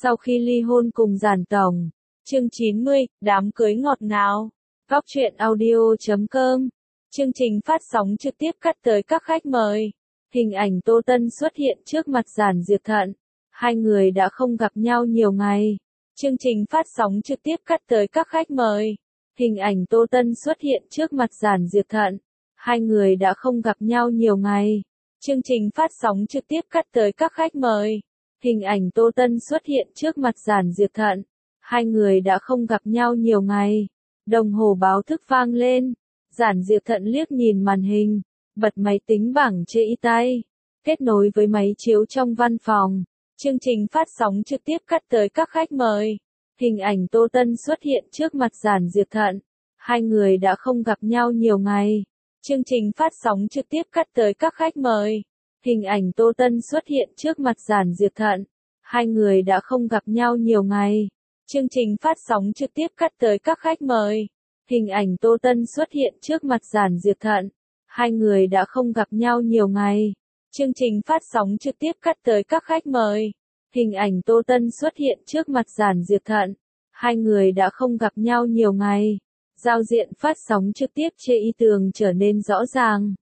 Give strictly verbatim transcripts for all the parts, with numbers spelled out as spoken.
Sau khi ly hôn cùng Giản Tổng. Chương chín mươi, đám cưới ngọt ngào. Góc truyện audio chấm com. Chương trình phát sóng trực tiếp cắt tới các khách mời. Hình ảnh Tô Tân xuất hiện trước mặt Giản Diệp Thận. Hai người đã không gặp nhau nhiều ngày. Chương trình phát sóng trực tiếp cắt tới các khách mời. Hình ảnh Tô Tân xuất hiện trước mặt Giản Diệp Thận. Hai người đã không gặp nhau nhiều ngày. Chương trình phát sóng trực tiếp cắt tới các khách mời. Hình ảnh Tô Tân xuất hiện trước mặt Giản Diệp Thận. Hai người đã không gặp nhau nhiều ngày. Đồng hồ báo thức vang lên. Giản Diệp Thận liếc nhìn màn hình. Bật máy tính bảng trên tay. Kết nối với máy chiếu trong văn phòng. Chương trình phát sóng trực tiếp cắt tới các khách mời. Hình ảnh Tô Tân xuất hiện trước mặt Giản Diệp Thận. Hai người đã không gặp nhau nhiều ngày. Chương trình phát sóng trực tiếp cắt tới các khách mời. Hình ảnh Tô Tân xuất hiện trước mặt Giản Diệp Thận. Hai người đã không gặp nhau nhiều ngày. Chương trình phát sóng trực tiếp cắt tới các khách mời. Hình ảnh Tô Tân xuất hiện trước mặt Giản Diệp Thận. Hai người đã không gặp nhau nhiều ngày. Chương trình phát sóng trực tiếp cắt tới các khách mời. Hình ảnh Tô Tân xuất hiện trước mặt Giản Diệp Thận. Hai người đã không gặp nhau nhiều ngày. Giao diện phát sóng trực tiếp trên y tường trở nên rõ ràng.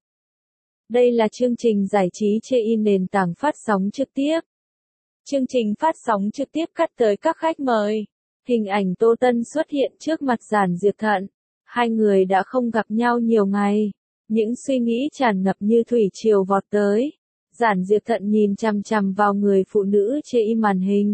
Đây là chương trình giải trí trên y nền tảng phát sóng trực tiếp. Chương trình phát sóng trực tiếp cắt tới các khách mời. Hình ảnh Tô Tân xuất hiện trước mặt Giản Diệp Thận. Hai người đã không gặp nhau nhiều ngày. Những suy nghĩ tràn ngập như thủy triều vọt tới. Giản Diệp Thận nhìn chằm chằm vào người phụ nữ trên màn hình.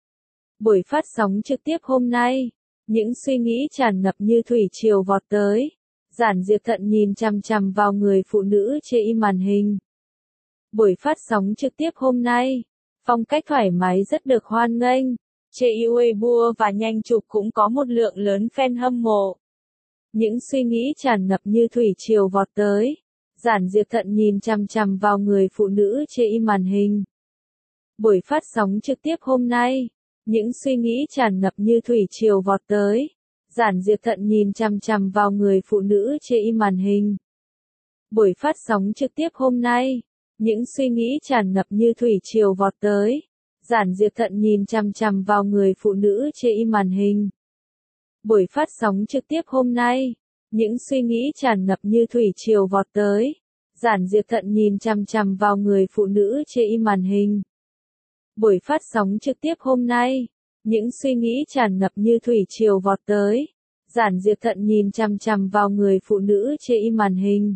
Buổi phát sóng trực tiếp hôm nay. Những suy nghĩ tràn ngập như thủy triều vọt tới. Giản Diệp Thận nhìn chằm chằm vào người phụ nữ trên màn hình. Buổi phát sóng trực tiếp hôm nay. Phong cách thoải mái rất được hoan nghênh. Trên Weibo và nhanh chụp cũng có một lượng lớn fan hâm mộ. Những suy nghĩ tràn ngập như thủy triều vọt tới. Giản Diệp Thận nhìn chằm chằm vào người phụ nữ trên màn hình. Buổi phát sóng trực tiếp hôm nay. Những suy nghĩ tràn ngập như thủy triều vọt tới. Giản Diệp Thận nhìn chằm chằm vào người phụ nữ trên màn hình. Buổi phát sóng trực tiếp hôm nay. Những suy nghĩ tràn ngập như thủy triều vọt tới. Giản Diệp Thận nhìn chằm chằm vào người phụ nữ trên màn hình. Buổi phát sóng trực tiếp hôm nay. Những suy nghĩ tràn ngập như thủy triều vọt tới. Giản Diệp Thận nhìn chằm chằm vào người phụ nữ trên màn hình. Buổi phát sóng trực tiếp hôm nay. Những suy nghĩ tràn ngập như thủy triều vọt tới. Giản Diệp Thận nhìn chằm chằm vào người phụ nữ trên màn hình.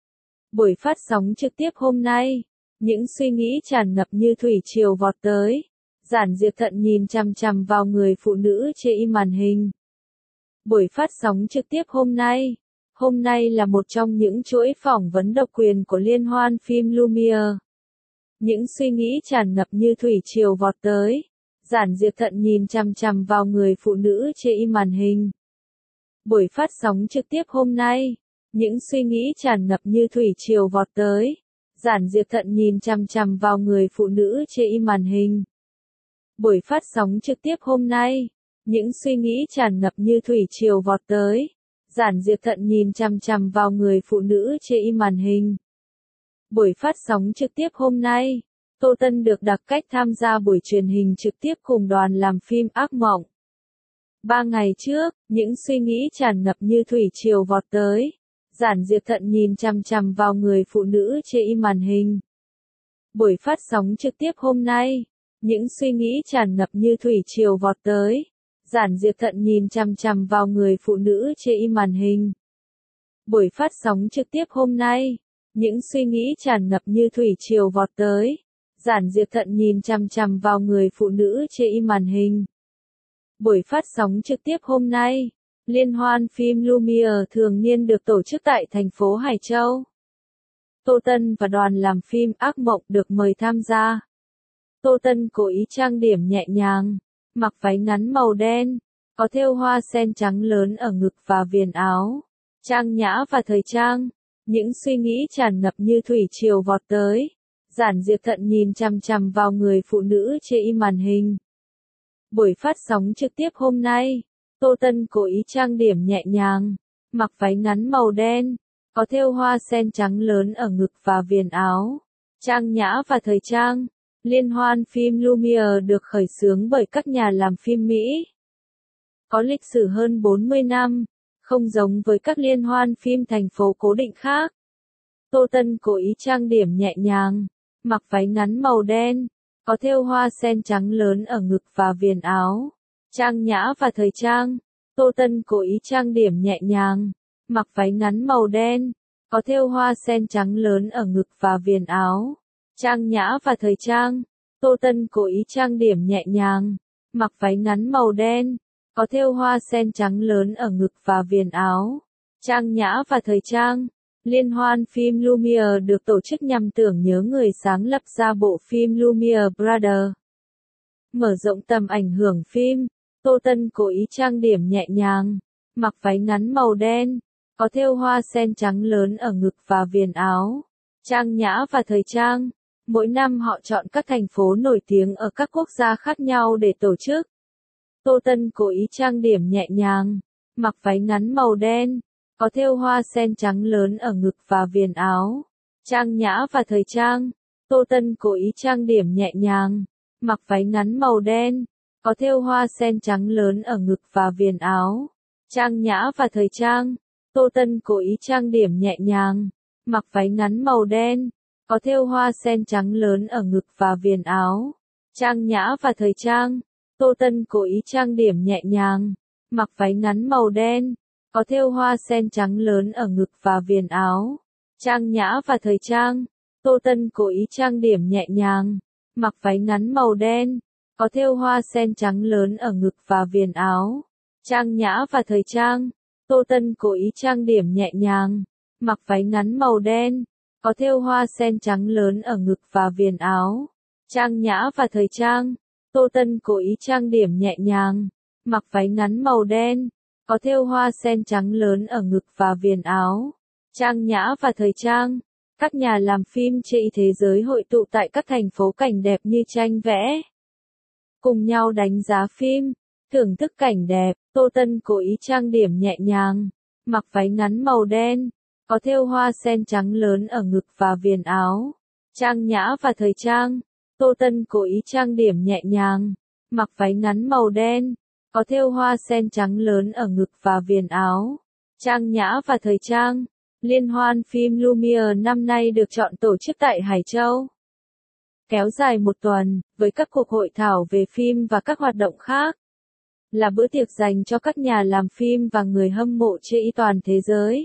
Buổi phát sóng trực tiếp hôm nay. Những suy nghĩ tràn ngập như thủy triều vọt tới. Giản Diệp Thận nhìn chằm chằm vào người phụ nữ trên màn hình. Buổi phát sóng trực tiếp hôm nay. Hôm nay là một trong những chuỗi phỏng vấn độc quyền của liên hoan phim Lumiere. Những suy nghĩ tràn ngập như thủy triều vọt tới. Giản Diệp Thận nhìn chằm chằm vào người phụ nữ trên màn hình. Buổi phát sóng trực tiếp hôm nay. Những suy nghĩ tràn ngập như thủy triều vọt tới. Giản Diệp Thận nhìn chằm chằm vào người phụ nữ trên màn hình. Buổi phát sóng trực tiếp hôm nay. Những suy nghĩ tràn ngập như thủy triều vọt tới. Giản Diệp Thận nhìn chằm chằm vào người phụ nữ trên màn hình. Buổi phát sóng trực tiếp hôm nay. Tô Tân được đặc cách tham gia buổi truyền hình trực tiếp cùng đoàn làm phim Ác Mộng. Ba ngày trước, những suy nghĩ tràn ngập như thủy triều vọt tới. Giản Diệp Thận nhìn chằm chằm vào người phụ nữ trên màn hình. Buổi phát sóng trực tiếp hôm nay. Những suy nghĩ tràn ngập như thủy triều vọt tới. Giản Diệp Thận nhìn chằm chằm vào người phụ nữ trên màn hình. Buổi phát sóng trực tiếp hôm nay. Những suy nghĩ tràn ngập như thủy triều vọt tới. Giản Diệp Thận nhìn chằm chằm vào người phụ nữ trên màn hình. Buổi phát sóng trực tiếp hôm nay. Liên hoan phim Lumiere thường niên được tổ chức tại thành phố Hải Châu. Tô Tân và đoàn làm phim Ác Mộng được mời tham gia. Tô Tân cố ý trang điểm nhẹ nhàng, mặc váy ngắn màu đen, có thêu hoa sen trắng lớn ở ngực và viền áo. Trang nhã và thời trang. Những suy nghĩ tràn ngập như thủy triều vọt tới. Giản Diệp Thận nhìn chằm chằm vào người phụ nữ trên màn hình. Buổi phát sóng trực tiếp hôm nay. Tô Tân cố ý trang điểm nhẹ nhàng, mặc váy ngắn màu đen, có thêu hoa sen trắng lớn ở ngực và viền áo. Trang nhã và thời trang. Liên hoan phim Lumiere được khởi xướng bởi các nhà làm phim Mỹ. Có lịch sử hơn bốn mươi năm, không giống với các liên hoan phim thành phố cố định khác. Tô Tân cố ý trang điểm nhẹ nhàng, mặc váy ngắn màu đen, có thêu hoa sen trắng lớn ở ngực và viền áo. Trang nhã và thời trang. Tô Tân cố ý trang điểm nhẹ nhàng, mặc váy ngắn màu đen, có thêu hoa sen trắng lớn ở ngực và viền áo. Trang nhã và thời trang. Tô Tân cố ý trang điểm nhẹ nhàng, mặc váy ngắn màu đen, có thêu hoa sen trắng lớn ở ngực và viền áo. Trang nhã và thời trang. Liên hoan phim Lumiere được tổ chức nhằm tưởng nhớ người sáng lập ra bộ phim Lumiere Brothers. Mở rộng tầm ảnh hưởng phim, Tô Tân cố ý trang điểm nhẹ nhàng, mặc váy ngắn màu đen, có thêu hoa sen trắng lớn ở ngực và viền áo. Trang nhã và thời trang. Mỗi năm họ chọn các thành phố nổi tiếng ở các quốc gia khác nhau để tổ chức. Tô Tân cố ý trang điểm nhẹ nhàng, mặc váy ngắn màu đen, có thêu hoa sen trắng lớn ở ngực và viền áo. Trang nhã và thời trang. Tô Tân cố ý trang điểm nhẹ nhàng, mặc váy ngắn màu đen, có thêu hoa sen trắng lớn ở ngực và viền áo. Trang nhã và thời trang. Tô Tân cố ý trang điểm nhẹ nhàng, mặc váy ngắn màu đen, có thêu hoa sen trắng lớn ở ngực và viền áo. Trang nhã và thời trang. Tô Tân cố ý trang điểm nhẹ nhàng, mặc váy ngắn màu đen, có thêu hoa sen trắng lớn ở ngực và viền áo. Trang nhã và thời trang. Tô Tân cố ý trang điểm nhẹ nhàng, mặc váy ngắn màu đen, có thêu hoa sen trắng lớn ở ngực và viền áo. Trang nhã và thời trang. Tô Tân cố ý trang điểm nhẹ nhàng, mặc váy ngắn màu đen, có thêu hoa sen trắng lớn ở ngực và viền áo. Trang nhã và thời trang. Tô Tân cố ý trang điểm nhẹ nhàng, mặc váy ngắn màu đen, có thêu hoa sen trắng lớn ở ngực và viền áo. Trang nhã và thời trang. Các nhà làm phim trên thế giới hội tụ tại các thành phố cảnh đẹp như tranh vẽ. Cùng nhau đánh giá phim, thưởng thức cảnh đẹp. Tô Tân cố ý trang điểm nhẹ nhàng, mặc váy ngắn màu đen, có thêu hoa sen trắng lớn ở ngực và viền áo. Trang nhã và thời trang. Tô Tân cố ý trang điểm nhẹ nhàng, mặc váy ngắn màu đen, có thêu hoa sen trắng lớn ở ngực và viền áo. Trang nhã và thời trang. Liên hoan phim Lumiere năm nay được chọn tổ chức tại Hải Châu. Kéo dài một tuần, với các cuộc hội thảo về phim và các hoạt động khác. Là bữa tiệc dành cho các nhà làm phim và người hâm mộ trên toàn thế giới.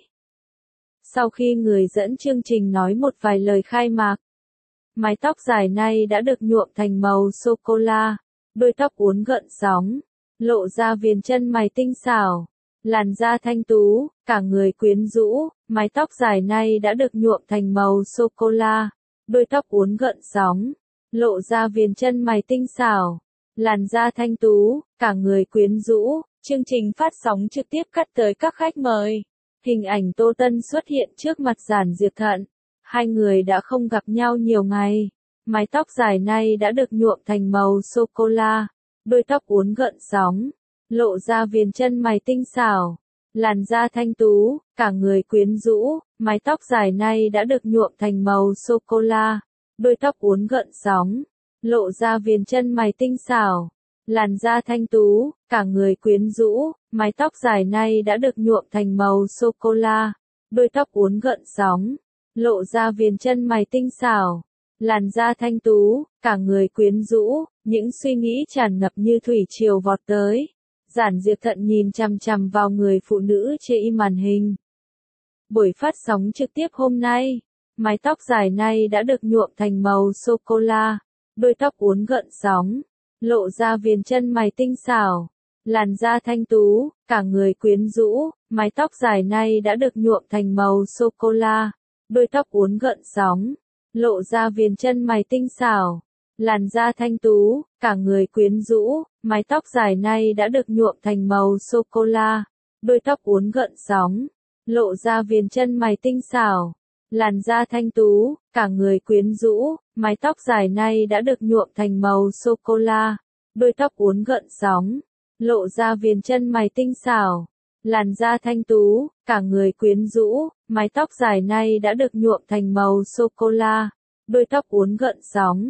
Sau khi người dẫn chương trình nói một vài lời khai mạc, mái tóc dài nay đã được nhuộm thành màu sô-cô-la, đuôi tóc uốn gợn sóng, lộ ra viền chân mày tinh xảo, làn da thanh tú, cả người quyến rũ. Mái tóc dài nay đã được nhuộm thành màu sô-cô-la, đuôi tóc uốn gợn sóng, lộ ra viền chân mày tinh xảo, làn da thanh tú, cả người quyến rũ. Chương trình phát sóng trực tiếp cắt tới các khách mời. Hình ảnh Tô Tân xuất hiện trước mặt Giản Diệp Thận. Hai người đã không gặp nhau nhiều ngày. Mái tóc dài nay đã được nhuộm thành màu sô-cô-la, đuôi tóc uốn gợn sóng, lộ ra viền chân mày tinh xảo, làn da thanh tú, cả người quyến rũ. Mái tóc dài nay đã được nhuộm thành màu sô-cô-la, đuôi tóc uốn gợn sóng, lộ ra viền chân mày tinh xảo, làn da thanh tú, cả người quyến rũ. Mái tóc dài nay đã được nhuộm thành màu sô-cô-la, đuôi tóc uốn gợn sóng, lộ ra viền chân mày tinh xảo, làn da thanh tú, cả người quyến rũ. Những suy nghĩ tràn ngập như thủy triều vọt tới. Giản Diệp Thận nhìn chằm chằm vào người phụ nữ trên màn hình. Buổi phát sóng trực tiếp hôm nay, mái tóc dài nay đã được nhuộm thành màu sô-cô-la, đuôi tóc uốn gợn sóng, lộ ra viền chân mày tinh xảo, làn da thanh tú, cả người quyến rũ. Mái tóc dài nay đã được nhuộm thành màu sô-cô-la, đuôi tóc uốn gợn sóng, lộ ra viền chân mày tinh xảo, làn da thanh tú, cả người quyến rũ. Mái tóc dài nay đã được nhuộm thành màu sô-cô-la, đuôi tóc uốn gợn sóng, lộ ra viền chân mày tinh xảo, làn da thanh tú, cả người quyến rũ. Mái tóc dài nay đã được nhuộm thành màu sô-cô-la, đuôi tóc uốn gợn sóng, lộ ra viền chân mày tinh xảo, làn da thanh tú, cả người quyến rũ. Mái tóc dài nay đã được nhuộm thành màu sô-cô-la, đuôi tóc uốn gợn sóng,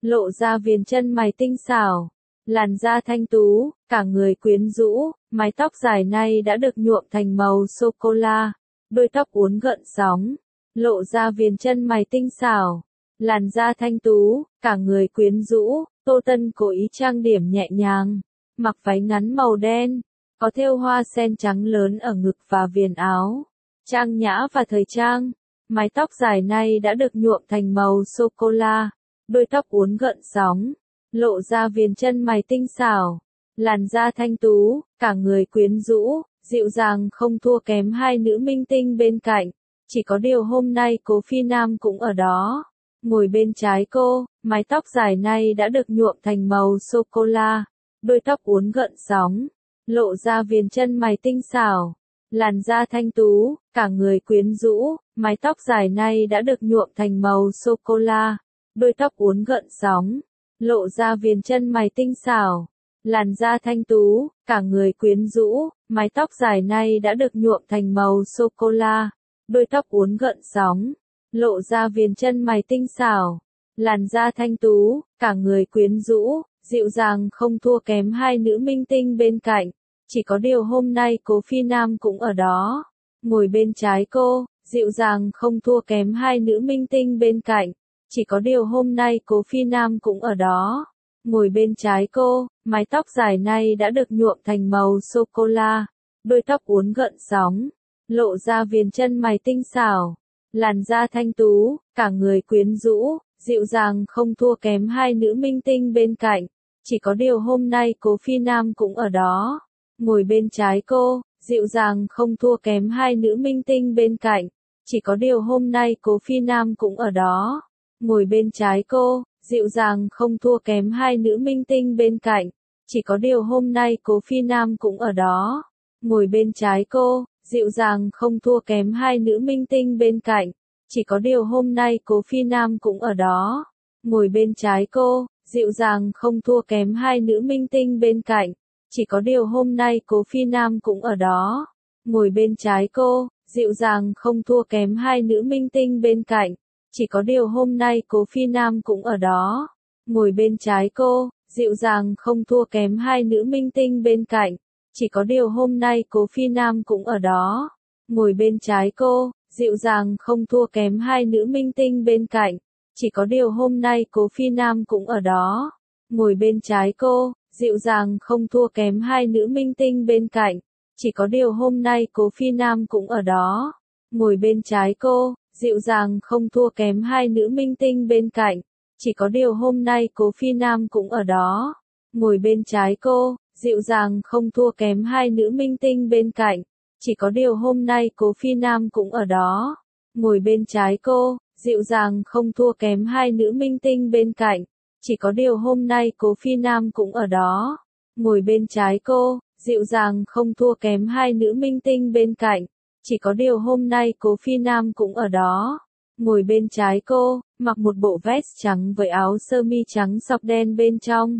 lộ ra viền chân mày tinh xảo, làn da thanh tú, cả người quyến rũ, mái tóc dài nay đã được nhuộm thành màu sô-cô-la, đuôi tóc uốn gợn sóng, lộ ra viền chân mày tinh xảo, làn da thanh tú, cả người quyến rũ. Tô Tân cố ý trang điểm nhẹ nhàng, mặc váy ngắn màu đen, có thêu hoa sen trắng lớn ở ngực và viền áo, trang nhã và thời trang. Mái tóc dài nay đã được nhuộm thành màu sô-cô-la, đuôi tóc uốn gợn sóng, lộ ra viền chân mày tinh xảo, làn da thanh tú, cả người quyến rũ, dịu dàng không thua kém hai nữ minh tinh bên cạnh. Chỉ có điều hôm nay Cố Phi Nam cũng ở đó. Ngồi bên trái cô, mái tóc dài nay đã được nhuộm thành màu sô-cô-la, đuôi tóc uốn gợn sóng, lộ ra viền chân mày tinh xảo, làn da thanh tú, cả người quyến rũ. Mái tóc dài nay đã được nhuộm thành màu sô-cô-la, đuôi tóc uốn gợn sóng, lộ ra viền chân mày tinh xảo, làn da thanh tú, cả người quyến rũ. Mái tóc dài nay đã được nhuộm thành màu sô-cô-la, đuôi tóc uốn gợn sóng, lộ ra viền chân mày tinh xảo, làn da thanh tú, cả người quyến rũ, dịu dàng không thua kém hai nữ minh tinh bên cạnh. Chỉ có điều hôm nay Cố Phi Nam cũng ở đó. Ngồi bên trái cô, dịu dàng không thua kém hai nữ minh tinh bên cạnh. Chỉ có điều hôm nay Cố Phi Nam cũng ở đó. Ngồi bên trái cô, mái tóc dài nay đã được nhuộm thành màu sô-cô-la, đuôi tóc uốn gợn sóng, lộ ra viền chân mày tinh xảo, làn da thanh tú, cả người quyến rũ, dịu dàng không thua kém hai nữ minh tinh bên cạnh. Chỉ có điều hôm nay Cố Phi Nam cũng ở đó. Ngồi bên trái cô, dịu dàng không thua kém hai nữ minh tinh bên cạnh. Chỉ có điều hôm nay Cố Phi Nam cũng ở đó. Ngồi bên trái cô, dịu dàng không thua kém hai nữ minh tinh bên cạnh. Chỉ có điều hôm nay Cố Phi Nam cũng ở đó. Ngồi bên trái cô, dịu dàng không thua kém hai nữ minh tinh bên cạnh. Chỉ có điều hôm nay Cố Phi Nam cũng ở đó. Ngồi bên trái cô, dịu dàng không thua kém hai nữ minh tinh bên cạnh. Chỉ có điều hôm nay Cố Phi Nam cũng ở đó. Ngồi bên trái cô, dịu dàng không thua kém hai nữ minh tinh bên cạnh. Chỉ có điều hôm nay Cố Phi Nam cũng ở đó. Ngồi bên trái cô, dịu dàng không thua kém hai nữ minh tinh bên cạnh. Chỉ có điều hôm nay Cố Phi Nam cũng ở đó. Ngồi bên trái cô, dịu dàng không thua kém hai nữ minh tinh bên cạnh. Chỉ có điều hôm nay Cố Phi Nam cũng ở đó. Ngồi bên trái cô, dịu dàng không thua kém hai nữ minh tinh bên cạnh. Chỉ có điều hôm nay Cố Phi Nam cũng ở đó. Ngồi bên trái cô, dịu dàng không thua kém hai nữ minh tinh bên cạnh. Chỉ có điều hôm nay Cố Phi Nam cũng ở đó. Ngồi bên trái cô, dịu dàng không thua kém hai nữ minh tinh bên cạnh. Chỉ có điều hôm nay Cố Phi Nam cũng ở đó. Ngồi bên trái cô, dịu dàng không thua kém hai nữ minh tinh bên cạnh. Chỉ có điều hôm nay Cố Phi Nam cũng ở đó. Ngồi bên trái cô, dịu dàng không thua kém hai nữ minh tinh bên cạnh. Chỉ có điều hôm nay Cố Phi Nam cũng ở đó. Ngồi bên trái cô, mặc một bộ vest trắng với áo sơ mi trắng sọc đen bên trong.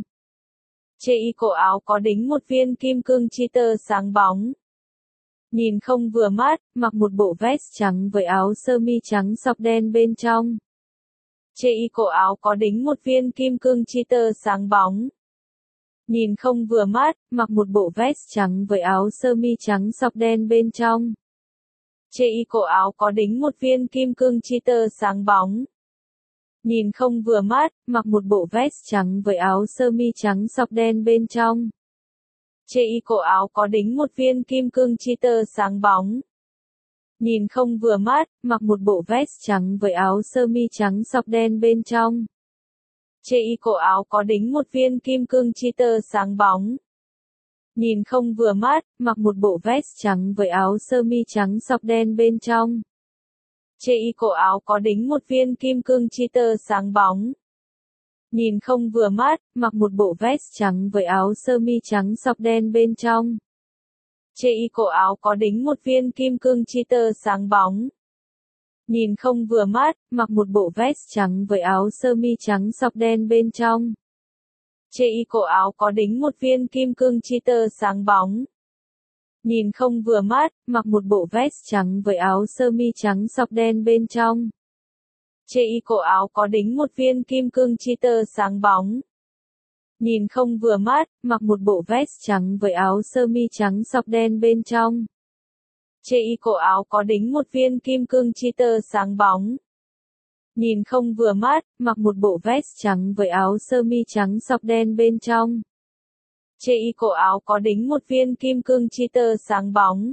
Trên cổ áo có đính một viên kim cương cheater sáng bóng. Nhìn không vừa mắt, mặc một bộ vest trắng với áo sơ mi trắng sọc đen bên trong. Trên cổ áo có đính một viên kim cương cheater sáng bóng. Nhìn không vừa mắt, mặc một bộ vest trắng với áo sơ mi trắng sọc đen bên trong. Trên cổ áo có đính một viên kim cương cheater sáng bóng. Nhìn không vừa mắt, mặc một bộ vest trắng với áo sơ mi trắng sọc đen bên trong. Trên cổ áo có đính một viên kim cương cheater sáng bóng. Nhìn không vừa mắt, mặc một bộ vest trắng với áo sơ mi trắng sọc đen bên trong. Trên cổ áo có đính một viên kim cương cheater sáng bóng. Nhìn không vừa mắt, mặc một bộ vest trắng với áo sơ mi trắng sọc đen bên trong. Trên cổ áo có đính một viên kim cương cheater sáng bóng. Nhìn không vừa mắt, mặc một bộ vest trắng với áo sơ mi trắng sọc đen bên trong. Trên cổ áo có đính một viên kim cương cheater sáng bóng. Nhìn không vừa mắt, mặc một bộ vest trắng với áo sơ mi trắng sọc đen bên trong. Trên cổ áo có đính một viên kim cương cheater sáng bóng. Nhìn không vừa mắt, mặc một bộ vest trắng với áo sơ mi trắng sọc đen bên trong. Trên y cổ áo có đính một viên kim cương cheater sáng bóng. Nhìn không vừa mắt, mặc một bộ vest trắng với áo sơ mi trắng sọc đen bên trong. Trên y cổ áo có đính một viên kim cương cheater sáng bóng. Nhìn không vừa mắt, mặc một bộ vest trắng với áo sơ mi trắng sọc đen bên trong. Trên y cổ áo có đính một viên kim cương cheater sáng bóng.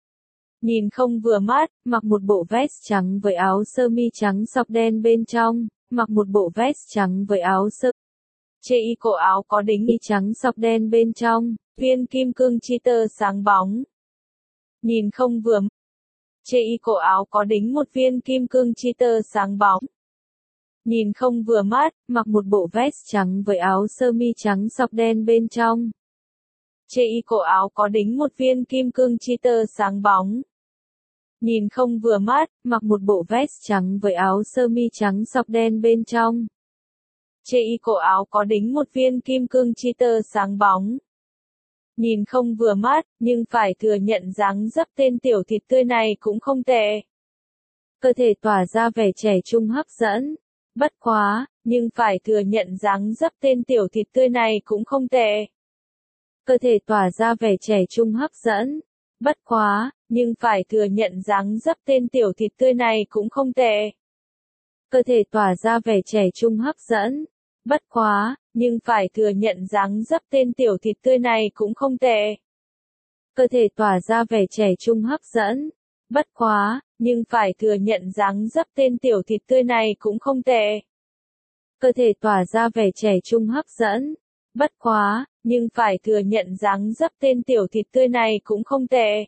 Nhìn không vừa mắt, mặc một bộ vest trắng với áo sơ mi trắng sọc đen bên trong, mặc một bộ vest trắng với áo sơ. Trên y cổ áo có đính y trắng sọc đen bên trong, viên kim cương cheater sáng bóng. Nhìn không vừa mắt. Trên y cổ áo có đính một viên kim cương cheater sáng bóng. Nhìn không vừa mắt, mặc một bộ vest trắng với áo sơ mi trắng sọc đen bên trong. Trên y cổ áo có đính một viên kim cương cheater sáng bóng. Nhìn không vừa mắt, mặc một bộ vest trắng với áo sơ mi trắng sọc đen bên trong. Trên y cổ áo có đính một viên kim cương cheater sáng bóng. Nhìn không vừa mắt, nhưng phải thừa nhận dáng dấp tên tiểu thịt tươi này cũng không tệ. Cơ thể tỏa ra vẻ trẻ trung hấp dẫn. Bất quá, nhưng phải thừa nhận dáng dấp tên tiểu thịt tươi này cũng không tệ. Cơ thể tỏa ra vẻ trẻ trung hấp dẫn. Bất quá, nhưng phải thừa nhận dáng dấp tên tiểu thịt tươi này cũng không tệ. Cơ thể tỏa ra vẻ trẻ trung hấp dẫn. Bất quá, nhưng phải thừa nhận dáng dấp tên tiểu thịt tươi này cũng không tệ. Cơ thể tỏa ra vẻ trẻ trung hấp dẫn. Bất quá, nhưng phải thừa nhận dáng dấp tên tiểu thịt tươi này cũng không tệ. Cơ thể tỏa ra vẻ trẻ trung hấp dẫn. Bất quá, nhưng phải thừa nhận dáng dấp tên tiểu thịt tươi này cũng không tệ.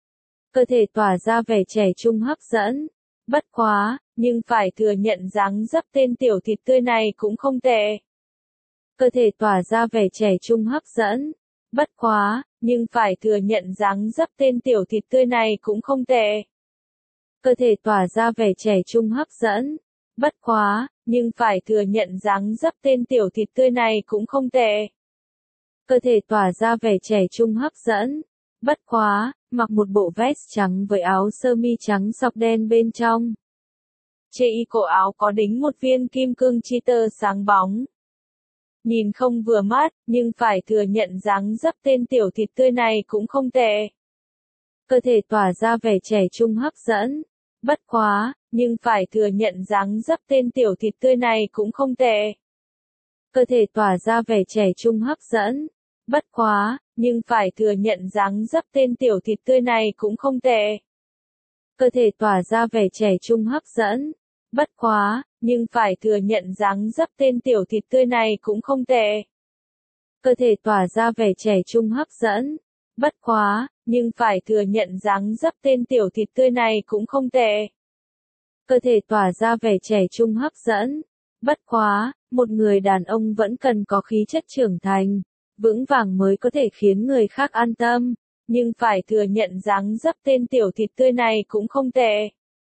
Cơ thể tỏa ra vẻ trẻ trung hấp dẫn. Bất quá, nhưng phải thừa nhận dáng dấp tên tiểu thịt tươi này cũng không tệ. Cơ thể tỏa ra vẻ trẻ trung hấp dẫn. Bất quá, nhưng phải thừa nhận dáng dấp tên tiểu thịt tươi này cũng không tệ. Cơ thể tỏa ra vẻ trẻ trung hấp dẫn. Bất quá, nhưng phải thừa nhận dáng dấp tên tiểu thịt tươi này cũng không tệ. Cơ thể tỏa ra vẻ trẻ trung hấp dẫn. Bất quá, mặc một bộ vest trắng với áo sơ mi trắng sọc đen bên trong. Trên y cổ áo có đính một viên kim cương cheater sáng bóng. Nhìn không vừa mắt, nhưng phải thừa nhận dáng dấp tên tiểu thịt tươi này cũng không tệ. Cơ thể tỏa ra vẻ trẻ trung hấp dẫn. Bất quá, nhưng phải thừa nhận dáng dấp tên tiểu thịt tươi này cũng không tệ. Cơ thể tỏa ra vẻ trẻ trung hấp dẫn. Bất quá, nhưng phải thừa nhận dáng dấp tên tiểu thịt tươi này cũng không tệ. Cơ thể tỏa ra vẻ trẻ trung hấp dẫn. Bất quá, nhưng phải thừa nhận dáng dấp tên tiểu thịt tươi này cũng không tệ. Cơ thể tỏa ra vẻ trẻ trung hấp dẫn. Bất quá, nhưng phải thừa nhận dáng dấp tên tiểu thịt tươi này cũng không tệ. Cơ thể tỏa ra vẻ trẻ trung hấp dẫn. Bất quá, một người đàn ông vẫn cần có khí chất trưởng thành, vững vàng mới có thể khiến người khác an tâm, nhưng phải thừa nhận dáng dấp tên tiểu thịt tươi này cũng không tệ.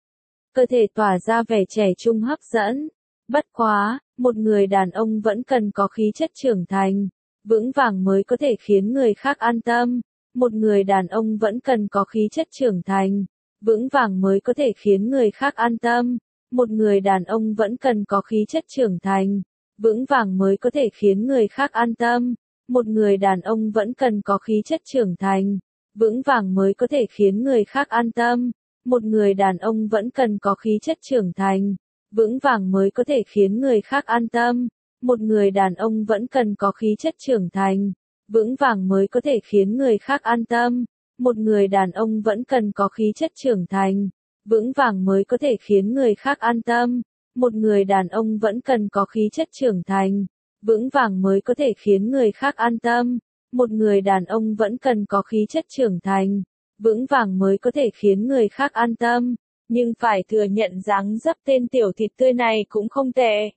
Cơ thể tỏa ra vẻ trẻ trung hấp dẫn. Bất quá, một người đàn ông vẫn cần có khí chất trưởng thành, vững vàng mới có thể khiến người khác an tâm. Một người đàn ông vẫn cần có khí chất trưởng thành, vững vàng mới có thể khiến người khác an tâm. Một người đàn ông vẫn cần có khí chất trưởng thành, vững vàng mới có thể khiến người khác an tâm. Một người đàn ông vẫn cần có khí chất trưởng thành, vững vàng mới có thể khiến người khác an tâm. Một người đàn ông vẫn cần có khí chất trưởng thành, vững vàng mới có thể khiến người khác an tâm. Một người đàn ông vẫn cần có khí chất trưởng thành, vững vàng mới có thể khiến người khác an tâm. Một người đàn ông vẫn cần có khí chất trưởng thành, vững vàng mới có thể khiến người khác an tâm. Một người đàn ông vẫn cần có khí chất trưởng thành, vững vàng mới có thể khiến người khác an tâm. Một người đàn ông vẫn cần có khí chất trưởng thành, vững vàng mới có thể khiến người khác an tâm, nhưng phải thừa nhận dáng dấp tên tiểu thịt tươi này cũng không tệ.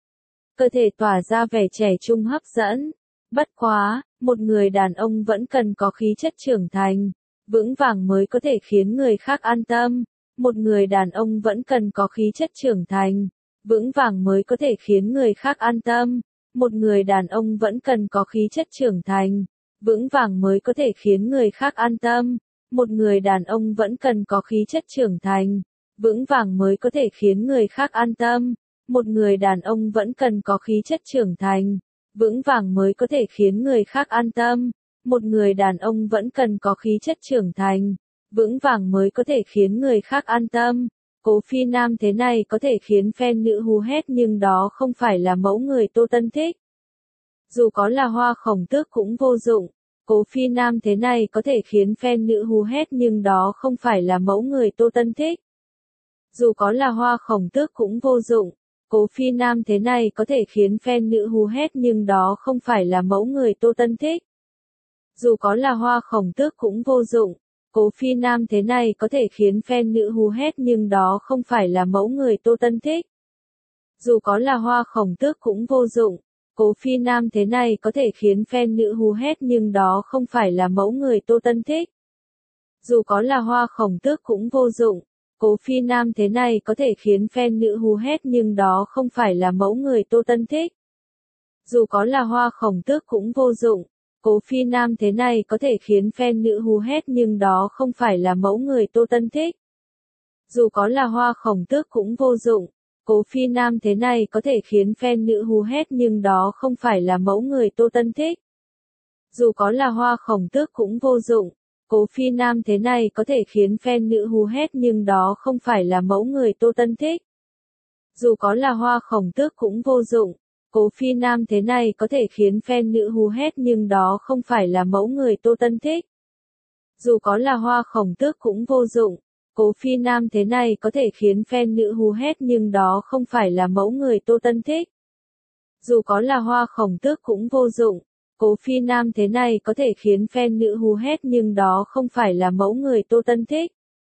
Cơ thể tỏa ra vẻ trẻ trung hấp dẫn. Bất quá, một người đàn ông vẫn cần có khí chất trưởng thành, vững vàng mới có thể khiến người khác an tâm. Một người đàn ông vẫn cần có khí chất trưởng thành, vững vàng mới có thể khiến người khác an tâm. Một người đàn ông vẫn cần có khí chất trưởng thành, vững vàng mới có thể khiến người khác an tâm. Một người đàn ông vẫn cần có khí chất trưởng thành, vững vàng mới có thể khiến người khác an tâm. Một người đàn ông vẫn cần có khí chất trưởng thành, vững vàng mới có thể khiến người khác an tâm. Một người đàn ông vẫn cần có khí chất trưởng thành, vững vàng mới có thể khiến người khác an tâm. Cố Phi Nam thế này có thể khiến fan nữ hú hét nhưng đó không phải là mẫu người Tô Tân thích. Dù có là hoa khổng tước cũng vô dụng. Cố Phi Nam thế này có thể khiến fan nữ hú hét nhưng đó không phải là mẫu người Tô Tân thích. Dù có là hoa khổng tước cũng vô dụng. Cố Phi Nam thế này có thể khiến fan nữ hú hét nhưng đó không phải là mẫu người Tô Tân thích. Dù có là hoa khổng tước cũng vô dụng. Cố Phi Nam thế này có thể khiến fan nữ hú hét nhưng đó không phải là mẫu người Tô Tân thích. Dù có là hoa khổng tước cũng vô dụng. Cố Phi Nam thế này có thể khiến fan nữ hú hét nhưng đó không phải là mẫu người Tô Tân thích. Dù có là hoa khổng tước cũng vô dụng. Cố Phi Nam thế này có thể khiến fan nữ hú hét nhưng đó không phải là mẫu người Tô Tân thích. Dù có là hoa khổng tước cũng vô dụng. Cố Phi Nam thế này có thể khiến fan nữ hú hét nhưng đó không phải là mẫu người Tô Tân thích. Dù có là hoa khổng tước cũng vô dụng. Cố Phi Nam thế này có thể khiến fan nữ hú hét nhưng đó không phải là mẫu người Tô Tân thích. Dù có là hoa khổng tước cũng vô dụng. Cố Phi Nam thế này có thể khiến fan nữ hú hét nhưng đó không phải là mẫu người Tô Tân thích. Dù có là hoa khổng tước cũng vô dụng. Cố Phi Nam thế này có thể khiến fan nữ hú hét nhưng đó không phải là mẫu người Tô Tân thích. Dù có là hoa khổng tước cũng vô dụng. Cố Phi Nam thế này có thể khiến fan nữ hú hét nhưng đó không phải là mẫu người Tô Tân thích. Dù có là hoa khổng tước cũng vô dụng. Cố Phi Nam thế này có thể khiến fan nữ hú hét nhưng đó không phải là mẫu người Tô Tân thích.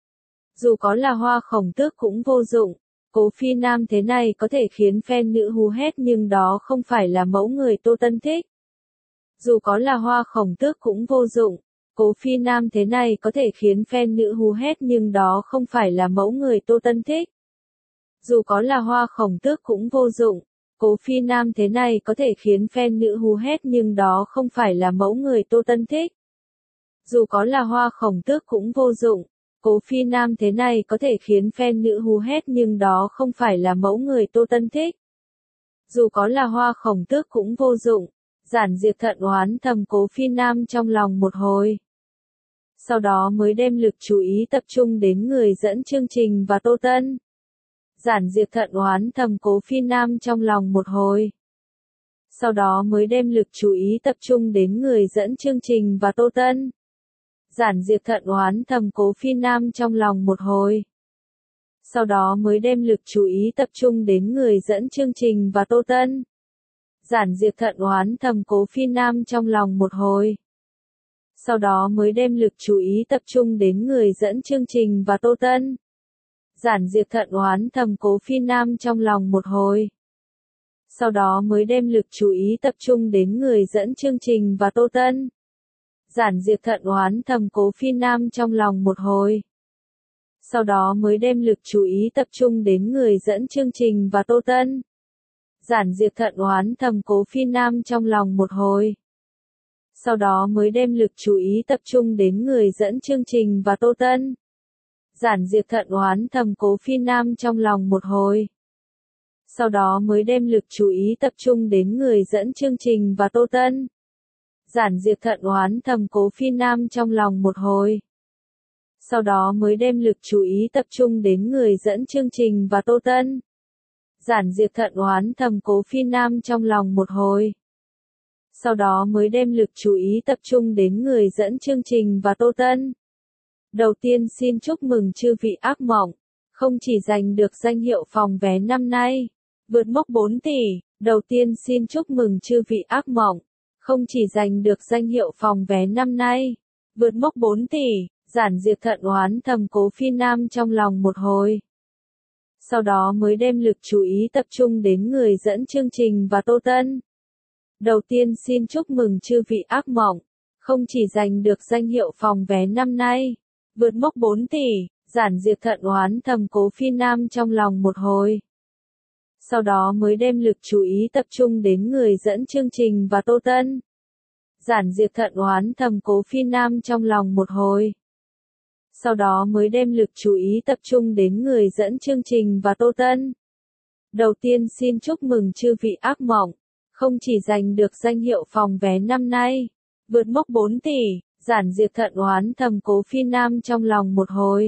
Dù có là hoa khổng tước cũng vô dụng. Cố Phi Nam thế này có thể khiến fan nữ hú hét nhưng đó không phải là mẫu người Tô Tân thích. Dù có là hoa khổng tước cũng vô dụng. Cố Phi Nam thế này có thể khiến fan nữ hú hét nhưng đó không phải là mẫu người Tô Tân thích. Dù có là hoa khổng tước cũng vô dụng. Cố Phi Nam thế này có thể khiến fan nữ hú hét nhưng đó không phải là mẫu người Tô Tân thích. Dù có là hoa khổng tước cũng vô dụng. Cố Phi Nam thế này có thể khiến fan nữ hú hét nhưng đó không phải là mẫu người Tô Tân thích. Dù có là hoa khổng tước cũng vô dụng. Giản Diệp thận oán thầm Cố Phi Nam trong lòng một hồi. Sau đó mới đem lực chú ý tập trung đến người dẫn chương trình và Tô Tân. Giản Diệp thận oán thầm Cố Phi Nam trong lòng một hồi. Sau đó mới đem lực chú ý tập trung đến người dẫn chương trình và Tô Tân. Giản Diệp thận oán thầm Cố Phi Nam trong lòng một hồi. Sau đó mới đem lực chú ý tập trung đến người dẫn chương trình và Tô Tân. Giản Diệp thận oán thầm Cố Phi Nam trong lòng một hồi. Sau đó mới đem lực chú ý tập trung đến người dẫn chương trình và Tô Tân. Giản Diệp thận oán thầm Cố Phi Nam trong lòng một hồi. Sau đó mới đem lực chú ý tập trung đến người dẫn chương trình và Tô Tân. Giản Diệp thận oán thầm Cố Phi Nam trong lòng một hồi. Sau đó mới đem lực chú ý tập trung đến người dẫn chương trình và Tô Tân. Giản Diệp thận oán thầm Cố Phi Nam trong lòng một hồi. Sau đó mới đem lực chú ý tập trung đến người dẫn chương trình và Tô Tân. Giản Diệp thận oán thầm Cố Phi Nam trong lòng một hồi. Sau đó mới đem lực chú ý tập trung đến người dẫn chương trình và Tô Tân. Giản Diệp thận oán thầm Cố Phi Nam trong lòng một hồi. Sau đó mới đem lực chú ý tập trung đến người dẫn chương trình và Tô Tân. Giản Diệp thận oán thầm Cố Phi Nam trong lòng một hồi. Sau đó mới đem lực chú ý tập trung đến người dẫn chương trình và Tô Tân. Đầu tiên xin chúc mừng chư vị ác mộng, không chỉ giành được danh hiệu phòng vé năm nay, vượt mốc bốn tỷ. Đầu tiên xin chúc mừng chư vị ác mộng, không chỉ giành được danh hiệu phòng vé năm nay, vượt mốc bốn tỷ. Giản Diệp thận oán thầm Cố Phi Nam trong lòng một hồi. Sau đó mới đem lực chú ý tập trung đến người dẫn chương trình và Tô Tân. Đầu tiên xin chúc mừng chư vị ác mộng, không chỉ giành được danh hiệu phòng vé năm nay, vượt mốc bốn tỷ. Giản Diệp thận oán thầm Cố Phi Nam trong lòng một hồi. Sau đó mới đem lực chú ý tập trung đến người dẫn chương trình và Tô Tân. Giản Diệp thận oán thầm Cố Phi Nam trong lòng một hồi. sau đó mới đem lực chú ý tập trung đến người dẫn chương trình và Tô Tân. Đầu tiên xin chúc mừng chư vị ác mộng, không chỉ giành được danh hiệu phòng vé năm nay, vượt mốc bốn tỷ, Giản Diệp thận oán thầm Cố Phi Nam trong lòng một hồi.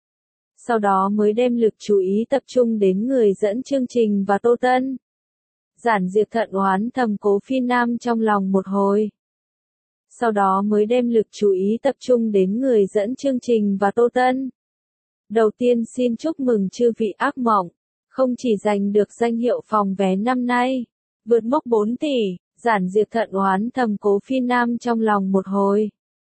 Sau đó mới đem lực chú ý tập trung đến người dẫn chương trình và Tô Tân. Giản Diệp thận oán thầm Cố Phi Nam trong lòng một hồi. Sau đó mới đem lực chú ý tập trung đến người dẫn chương trình và Tô Tân. Đầu tiên xin chúc mừng chư vị ác mộng, không chỉ giành được danh hiệu phòng vé năm nay, vượt mốc bốn tỷ, Giản Diệp thận oán thầm Cố Phi Nam trong lòng một hồi.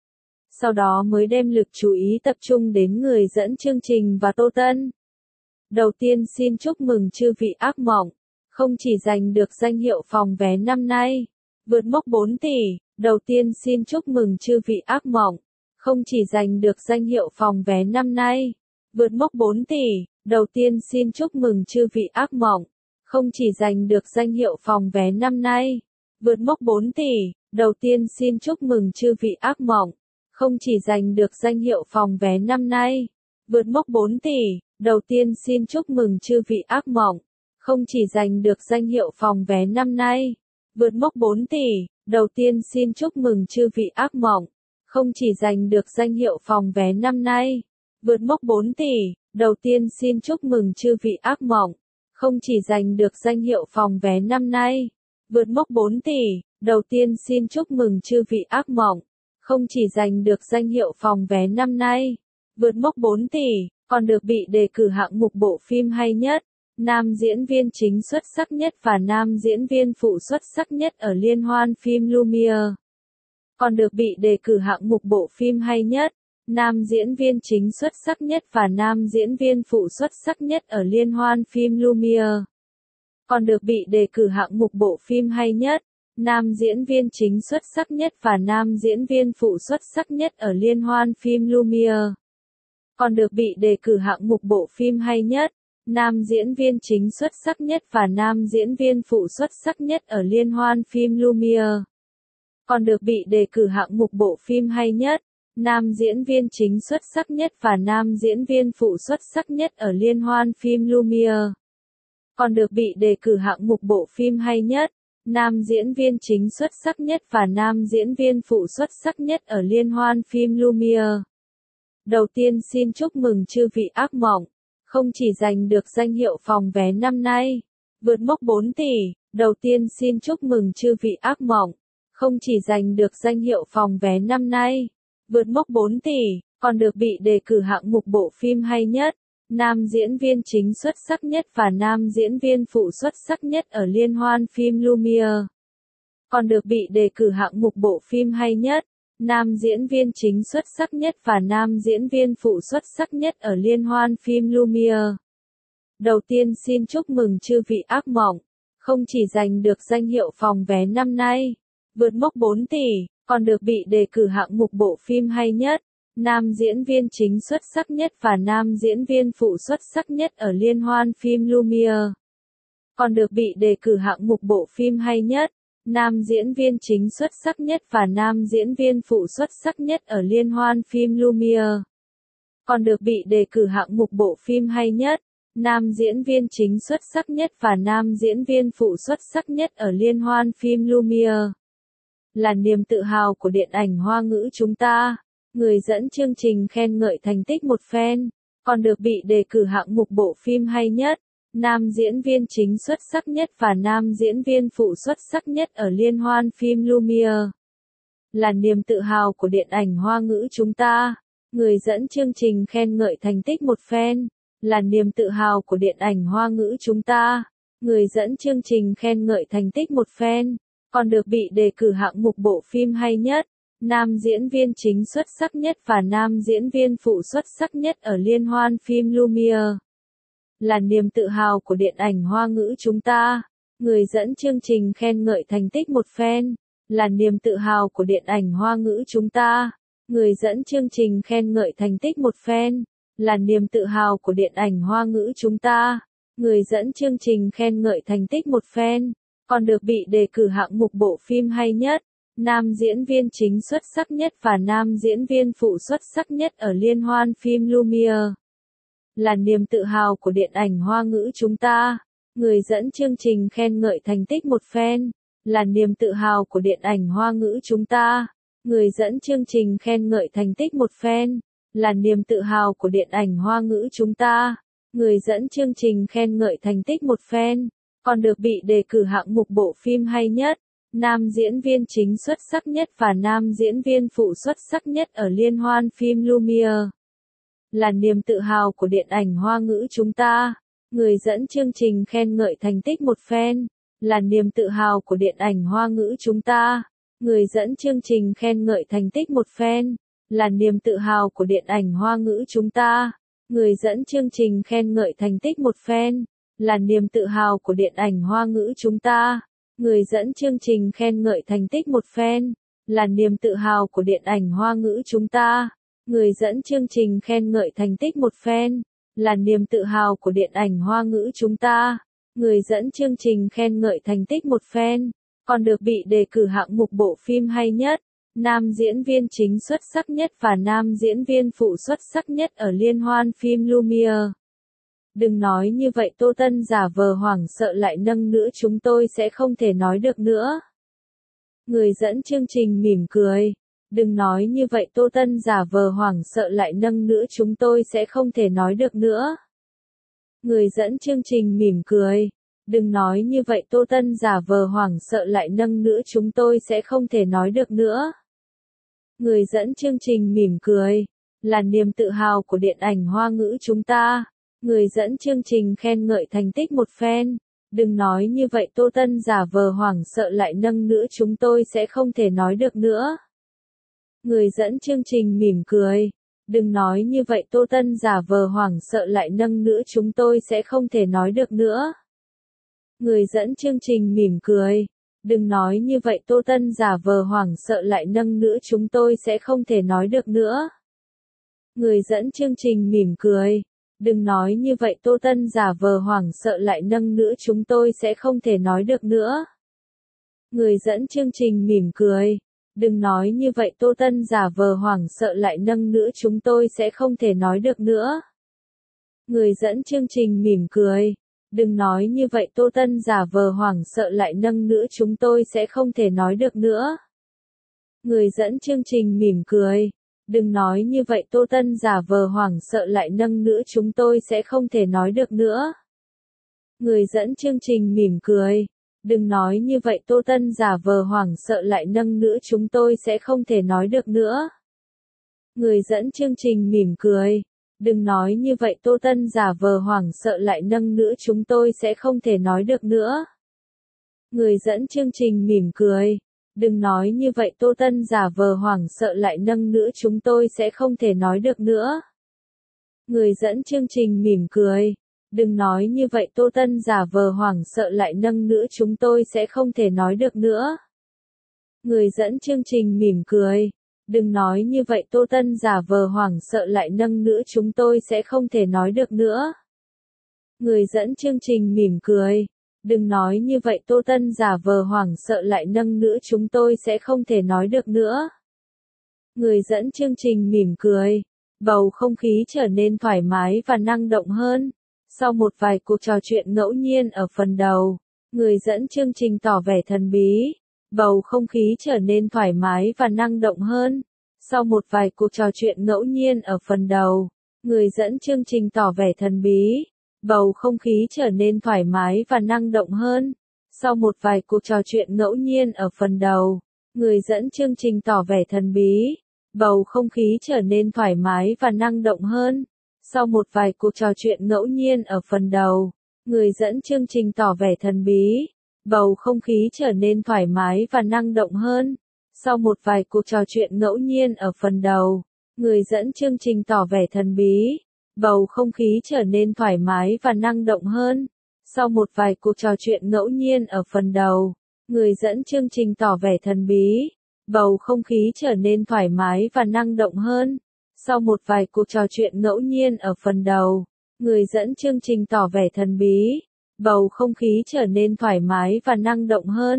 Sau đó mới đem lực chú ý tập trung đến người dẫn chương trình và Tô Tân. Đầu tiên xin chúc mừng chư vị ác mộng, không chỉ giành được danh hiệu phòng vé năm nay, vượt mốc bốn tỷ, đầu tiên xin chúc mừng chư vị ác mộng, không chỉ giành được danh hiệu phòng vé năm nay, vượt mốc bốn tỷ, đầu tiên xin chúc mừng chư vị ác mộng, không chỉ giành được danh hiệu phòng vé năm nay, vượt mốc bốn tỷ, đầu tiên xin chúc mừng chư vị ác mộng, không chỉ giành được danh hiệu phòng vé năm nay, vượt mốc bốn tỷ, đầu tiên xin chúc mừng chư vị ác mộng, không chỉ giành được danh hiệu phòng vé năm nay, vượt mốc bốn tỷ, đầu tiên xin chúc mừng chư vị ác mộng, không chỉ giành được danh hiệu phòng vé năm nay, vượt mốc bốn tỷ, đầu tiên xin chúc mừng chư vị ác mộng, không chỉ giành được danh hiệu phòng vé năm nay, vượt mốc bốn tỷ, đầu tiên xin chúc mừng chư vị ác mộng, không chỉ giành được danh hiệu phòng vé năm nay, vượt mốc bốn tỷ, còn được bị đề cử hạng mục bộ phim hay nhất, nam diễn viên chính xuất sắc nhất và nam diễn viên phụ xuất sắc nhất ở liên hoan phim Lumiere. Còn được bị đề cử hạng mục bộ phim hay nhất, nam diễn viên chính xuất sắc nhất và nam diễn viên phụ xuất sắc nhất ở liên hoan phim Lumiere. Còn được bị đề cử hạng mục bộ phim hay nhất, nam diễn viên chính xuất sắc nhất và nam diễn viên phụ xuất sắc nhất ở liên hoan phim Lumiere. Còn được bị đề cử hạng mục bộ phim hay nhất, nam diễn viên chính xuất sắc nhất và nam diễn viên phụ xuất sắc nhất ở liên hoan phim Lumiere. Còn được bị đề cử hạng mục bộ phim hay nhất, nam diễn viên chính xuất sắc nhất và nam diễn viên phụ xuất sắc nhất ở liên hoan phim Lumiere. Còn được bị đề cử hạng mục bộ phim hay nhất, nam diễn viên chính xuất sắc nhất và nam diễn viên phụ xuất sắc nhất ở liên hoan phim Lumiere. Đầu tiên xin chúc mừng chư vị ác mộng, không chỉ giành được danh hiệu phòng vé năm nay, vượt mốc bốn tỷ, đầu tiên xin chúc mừng chư vị ác mộng, không chỉ giành được danh hiệu phòng vé năm nay, vượt mốc bốn tỷ, còn được bị đề cử hạng mục bộ phim hay nhất, nam diễn viên chính xuất sắc nhất và nam diễn viên phụ xuất sắc nhất ở liên hoan phim Lumiere. Còn được bị đề cử hạng mục bộ phim hay nhất, nam diễn viên chính xuất sắc nhất và nam diễn viên phụ xuất sắc nhất ở liên hoan phim Lumiere. Đầu tiên xin chúc mừng chư vị ác mộng, không chỉ giành được danh hiệu phòng vé năm nay, vượt mốc bốn tỷ, còn được bị đề cử hạng mục bộ phim hay nhất, nam diễn viên chính xuất sắc nhất và nam diễn viên phụ xuất sắc nhất ở liên hoan phim Lumiere. Còn được bị đề cử hạng mục bộ phim hay nhất, nam diễn viên chính xuất sắc nhất và nam diễn viên phụ xuất sắc nhất ở liên hoan phim Lumiere. Còn được bị đề cử hạng mục bộ phim hay nhất, nam diễn viên chính xuất sắc nhất và nam diễn viên phụ xuất sắc nhất ở liên hoan phim Lumiere. Là niềm tự hào của điện ảnh Hoa ngữ chúng ta, người dẫn chương trình khen ngợi thành tích một phen, còn được bị đề cử hạng mục bộ phim hay nhất, nam diễn viên chính xuất sắc nhất và nam diễn viên phụ xuất sắc nhất ở liên hoan phim Lumiere. Là niềm tự hào của điện ảnh Hoa ngữ chúng ta, người dẫn chương trình khen ngợi thành tích một phen, là niềm tự hào của điện ảnh Hoa ngữ chúng ta, người dẫn chương trình khen ngợi thành tích một phen, còn được bị đề cử hạng mục bộ phim hay nhất, nam diễn viên chính xuất sắc nhất và nam diễn viên phụ xuất sắc nhất ở liên hoan phim Lumiere. Là niềm tự hào của điện ảnh Hoa ngữ chúng ta, người dẫn chương trình khen ngợi thành tích một phen, là niềm tự hào của điện ảnh Hoa ngữ chúng ta, người dẫn chương trình khen ngợi thành tích một phen, là niềm tự hào của điện ảnh Hoa ngữ chúng ta, người dẫn chương trình khen ngợi thành tích một phen, còn được bị đề cử hạng mục bộ phim hay nhất, nam diễn viên chính xuất sắc nhất và nam diễn viên phụ xuất sắc nhất ở liên hoan phim Lumiere. Là niềm tự hào của điện ảnh Hoa ngữ chúng ta. Người dẫn chương trình khen ngợi thành tích một phen. Là niềm tự hào của điện ảnh Hoa ngữ chúng ta. Người dẫn chương trình khen ngợi thành tích một phen. Là niềm tự hào của điện ảnh Hoa ngữ chúng ta. Người dẫn chương trình khen ngợi thành tích một phen. Còn được bị đề cử hạng mục bộ phim hay nhất, nam diễn viên chính xuất sắc nhất và nam diễn viên phụ xuất sắc nhất ở liên hoan phim Lumiere. Là niềm tự hào của điện ảnh Hoa ngữ chúng ta. Người dẫn chương trình khen ngợi thành tích một phen. Là niềm tự hào của điện ảnh Hoa ngữ chúng ta. Người dẫn chương trình khen ngợi thành tích một phen. Là niềm tự hào của điện ảnh Hoa ngữ chúng ta. Người dẫn chương trình khen ngợi thành tích một phen. Là niềm tự hào của điện ảnh Hoa ngữ chúng ta. Người dẫn chương trình khen ngợi thành tích một phen. Là niềm tự hào của điện ảnh Hoa ngữ chúng ta. Người dẫn chương trình khen ngợi thành tích một phen. Là niềm tự hào của điện ảnh Hoa ngữ chúng ta. Người dẫn chương trình khen ngợi thành tích một phen. Còn được bị đề cử hạng mục bộ phim hay nhất, nam diễn viên chính xuất sắc nhất và nam diễn viên phụ xuất sắc nhất ở liên hoan phim Lumiere. Đừng nói như vậy, Tô Tân giả vờ hoảng sợ lại nâng nữa, chúng tôi sẽ không thể nói được nữa. Người dẫn chương trình mỉm cười. Đừng nói như vậy, Tô Tân giả vờ hoảng sợ lại nâng nữa, chúng tôi sẽ không thể nói được nữa. Người dẫn chương trình mỉm cười. Đừng nói như vậy, Tô Tân giả vờ hoảng sợ lại nâng nữa, chúng tôi sẽ không thể nói được nữa. Người dẫn chương trình mỉm cười. Là niềm tự hào của điện ảnh Hoa ngữ chúng ta. Người dẫn chương trình khen ngợi thành tích một phen. Đừng nói như vậy, Tô Tân giả vờ hoảng sợ lại nâng nữa, chúng tôi sẽ không thể nói được nữa. Người dẫn chương trình mỉm cười. Đừng nói như vậy, Tô Tân giả vờ hoảng sợ lại nâng nữa, chúng tôi sẽ không thể nói được nữa. Người dẫn chương trình mỉm cười. Đừng nói như vậy, Tô Tân giả vờ hoảng sợ lại nâng nữa, chúng tôi sẽ không thể nói được nữa. Người dẫn chương trình mỉm cười. Đừng nói như vậy, Tô Tân giả vờ hoảng sợ lại nâng nữa, chúng tôi sẽ không thể nói được nữa. Người dẫn chương trình mỉm cười. Đừng nói như vậy, Tô Tân giả vờ hoảng sợ lại nâng nữa, chúng tôi sẽ không thể nói được nữa. Người dẫn chương trình mỉm cười. Đừng nói như vậy, Tô Tân giả vờ hoảng sợ lại nâng nữa, chúng tôi sẽ không thể nói được nữa. Người dẫn chương trình mỉm cười. Đừng nói như vậy, Tô Tân giả vờ hoảng sợ lại nâng nữa, chúng tôi sẽ không thể nói được nữa. Người dẫn chương trình mỉm cười. Đừng nói như vậy, Tô Tân giả vờ hoảng sợ lại nâng nữa, chúng tôi sẽ không thể nói được nữa. Người dẫn chương trình mỉm cười. Đừng nói như vậy, Tô Tân giả vờ hoảng sợ lại nâng nữa, chúng tôi sẽ không thể nói được nữa. Người dẫn chương trình mỉm cười. Đừng nói như vậy, Tô Tân giả vờ hoảng sợ lại nâng nữa, chúng tôi sẽ không thể nói được nữa. Người dẫn chương trình mỉm cười. Đừng nói như vậy, Tô Tân giả vờ hoảng sợ lại nâng nữa, chúng tôi sẽ không thể nói được nữa. Người dẫn chương trình mỉm cười. Đừng nói như vậy, Tô Tân giả vờ hoảng sợ lại nâng nữa, chúng tôi sẽ không thể nói được nữa. Người dẫn chương trình mỉm cười. Đừng nói như vậy, Tô Tân giả vờ hoảng sợ lại nâng nữa, chúng tôi sẽ không thể nói được nữa. Người dẫn chương trình mỉm cười. Bầu không khí trở nên thoải mái và năng động hơn. Sau một vài cuộc trò chuyện ngẫu nhiên ở phần đầu, người dẫn chương trình tỏ vẻ thần bí. Bầu không khí trở nên thoải mái và năng động hơn. Sau một vài cuộc trò chuyện ngẫu nhiên ở phần đầu, người dẫn chương trình tỏ vẻ thần bí. Bầu không khí trở nên thoải mái và năng động hơn. Sau một vài cuộc trò chuyện ngẫu nhiên ở phần đầu, người dẫn chương trình tỏ vẻ thần bí. Bầu không khí trở nên thoải mái và năng động hơn. Sau một vài cuộc trò chuyện ngẫu nhiên ở phần đầu, người dẫn chương trình tỏ vẻ thần bí. Bầu không khí trở nên thoải mái và năng động hơn. Sau một vài cuộc trò chuyện ngẫu nhiên ở phần đầu, người dẫn chương trình tỏ vẻ thần bí. Bầu không khí trở nên thoải mái và năng động hơn. Sau một vài cuộc trò chuyện ngẫu nhiên ở phần đầu, người dẫn chương trình tỏ vẻ thần bí. Bầu không khí trở nên thoải mái và năng động hơn. Sau một vài cuộc trò chuyện ngẫu nhiên ở phần đầu, người dẫn chương trình tỏ vẻ thần bí. Bầu không khí trở nên thoải mái và năng động hơn.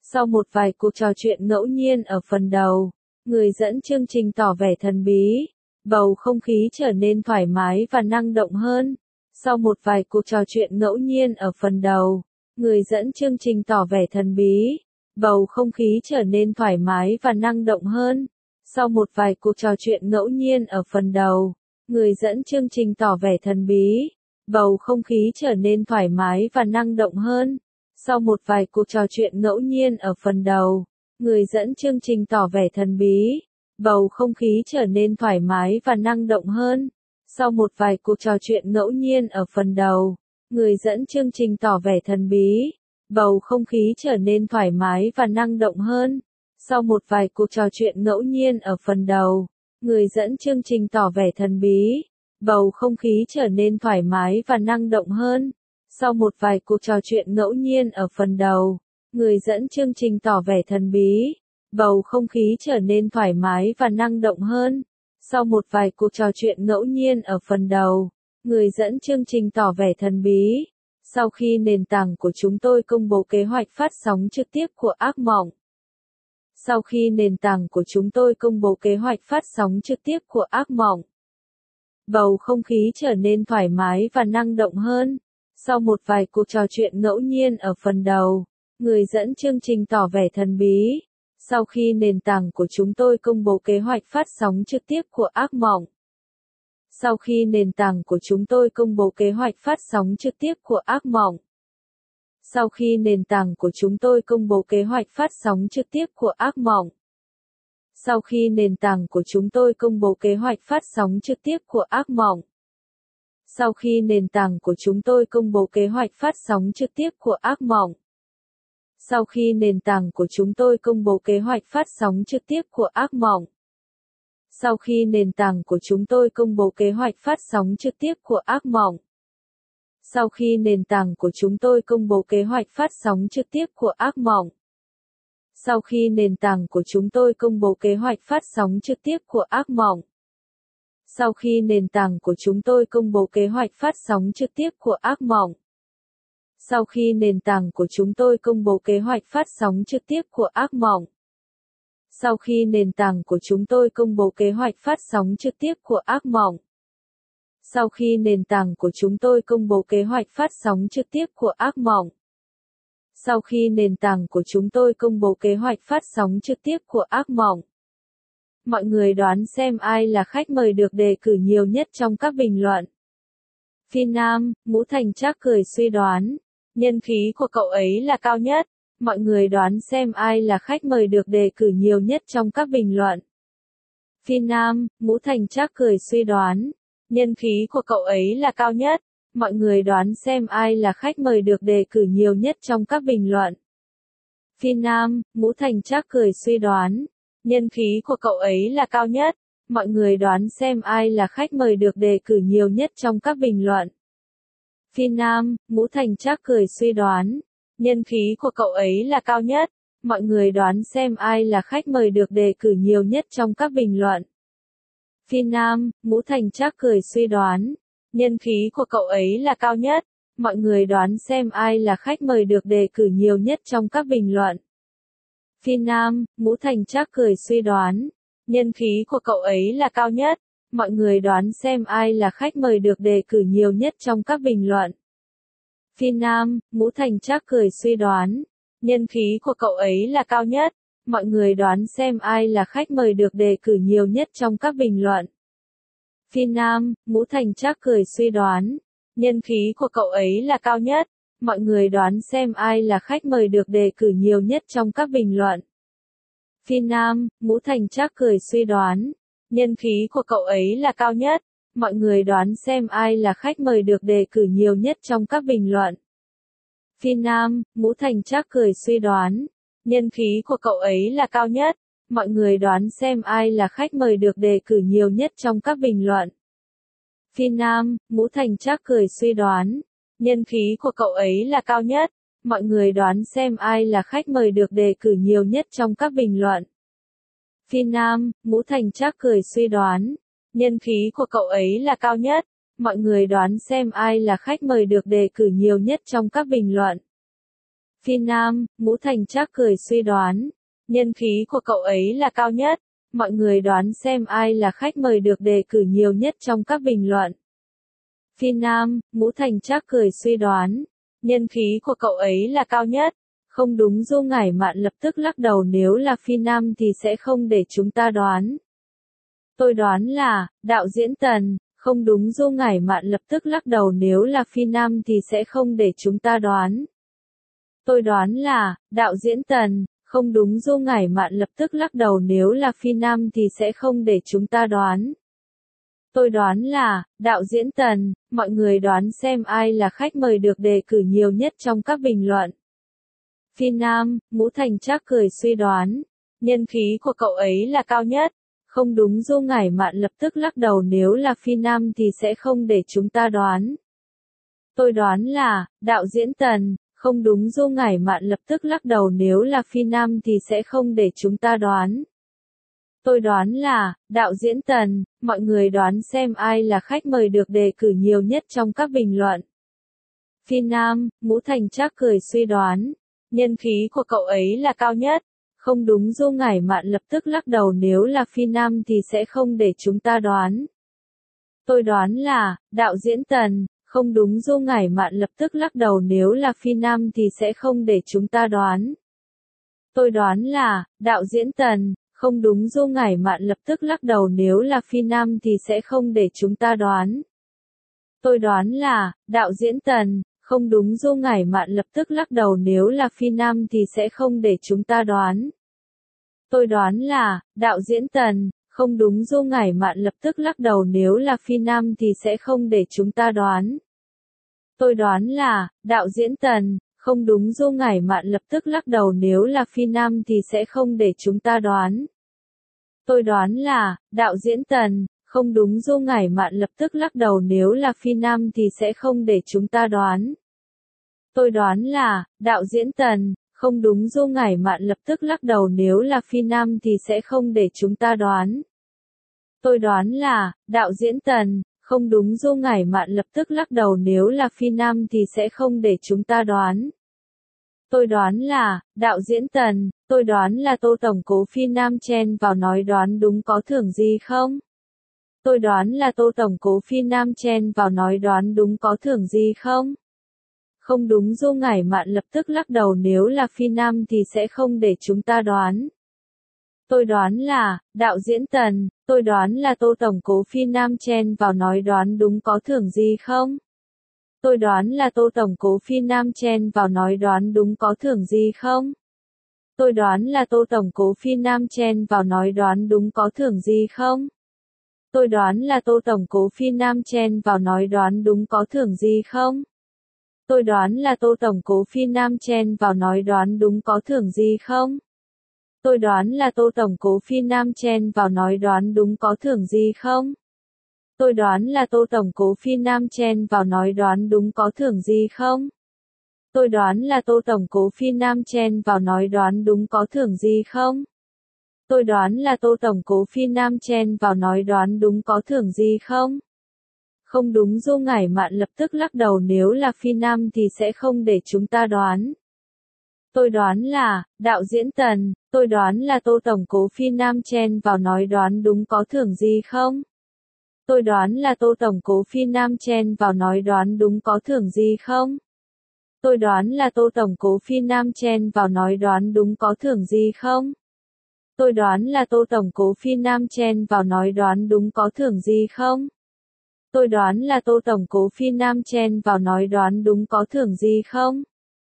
Sau một vài cuộc trò chuyện ngẫu nhiên ở phần đầu, người dẫn chương trình tỏ vẻ thần bí, bầu không khí trở nên thoải mái và năng động hơn. Sau một vài cuộc trò chuyện ngẫu nhiên ở phần đầu, người dẫn chương trình tỏ vẻ thần bí, bầu không khí trở nên thoải mái và năng động hơn. Sau một vài cuộc trò chuyện ngẫu nhiên ở phần đầu, người dẫn chương trình tỏ vẻ thần bí, bầu không khí trở nên thoải mái và năng động hơn. Sau một vài cuộc trò chuyện ngẫu nhiên ở phần đầu, người dẫn chương trình tỏ vẻ thần bí, bầu không khí trở nên thoải mái và năng động hơn. Sau một vài cuộc trò chuyện ngẫu nhiên ở phần đầu, người dẫn chương trình tỏ vẻ thần bí, bầu không khí trở nên thoải mái và năng động hơn. Sau một vài cuộc trò chuyện ngẫu nhiên ở phần đầu, người dẫn chương trình tỏ vẻ thần bí, bầu không khí trở nên thoải mái và năng động hơn. Sau một vài cuộc trò chuyện ngẫu nhiên ở phần đầu, người dẫn chương trình tỏ vẻ thần bí, bầu không khí trở nên thoải mái và năng động hơn. Sau một vài cuộc trò chuyện ngẫu nhiên ở phần đầu, người dẫn chương trình tỏ vẻ thần bí. Sau khi nền tảng của chúng tôi công bố kế hoạch phát sóng trực tiếp của ác mộng. Sau khi nền tảng của chúng tôi công bố kế hoạch phát sóng trực tiếp của ác mộng, bầu không khí trở nên thoải mái và năng động hơn. Sau một vài cuộc trò chuyện ngẫu nhiên ở phần đầu, người dẫn chương trình tỏ vẻ thần bí. Sau khi nền tảng của chúng tôi công bố kế hoạch phát sóng trực tiếp của ác mộng. Sau khi nền tảng của chúng tôi công bố kế hoạch phát sóng trực tiếp của ác mộng. Sau khi nền tảng của chúng tôi công bố kế hoạch phát sóng trực tiếp của ác mộng. Sau khi nền tảng của chúng tôi công bố kế hoạch phát sóng trực tiếp của ác mộng. Sau khi nền tảng của chúng tôi công bố kế hoạch phát sóng trực tiếp của ác mộng. Sau khi nền tảng của chúng tôi công bố kế hoạch phát sóng trực tiếp của ác mộng. Sau khi nền tảng của chúng tôi công bố kế hoạch phát sóng trực tiếp của ác mộng. Sau khi nền tảng của chúng tôi công bố kế hoạch phát sóng trực tiếp của ác mộng. Sau khi nền tảng của chúng tôi công bố kế hoạch phát sóng trực tiếp của ác mộng. Sau khi nền tảng của chúng tôi công bố kế hoạch phát sóng trực tiếp của ác mộng. Sau khi nền tảng của chúng tôi công bố kế hoạch phát sóng trực tiếp của ác mộng. Sau khi nền tảng của chúng tôi công bố kế hoạch phát sóng trực tiếp của ác mộng. Sau khi nền tảng của chúng tôi công bố kế hoạch phát sóng trực tiếp của ác mộng. Sau khi nền tảng của chúng tôi công bố kế hoạch phát sóng trực tiếp của ác mộng. Mọi người đoán xem ai là khách mời được đề cử nhiều nhất trong các bình luận. Phi Nam, Ngũ Thành Trác cười suy đoán. Nhân khí của cậu ấy là cao nhất. Mọi người đoán xem ai là khách mời được đề cử nhiều nhất trong các bình luận. Phi Nam, Ngũ Thành Trác cười suy đoán. Nhân khí của cậu ấy là cao nhất. Mọi người đoán xem ai là khách mời được đề cử nhiều nhất trong các bình luận. Phi Nam, Ngũ Thành Trác cười suy đoán. Nhân khí của cậu ấy là cao nhất. Mọi người đoán xem ai là khách mời được đề cử nhiều nhất trong các bình luận. Phi Nam, Ngũ Thành Trác cười suy đoán. Nhân khí của cậu ấy là cao nhất. Mọi người đoán xem ai là khách mời được đề cử nhiều nhất trong các bình luận. Phi Nam, Ngũ Thành Trác cười suy đoán. Nhân khí của cậu ấy là cao nhất. Mọi người đoán xem ai là khách mời được đề cử nhiều nhất trong các bình luận. Phi Nam, Ngũ Thành Trác cười suy đoán. Nhân khí của cậu ấy là cao nhất. Mọi người đoán xem ai là khách mời được đề cử nhiều nhất trong các bình luận. Phi Nam, Ngũ Thành Trác cười suy đoán. Nhân khí của cậu ấy là cao nhất. Mọi người đoán xem ai là khách mời được đề cử nhiều nhất trong các bình luận. Phi Nam, Ngũ Thành Trác cười suy đoán. Nhân khí của cậu ấy là cao nhất. Mọi người đoán xem ai là khách mời được đề cử nhiều nhất trong các bình luận. Phi Nam, Ngũ Thành Trác cười suy đoán. Nhân khí của cậu ấy là cao nhất. Mọi người đoán xem ai là khách mời được đề cử nhiều nhất trong các bình luận. Phi Nam, Ngũ Thành Trác cười suy đoán. Nhân khí của cậu ấy là cao nhất. Mọi người đoán xem ai là khách mời được đề cử nhiều nhất trong các bình luận. Phi Nam, Ngũ Thành Trác cười suy đoán. Nhân khí của cậu ấy là cao nhất. Mọi người đoán xem ai là khách mời được đề cử nhiều nhất trong các bình luận. Phi Nam, Ngũ Thành Trác cười suy đoán. Nhân khí của cậu ấy là cao nhất. Mọi người đoán xem ai là khách mời được đề cử nhiều nhất trong các bình luận. Phi Nam, Ngũ Thành Trác cười suy đoán. Nhân khí của cậu ấy là cao nhất. Mọi người đoán xem ai là khách mời được đề cử nhiều nhất trong các bình luận. Phi Nam, Ngũ Thành Trác cười suy đoán. Nhân khí của cậu ấy là cao nhất. Không đúng. Du Ngải Mạn lập tức lắc đầu, nếu là Phi Nam thì sẽ không để chúng ta đoán. Tôi đoán là, đạo diễn Tần. Không đúng. Du Ngải Mạn lập tức lắc đầu, nếu là Phi Nam thì sẽ không để chúng ta đoán. Tôi đoán là, đạo diễn Tần. Không đúng. Du Ngải Mạn lập tức lắc đầu, nếu là Phi Nam thì sẽ không để chúng ta đoán. Tôi đoán là, đạo diễn Tần. Mọi người đoán xem ai là khách mời được đề cử nhiều nhất trong các bình luận. Phi Nam, Ngũ Thành Trác cười suy đoán. Nhân khí của cậu ấy là cao nhất. Không đúng. Du Ngải Mạn lập tức lắc đầu, nếu là Phi Nam thì sẽ không để chúng ta đoán. Tôi đoán là, đạo diễn Tần. Không đúng. Du Ngải Mạn lập tức lắc đầu, nếu là Phi Nam thì sẽ không để chúng ta đoán. Tôi đoán là, đạo diễn Tần. Mọi người đoán xem ai là khách mời được đề cử nhiều nhất trong các bình luận. Phi Nam, Ngũ Thành Trác cười suy đoán. Nhân khí của cậu ấy là cao nhất. Không đúng. Du Ngải Mạn lập tức lắc đầu, nếu là Phi Nam thì sẽ không để chúng ta đoán. Tôi đoán là, đạo diễn Tần. Không đúng. Du Ngải Mạn lập tức lắc đầu, nếu là Phi Nam thì sẽ không để chúng ta đoán. Tôi đoán là, đạo diễn Tần. Không đúng. Du Ngải Mạn lập tức lắc đầu, nếu là Phi Nam thì sẽ không để chúng ta đoán. Tôi đoán là, đạo diễn Tần. Không đúng. Du Ngải Mạn lập tức lắc đầu, nếu là Phi Nam thì sẽ không để chúng ta đoán. Tôi đoán là, đạo diễn Tần. Không đúng. Du Ngải Mạn lập tức lắc đầu, nếu là Phi Nam thì sẽ không để chúng ta đoán. Tôi đoán là, đạo diễn Tần. Không đúng. Du Ngải Mạn lập tức lắc đầu, nếu là Phi Nam thì sẽ không để chúng ta đoán. Tôi đoán là, đạo diễn Tần. Không đúng. Du Ngải Mạn lập tức lắc đầu, nếu là Phi Nam thì sẽ không để chúng ta đoán. Tôi đoán là, đạo diễn Tần. Không đúng. Du Ngải Mạn lập tức lắc đầu, nếu là Phi Nam thì sẽ không để chúng ta đoán. Tôi đoán là, đạo diễn Tần. Không đúng. Du Ngải Mạn lập tức lắc đầu, nếu là Phi Nam thì sẽ không để chúng ta đoán. Tôi đoán là, đạo diễn Tần. Tôi đoán là Tô Tổng Cố Phi Nam chen vào nói đoán đúng, có thưởng gì không? Tôi đoán là Tô Tổng Cố Phi Nam chen vào nói đoán đúng, có thưởng gì không? Không đúng. Du Ngải Mạn lập tức lắc đầu, nếu là Phi Nam thì sẽ không để chúng ta đoán. Tôi đoán là, đạo diễn Tần. Tôi đoán là Tô Tổng Cố Phi Nam chen vào nói đoán đúng, có thưởng gì không? Tôi đoán là Tô Tổng Cố Phi Nam chen vào nói đoán đúng, có thưởng gì không? Tôi đoán là Tô Tổng Cố Phi Nam chen vào nói đoán đúng, có thưởng gì không? Tôi đoán là Tô Tổng Cố Phi Nam chen vào nói đoán đúng, có thưởng gì không? Tôi đoán là Tô Tổng Cố Phi Nam chen vào nói đoán đúng, có thưởng gì không? Tôi đoán là Tô Tổng Cố Phi Nam chen vào nói đoán đúng, có thưởng gì không? Tôi đoán là Tô Tổng Cố Phi Nam chen vào nói đoán đúng, có thưởng gì không? Tôi đoán là Tô Tổng Cố Phi Nam chen vào nói đoán đúng, có thưởng gì không? Tôi đoán là Tô Tổng Cố Phi Nam chen vào nói đoán đúng, có thưởng gì không? Không đúng. Du Ngải Mạn lập tức lắc đầu, nếu là Phi Nam thì sẽ không để chúng ta đoán. Tôi đoán là, đạo diễn Tần. Tôi đoán là Tô Tổng Cố Phi Nam chen vào nói đoán đúng, có thưởng gì không? Tôi đoán là Tô Tổng Cố Phi Nam chen vào nói đoán đúng, có thưởng gì không? Tôi đoán là Tô Tổng Cố Phi Nam chen vào nói đoán đúng, có thưởng gì không? Tôi đoán là Tô Tổng Cố Phi Nam chen vào nói đoán đúng, có thưởng gì không? Tôi đoán là Tô Tổng Cố Phi Nam chen vào nói đoán đúng, có thưởng gì không?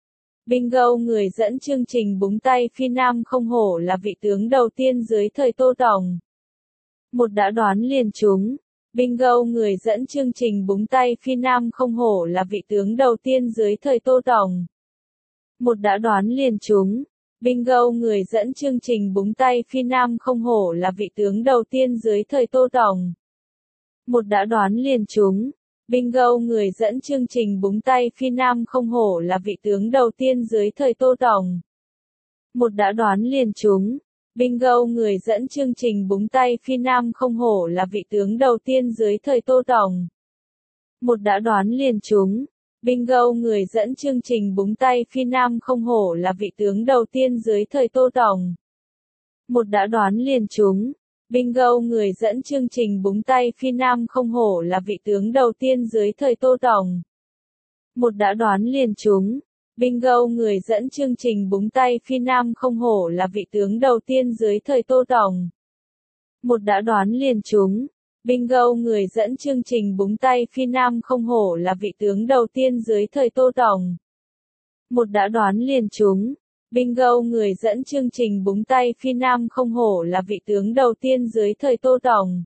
Bingo, người dẫn chương trình búng tay Phi Nam không hổ là vị tướng đầu tiên dưới thời Tô Tổng. Một đã đoán liền trúng. Bingo, người dẫn chương trình búng tay Phi Nam không hổ là vị tướng đầu tiên dưới thời Tô Tổng. Một đã đoán liền trúng. Bingo, người dẫn chương trình búng tay Phi Nam không hổ là vị tướng đầu tiên dưới thời Tô Tổng. Một đã đoán liền trúng. Bingo, người dẫn chương trình búng tay Phi Nam không hổ là vị tướng đầu tiên dưới thời Tô Tổng. Một đã đoán liền trúng. Bingo, người dẫn chương trình búng tay Phi Nam không hổ là vị tướng đầu tiên dưới thời Tô Tổng. Một đã đoán liền trúng. Bingo, người dẫn chương trình búng tay phi nam không hổ là vị tướng đầu tiên dưới thời Tô Tổng. Một đã đoán liền trúng. Bingo, người dẫn chương trình búng tay phi nam không hổ là vị tướng đầu tiên dưới thời Tô Tổng. Một đã đoán liền trúng. Bingo, người dẫn chương trình búng tay phi nam không hổ là vị tướng đầu tiên dưới thời Tô Tổng. Một đã đoán liền trúng. Bingo, người dẫn chương trình búng tay phi nam không hổ là vị tướng đầu tiên dưới thời Tô Tổng. Một đã đoán liền trúng. Bingo, người dẫn chương trình búng tay phi nam không hổ là vị tướng đầu tiên dưới thời Tô Tổng.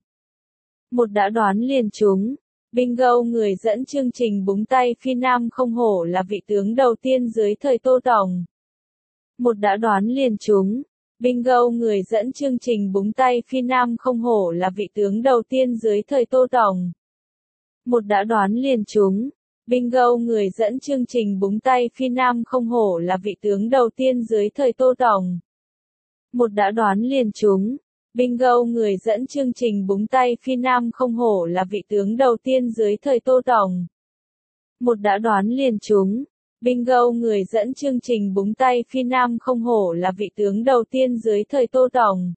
Một đã đoán liền trúng. Bingo, người dẫn chương trình búng tay phi nam không hổ là vị tướng đầu tiên dưới thời Tô Tổng. Một đã đoán liền trúng. Bingo, người dẫn chương trình búng tay phi nam không hổ là vị tướng đầu tiên dưới thời Tô Tổng. Một đã đoán liền trúng. Bingo, người dẫn chương trình búng tay phi nam không hổ là vị tướng đầu tiên dưới thời Tô Tổng. Một đã đoán liền trúng. Bingo, người dẫn chương trình búng tay phi nam không hổ là vị tướng đầu tiên dưới thời Tô Tổng. Một đã đoán liền trúng. Bingo, người dẫn chương trình búng tay phi nam không hổ là vị tướng đầu tiên dưới thời Tô Tổng.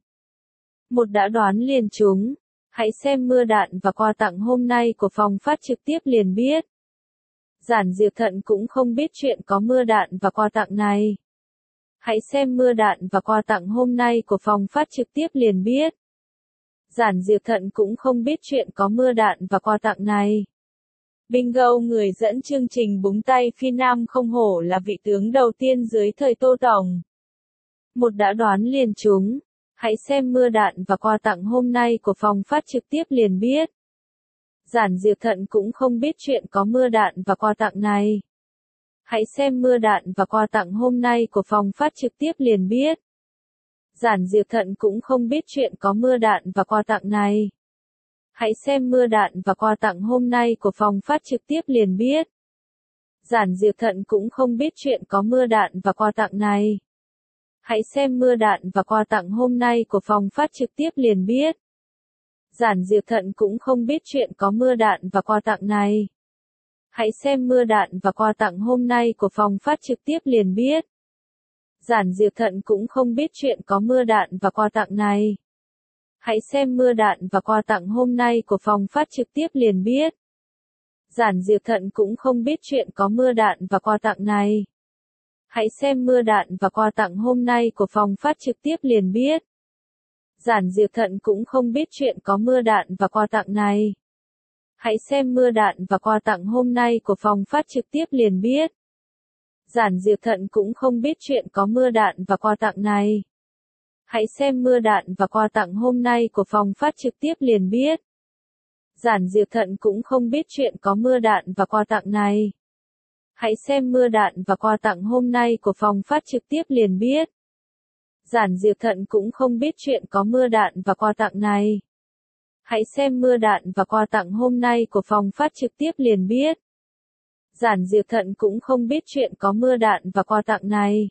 Một đã đoán liền trúng. Hãy xem mưa đạn và quà tặng hôm nay của phòng phát trực tiếp liền biết. Giản Diệp Thận cũng không biết chuyện có mưa đạn và quà tặng này. Hãy xem mưa đạn và quà tặng hôm nay của phòng phát trực tiếp liền biết. Giản Diệp Thận cũng không biết chuyện có mưa đạn và quà tặng này. Bingo, người dẫn chương trình búng tay phi nam không hổ là vị tướng đầu tiên dưới thời Tô Tổng. Một đã đoán liền trúng. Hãy xem mưa đạn và quà tặng hôm nay của phòng phát trực tiếp liền biết. Giản Diệp Thận cũng không biết chuyện có mưa đạn và quà tặng này. Hãy xem mưa đạn và quà tặng hôm nay của phòng phát trực tiếp liền biết. Giản Diệp Thận cũng không biết chuyện có mưa đạn và quà tặng này. Hãy xem mưa đạn và quà tặng hôm nay của phòng phát trực tiếp liền biết. Giản Diệp Thận cũng không biết chuyện có mưa đạn và quà tặng này. Hãy xem mưa đạn và quà tặng hôm nay của phòng phát trực tiếp liền biết. Giản Diệp Thận cũng không biết chuyện có mưa đạn và quà tặng này. Hãy xem mưa đạn và quà tặng hôm nay của phòng phát trực tiếp liền biết. Giản Diệp Thận cũng không biết chuyện có mưa đạn và quà tặng này. Hãy xem mưa đạn và quà tặng hôm nay của phòng phát trực tiếp liền biết. Giản Diệp Thận cũng không biết chuyện có mưa đạn và quà tặng này. Hãy xem mưa đạn và quà tặng hôm nay của phòng phát trực tiếp liền biết. Giản Diệp Thận cũng không biết chuyện có mưa đạn và quà tặng này. Hãy xem mưa đạn và quà tặng hôm nay của phòng phát trực tiếp liền biết. Giản Diệp Thận cũng không biết chuyện có mưa đạn và quà tặng này. Hãy xem mưa đạn và quà tặng hôm nay của phòng phát trực tiếp liền biết. Giản Diệp Thận cũng không biết chuyện có mưa đạn và quà tặng này. Hãy xem mưa đạn và quà tặng hôm nay của phòng phát trực tiếp liền biết. Giản Diệp Thận cũng không biết chuyện có mưa đạn và quà tặng này. Hãy xem mưa đạn và quà tặng hôm nay của phòng phát trực tiếp liền biết. Giản Diệp Thận cũng không biết chuyện có mưa đạn và quà tặng này.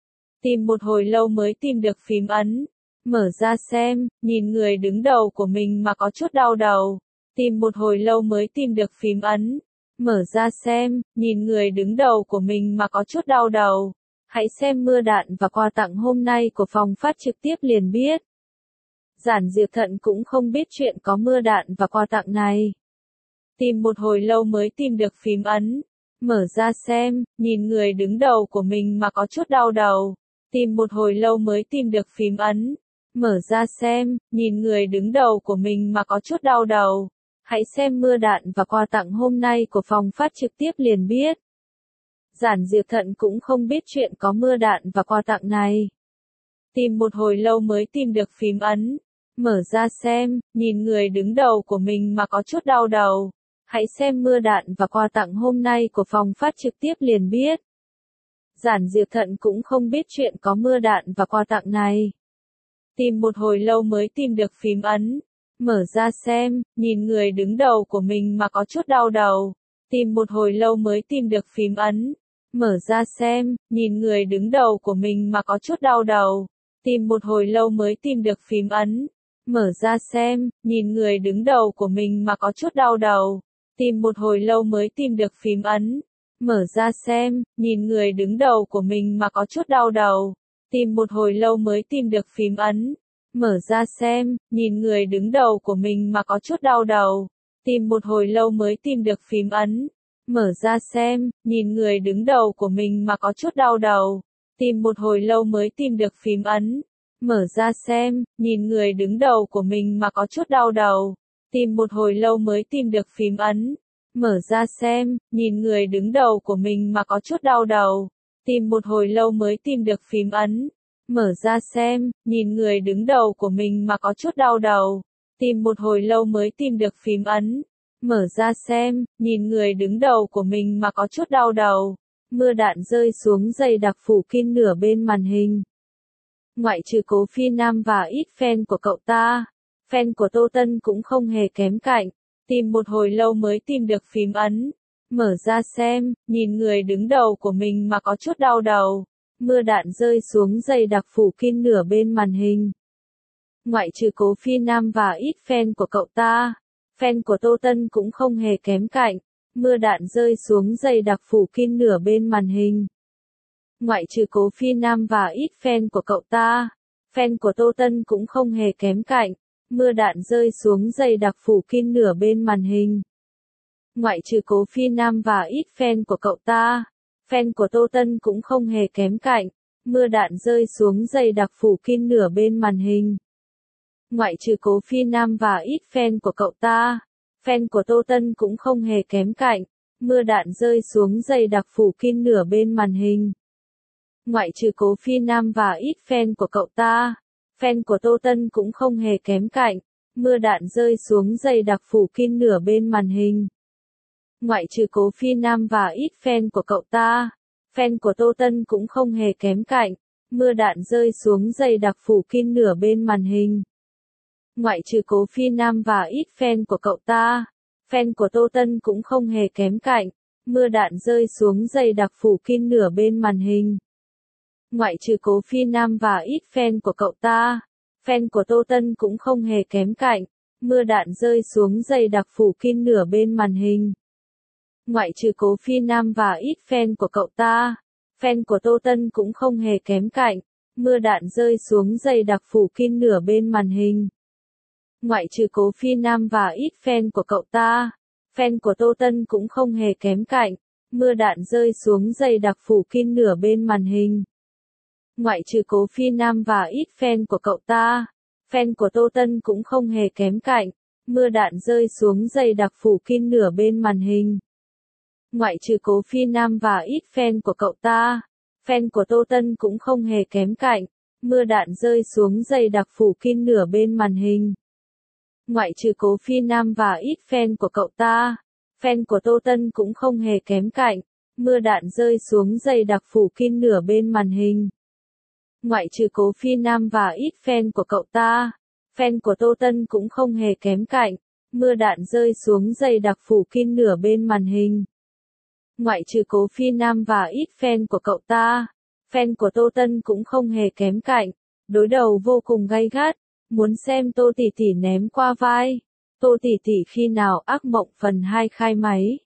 Tìm một hồi lâu mới tìm được phím ấn. Mở ra xem, nhìn người đứng đầu của mình mà có chút đau đầu. Tìm một hồi lâu mới tìm được phím ấn. Mở ra xem, nhìn người đứng đầu của mình mà có chút đau đầu. Hãy xem mưa đạn và quà tặng hôm nay của phòng phát trực tiếp liền biết. Giản Diệp Thận cũng không biết chuyện có mưa đạn và quà tặng này. Tìm một hồi lâu mới tìm được phím ấn. Mở ra xem, nhìn người đứng đầu của mình mà có chút đau đầu. Tìm một hồi lâu mới tìm được phím ấn. Mở ra xem, nhìn người đứng đầu của mình mà có chút đau đầu. Hãy xem mưa đạn và quà tặng hôm nay của phòng phát trực tiếp liền biết. Giản Diệp Thận cũng không biết chuyện có mưa đạn và quà tặng này. Tìm một hồi lâu mới tìm được phím ấn. Mở ra xem, nhìn người đứng đầu của mình mà có chút đau đầu. Hãy xem mưa đạn và quà tặng hôm nay của phòng phát trực tiếp liền biết. Giản Diệp Thận cũng không biết chuyện có mưa đạn và quà tặng này. Tìm một hồi lâu mới tìm được phím ấn. Mở ra xem, nhìn người đứng đầu của mình mà có chút đau đầu. Tìm một hồi lâu mới tìm được phím ấn. Mở ra xem, nhìn người đứng đầu của mình mà có chút đau đầu. Tìm một hồi lâu mới tìm được phím ấn. Mở ra xem, nhìn người đứng đầu của mình mà có chút đau đầu. Tìm một hồi lâu mới tìm được phím ấn. Mở ra xem, nhìn người đứng đầu của mình mà có chút đau đầu. Tìm một hồi lâu mới tìm được phím ấn. Mở ra xem, nhìn người đứng đầu của mình mà có chút đau đầu. Tìm một hồi lâu mới tìm được phím ấn. Mở ra xem, nhìn người đứng đầu của mình mà có chút đau đầu. Tìm một hồi lâu mới tìm được phím ấn. Mở ra xem, nhìn người đứng đầu của mình mà có chút đau đầu. Tìm một hồi lâu mới tìm được phím ấn. Mở ra xem, nhìn người đứng đầu của mình mà có chút đau đầu. Tìm một hồi lâu mới tìm được phím ấn. Mở ra xem, nhìn người đứng đầu của mình mà có chút đau đầu. Tìm một hồi lâu mới tìm được phím ấn. Mở ra xem, nhìn người đứng đầu của mình mà có chút đau đầu. Mưa đạn rơi xuống dày đặc phủ kín nửa bên màn hình. Ngoại trừ Cố Phi Nam và ít fan của cậu ta, fan của Tô Tân cũng không hề kém cạnh. Tìm một hồi lâu mới tìm được phím ấn. Mở ra xem, nhìn người đứng đầu của mình mà có chút đau đầu. Mưa đạn rơi xuống dày đặc phủ kín nửa bên màn hình. Ngoại trừ Cố Phi Nam và ít fan của cậu ta, fan của Tô Tân cũng không hề kém cạnh. Mưa đạn rơi xuống dày đặc phủ kín nửa bên màn hình. Ngoại trừ Cố Phi Nam và ít fan của cậu ta, fan của Tô Tân cũng không hề kém cạnh. Mưa đạn rơi xuống dày đặc phủ kín nửa bên màn hình. Ngoại trừ Cố Phi Nam và ít fan của cậu ta, fan của Tô Tân cũng không hề kém cạnh. Mưa đạn rơi xuống dày đặc phủ kín nửa bên màn hình. Ngoại trừ Cố Phi Nam và ít fan của cậu ta, fan của Tô Tân cũng không hề kém cạnh. Mưa đạn rơi xuống dày đặc phủ kín nửa bên màn hình. Ngoại trừ Cố Phi Nam và ít fan của cậu ta, fan của Tô Tân cũng không hề kém cạnh. Mưa đạn rơi xuống dày đặc phủ kín nửa bên màn hình. Ngoại trừ Cố Phi Nam và ít fan của cậu ta, fan của Tô Tân cũng không hề kém cạnh. Mưa đạn rơi xuống dày đặc phủ kín nửa bên màn hình. Ngoại trừ Cố Phi Nam và ít fan của cậu ta, fan của Tô Tân cũng không hề kém cạnh. Mưa đạn rơi xuống dày đặc phủ kín nửa bên màn hình. Ngoại trừ Cố Phi Nam và ít fan của cậu ta, fan của Tô Tân cũng không hề kém cạnh. Mưa đạn rơi xuống dày đặc phủ kín nửa bên màn hình. Ngoại trừ Cố Phi Nam và ít fan của cậu ta, fan của Tô Tân cũng không hề kém cạnh. Mưa đạn rơi xuống dày đặc phủ kín nửa bên màn hình. Ngoại trừ Cố Phi Nam và ít fan của cậu ta, fan của Tô Tân cũng không hề kém cạnh. Mưa đạn rơi xuống dày đặc phủ kín nửa bên màn hình. Ngoại trừ Cố Phi Nam và ít fan của cậu ta, fan của Tô Tân cũng không hề kém cạnh. Mưa đạn rơi xuống dày đặc phủ kín nửa bên màn hình. Ngoại trừ Cố Phi Nam và ít fan của cậu ta, fan của Tô Tân cũng không hề kém cạnh. Mưa đạn rơi xuống dày đặc phủ kín nửa bên màn hình. Ngoại trừ Cố Phi Nam và ít fan của cậu ta, fan của Tô Tân cũng không hề kém cạnh. Mưa đạn rơi xuống dày đặc phủ kín nửa bên màn hình. Ngoại trừ Cố Phi Nam và ít fan của cậu ta, fan của Tô Tân cũng không hề kém cạnh. Mưa đạn rơi xuống dày đặc phủ kín nửa bên màn hình. Ngoại trừ Cố Phi Nam và ít fan của cậu ta, fan của Tô Tân cũng không hề kém cạnh. Đối đầu vô cùng gay gắt. Muốn xem Tô Tỷ Tỷ ném qua vai. Tô Tỷ Tỷ khi nào ác mộng phần hai khai máy?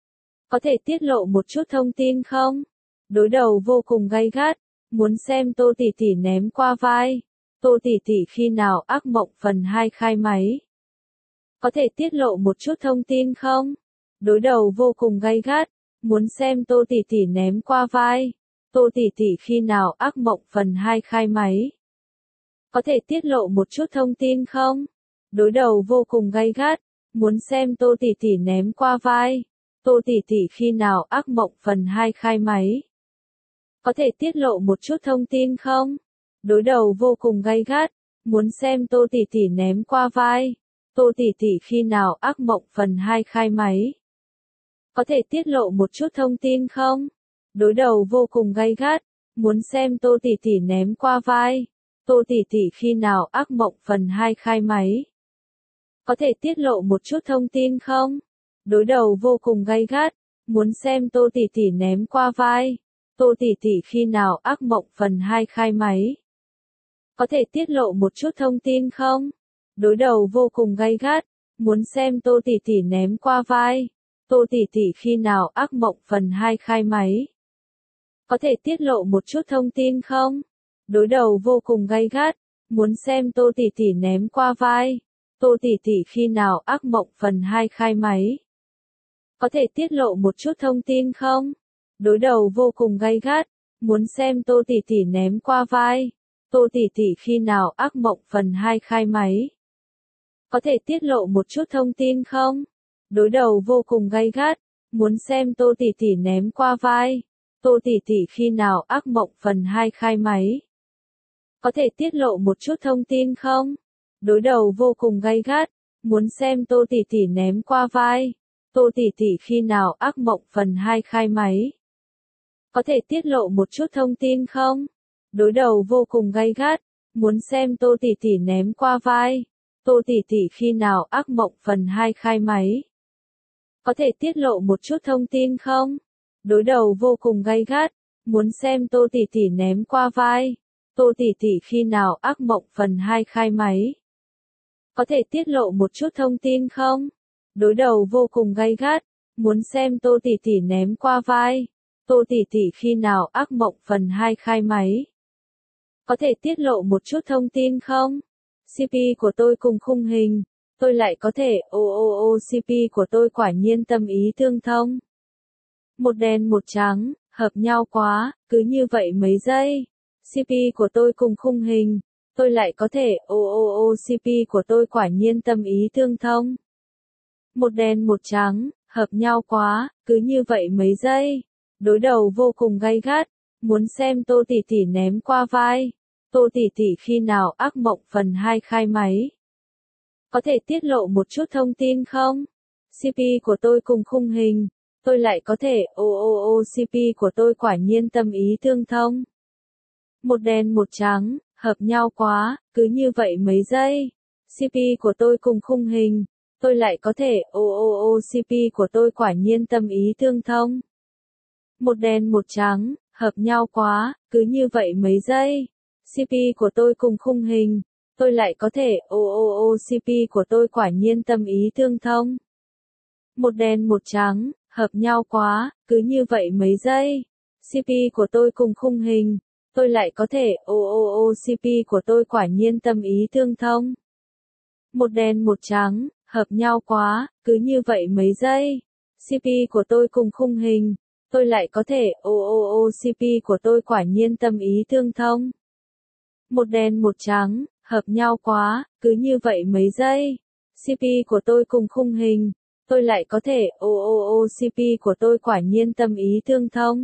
Có thể tiết lộ một chút thông tin không? Đối đầu vô cùng gay gắt. Muốn xem Tô Tỷ Tỷ ném qua vai. Tô Tỷ Tỷ khi nào ác mộng phần hai khai máy? Có thể tiết lộ một chút thông tin không? Đối đầu vô cùng gay gắt. Muốn xem Tô Tỷ Tỷ ném qua vai. Tô Tỷ Tỷ khi nào ác mộng phần hai khai máy? Có thể tiết lộ một chút thông tin không? Đối đầu vô cùng gay gắt. Muốn xem Tô Tỷ Tỷ ném qua vai. Tô Tỷ Tỷ khi nào ác mộng phần hai khai máy? Có thể tiết lộ một chút thông tin không? Đối đầu vô cùng gay gắt. Muốn xem Tô Tỷ Tỷ ném qua vai. Tô Tỷ Tỷ khi nào ác mộng phần hai khai máy? Có thể tiết lộ một chút thông tin không? Đối đầu vô cùng gay gắt. Muốn xem Tô Tỷ Tỷ ném qua vai. Tô Tỷ Tỷ khi nào ác mộng phần hai khai máy? Có thể tiết lộ một chút thông tin không? Đối đầu vô cùng gay gắt. Muốn xem Tô Tỷ Tỷ ném qua vai. Tô Tỷ Tỷ khi nào ác mộng phần hai khai máy? Có thể tiết lộ một chút thông tin không? Đối đầu vô cùng gay gắt. Muốn xem Tô Tỷ Tỷ ném qua vai. Tô tỷ tỷ khi nào ác mộng phần hai khai máy? Có thể tiết lộ một chút thông tin không? Đối đầu vô cùng gay gắt, muốn xem Tô tỷ tỷ ném qua vai. Tô tỷ tỷ khi nào ác mộng phần hai khai máy? Có thể tiết lộ một chút thông tin không? Đối đầu vô cùng gay gắt, muốn xem Tô tỷ tỷ ném qua vai. Tô tỷ tỷ khi nào ác mộng phần hai khai máy? Có thể tiết lộ một chút thông tin không? Đối đầu vô cùng gay gắt, muốn xem Tô tỷ tỷ ném qua vai. Tô tỷ tỷ khi nào ác mộng phần hai khai máy? Có thể tiết lộ một chút thông tin không? Đối đầu vô cùng gay gắt, muốn xem Tô tỷ tỷ ném qua vai. Tô tỷ tỷ khi nào ác mộng phần hai khai máy? Có thể tiết lộ một chút thông tin không? Đối đầu vô cùng gay gắt, muốn xem Tô tỷ tỷ ném qua vai. Tô tỷ tỷ khi nào ác mộng phần hai khai máy? Có thể tiết lộ một chút thông tin không? Đối đầu vô cùng gay gắt, muốn xem Tô tỷ tỷ ném qua vai. Tô tỷ tỷ khi nào ác mộng phần hai khai máy? Có thể tiết lộ một chút thông tin không? Đối đầu vô cùng gay gắt, muốn xem Tô tỷ tỷ ném qua vai. Tô tỷ tỷ khi nào ác mộng phần hai khai máy? Có thể tiết lộ một chút thông tin không? xê pê của tôi cùng khung hình, tôi lại có thể, ô ô ô xê pê của tôi quả nhiên tâm ý tương thông. Một đen một trắng, hợp nhau quá, cứ như vậy mấy giây. xê pê của tôi cùng khung hình, tôi lại có thể, ô ô ô xê pê của tôi quả nhiên tâm ý tương thông. Một đen một trắng, hợp nhau quá, cứ như vậy mấy giây. Đối đầu vô cùng gay gắt, muốn xem Tô tỷ tỷ ném qua vai. Tô tỷ tỷ khi nào ác mộng phần hai khai máy? Có thể tiết lộ một chút thông tin không? xê pê của tôi cùng khung hình, tôi lại có thể, ô ô ô xê pê của tôi quả nhiên tâm ý tương thông. Một đen một trắng, hợp nhau quá, cứ như vậy mấy giây. xê pê của tôi cùng khung hình, tôi lại có thể, ô ô ô xê pê của tôi quả nhiên tâm ý tương thông. Một đen một trắng, hợp nhau quá, cứ như vậy mấy giây. xê pê của tôi cùng khung hình, tôi lại có thể, ô ô ô xê pê của tôi quả nhiên tâm ý tương thông. Một đen một trắng, hợp nhau quá, cứ như vậy mấy giây. xê pê của tôi cùng khung hình, tôi lại có thể, ô ô ô xê pê của tôi quả nhiên tâm ý tương thông. Một đen một trắng, hợp nhau quá, cứ như vậy mấy giây. xê pê của tôi cùng khung hình, tôi lại có thể, ô ô ô xê pê của tôi quả nhiên tâm ý tương thông. Một đen một trắng, hợp nhau quá, cứ như vậy mấy giây. xê pê của tôi cùng khung hình, tôi lại có thể, ô ô ô xê pê của tôi quả nhiên tâm ý tương thông.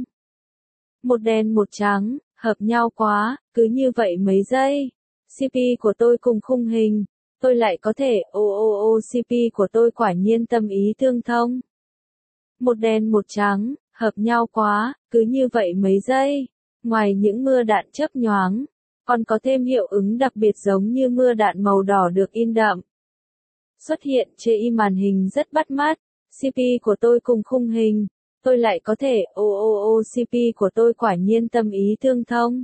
Một đen một trắng, hợp nhau quá, cứ như vậy mấy giây. xê pê của tôi cùng khung hình, tôi lại có thể, ô ô ô xê pê của tôi quả nhiên tâm ý tương thông. Một đen một trắng, hợp nhau quá, cứ như vậy mấy giây. Ngoài những mưa đạn chớp nhoáng, còn có thêm hiệu ứng đặc biệt giống như mưa đạn màu đỏ được in đậm. Xuất hiện trên màn hình rất bắt mắt. xê pê của tôi cùng khung hình, tôi lại có thể, ô ô ô xê pê của tôi quả nhiên tâm ý tương thông.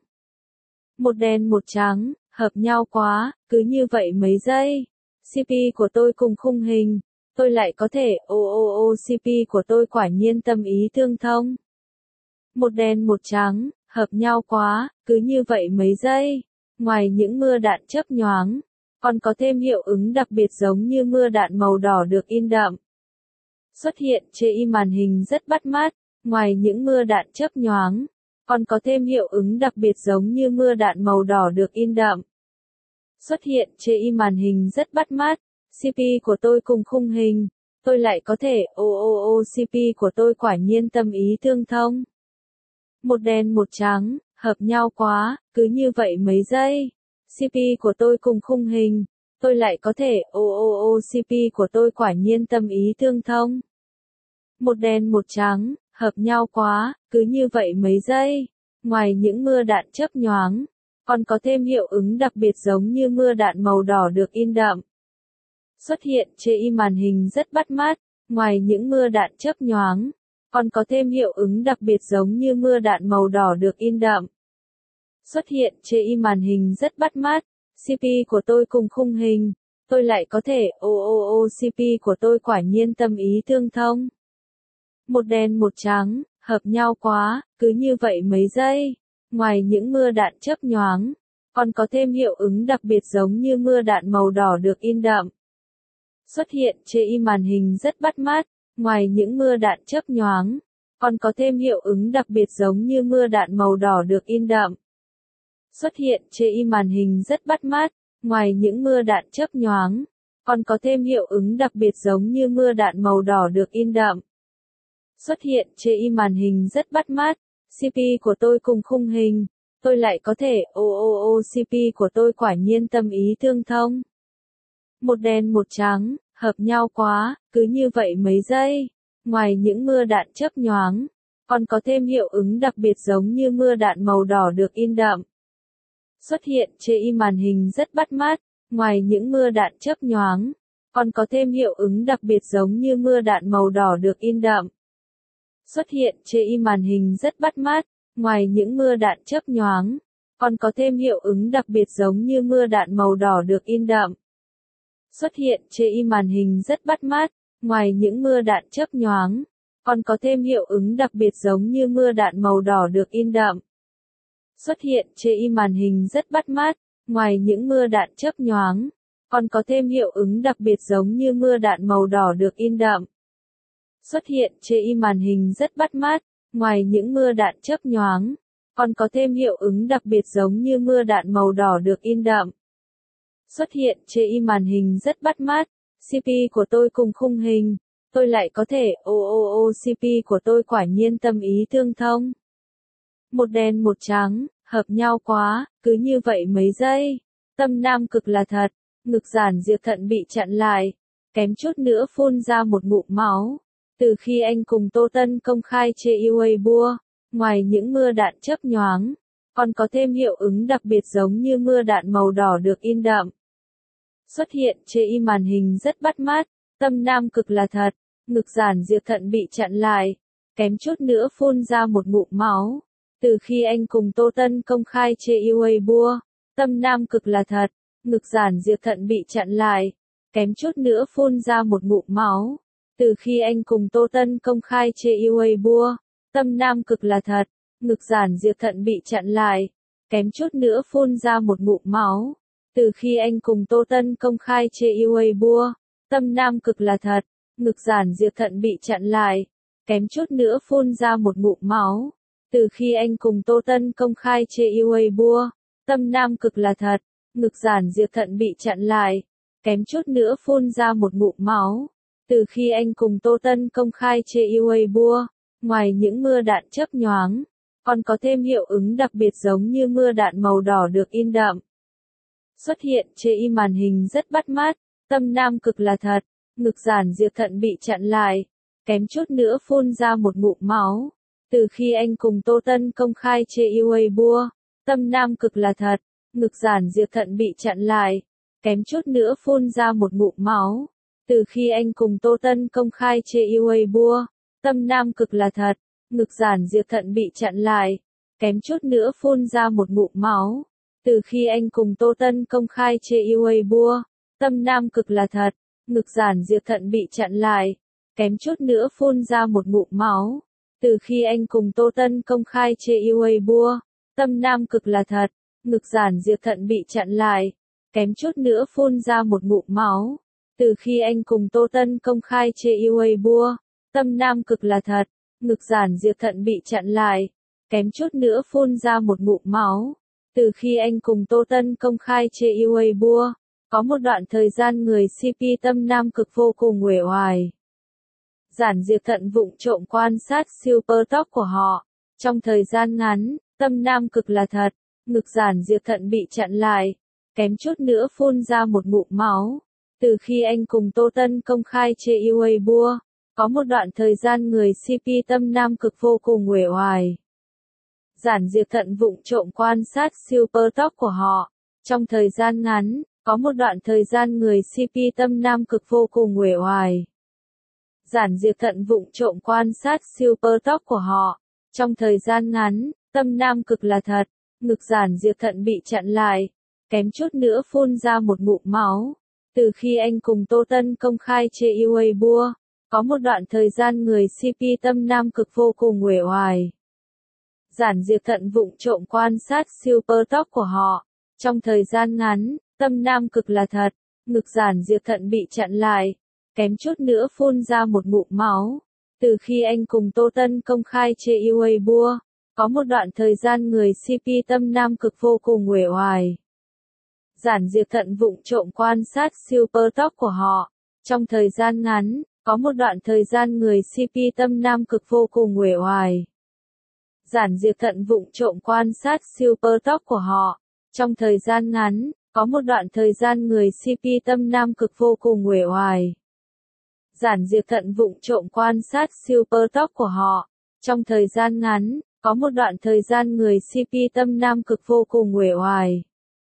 Một đen một trắng, hợp nhau quá, cứ như vậy mấy giây. xê pê của tôi cùng khung hình, tôi lại có thể, ô ô ô xê pê của tôi quả nhiên tâm ý tương thông. Một đen một trắng, hợp nhau quá, cứ như vậy mấy giây. Ngoài những mưa đạn chớp nhoáng, còn có thêm hiệu ứng đặc biệt giống như mưa đạn màu đỏ được in đậm. Xuất hiện trên màn hình rất bắt mắt. Ngoài những mưa đạn chớp nhoáng, còn có thêm hiệu ứng đặc biệt giống như mưa đạn màu đỏ được in đậm. Xuất hiện trên màn hình rất bắt mắt. xê pê của tôi cùng khung hình, tôi lại có thể, ô ô ô xê pê của tôi quả nhiên tâm ý tương thông. Một đen một trắng, hợp nhau quá, cứ như vậy mấy giây. xê pê của tôi cùng khung hình, tôi lại có thể, ô ô ô xê pê của tôi quả nhiên tâm ý tương thông. Một đen một trắng, hợp nhau quá, cứ như vậy mấy giây. Ngoài những mưa đạn chớp nhoáng, còn có thêm hiệu ứng đặc biệt giống như mưa đạn màu đỏ được in đậm. Xuất hiện trên màn hình rất bắt mắt. Ngoài những mưa đạn chớp nhoáng, còn có thêm hiệu ứng đặc biệt giống như mưa đạn màu đỏ được in đậm. Xuất hiện trên màn hình rất bắt mắt. xê pê của tôi cùng khung hình, tôi lại có thể, ô ô ô xê pê của tôi quả nhiên tâm ý tương thông. Một đen một trắng, hợp nhau quá, cứ như vậy mấy giây. Ngoài những mưa đạn chớp nhoáng, còn có thêm hiệu ứng đặc biệt giống như mưa đạn màu đỏ được in đậm. Xuất hiện trên màn hình rất bắt mắt, ngoài những mưa đạn chớp nhoáng, còn có thêm hiệu ứng đặc biệt giống như mưa đạn màu đỏ được in đậm. Xuất hiện trên màn hình rất bắt mắt, ngoài những mưa đạn chớp nhoáng, còn có thêm hiệu ứng đặc biệt giống như mưa đạn màu đỏ được in đậm. Xuất hiện trên màn hình rất bắt mắt, xê pê của tôi cùng khung hình, tôi lại có thể, ô ô ô xê pê của tôi quả nhiên tâm ý tương thông. Một đen một trắng, hợp nhau quá, cứ như vậy mấy giây. Ngoài những mưa đạn chớp nhoáng, còn có thêm hiệu ứng đặc biệt giống như mưa đạn màu đỏ được in đậm. Xuất hiện trên màn hình rất bắt mắt, ngoài những mưa đạn chớp nhoáng, còn có thêm hiệu ứng đặc biệt giống như mưa đạn màu đỏ được in đậm. Xuất hiện trên màn hình rất bắt mắt, ngoài những mưa đạn chớp nhoáng, còn có thêm hiệu ứng đặc biệt giống như mưa đạn màu đỏ được in đậm. Xuất hiện trên màn hình rất bắt mắt, ngoài những mưa đạn chớp nhoáng, còn có thêm hiệu ứng đặc biệt giống như mưa đạn màu đỏ được in đậm. Xuất hiện trên màn hình rất bắt mắt, ngoài những mưa đạn chớp nhoáng, còn có thêm hiệu ứng đặc biệt giống như mưa đạn màu đỏ được in đậm. Xuất hiện trên màn hình rất bắt mắt, ngoài những mưa đạn chớp nhoáng, còn có thêm hiệu ứng đặc biệt giống như mưa đạn màu đỏ được in đậm. Xuất hiện trên màn hình rất bắt mắt, xê pê của tôi cùng khung hình, tôi lại có thể, ô ô ô xê pê của tôi quả nhiên tâm ý tương thông. Một đen một trắng, hợp nhau quá, cứ như vậy mấy giây. Tâm nam cực là thật, ngực giản diệt thận bị chặn lại, kém chút nữa phun ra một ngụm máu. Từ khi anh cùng Tô Tân công khai trên Weibo, ngoài những mưa đạn chớp nhoáng, còn có thêm hiệu ứng đặc biệt giống như mưa đạn màu đỏ được in đậm. Xuất hiện trên màn hình rất bắt mắt, tâm nam cực là thật, ngực giản diệt thận bị chặn lại, kém chút nữa phun ra một ngụm máu. Từ khi anh cùng Tô Tân công khai trên Weibo, tâm nam cực là thật, ngực giản diệt thận bị chặn lại, kém chút nữa phun ra một ngụm máu. Từ khi anh cùng Tô Tân công khai trên Weibo, tâm nam cực là thật, ngực giản diệt thận bị chặn lại, kém chút nữa phun ra một ngụm máu. Từ khi anh cùng Tô Tân công khai trên Weibo, tâm nam cực là thật, ngực giản diệt thận bị chặn lại, kém chút nữa phun ra một ngụm máu. Từ khi anh cùng Tô Tân công khai trên Weibo, tâm nam cực là thật, ngực giản diệt thận bị chặn lại, kém chút nữa phun ra một ngụm máu. Từ khi anh cùng Tô Tân công khai trên Weibo, ngoài những mưa đạn chớp nhoáng, còn có thêm hiệu ứng đặc biệt giống như mưa đạn màu đỏ được in đậm. Xuất hiện trên màn hình rất bắt mắt, tâm nam cực là thật, ngực giản diệt thận bị chặn lại, kém chút nữa phun ra một ngụm máu. Từ khi anh cùng Tô Tân công khai trên Weibo, tâm nam cực là thật, ngực giản diệt thận bị chặn lại, kém chút nữa phun ra một ngụm máu. Từ khi anh cùng Tô Tân công khai trên Weibo, tâm nam cực là thật, ngực giản diệt thận bị chặn lại, kém chút nữa phun ra một ngụm máu. Từ khi anh cùng Tô Tân công khai trên Weibo, tâm nam cực là thật, ngực giản diệt thận bị chặn lại, kém chút nữa phun ra một ngụm máu. Từ khi anh cùng Tô Tân công khai trên Weibo, tâm nam cực là thật, ngực giản diệt thận bị chặn lại, kém chút nữa phun ra một ngụm máu. Từ khi anh cùng Tô Tân công khai trên Weibo, tâm nam cực là thật, ngực giản diệt thận bị chặn lại, kém chút nữa phun ra một ngụm máu. Từ khi anh cùng Tô Tân công khai trên Weibo, có một đoạn thời gian người xê pê tâm nam cực vô cùng uể oải. Giản diệt thận vụng trộm quan sát super top của họ. Trong thời gian ngắn, tâm nam cực là thật, ngực giản diệt thận bị chặn lại, kém chút nữa phun ra một ngụm máu. Từ khi anh cùng Tô Tân công khai trên Weibo, có một đoạn thời gian người xê pê tâm nam cực vô cùng uể oải. Giản diệt thận vụng trộm quan sát super top của họ. Trong thời gian ngắn, có một đoạn thời gian người xê pê tâm nam cực vô cùng uể oải. Giản diệt thận vụng trộm quan sát super top của họ. Trong thời gian ngắn, tâm nam cực là thật, ngực giản diệt thận bị chặn lại, kém chút nữa phun ra một ngụm máu. Từ khi anh cùng Tô Tân công khai trên Weibo, Có một đoạn thời gian người xê pê Tâm Nam Cực vô cùng uể oải. Giản Diệp Thận vụng trộm quan sát super tóc của họ. Trong thời gian ngắn, Tâm Nam Cực là thật, ngực Giản Diệp Thận bị chặn lại, kém chút nữa phun ra một ngụm máu. Từ khi anh cùng Tô Tân công khai trên Weibo, có một đoạn thời gian người xê pê Tâm Nam Cực vô cùng uể oải. Giản Diệp Thận vụng trộm quan sát super tóc của họ. Trong thời gian ngắn, có một đoạn thời gian người xê pê Tâm Nam Cực vô cùng uể oải. Giản Diệp Thận vụng trộm quan sát super tóc của họ. Trong thời gian ngắn, có một đoạn thời gian người xê pê Tâm Nam Cực vô cùng uể oải. Giản Diệp Thận vụng trộm quan sát super tóc của họ. Trong thời gian ngắn, có một đoạn thời gian người xê pê Tâm Nam Cực vô cùng uể oải.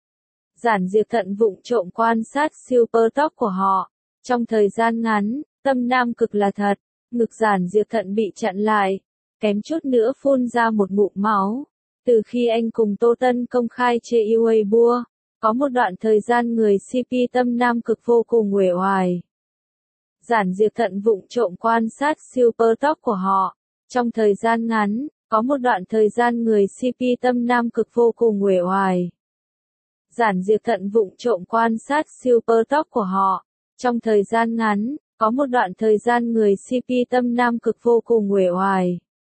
Giản Diệp Thận vụng trộm quan sát super tóc của họ. Trong thời gian ngắn, Tâm Nam Cực là thật, ngực Giản Diệp Thận bị chặn lại, kém chút nữa phun ra một ngụm máu. Từ khi anh cùng Tô Tân công khai trên Weibo, có một đoạn thời gian người xê pê Tâm Nam Cực vô cùng uể oải. Giản Diệp Thận vụng trộm quan sát super tóc của họ. Trong thời gian ngắn, có một đoạn thời gian người xê pê Tâm Nam Cực vô cùng uể oải. Giản Diệp Thận vụng trộm quan sát super tóc của họ. Trong thời gian ngắn, có một đoạn thời gian người xê pê Tâm Nam Cực vô cùng uể oải.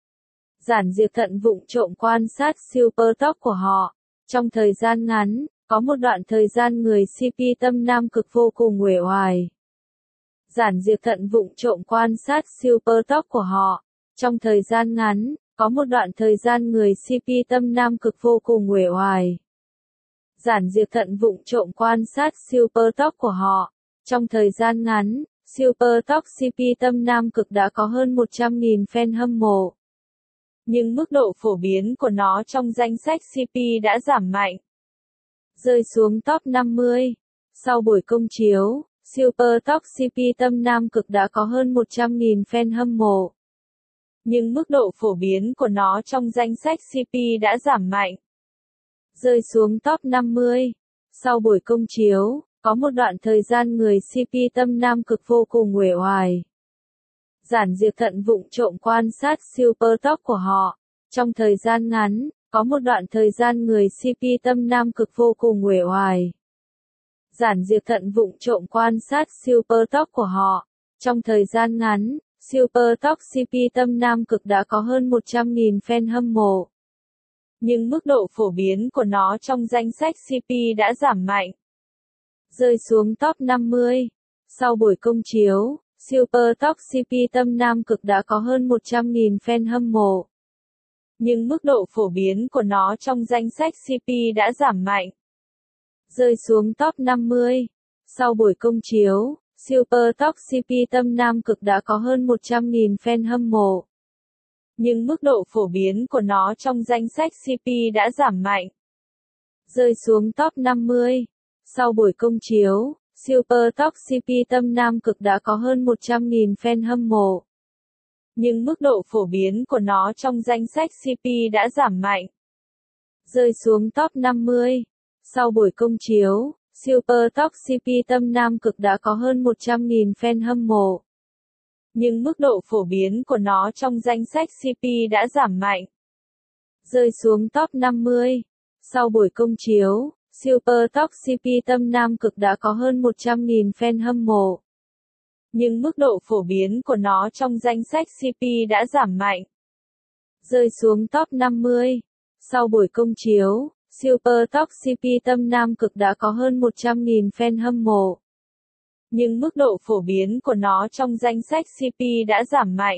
Giản Diệp Thận vụng trộm quan sát super tóc của họ. Trong thời gian ngắn, có một đoạn thời gian người xê pê Tâm Nam Cực vô cùng uể oải. Giản Diệp Thận vụng trộm quan sát super tóc của họ. Trong thời gian ngắn, có một đoạn thời gian người xê pê Tâm Nam Cực vô cùng uể oải. Giản Diệp Thận vụng trộm quan sát super tóc của họ. Trong thời gian ngắn, super tóc xê pê Tâm Nam Cực đã có hơn một trăm nghìn fan hâm mộ. Nhưng mức độ phổ biến của nó trong danh sách xê pê đã giảm mạnh, rơi xuống top năm mươi. Sau buổi công chiếu, super tóc xê pê Tâm Nam Cực đã có hơn một trăm nghìn fan hâm mộ. Nhưng mức độ phổ biến của nó trong danh sách xê pê đã giảm mạnh, rơi xuống top năm mươi. Sau buổi công chiếu, có một đoạn thời gian người xê pê Tâm Nam Cực vô cùng uể oải. Giản Diệp Thận vụng trộm quan sát super tóc của họ. Trong thời gian ngắn, có một đoạn thời gian người xê pê Tâm Nam Cực vô cùng uể oải. Giản Diệp Thận vụng trộm quan sát super tóc của họ. Trong thời gian ngắn, super tóc xê pê Tâm Nam Cực đã có hơn một trăm nghìn fan hâm mộ. Nhưng mức độ phổ biến của nó trong danh sách xê pê đã giảm mạnh, rơi xuống top năm mươi. Sau buổi công chiếu, super tóc xê pê Tâm Nam Cực đã có hơn một trăm nghìn fan hâm mộ. Nhưng mức độ phổ biến của nó trong danh sách xê pê đã giảm mạnh, rơi xuống top năm mươi. Sau buổi công chiếu, super tóc xê pê Tâm Nam Cực đã có hơn một trăm nghìn fan hâm mộ. Nhưng mức độ phổ biến của nó trong danh sách xê pê đã giảm mạnh, rơi xuống top năm mươi. Sau buổi công chiếu, super tóc xê pê Tâm Nam Cực đã có hơn một trăm nghìn fan hâm mộ. Nhưng mức độ phổ biến của nó trong danh sách xê pê đã giảm mạnh, rơi xuống top năm mươi. Sau buổi công chiếu, super tóc xê pê Tâm Nam Cực đã có hơn một trăm nghìn fan hâm mộ. Nhưng mức độ phổ biến của nó trong danh sách xê pê đã giảm mạnh, rơi xuống top năm mươi. Sau buổi công chiếu, super tóc xê pê Tâm Nam Cực đã có hơn một trăm nghìn fan hâm mộ. Nhưng mức độ phổ biến của nó trong danh sách xê pê đã giảm mạnh, rơi xuống top năm mươi. Sau buổi công chiếu, super tóc xê pê Tâm Nam Cực đã có hơn một trăm nghìn fan hâm mộ. Nhưng mức độ phổ biến của nó trong danh sách xê pê đã giảm mạnh,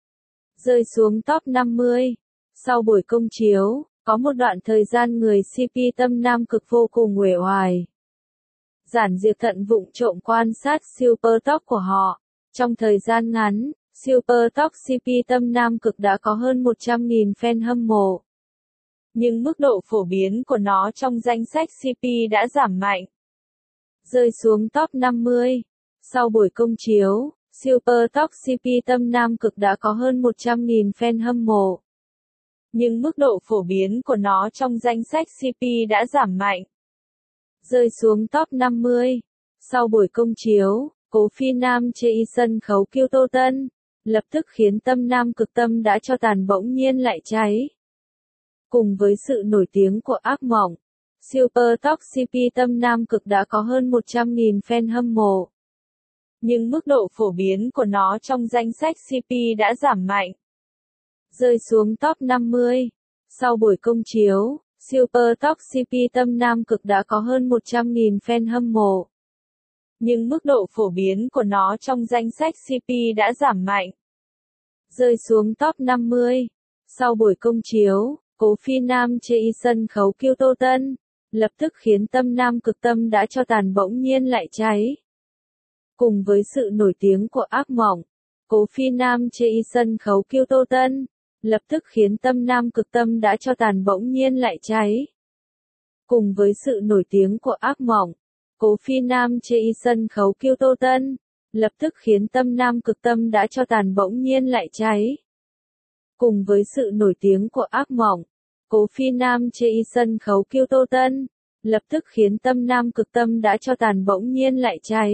rơi xuống top năm mươi. Sau buổi công chiếu, có một đoạn thời gian người xê pê Tâm Nam Cực vô cùng uể oải. Giản Diệp Thận vụng trộm quan sát super tóc của họ. Trong thời gian ngắn, super tóc xê pê Tâm Nam Cực đã có hơn một trăm nghìn fan hâm mộ. Nhưng mức độ phổ biến của nó trong danh sách xê pê đã giảm mạnh, rơi xuống top năm mươi. Sau buổi công chiếu, super tóc xê pê Tâm Nam Cực đã có hơn một trăm nghìn fan hâm mộ. Nhưng mức độ phổ biến của nó trong danh sách xê pê đã giảm mạnh, rơi xuống top năm mươi. Sau buổi công chiếu, Cố phi nam chê y sân khấu kiêu Tô Tân, lập tức khiến tâm nam cực tâm đã cho tàn bỗng nhiên lại cháy. Cùng với sự nổi tiếng của ác mộng, Super Top xê pê tâm nam cực đã có hơn một trăm nghìn fan hâm mộ. Nhưng mức độ phổ biến của nó trong danh sách xê pê đã giảm mạnh, rơi xuống top năm mươi. Sau buổi công chiếu, Super Top xê pê tâm nam cực đã có hơn một trăm nghìn fan hâm mộ. Nhưng mức độ phổ biến của nó trong danh sách xê pê đã giảm mạnh, rơi xuống top năm mươi. Sau buổi công chiếu, Cố phi nam chê y sân khấu kiêu Tô Tân, lập tức khiến tâm nam cực tâm đã cho tàn bỗng nhiên lại cháy. Cùng với sự nổi tiếng của ác mộng, Cố phi nam chê y sân khấu kiêu Tô Tân, lập tức khiến tâm nam cực tâm đã cho tàn bỗng nhiên lại cháy. Cùng với sự nổi tiếng của ác mộng, Cố phi nam chê y sân khấu kiêu Tô Tân, lập tức khiến tâm nam cực tâm đã cho tàn bỗng nhiên lại cháy. Cùng với sự nổi tiếng của ác mộng, Cố phi nam chê y sân khấu kiêu Tô Tân, lập tức khiến tâm nam cực tâm đã cho tàn bỗng nhiên lại cháy.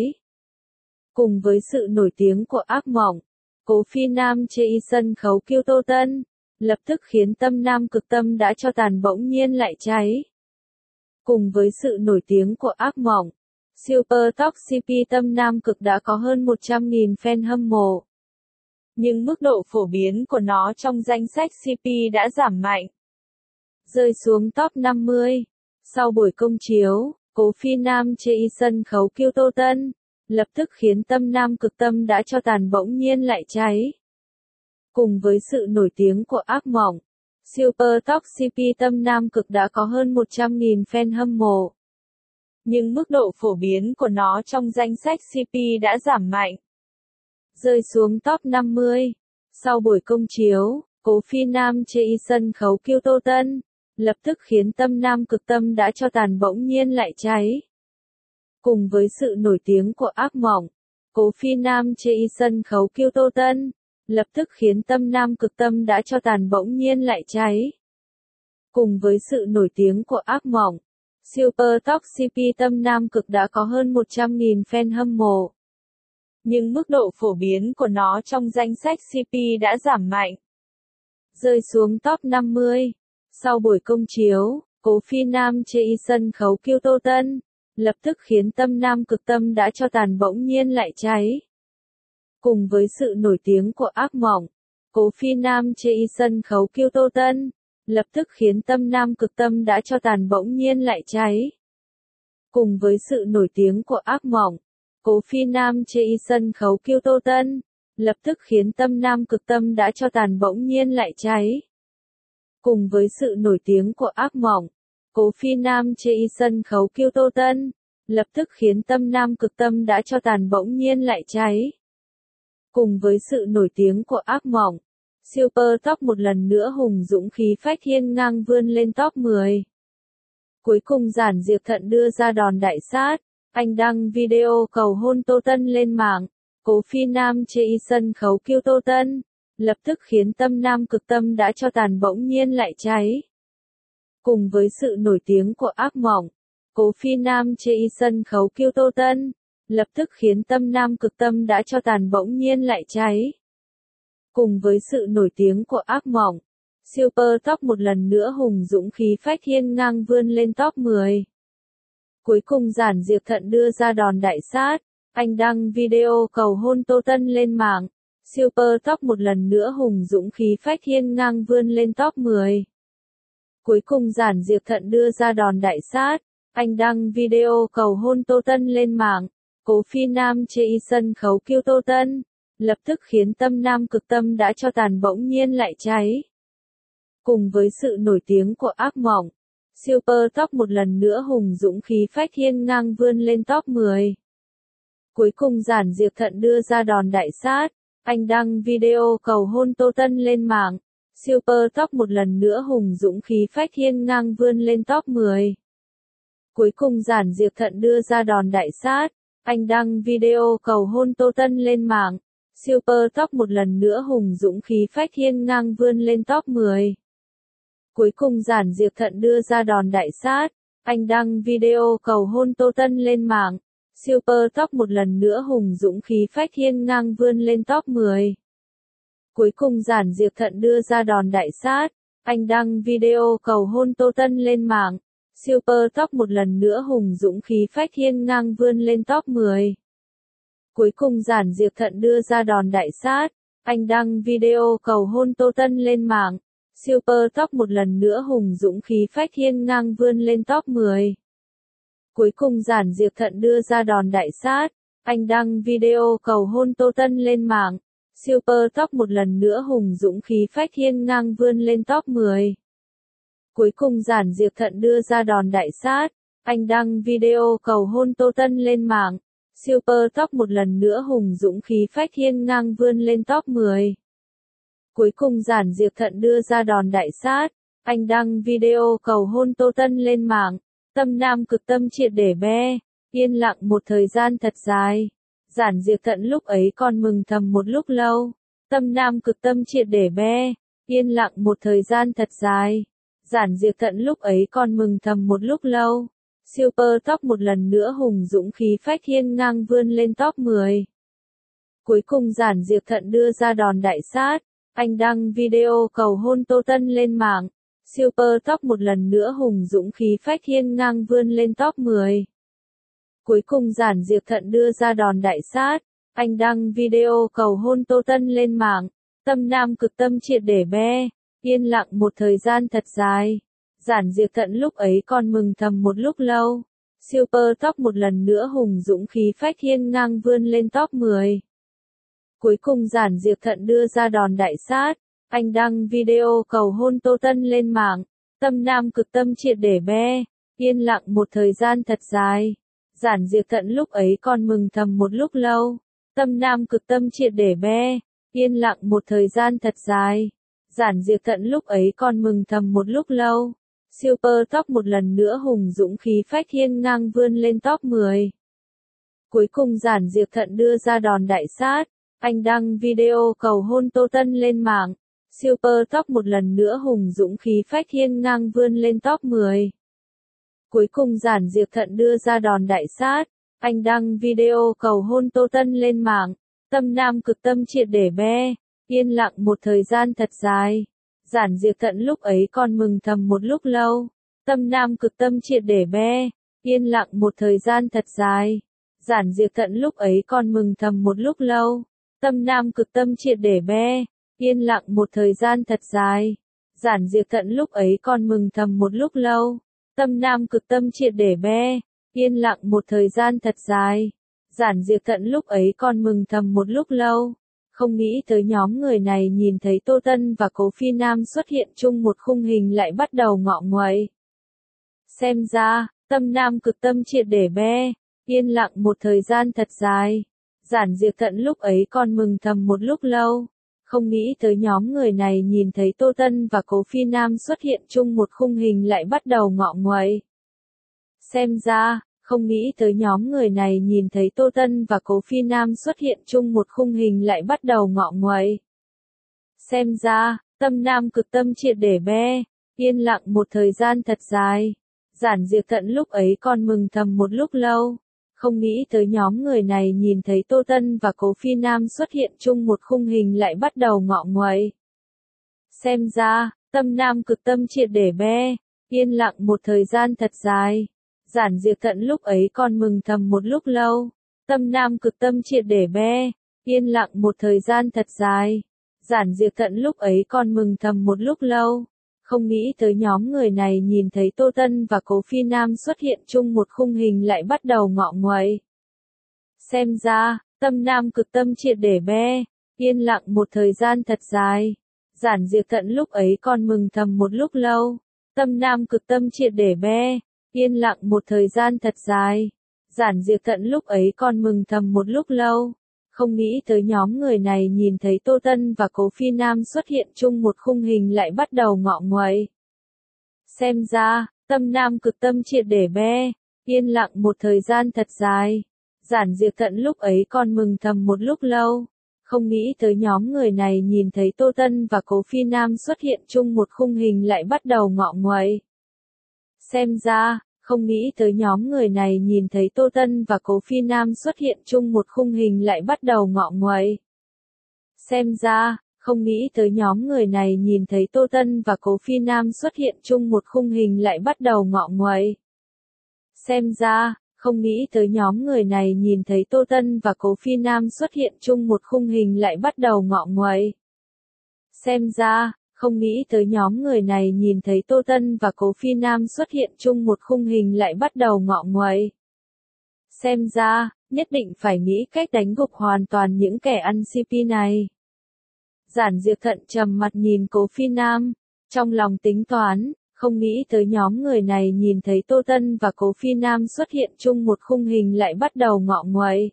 Cùng với sự nổi tiếng của ác mộng, Cố phi nam chê y sân khấu kiêu Tô Tân, lập tức khiến tâm nam cực tâm đã cho tàn bỗng nhiên lại cháy. Cùng với sự nổi tiếng của ác mộng, Super Top xê pê tâm nam cực đã có hơn một trăm nghìn fan hâm mộ. Nhưng mức độ phổ biến của nó trong danh sách xê pê đã giảm mạnh, rơi xuống top năm mươi. Sau buổi công chiếu, Cố phi nam chê y sân khấu kiêu Tô Tân, lập tức khiến tâm nam cực tâm đã cho tàn bỗng nhiên lại cháy. Cùng với sự nổi tiếng của ác mộng, Super Top xê pê tâm nam cực đã có hơn một trăm nghìn fan hâm mộ. Nhưng mức độ phổ biến của nó trong danh sách xê pê đã giảm mạnh, rơi xuống top năm mươi. Sau buổi công chiếu, Cố phi nam chê y sân khấu kiêu Tô Tân, lập tức khiến tâm nam cực tâm đã cho tàn bỗng nhiên lại cháy. Cùng với sự nổi tiếng của ác mộng, Cố phi nam chê y sân khấu kiêu Tô Tân, lập tức khiến tâm nam cực tâm đã cho tàn bỗng nhiên lại cháy. Cùng với sự nổi tiếng của ác mộng, Super Top xê pê tâm nam cực đã có hơn một trăm nghìn fan hâm mộ. Nhưng mức độ phổ biến của nó trong danh sách xê pê đã giảm mạnh, rơi xuống top năm mươi. Sau buổi công chiếu, Cố phi nam chê y sân khấu kiêu Tô Tân, lập tức khiến tâm nam cực tâm đã cho tàn bỗng nhiên lại cháy. Cùng với sự nổi tiếng của ác mộng, Cố phi nam chê y sân khấu kiêu Tô Tân, lập tức khiến tâm nam cực tâm đã cho tàn bỗng nhiên lại cháy. Cùng với sự nổi tiếng của ác mộng, Cố phi nam chê y sân khấu kiêu Tô Tân, lập tức khiến tâm nam cực tâm đã cho tàn bỗng nhiên lại cháy. Cùng với sự nổi tiếng của ác mộng, Cố phi nam chê y sân khấu kiêu Tô Tân, lập tức khiến tâm nam cực tâm đã cho tàn bỗng nhiên lại cháy. Cùng với sự nổi tiếng của ác mộng, Super Top một lần nữa hùng dũng khí phách hiên ngang vươn lên top mười. Cuối cùng Giản Diệp Thận đưa ra đòn đại sát, anh đăng video cầu hôn Tô Tân lên mạng. Cố phi nam chê y sân khấu kiêu Tô Tân, lập tức khiến tâm nam cực tâm đã cho tàn bỗng nhiên lại cháy. Cùng với sự nổi tiếng của ác mộng, Cố phi nam chê y sân khấu kiêu Tô Tân, lập tức khiến tâm nam cực tâm đã cho tàn bỗng nhiên lại cháy. Cùng với sự nổi tiếng của ác mộng, Super Top một lần nữa hùng dũng khí phách hiên ngang vươn lên top mười. Cuối cùng Giản Diệp Thận đưa ra đòn đại sát, anh đăng video cầu hôn Tô Tân lên mạng. Super Top một lần nữa hùng dũng khí phách hiên ngang vươn lên top mười. Cuối cùng Giản Diệp Thận đưa ra đòn đại sát, anh đăng video cầu hôn Tô Tân lên mạng. Cố phi nam chê y sân khấu kiêu Tô Tân, lập tức khiến tâm nam cực tâm đã cho tàn bỗng nhiên lại cháy. Cùng với sự nổi tiếng của ác mộng, Super Top một lần nữa hùng dũng khí phách hiên ngang vươn lên top mười. Cuối cùng Giản Diệp Thận đưa ra đòn đại sát, anh đăng video cầu hôn Tô Tân lên mạng. Super Top một lần nữa hùng dũng khí phách hiên ngang vươn lên top mười. Cuối cùng Giản Diệp Thận đưa ra đòn đại sát, anh đăng video cầu hôn Tô Tân lên mạng. Super Top một lần nữa hùng dũng khí phách hiên ngang vươn lên top mười. Cuối cùng Giản Diệp Thận đưa ra đòn đại sát, anh đăng video cầu hôn Tô Tân lên mạng. Super Top một lần nữa hùng dũng khí phách hiên ngang vươn lên top mười. Cuối cùng Giản Diệp Thận đưa ra đòn đại sát, anh đăng video cầu hôn Tô Tân lên mạng. Super Top một lần nữa hùng dũng khí phách hiên ngang vươn lên top mười. Cuối cùng Giản Diệp Thận đưa ra đòn đại sát, anh đăng video cầu hôn Tô Tân lên mạng. Super Top một lần nữa hùng dũng khí phách hiên ngang vươn lên top mười. Cuối cùng Giản Diệp Thận đưa ra đòn đại sát, anh đăng video cầu hôn Tô Tân lên mạng. Super Top một lần nữa hùng dũng khí phách hiên ngang vươn lên top mười. Cuối cùng Giản Diệp Thận đưa ra đòn đại sát, anh đăng video cầu hôn Tô Tân lên mạng. Super Top một lần nữa hùng dũng khí phách hiên ngang vươn lên top mười. Cuối cùng Giản Diệp Thận đưa ra đòn đại sát, anh đăng video cầu hôn Tô Tân lên mạng. Tâm nam cực tâm triệt để be, yên lặng một thời gian thật dài. Giản Diệp Thận lúc ấy còn mừng thầm một lúc lâu. Tâm nam cực tâm triệt để be, yên lặng một thời gian thật dài. Giản Diệp Thận lúc ấy còn mừng thầm một lúc lâu. Super Top một lần nữa hùng dũng khí phách hiên ngang vươn lên top mười. Cuối cùng Giản Diệp Thận đưa ra đòn đại sát, anh đăng video cầu hôn Tô Tân lên mạng. Super Top một lần nữa hùng dũng khí phách hiên ngang vươn lên top mười. Cuối cùng Giản Diệp Thận đưa ra đòn đại sát, anh đăng video cầu hôn Tô Tân lên mạng. Tâm nam cực tâm triệt để be, yên lặng một thời gian thật dài. Giản Diệp Thận lúc ấy còn mừng thầm một lúc lâu. Super Top một lần nữa hùng dũng khí phách hiên ngang vươn lên top mười. Cuối cùng Giản Diệp Thận đưa ra đòn đại sát, anh đăng video cầu hôn Tô Tân lên mạng. Tâm nam cực tâm triệt để be, yên lặng một thời gian thật dài. Giản Diệp Thận lúc ấy còn mừng thầm một lúc lâu. Tâm nam cực tâm triệt để be, yên lặng một thời gian thật dài. Giản Diệp Thận lúc ấy còn mừng thầm một lúc lâu. Super Top một lần nữa hùng dũng khí phách hiên ngang vươn lên top mười. Cuối cùng Giản Diệp Thận đưa ra đòn đại sát, anh đăng video cầu hôn Tô Tân lên mạng. Super Top một lần nữa hùng dũng khí phách hiên ngang vươn lên top mười. Cuối cùng Giản Diệp Thận đưa ra đòn đại sát, anh đăng video cầu hôn Tô Tân lên mạng. Tâm nam cực tâm triệt để be, yên lặng một thời gian thật dài. Giản Diệp Thận lúc ấy còn mừng thầm một lúc lâu. Tâm nam cực tâm triệt để be, yên lặng một thời gian thật dài. Giản Diệp Thận lúc ấy còn mừng thầm một lúc lâu. Tâm nam cực tâm triệt để be, yên lặng một thời gian thật dài. Giản Diệp Thận lúc ấy còn mừng thầm một lúc lâu. Tâm nam cực tâm triệt để be, yên lặng một thời gian thật dài. Giản Diệp Thận lúc ấy còn mừng thầm một lúc lâu. Không nghĩ tới nhóm người này nhìn thấy Tô Tân và Cố Phi Nam xuất hiện chung một khung hình lại bắt đầu ngọ nguậy. Xem ra, tâm nam cực tâm triệt để be, yên lặng một thời gian thật dài. Giản Diệp Thận lúc ấy còn mừng thầm một lúc lâu. Không nghĩ tới nhóm người này nhìn thấy Tô Tân và Cố Phi Nam xuất hiện chung một khung hình lại bắt đầu ngọ nguậy. Xem ra, không nghĩ tới nhóm người này nhìn thấy Tô Tân và Cố Phi Nam xuất hiện chung một khung hình lại bắt đầu ngọ nguậy. Xem ra, tâm nam cực tâm triệt để be, yên lặng một thời gian thật dài. Giản Diệp Thận lúc ấy còn mừng thầm một lúc lâu. Không nghĩ tới nhóm người này nhìn thấy Tô Tân và Cố Phi Nam xuất hiện chung một khung hình lại bắt đầu ngọ nguậy. Xem ra, tâm nam cực tâm triệt để be, yên lặng một thời gian thật dài. Giản Diệp Thận lúc ấy còn mừng thầm một lúc lâu. Tâm nam cực tâm triệt để be, yên lặng một thời gian thật dài. Giản Diệp Thận lúc ấy còn mừng thầm một lúc lâu. Không nghĩ tới nhóm người này nhìn thấy Tô Tân và Cố Phi Nam xuất hiện chung một khung hình lại bắt đầu ngọ nguậy. Xem ra, tâm nam cực tâm triệt để be, yên lặng một thời gian thật dài. Giản Diệp Thận lúc ấy còn mừng thầm một lúc lâu. Tâm nam cực tâm triệt để be, yên lặng một thời gian thật dài. Giản Diệp Thận lúc ấy còn mừng thầm một lúc lâu. Không nghĩ tới nhóm người này nhìn thấy Tô Tân và Cố Phi Nam xuất hiện chung một khung hình lại bắt đầu ngọ nguậy. Xem ra, tâm nam cực tâm triệt để be, yên lặng một thời gian thật dài. Giản Diệp Thận lúc ấy còn mừng thầm một lúc lâu. Không nghĩ tới nhóm người này nhìn thấy Tô Tân và Cố Phi Nam xuất hiện chung một khung hình lại bắt đầu ngọ nguậy. Xem ra, Không nghĩ tới nhóm người này nhìn thấy Tô Tân và Cố Phi Nam xuất hiện chung một khung hình lại bắt đầu ngọ nguậy. Xem ra, không nghĩ tới nhóm người này nhìn thấy Tô Tân và Cố Phi Nam xuất hiện chung một khung hình lại bắt đầu ngọ nguậy. Xem ra, không nghĩ tới nhóm người này nhìn thấy Tô Tân và Cố Phi Nam xuất hiện chung một khung hình lại bắt đầu ngọ nguậy. Xem ra, không nghĩ tới nhóm người này nhìn thấy Tô Tân và Cố Phi Nam xuất hiện chung một khung hình lại bắt đầu ngọ nguậy. Xem ra, nhất định phải nghĩ cách đánh gục hoàn toàn những kẻ ăn xê pê này. Giản Diệp thận trầm mặt nhìn Cố Phi Nam, trong lòng tính toán, không nghĩ tới nhóm người này nhìn thấy Tô Tân và Cố Phi Nam xuất hiện chung một khung hình lại bắt đầu ngọ nguậy.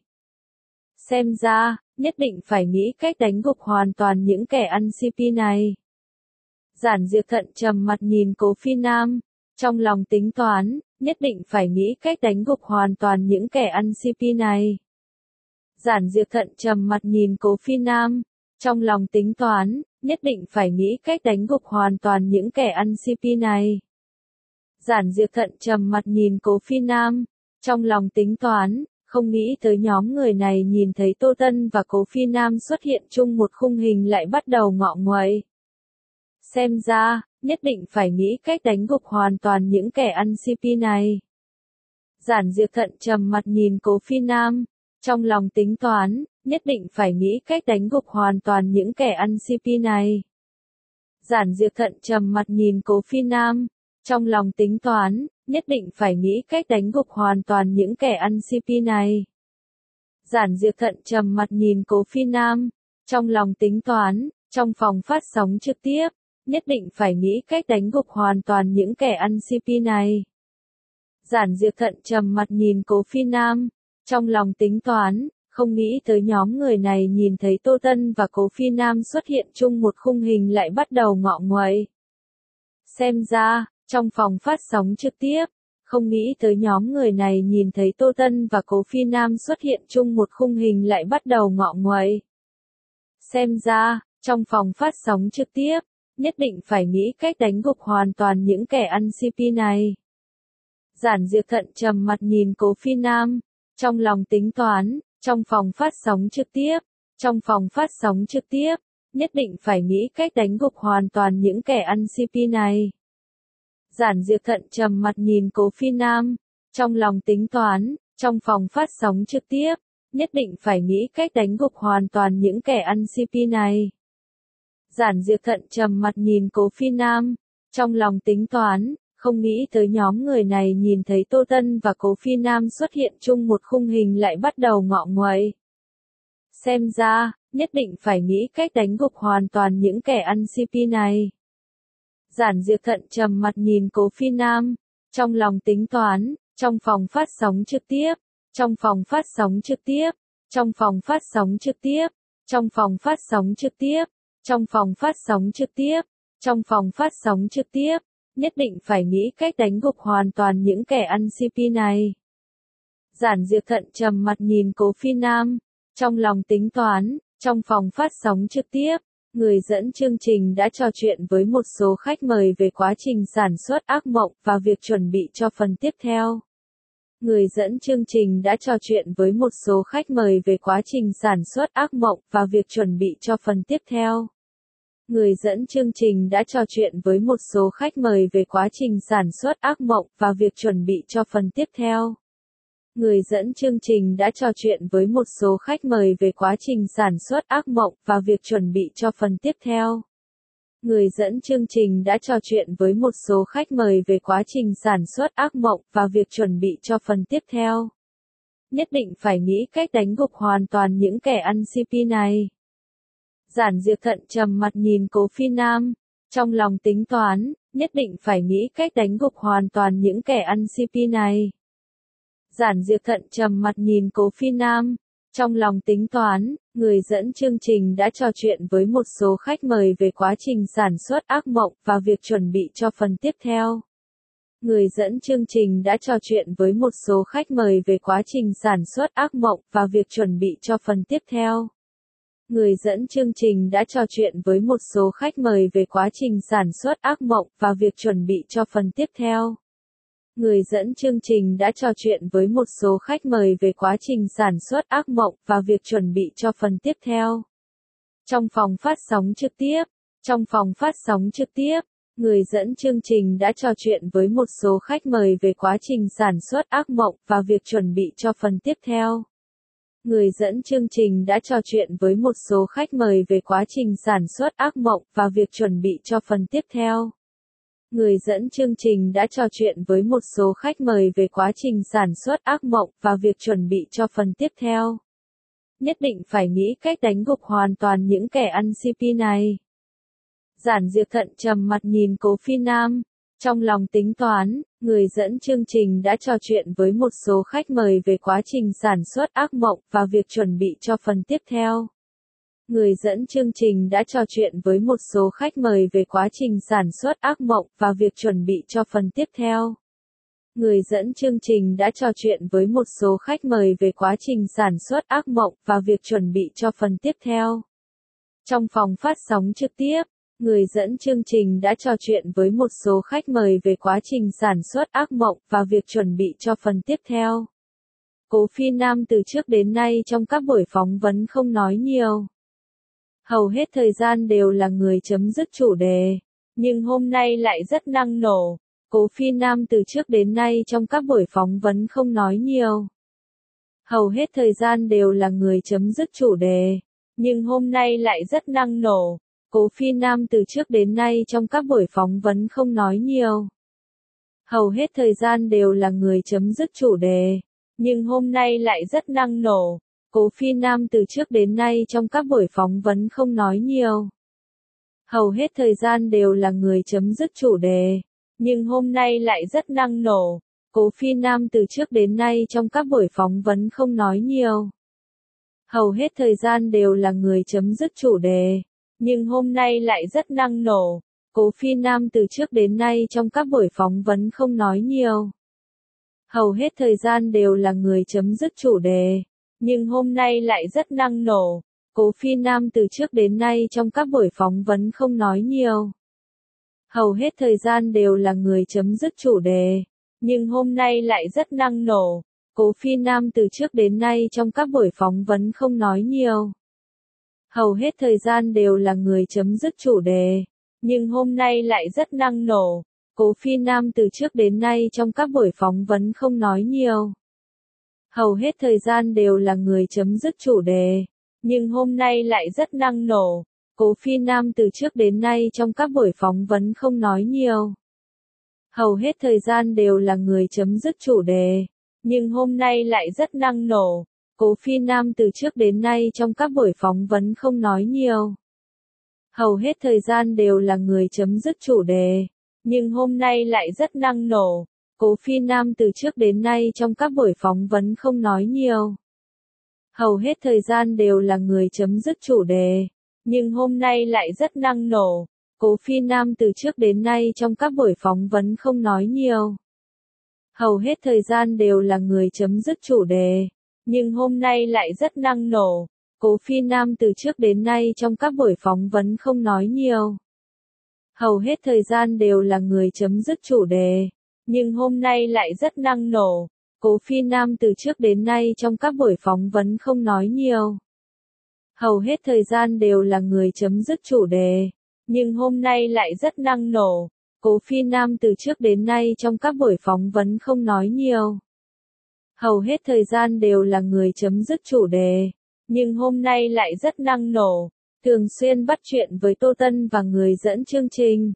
Xem ra, nhất định phải nghĩ cách đánh gục hoàn toàn những kẻ ăn xê pê này. Giản Diệp thận trầm mặt nhìn Cố Phi Nam, trong lòng tính toán, nhất định phải nghĩ cách đánh gục hoàn toàn những kẻ ăn xê pê này. Giản Diệp thận trầm mặt nhìn Cố Phi Nam, trong lòng tính toán, nhất định phải nghĩ cách đánh gục hoàn toàn những kẻ ăn xê pê này. Giản Diệp thận trầm mặt nhìn Cố Phi Nam, trong lòng tính toán, không nghĩ tới nhóm người này nhìn thấy Tô Tân và Cố Phi Nam xuất hiện chung một khung hình lại bắt đầu ngọ nguậy. Xem ra, nhất định phải nghĩ cách đánh gục hoàn toàn những kẻ ăn xê pê này. Giản Diệp thận trầm mặt nhìn Cố Phi Nam, trong lòng tính toán, nhất định phải nghĩ cách đánh gục hoàn toàn những kẻ ăn xê pê này. Giản Diệp thận trầm mặt nhìn Cố Phi Nam, trong lòng tính toán, nhất định phải nghĩ cách đánh gục hoàn toàn những kẻ ăn xê pê này. Giản Diệp thận trầm mặt nhìn Cố Phi Nam, trong lòng tính toán, trong phòng phát sóng trực tiếp, nhất định phải nghĩ cách đánh gục hoàn toàn những kẻ ăn xê pê này. Giản Diệp thận trầm mặt nhìn Cố Phi Nam, trong lòng tính toán, không nghĩ tới nhóm người này nhìn thấy Tô Tân và Cố Phi Nam xuất hiện chung một khung hình lại bắt đầu ngọ nguậy. Xem ra, trong phòng phát sóng trực tiếp, không nghĩ tới nhóm người này nhìn thấy Tô Tân và Cố Phi Nam xuất hiện chung một khung hình lại bắt đầu ngọ nguậy. Xem ra, trong phòng phát sóng trực tiếp, nhất định phải nghĩ cách đánh gục hoàn toàn những kẻ ăn xê pê này. Giản Diệp thận trầm mặt nhìn Cố Phi Nam, trong lòng tính toán, trong phòng phát sóng trực tiếp, trong phòng phát sóng trực tiếp, nhất định phải nghĩ cách đánh gục hoàn toàn những kẻ ăn xê pê này. Giản Diệp thận trầm mặt nhìn Cố Phi Nam, trong lòng tính toán, trong phòng phát sóng trực tiếp, nhất định phải nghĩ cách đánh gục hoàn toàn những kẻ ăn xê pê này. Giản Diệp thận trầm mặt nhìn Cố Phi Nam, trong lòng tính toán, không nghĩ tới nhóm người này nhìn thấy Tô Tân và Cố Phi Nam xuất hiện chung một khung hình lại bắt đầu ngọ nguậy. Xem ra, nhất định phải nghĩ cách đánh gục hoàn toàn những kẻ ăn xê pê này. Giản Diệp thận trầm mặt nhìn Cố Phi Nam, trong lòng tính toán, trong phòng phát sóng trực tiếp, trong phòng phát sóng trực tiếp, trong phòng phát sóng trực tiếp, trong phòng phát sóng trực tiếp, trong phòng phát sóng trực tiếp, trong phòng phát sóng trực tiếp, nhất định phải nghĩ cách đánh gục hoàn toàn những kẻ ăn xê pê này. Giản Diệp thận trầm mặt nhìn Cố Phi Nam, trong lòng tính toán, trong phòng phát sóng trực tiếp, người dẫn chương trình đã trò chuyện với một số khách mời về quá trình sản xuất ác mộng và việc chuẩn bị cho phần tiếp theo. Người dẫn chương trình đã trò chuyện với một số khách mời về quá trình sản xuất ác mộng và việc chuẩn bị cho phần tiếp theo. Người dẫn chương trình đã trò chuyện với một số khách mời về quá trình sản xuất ác mộng và việc chuẩn bị cho phần tiếp theo. Người dẫn chương trình đã trò chuyện với một số khách mời về quá trình sản xuất ác mộng và việc chuẩn bị cho phần tiếp theo. Người dẫn chương trình đã trò chuyện với một số khách mời về quá trình sản xuất ác mộng và việc chuẩn bị cho phần tiếp theo. Nhất định phải nghĩ cách đánh gục hoàn toàn những kẻ ăn xê pê này. Giản Diệp thận trầm mặt nhìn Cố Phi Nam, trong lòng tính toán, nhất định phải nghĩ cách đánh gục hoàn toàn những kẻ ăn xê pê này. Giản Diệp thận trầm mặt nhìn Cố Phi Nam, trong lòng tính toán, người dẫn chương trình đã trò chuyện với một số khách mời về quá trình sản xuất ác mộng và việc chuẩn bị cho phần tiếp theo. Người dẫn chương trình đã trò chuyện với một số khách mời về quá trình sản xuất ác mộng và việc chuẩn bị cho phần tiếp theo. Người dẫn chương trình đã trò chuyện với một số khách mời về quá trình sản xuất ác mộng và việc chuẩn bị cho phần tiếp theo. người dẫn chương trình đã trò chuyện với một số khách mời về quá trình sản xuất ác mộng và việc chuẩn bị cho phần tiếp theo. Trong phòng phát sóng trực tiếp, trong phòng phát sóng trực tiếp, người dẫn chương trình đã trò chuyện với một số khách mời về quá trình sản xuất ác mộng và việc chuẩn bị cho phần tiếp theo. Người dẫn chương trình đã trò chuyện với một số khách mời về quá trình sản xuất ác mộng và việc chuẩn bị cho phần tiếp theo. Người dẫn chương trình đã trò chuyện với một số khách mời về quá trình sản xuất ác mộng và việc chuẩn bị cho phần tiếp theo. Nhất định phải nghĩ cách đánh gục hoàn toàn những kẻ ăn xê pê này. Giản Diệp thận trầm mặt nhìn Cố Phi Nam. Trong lòng tính toán, người dẫn chương trình đã trò chuyện với một số khách mời về quá trình sản xuất ác mộng và việc chuẩn bị cho phần tiếp theo. Người dẫn chương trình đã trò chuyện với một số khách mời về quá trình sản xuất ác mộng và việc chuẩn bị cho phần tiếp theo. Người dẫn chương trình đã trò chuyện với một số khách mời về quá trình sản xuất ác mộng và việc chuẩn bị cho phần tiếp theo. Trong phòng phát sóng trực tiếp, người dẫn chương trình đã trò chuyện với một số khách mời về quá trình sản xuất ác mộng và việc chuẩn bị cho phần tiếp theo. Cố Phi Nam từ trước đến nay trong các buổi phỏng vấn không nói nhiều. Hầu hết thời gian đều là người chấm dứt chủ đề, nhưng hôm nay lại rất năng nổ. Cố Phi Nam từ trước đến nay trong các buổi phỏng vấn không nói nhiều. Hầu hết thời gian đều là người chấm dứt chủ đề, nhưng hôm nay lại rất năng nổ. Cố Phi Nam từ trước đến nay trong các buổi phỏng vấn không nói nhiều. Hầu hết thời gian đều là người chấm dứt chủ đề, nhưng hôm nay lại rất năng nổ. Cố Phi Nam từ trước đến nay trong các buổi phỏng vấn không nói nhiều. Hầu hết thời gian đều là người chấm dứt chủ đề, nhưng hôm nay lại rất năng nổ. Cố Phi Nam từ trước đến nay trong các buổi phỏng vấn không nói nhiều. Hầu hết thời gian đều là người chấm dứt chủ đề, nhưng hôm nay lại rất năng nổ. Cố Phi Nam từ trước đến nay trong các buổi phỏng vấn không nói nhiều. Hầu hết thời gian đều là người chấm dứt chủ đề, nhưng hôm nay lại rất năng nổ. Cố Phi Nam từ trước đến nay trong các buổi phỏng vấn không nói nhiều. Hầu hết thời gian đều là người chấm dứt chủ đề, nhưng hôm nay lại rất năng nổ. Cố Phi Nam từ trước đến nay trong các buổi phỏng vấn không nói nhiều. Hầu hết thời gian đều là người chấm dứt chủ đề, nhưng hôm nay lại rất năng nổ. Cố Phi Nam từ trước đến nay trong các buổi phỏng vấn không nói nhiều. Hầu hết thời gian đều là người chấm dứt chủ đề, nhưng hôm nay lại rất năng nổ. Cố Phi Nam từ trước đến nay trong các buổi phỏng vấn không nói nhiều. Hầu hết thời gian đều là người chấm dứt chủ đề, nhưng hôm nay lại rất năng nổ. Cố Phi Nam từ trước đến nay trong các buổi phỏng vấn không nói nhiều. Hầu hết thời gian đều là người chấm dứt chủ đề, nhưng hôm nay lại rất năng nổ. Cố Phi Nam từ trước đến nay trong các buổi phỏng vấn không nói nhiều. Hầu hết thời gian đều là người chấm dứt chủ đề, nhưng hôm nay lại rất năng nổ. Cố Phi Nam từ trước đến nay trong các buổi phỏng vấn không nói nhiều. Hầu hết thời gian đều là người chấm dứt chủ đề, nhưng hôm nay lại rất năng nổ. Cố Phi Nam từ trước đến nay trong các buổi phỏng vấn không nói nhiều. Hầu hết thời gian đều là người chấm dứt chủ đề, nhưng hôm nay lại rất năng nổ. Cố Phi Nam từ trước đến nay trong các buổi phỏng vấn không nói nhiều. Hầu hết thời gian đều là người chấm dứt chủ đề, nhưng hôm nay lại rất năng nổ. Cố Phi Nam từ trước đến nay trong các buổi phỏng vấn không nói nhiều. Hầu hết thời gian đều là người chấm dứt chủ đề, nhưng hôm nay lại rất năng nổ. Thường xuyên bắt chuyện với Tô Tân và người dẫn chương trình.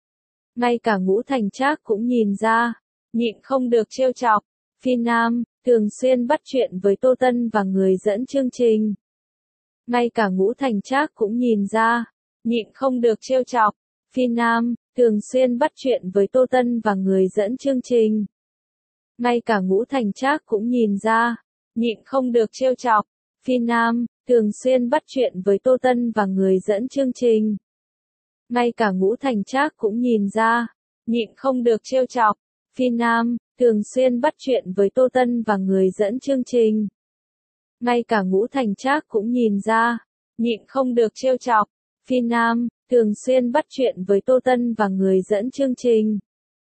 Ngay cả Ngũ Thành Trác cũng nhìn ra, nhịn không được trêu chọc. Phi Nam, thường xuyên bắt chuyện với Tô Tân và người dẫn chương trình. Ngay cả Ngũ Thành Trác cũng nhìn ra, nhịn không được trêu chọc. Phi Nam, thường xuyên bắt chuyện với Tô Tân và người dẫn chương trình. Ngay cả Ngũ Thành Trác cũng nhìn ra, nhịn không được trêu chọc. Phi Nam, thường xuyên bắt chuyện với Tô Tân và người dẫn chương trình. Ngay cả Ngũ Thành Trác cũng nhìn ra, nhịn không được trêu chọc. Phi Nam, thường xuyên bắt chuyện với Tô Tân và người dẫn chương trình. Ngay cả Ngũ Thành Trác cũng nhìn ra, nhịn không được trêu chọc. Phi Nam, thường xuyên bắt chuyện với Tô Tân và người dẫn chương trình.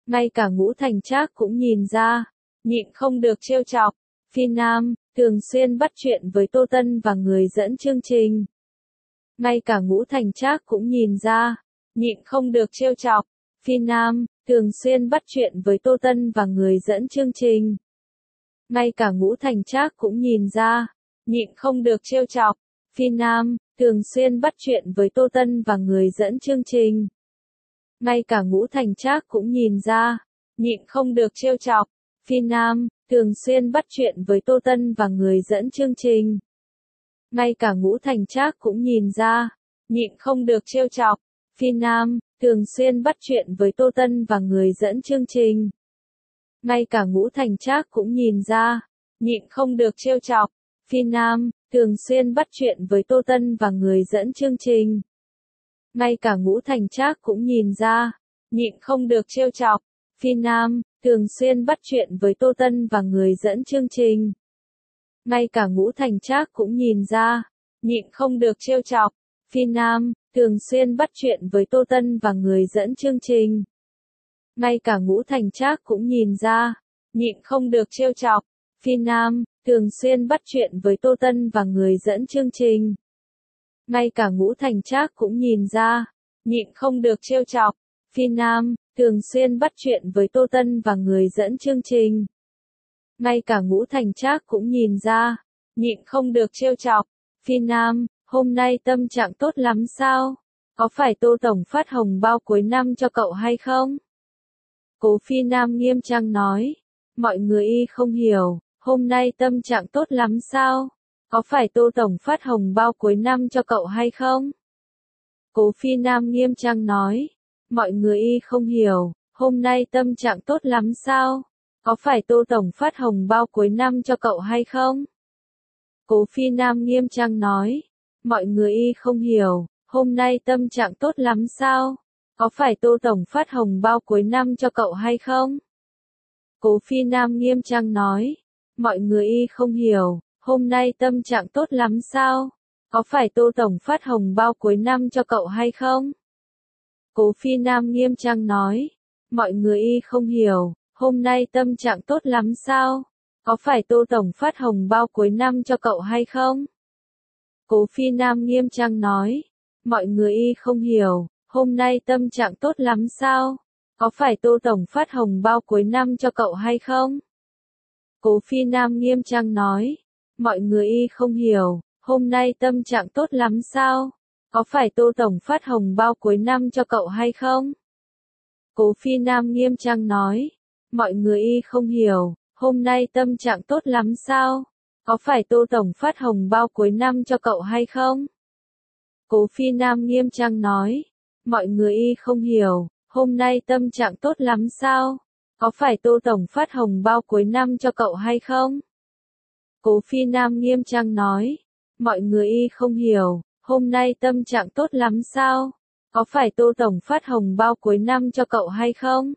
Ngay cả Ngũ Thành Trác cũng nhìn ra, nhịn không được trêu chọc. Phi Nam, thường xuyên bắt chuyện với Tô Tân và người dẫn chương trình. Ngay cả Ngũ Thành Trác cũng nhìn ra, nhịn không được trêu chọc. Phi Nam, thường xuyên bắt chuyện với Tô Tân và người dẫn chương trình. Ngay cả Ngũ Thành Trác cũng nhìn ra, nhịn không được trêu chọc. Phi Nam, thường xuyên bắt chuyện với Tô Tân và người dẫn chương trình. Ngay cả Ngũ Thành Trác cũng nhìn ra, nhịn không được trêu chọc. Phi Nam, thường xuyên bắt chuyện với Tô Tân và người dẫn chương trình. Ngay cả Ngũ Thành Trác cũng nhìn ra, nhịn không được trêu chọc. Phi Nam, thường xuyên bắt chuyện với Tô Tân và người dẫn chương trình. Ngay cả Ngũ Thành Trác cũng nhìn ra, nhịn không được trêu chọc. Phi Nam, thường xuyên bắt chuyện với Tô Tân và người dẫn chương trình. Ngay cả Ngũ Thành Trác cũng nhìn ra, nhịn không được trêu chọc. Phi Nam, thường xuyên bắt chuyện với Tô Tân và người dẫn chương trình. Ngay cả Ngũ Thành Trác cũng nhìn ra, nhịn không được trêu chọc. Phi Nam, thường xuyên bắt chuyện với Tô Tân và người dẫn chương trình. Ngay cả Ngũ Thành Trác cũng nhìn ra, nhịn không được trêu chọc. Phi Nam, thường xuyên bắt chuyện với Tô Tân và người dẫn chương trình. Ngay cả Ngũ Thành Trác cũng nhìn ra, nhịn không được trêu chọc. Phi Nam, thường xuyên bắt chuyện với Tô Tân và người dẫn chương trình. Ngay cả Ngũ Thành Trác cũng nhìn ra, nhịn không được trêu chọc. Phi Nam, hôm nay tâm trạng tốt lắm sao? Có phải Tô Tổng phát hồng bao cuối năm cho cậu hay không? Cố Phi Nam nghiêm trang nói. Mọi người y không hiểu, hôm nay tâm trạng tốt lắm sao? Có phải Tô Tổng phát hồng bao cuối năm cho cậu hay không? Cố Phi Nam nghiêm trang nói. Mọi người y không hiểu, hôm nay tâm trạng tốt lắm sao? Có phải Tô Tổng phát hồng bao cuối năm cho cậu hay không? Cố Phi Nam nghiêm trang nói. Mọi người y không hiểu, hôm nay tâm trạng tốt lắm sao? Có phải Tô Tổng phát hồng bao cuối năm cho cậu hay không? Cố Phi Nam nghiêm trang nói. Mọi người y không hiểu, hôm nay tâm trạng tốt lắm sao? Có phải Tô Tổng phát hồng bao cuối năm cho cậu hay không? Cố Phi Nam nghiêm trang nói. Mọi người y không hiểu, hôm nay tâm trạng tốt lắm sao? Có phải Tô Tổng phát hồng bao cuối năm cho cậu hay không? Cố Phi Nam nghiêm trang nói. Mọi người y không hiểu, hôm nay tâm trạng tốt lắm sao? Có phải Tô Tổng phát hồng bao cuối năm cho cậu hay không? Cố Phi Nam nghiêm trang nói. Mọi người y không hiểu, hôm nay tâm trạng tốt lắm sao? Có phải Tô Tổng phát hồng bao cuối năm cho cậu hay không? Cố Phi Nam nghiêm trang nói. Mọi người y không hiểu, hôm nay tâm trạng tốt lắm sao? Có phải Tô Tổng phát hồng bao cuối năm cho cậu hay không? Cố Phi Nam nghiêm trang nói. Mọi người y không hiểu, hôm nay tâm trạng tốt lắm sao? Có phải Tô Tổng phát hồng bao cuối năm cho cậu hay không? Cố Phi Nam nghiêm trang nói. Mọi người y không hiểu, hôm nay tâm trạng tốt lắm sao? Có phải Tô Tổng phát hồng bao cuối năm cho cậu hay không?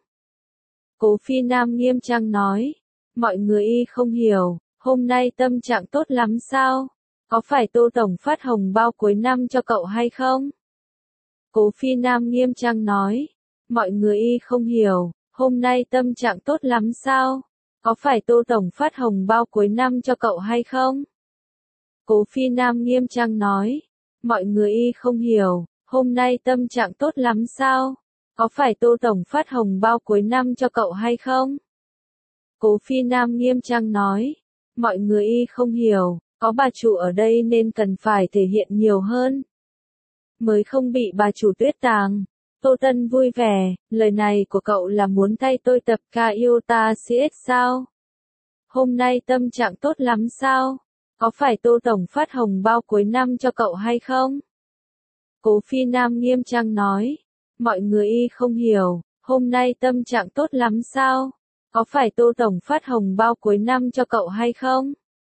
Cố Phi Nam nghiêm trang nói. Mọi người y không hiểu, hôm nay tâm trạng tốt lắm sao? Có phải Tô Tổng phát hồng bao cuối năm cho cậu hay không? Cố Phi Nam nghiêm trang nói. Mọi người y không hiểu, hôm nay tâm trạng tốt lắm sao? Có phải Tô Tổng phát hồng bao cuối năm cho cậu hay không? Cố Phi Nam nghiêm trang nói. Mọi người y không hiểu, hôm nay tâm trạng tốt lắm sao? Có phải Tô Tổng phát hồng bao cuối năm cho cậu hay không? Cố Phi Nam nghiêm trang nói. Mọi người y không hiểu, có bà chủ ở đây nên cần phải thể hiện nhiều hơn. Mới không bị bà chủ tuyết tàng. Tô Tân vui vẻ, lời này của cậu là muốn thay tôi tập ca Iota xê ét sao? Hôm nay tâm trạng tốt lắm sao? Có phải Tô Tổng phát hồng bao cuối năm cho cậu hay không? Cố Phi Nam nghiêm trang nói. Mọi người y không hiểu, hôm nay tâm trạng tốt lắm sao? Có phải Tô Tổng phát hồng bao cuối năm cho cậu hay không?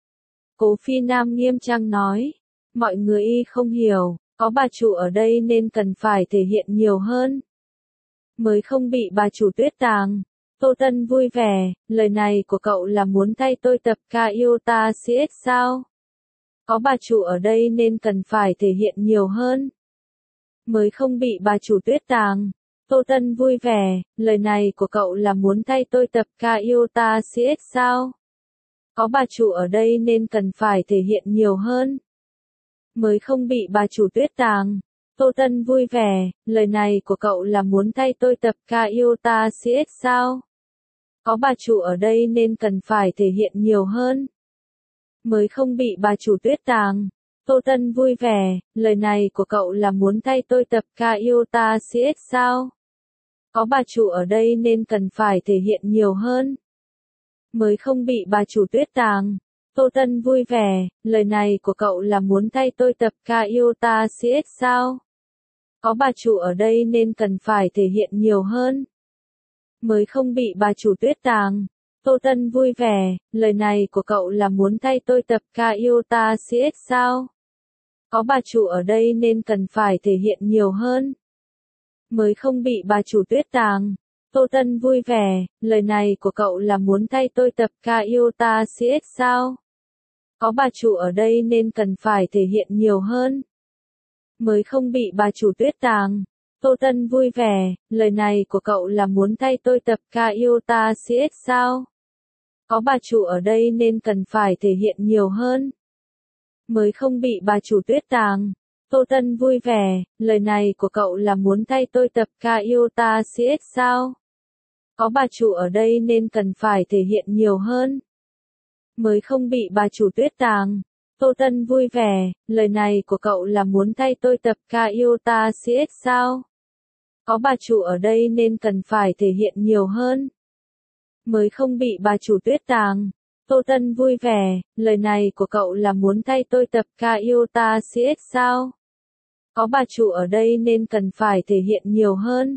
Cố Phi Nam nghiêm trang nói. Mọi người y không hiểu, có bà chủ ở đây nên cần phải thể hiện nhiều hơn. Mới không bị bà chủ tuyết tàng. Tô Tân vui vẻ, lời này của cậu là muốn thay tôi tập ca Iota xê ét sao? Có bà chủ ở đây nên cần phải thể hiện nhiều hơn. Mới không bị bà chủ tuyết tàng. Tô Tô Tân vui vẻ, lời này của cậu là muốn thay tôi tập ca yêu ta xê ét sao? Có bà chủ ở đây nên cần phải thể hiện nhiều hơn. Mới không bị bà chủ tuyết tàng. Tô Tân vui vẻ, lời này của cậu là muốn thay tôi tập ca yêu ta xê ét sao? Có bà chủ ở đây nên cần phải thể hiện nhiều hơn. Mới không bị bà chủ tuyết tàng. Tô Tân vui vẻ, lời này của cậu là muốn thay tôi tập ca yêu ta xê ét sao? Có bà chủ ở đây nên cần phải thể hiện nhiều hơn. Mới không bị bà chủ tuyết tàng. Tô Tân vui vẻ, lời này của cậu là muốn thay tôi tập ca yêu ta xê ét sao? Có bà chủ ở đây nên cần phải thể hiện nhiều hơn. Mới không bị bà chủ tuyết tàng. Tô Tân vui vẻ, lời này của cậu là muốn thay tôi tập ca yêu ta xê ét sao? Có bà chủ ở đây nên cần phải thể hiện nhiều hơn. Mới không bị bà chủ tuyết tàng. Tô Tân vui vẻ, lời này của cậu là muốn thay tôi tập ca yêu ta xê ét sao? Có bà chủ ở đây nên cần phải thể hiện nhiều hơn. Mới không bị bà chủ tuyết tàng. Tô Tân vui vẻ, lời này của cậu là muốn thay tôi tập ca yêu ta xê ét sao? Có bà chủ ở đây nên cần phải thể hiện nhiều hơn. Mới không bị bà chủ tuyết tàng. Tô Tân vui vẻ, lời này của cậu là muốn thay tôi tập ca yêu ta xê ét sao? Có bà chủ ở đây nên cần phải thể hiện nhiều hơn. Mới không bị bà chủ tuyết tàng. Tô Tân vui vẻ, lời này của cậu là muốn thay tôi tập ca yêu ta xê ét sao? Có bà chủ ở đây nên cần phải thể hiện nhiều hơn. Mới không bị bà chủ tuyết tàng. Tô Tân vui vẻ, lời này của cậu là muốn thay tôi tập ca yêu ta xê ét sao? Có bà chủ ở đây nên cần phải thể hiện nhiều hơn.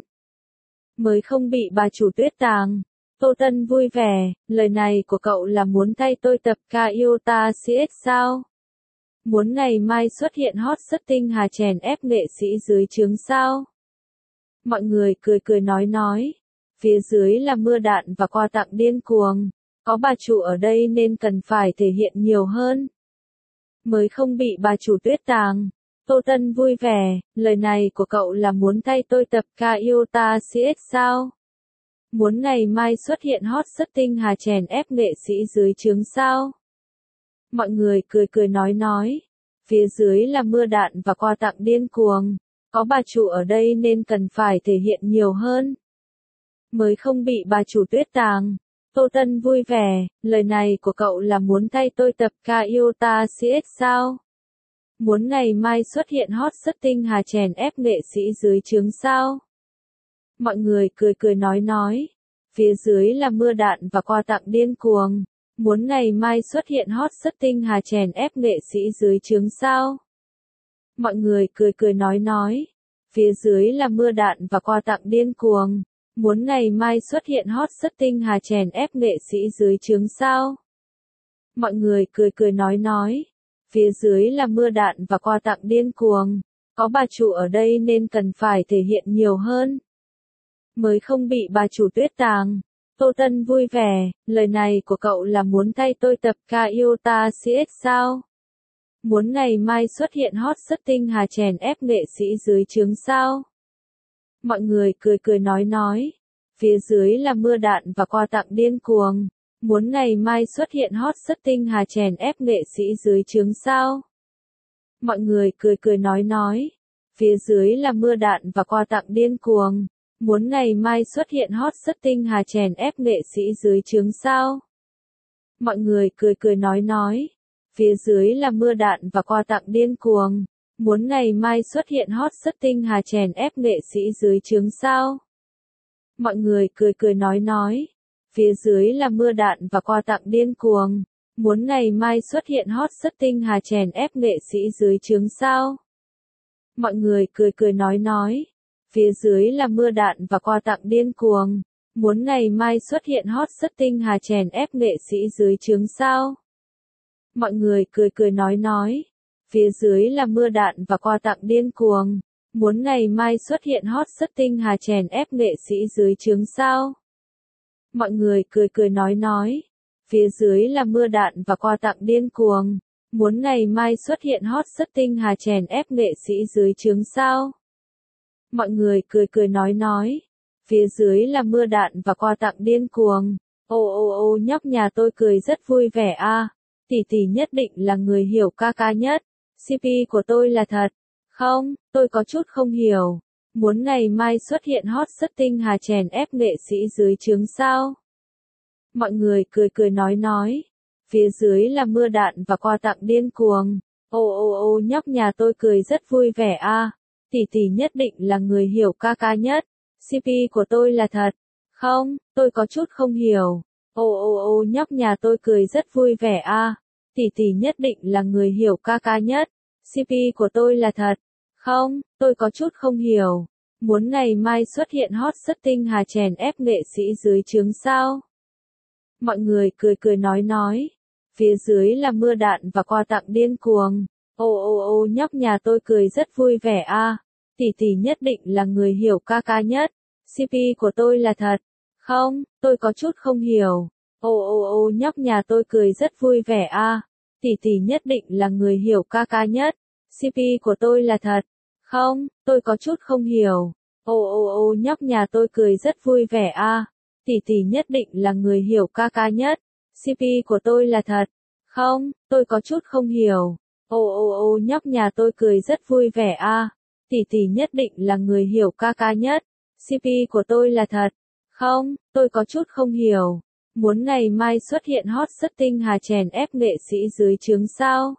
Mới không bị bà chủ tuyết tàng. Tô Tân vui vẻ, lời này của cậu là muốn thay tôi tập ca yêu ta xê ét sao? Muốn ngày mai xuất hiện hot setting hà chèn ép nghệ sĩ dưới trướng sao? Mọi người cười cười nói nói. Phía dưới là mưa đạn và quà tặng điên cuồng. Có bà chủ ở đây nên cần phải thể hiện nhiều hơn. Mới không bị bà chủ tuyết tàng. Tô Tân vui vẻ, lời này của cậu là muốn thay tôi tập ca yêu ta xê ét sao? Muốn ngày mai xuất hiện hot setting hà chèn ép nghệ sĩ dưới trướng sao? Mọi người cười cười nói nói. Phía dưới là mưa đạn và quà tặng điên cuồng. Có bà chủ ở đây nên cần phải thể hiện nhiều hơn. Mới không bị bà chủ tuyết tàng. Tô Tân vui vẻ, lời này của cậu là muốn thay tôi tập ca yêu ta xê ét sao? Muốn ngày mai xuất hiện hot setting hà chèn ép nghệ sĩ dưới trướng sao? Mọi người cười cười nói nói. Phía dưới là mưa đạn và quà tặng điên cuồng. Muốn ngày mai xuất hiện hot setting hà chèn ép nghệ sĩ dưới trướng sao? Mọi người cười cười nói nói. Phía dưới là mưa đạn và quà tặng điên cuồng. Muốn ngày mai xuất hiện hot setting hà chèn ép nghệ sĩ dưới trướng sao? Mọi người cười cười nói nói. Phía dưới là mưa đạn và quà tặng điên cuồng. Có bà chủ ở đây nên cần phải thể hiện nhiều hơn. Mới không bị bà chủ tuyết tàng. Tô Tân vui vẻ, lời này của cậu là muốn thay tôi tập ca yêu ta xê ét sao? Muốn ngày mai xuất hiện hot setting hà chèn ép nghệ sĩ dưới trướng sao? Mọi người cười cười nói nói. Phía dưới là mưa đạn và quà tặng điên cuồng. Muốn ngày mai xuất hiện hot setting hà chèn ép nghệ sĩ dưới trướng sao? Mọi người cười cười nói nói. Phía dưới là mưa đạn và quà tặng điên cuồng. Muốn ngày mai xuất hiện hot setting hà chèn ép nghệ sĩ dưới trướng sao? Mọi người cười cười nói nói. Phía dưới là mưa đạn và quà tặng điên cuồng. Muốn ngày mai xuất hiện hot setting hà chèn ép nghệ sĩ dưới trướng sao? Mọi người cười cười nói nói. Phía dưới là mưa đạn và quà tặng điên cuồng. Muốn ngày mai xuất hiện hot setting hà chèn ép nghệ sĩ dưới trướng sao? Mọi người cười cười nói nói. Phía dưới là mưa đạn và quà tặng điên cuồng. Muốn ngày mai xuất hiện hot setting hà chèn ép nghệ sĩ dưới trướng sao? Mọi người cười cười nói nói. Phía dưới là mưa đạn và quà tặng điên cuồng. Muốn ngày mai xuất hiện hot setting hà chèn ép nghệ sĩ dưới trướng sao? Mọi người cười cười nói nói. Phía dưới là mưa đạn và quà tặng điên cuồng. Muốn ngày mai xuất hiện hot setting hà chèn ép nghệ sĩ dưới trướng sao? Mọi người cười cười nói nói. Phía dưới là mưa đạn và quà tặng điên cuồng. Ô ô ô nhóc nhà tôi cười rất vui vẻ a. Tỷ tỷ nhất định là người hiểu ca ca nhất. xê pê của tôi là thật. Không, tôi có chút không hiểu. Muốn ngày mai xuất hiện hot rất tinh hà chèn ép nghệ sĩ dưới trướng sao? Mọi người cười cười nói nói. Phía dưới là mưa đạn và quà tặng điên cuồng. Ô ô ô nhóc nhà tôi cười rất vui vẻ a. Tỷ tỷ nhất định là người hiểu ca ca nhất. xê pê của tôi là thật. Không, tôi có chút không hiểu. Ô ô ô nhóc nhà tôi cười rất vui vẻ a. Tỷ tỷ nhất định là người hiểu ca ca nhất. xê pê của tôi là thật. Không, tôi có chút không hiểu. Muốn ngày mai xuất hiện hot rất tinh hà chèn ép nghệ sĩ dưới trướng sao? Mọi người cười cười nói nói. Phía dưới là mưa đạn và quà tặng điên cuồng. Ô ô ô nhóc nhà tôi cười rất vui vẻ a. Tỷ tỷ nhất định là người hiểu ca ca nhất. xê pê của tôi là thật. Không, tôi có chút không hiểu. Ô ô ô nhóc nhà tôi cười rất vui vẻ a. Tỷ tỷ nhất định là người hiểu ca ca nhất. xê pê của tôi là thật. Không, tôi có chút không hiểu. Ô ô ô nhóc nhà tôi cười rất vui vẻ a. Tỷ tỷ nhất định là người hiểu ca ca nhất. xê pê của tôi là thật. Không, tôi có chút không hiểu. Ô ô ô nhóc nhà tôi cười rất vui vẻ a. Tỷ tỷ nhất định là người hiểu ca ca nhất. xê pê của tôi là thật. Không, tôi có chút không hiểu. Muốn ngày mai xuất hiện hot rất tinh hà chèn ép nghệ sĩ dưới trướng sao?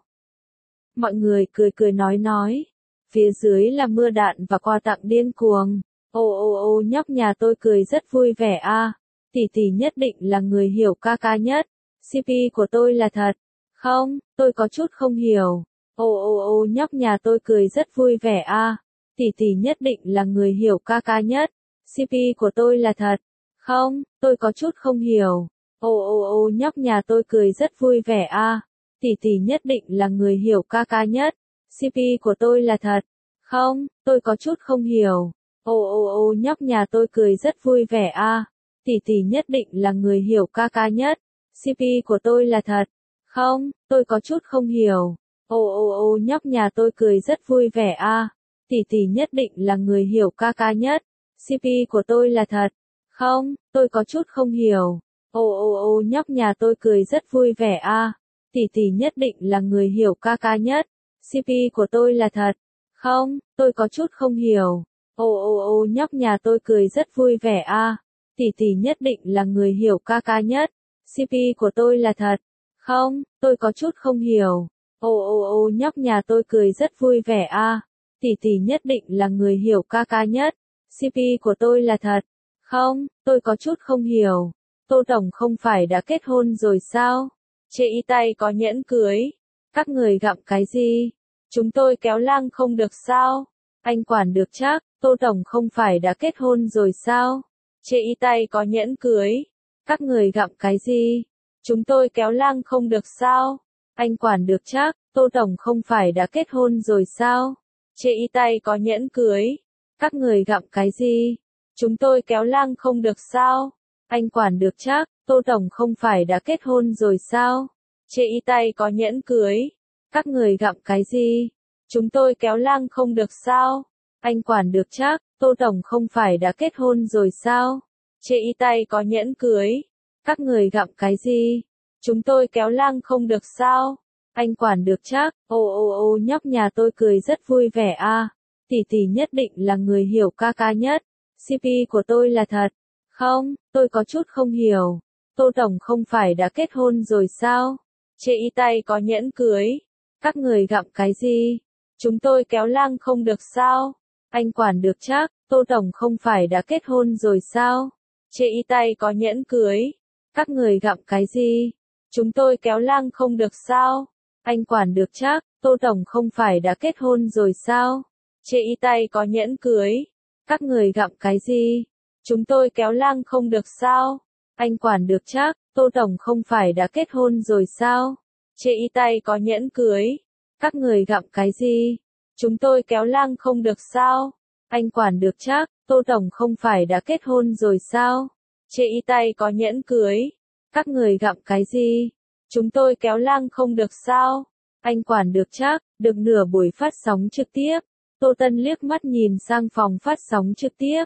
Mọi người cười cười nói nói. Phía dưới là mưa đạn và quà tặng điên cuồng. Ô ô ô nhóc nhà tôi cười rất vui vẻ a. Tỷ tỷ nhất định là người hiểu ca ca nhất. xê pê của tôi là thật. Không, tôi có chút không hiểu. Ô ô ô nhóc nhà tôi cười rất vui vẻ a. Tỷ tỷ nhất định là người hiểu ca ca nhất. xê pê của tôi là thật. Không, tôi có chút không hiểu. Ô ô ô nhóc nhà tôi cười rất vui vẻ a. Tỷ tỷ nhất định là người hiểu ca ca nhất. xê pê của tôi là thật. Không, tôi có chút không hiểu. Ô ô ô nhóc nhà tôi cười rất vui vẻ a. Tỷ tỷ nhất định là người hiểu ca ca nhất. xê pê của tôi là thật. Không, tôi có chút không hiểu. Ô ô ô nhóc nhà tôi cười rất vui vẻ a. Tỷ tỷ nhất định là người hiểu ca ca nhất. xê pê của tôi là thật. Không, tôi có chút không hiểu. Ô ô ô nhóc nhà tôi cười rất vui vẻ a. Tỷ tỷ nhất định là người hiểu ca ca nhất. xê pê của tôi là thật. Không, tôi có chút không hiểu. Ô ô ô nhóc nhà tôi cười rất vui vẻ a. Tỷ tỷ nhất định là người hiểu ca ca nhất. xê pê của tôi là thật. Không, tôi có chút không hiểu. Ô ô ô nhóc nhà tôi cười rất vui vẻ a. Tỷ tỷ nhất định là người hiểu ca ca nhất. xê pê của tôi là thật. Không, tôi có chút không hiểu. Tô Tổng không phải đã kết hôn rồi sao? Chê y tay có nhẫn cưới. Các người gặm cái gì? Chúng tôi kéo lang không được sao? Anh quản được chắc. Tô Tổng không phải đã kết hôn rồi sao? Chê y tay có nhẫn cưới. Các người gặm cái gì? Chúng tôi kéo lang không được sao? Anh quản được chắc. Tô Tổng không phải đã kết hôn rồi sao? Chê y tay có nhẫn cưới. Các người gặm cái gì? Chúng tôi kéo lang không được sao? Anh quản được chắc. Tô Tổng không phải đã kết hôn rồi sao? Chê y tay có nhẫn cưới. Các người gặm cái gì? Chúng tôi kéo lang không được sao? Anh quản được chắc. Tô Tổng không phải đã kết hôn rồi sao? Chê y tay có nhẫn cưới. Các người gặm cái gì? Chúng tôi kéo lang không được sao? Anh quản được chắc. Ô ô ô nhóc nhà tôi cười rất vui vẻ a. Tỷ tỷ nhất định là người hiểu ca ca nhất. xê pê của tôi là thật. Không, tôi có chút không hiểu. Tô Tổng không phải đã kết hôn rồi sao? Chê y tay có nhẫn cưới. Các người gặm cái gì? Chúng tôi kéo lang không được sao? Anh quản được chắc. Tô Tổng không phải đã kết hôn rồi sao? Chê y tay có nhẫn cưới. Các người gặm cái gì? Chúng tôi kéo lang không được sao? Anh quản được chắc. Tô Tổng không phải đã kết hôn rồi sao? Chê y tay có nhẫn cưới. Các người gặm cái gì? Chúng tôi kéo lang không được sao? Anh quản được chắc. Tô Tổng không phải đã kết hôn rồi sao? Chê y tay có nhẫn cưới. Các người gặm cái gì? Chúng tôi kéo lang không được sao? Anh quản được chắc. Tô Tổng không phải đã kết hôn rồi sao? Chê y tay có nhẫn cưới. Các người gặm cái gì? Chúng tôi kéo lang không được sao? Anh quản được chắc. Được nửa buổi phát sóng trực tiếp. Tô Tân liếc mắt nhìn sang phòng phát sóng trực tiếp.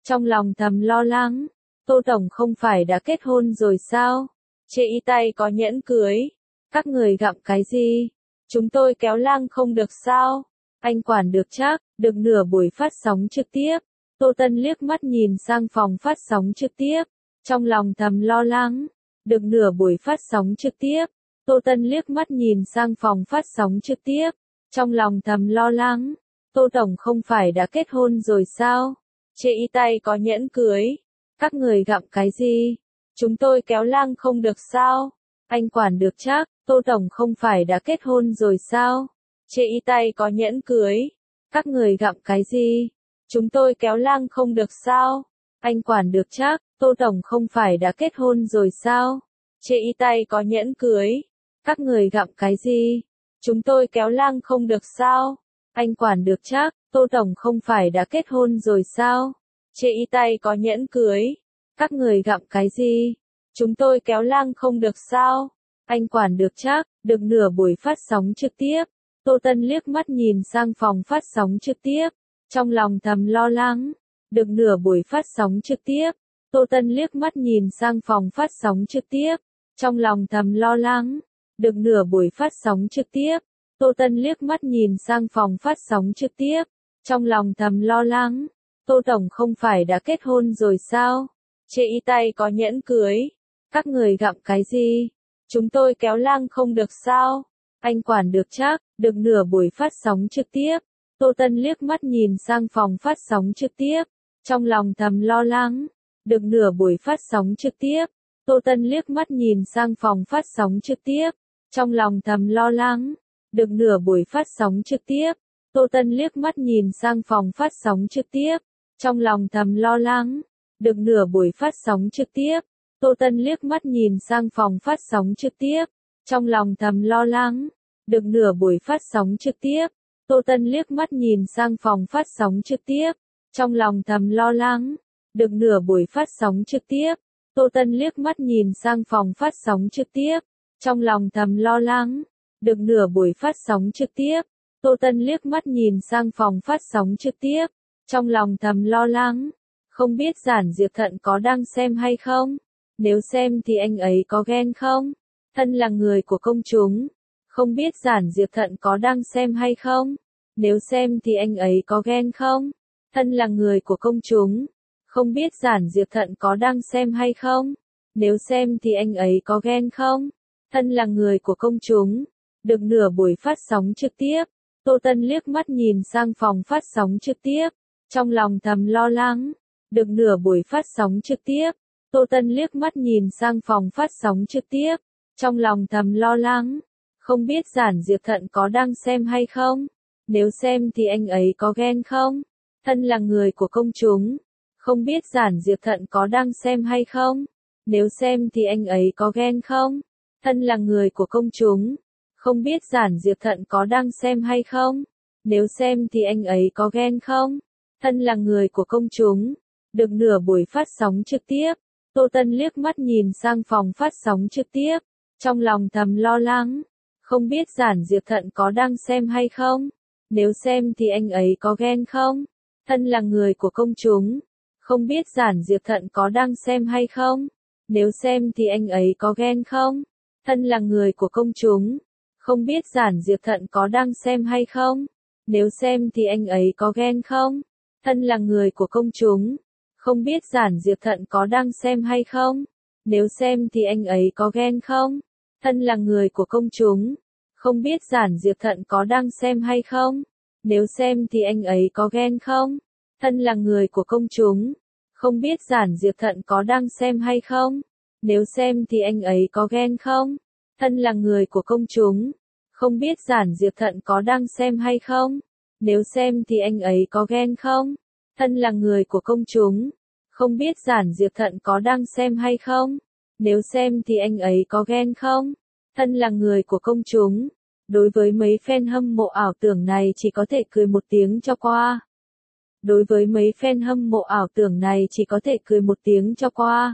Trong lòng thầm lo lắng, Tô Tổng không phải đã kết hôn rồi sao? Chê y tay có nhẫn cưới. Các người gặm cái gì? Chúng tôi kéo lang không được sao? Anh quản được chắc, được nửa buổi phát sóng trực tiếp. Tô Tân liếc mắt nhìn sang phòng phát sóng trực tiếp. Trong lòng thầm lo lắng, được nửa buổi phát sóng trực tiếp. Tô Tân liếc mắt nhìn sang phòng phát sóng trực tiếp. Trong lòng thầm lo lắng, Tô Tổng không phải đã kết hôn rồi sao? Chê y tay có nhẫn cưới. Các người gặm cái gì? Chúng tôi kéo lang không được sao? Anh quản được chắc, Tô Tổng không phải đã kết hôn rồi sao? Chê y tay có nhẫn cưới. Các người gặm cái gì? Chúng tôi kéo lang không được sao? Anh quản được chắc, Tô Tổng không phải đã kết hôn rồi sao? Chê y tay có nhẫn cưới. Các người gặm cái gì? Chúng tôi kéo lang không được sao? Anh quản được chắc, Tô Tổng không phải đã kết hôn rồi sao? Chê y tay có nhẫn cưới. Các người gặm cái gì? Chúng tôi kéo lang không được sao? Anh quản được chắc, được nửa buổi phát sóng trực tiếp. Tô Tân liếc mắt nhìn sang phòng phát sóng trực tiếp. Trong lòng thầm lo lắng, được nửa buổi phát sóng trực tiếp. Tô Tân liếc mắt nhìn sang phòng phát sóng trực tiếp. Trong lòng thầm lo lắng, được nửa buổi phát sóng trực tiếp. Tô Tân liếc mắt nhìn sang phòng phát sóng trực tiếp. Trong lòng thầm lo lắng, Tô Tổng không phải đã kết hôn rồi sao? Chê y tay có nhẫn cưới. Các người gặm cái gì? Chúng tôi kéo lang không được sao? Anh quản được chắc, được nửa buổi phát sóng trực tiếp. Tô Tân liếc mắt nhìn sang phòng phát sóng trực tiếp. Trong lòng thầm lo lắng, được nửa buổi phát sóng trực tiếp. Tô Tân liếc mắt nhìn sang phòng phát sóng trực tiếp. Trong lòng thầm lo lắng, được nửa buổi phát sóng trực tiếp. Tô Tân liếc mắt nhìn sang phòng phát sóng trực tiếp. Trong lòng thầm lo lắng, được nửa buổi phát sóng trực tiếp. Tô Tân liếc mắt nhìn sang phòng phát sóng trực tiếp. Trong lòng thầm lo lắng, được nửa buổi phát sóng trực tiếp. Tô Tân liếc mắt nhìn sang phòng phát sóng trực tiếp. Trong lòng thầm lo lắng, được nửa buổi phát sóng trực tiếp. Tô Tân liếc mắt nhìn sang phòng phát sóng trực tiếp. Trong lòng thầm lo lắng, được nửa buổi phát sóng trực tiếp. Tô Tân liếc mắt nhìn sang phòng phát sóng trực tiếp. Trong lòng thầm lo lắng, không biết Giản Diệp Thận có đang xem hay không? Nếu xem thì anh ấy có ghen không? Thân là người của công chúng, không biết Giản Diệp Thận có đang xem hay không? Nếu xem thì anh ấy có ghen không? Thân là người của công chúng, không biết Giản Diệp Thận có đang xem hay không? Nếu xem thì anh ấy có ghen không? Thân là người của công chúng, được nửa buổi phát sóng trực tiếp. Tô Tân liếc mắt nhìn sang phòng phát sóng trực tiếp. Trong lòng thầm lo lắng, được nửa buổi phát sóng trực tiếp. Tô Tân liếc mắt nhìn sang phòng phát sóng trực tiếp. Trong lòng thầm lo lắng, không biết Giản Diệp Thận có đang xem hay không? Nếu xem thì anh ấy có ghen không? Thân là người của công chúng, không biết Giản Diệp Thận có đang xem hay không? Nếu xem thì anh ấy có ghen không? Thân là người của công chúng, không biết Giản Diệp Thận có đang xem hay không? Nếu xem thì anh ấy có ghen không? Thân là người của công chúng, được nửa buổi phát sóng trực tiếp. Tô Tân liếc mắt nhìn sang phòng phát sóng trực tiếp. Trong lòng thầm lo lắng, không biết Giản Diệp Thận có đang xem hay không? Nếu xem thì anh ấy có ghen không? Thân là người của công chúng, không biết Giản Diệp Thận có đang xem hay không? Nếu xem thì anh ấy có ghen không? Thân là người của công chúng, không biết Giản Diệp Thận có đang xem hay không? Nếu xem thì anh ấy có ghen không? Thân là người của công chúng, không biết Giản Diệp Thận có đang xem hay không? Nếu xem thì anh ấy có ghen không? Thân là người của công chúng, không biết Giản Diệp Thận có đang xem hay không? Nếu xem thì anh ấy có ghen không? Thân là người của công chúng, không biết Giản Diệp Thận có đang xem hay không? Nếu xem thì anh ấy có ghen không? Thân là người của công chúng, không biết Giản Diệp Thận có đang xem hay không? Nếu xem thì anh ấy có ghen không? Thân là người của công chúng, không biết Giản Diệp Thận có đang xem hay không? Nếu xem thì anh ấy có ghen không? Thân là người của công chúng. Đối với mấy fan hâm mộ ảo tưởng này chỉ có thể cười một tiếng cho qua. Đối với mấy fan hâm mộ ảo tưởng này chỉ có thể cười một tiếng cho qua.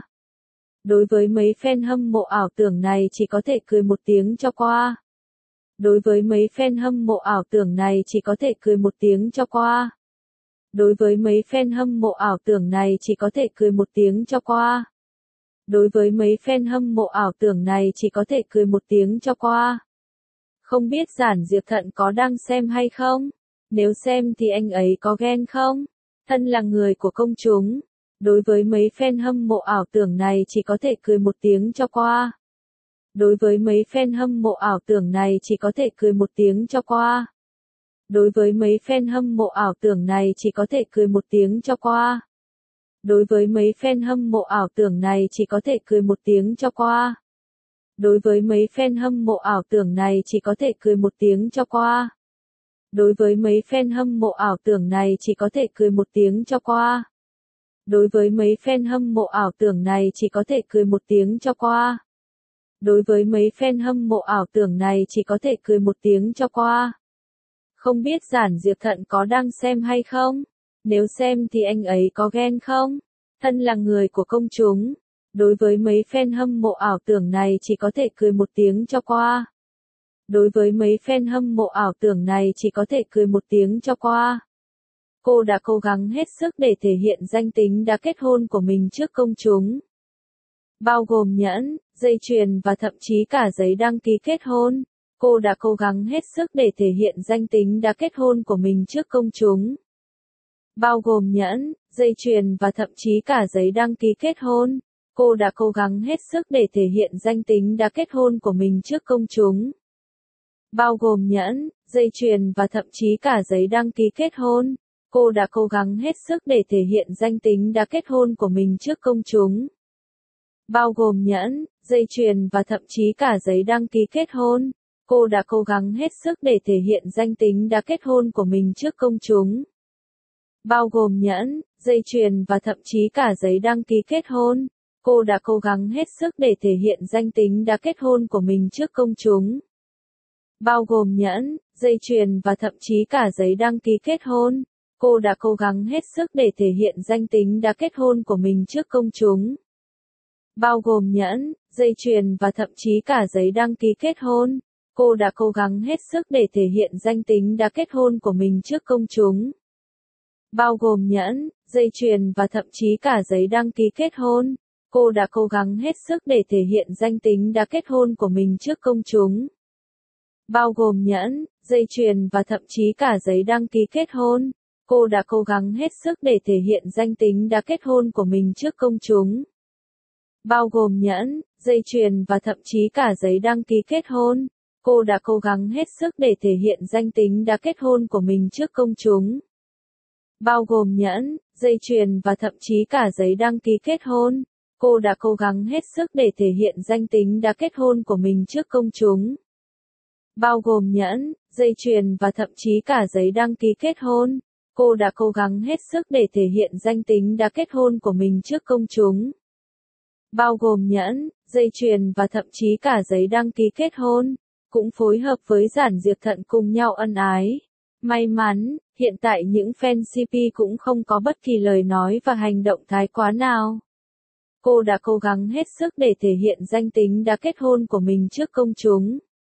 Đối với mấy fan hâm mộ ảo tưởng này chỉ có thể cười một tiếng cho qua. Đối với mấy fan hâm mộ ảo tưởng này chỉ có thể cười một tiếng cho qua. Đối với mấy fan hâm mộ ảo tưởng này chỉ có thể cười một tiếng cho qua. Đối với mấy fan hâm mộ ảo tưởng này chỉ có thể cười một tiếng cho qua. Không biết Giản Diệp Thận có đang xem hay không? Nếu xem thì anh ấy có ghen không? Thân là người của công chúng. Đối với mấy fan hâm mộ ảo tưởng này chỉ có thể cười một tiếng cho qua. Đối với mấy fan hâm mộ ảo tưởng này chỉ có thể cười một tiếng cho qua. Đối với mấy fan hâm mộ ảo tưởng này chỉ có thể cười một tiếng cho qua. Đối với mấy fan hâm mộ ảo tưởng này chỉ có thể cười một tiếng cho qua. Đối với mấy fan hâm mộ ảo tưởng này chỉ có thể cười một tiếng cho qua. Đối với mấy fan hâm mộ ảo tưởng này chỉ có thể cười một tiếng cho qua. Đối với mấy fan hâm mộ ảo tưởng này chỉ có thể cười một tiếng cho qua. Đối với mấy fan hâm mộ ảo tưởng này chỉ có thể cười một tiếng cho qua. Không biết Giản Diệp Thận có đang xem hay không? Nếu xem thì anh ấy có ghen không? Thân là người của công chúng. Đối với mấy fan hâm mộ ảo tưởng này chỉ có thể cười một tiếng cho qua. Đối với mấy fan hâm mộ ảo tưởng này chỉ có thể cười một tiếng cho qua. Cô đã cố gắng hết sức để thể hiện danh tính đã kết hôn của mình trước công chúng. Bao gồm nhẫn, dây chuyền và thậm chí cả giấy đăng ký kết hôn. Cô đã cố gắng hết sức để thể hiện danh tính đã kết hôn của mình trước công chúng. Bao gồm nhẫn, dây chuyền và thậm chí cả giấy đăng ký kết hôn. Cô đã cố gắng hết sức để thể hiện danh tính đã kết hôn của mình trước công chúng. Bao gồm nhẫn, dây chuyền và thậm chí cả giấy đăng ký kết hôn. Cô đã cố gắng hết sức để thể hiện danh tính đã kết hôn của mình trước công chúng. Bao gồm nhẫn, dây chuyền và thậm chí cả giấy đăng ký kết hôn. Cô đã cố gắng hết sức để thể hiện danh tính đã kết hôn của mình trước công chúng. Bao gồm nhẫn, dây chuyền và thậm chí cả giấy đăng ký kết hôn. Cô đã cố gắng hết sức để thể hiện danh tính đã kết hôn của mình trước công chúng. Bao gồm nhẫn, dây chuyền và thậm chí cả giấy đăng ký kết hôn. Cô đã cố gắng hết sức để thể hiện danh tính đã kết hôn của mình trước công chúng. Bao gồm nhẫn, dây chuyền và thậm chí cả giấy đăng ký kết hôn. Cô đã cố gắng hết sức để thể hiện danh tính đã kết hôn của mình trước công chúng. Bao gồm nhẫn, dây chuyền và thậm chí cả giấy đăng ký kết hôn. Cô đã cố gắng hết sức để thể hiện danh tính đã kết hôn của mình trước công chúng. Bao gồm nhẫn, dây chuyền và thậm chí cả giấy đăng ký kết hôn. Cô đã cố gắng hết sức để thể hiện danh tính đã kết hôn của mình trước công chúng. Bao gồm nhẫn, dây chuyền và thậm chí cả giấy đăng ký kết hôn. Cô đã cố gắng hết sức để thể hiện danh tính đã kết hôn của mình trước công chúng. Bao gồm nhẫn, dây chuyền và thậm chí cả giấy đăng ký kết hôn. Cô đã cố gắng hết sức để thể hiện danh tính đã kết hôn của mình trước công chúng. Bao gồm nhẫn, dây chuyền và thậm chí cả giấy đăng ký kết hôn. Cô đã cố gắng hết sức để thể hiện danh tính đã kết hôn của mình trước công chúng. Bao gồm nhẫn, dây chuyền và thậm chí cả giấy đăng ký kết hôn. Cũng phối hợp với Giản Diệp Thận cùng nhau ân ái. May mắn, hiện tại những fan xê pê cũng không có bất kỳ lời nói và hành động thái quá nào. Cô đã cố gắng hết sức để thể hiện danh tính đã kết hôn của mình trước công chúng.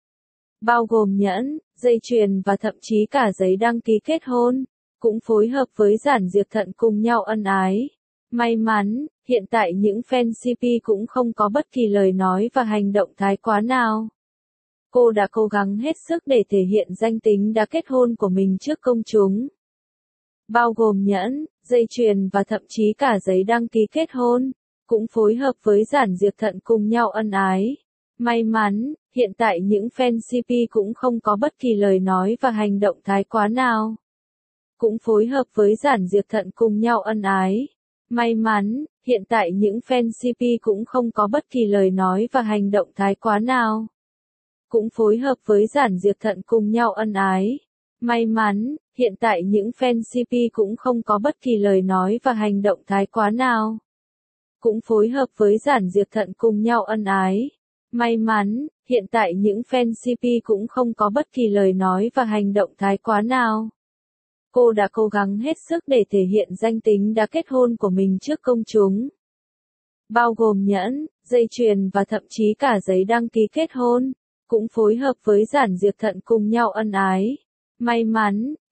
Bao gồm nhẫn, dây chuyền và thậm chí cả giấy đăng ký kết hôn. Cũng phối hợp với Giản Diệp Thận cùng nhau ân ái. May mắn, hiện tại những fan xê pê cũng không có bất kỳ lời nói và hành động thái quá nào. Cô đã cố gắng hết sức để thể hiện danh tính đã kết hôn của mình trước công chúng. Bao gồm nhẫn, dây chuyền và thậm chí cả giấy đăng ký kết hôn. Cũng phối hợp với Giản Diệp Thận cùng nhau ân ái. May mắn, hiện tại những fan xê pê cũng không có bất kỳ lời nói và hành động thái quá nào. Cũng phối hợp với Giản Diệp Thận cùng nhau ân ái. May mắn, hiện tại những fan xê pê cũng không có bất kỳ lời nói và hành động thái quá nào. Cũng phối hợp với Giản Diệp Thận cùng nhau ân ái. May mắn, hiện tại những fan xê pê cũng không có bất kỳ lời nói và hành động thái quá nào. Cũng phối hợp với Giản Diệp Thận cùng nhau ân ái. May mắn, hiện tại những fan xê pê cũng không có bất kỳ lời nói và hành động thái quá nào. Cô đã cố gắng hết sức để thể hiện danh tính đã kết hôn của mình trước công chúng. Bao gồm nhẫn, dây chuyền và thậm chí cả giấy đăng ký kết hôn. Cũng phối hợp với Giản Diệp Thận cùng nhau ân ái. May mắn,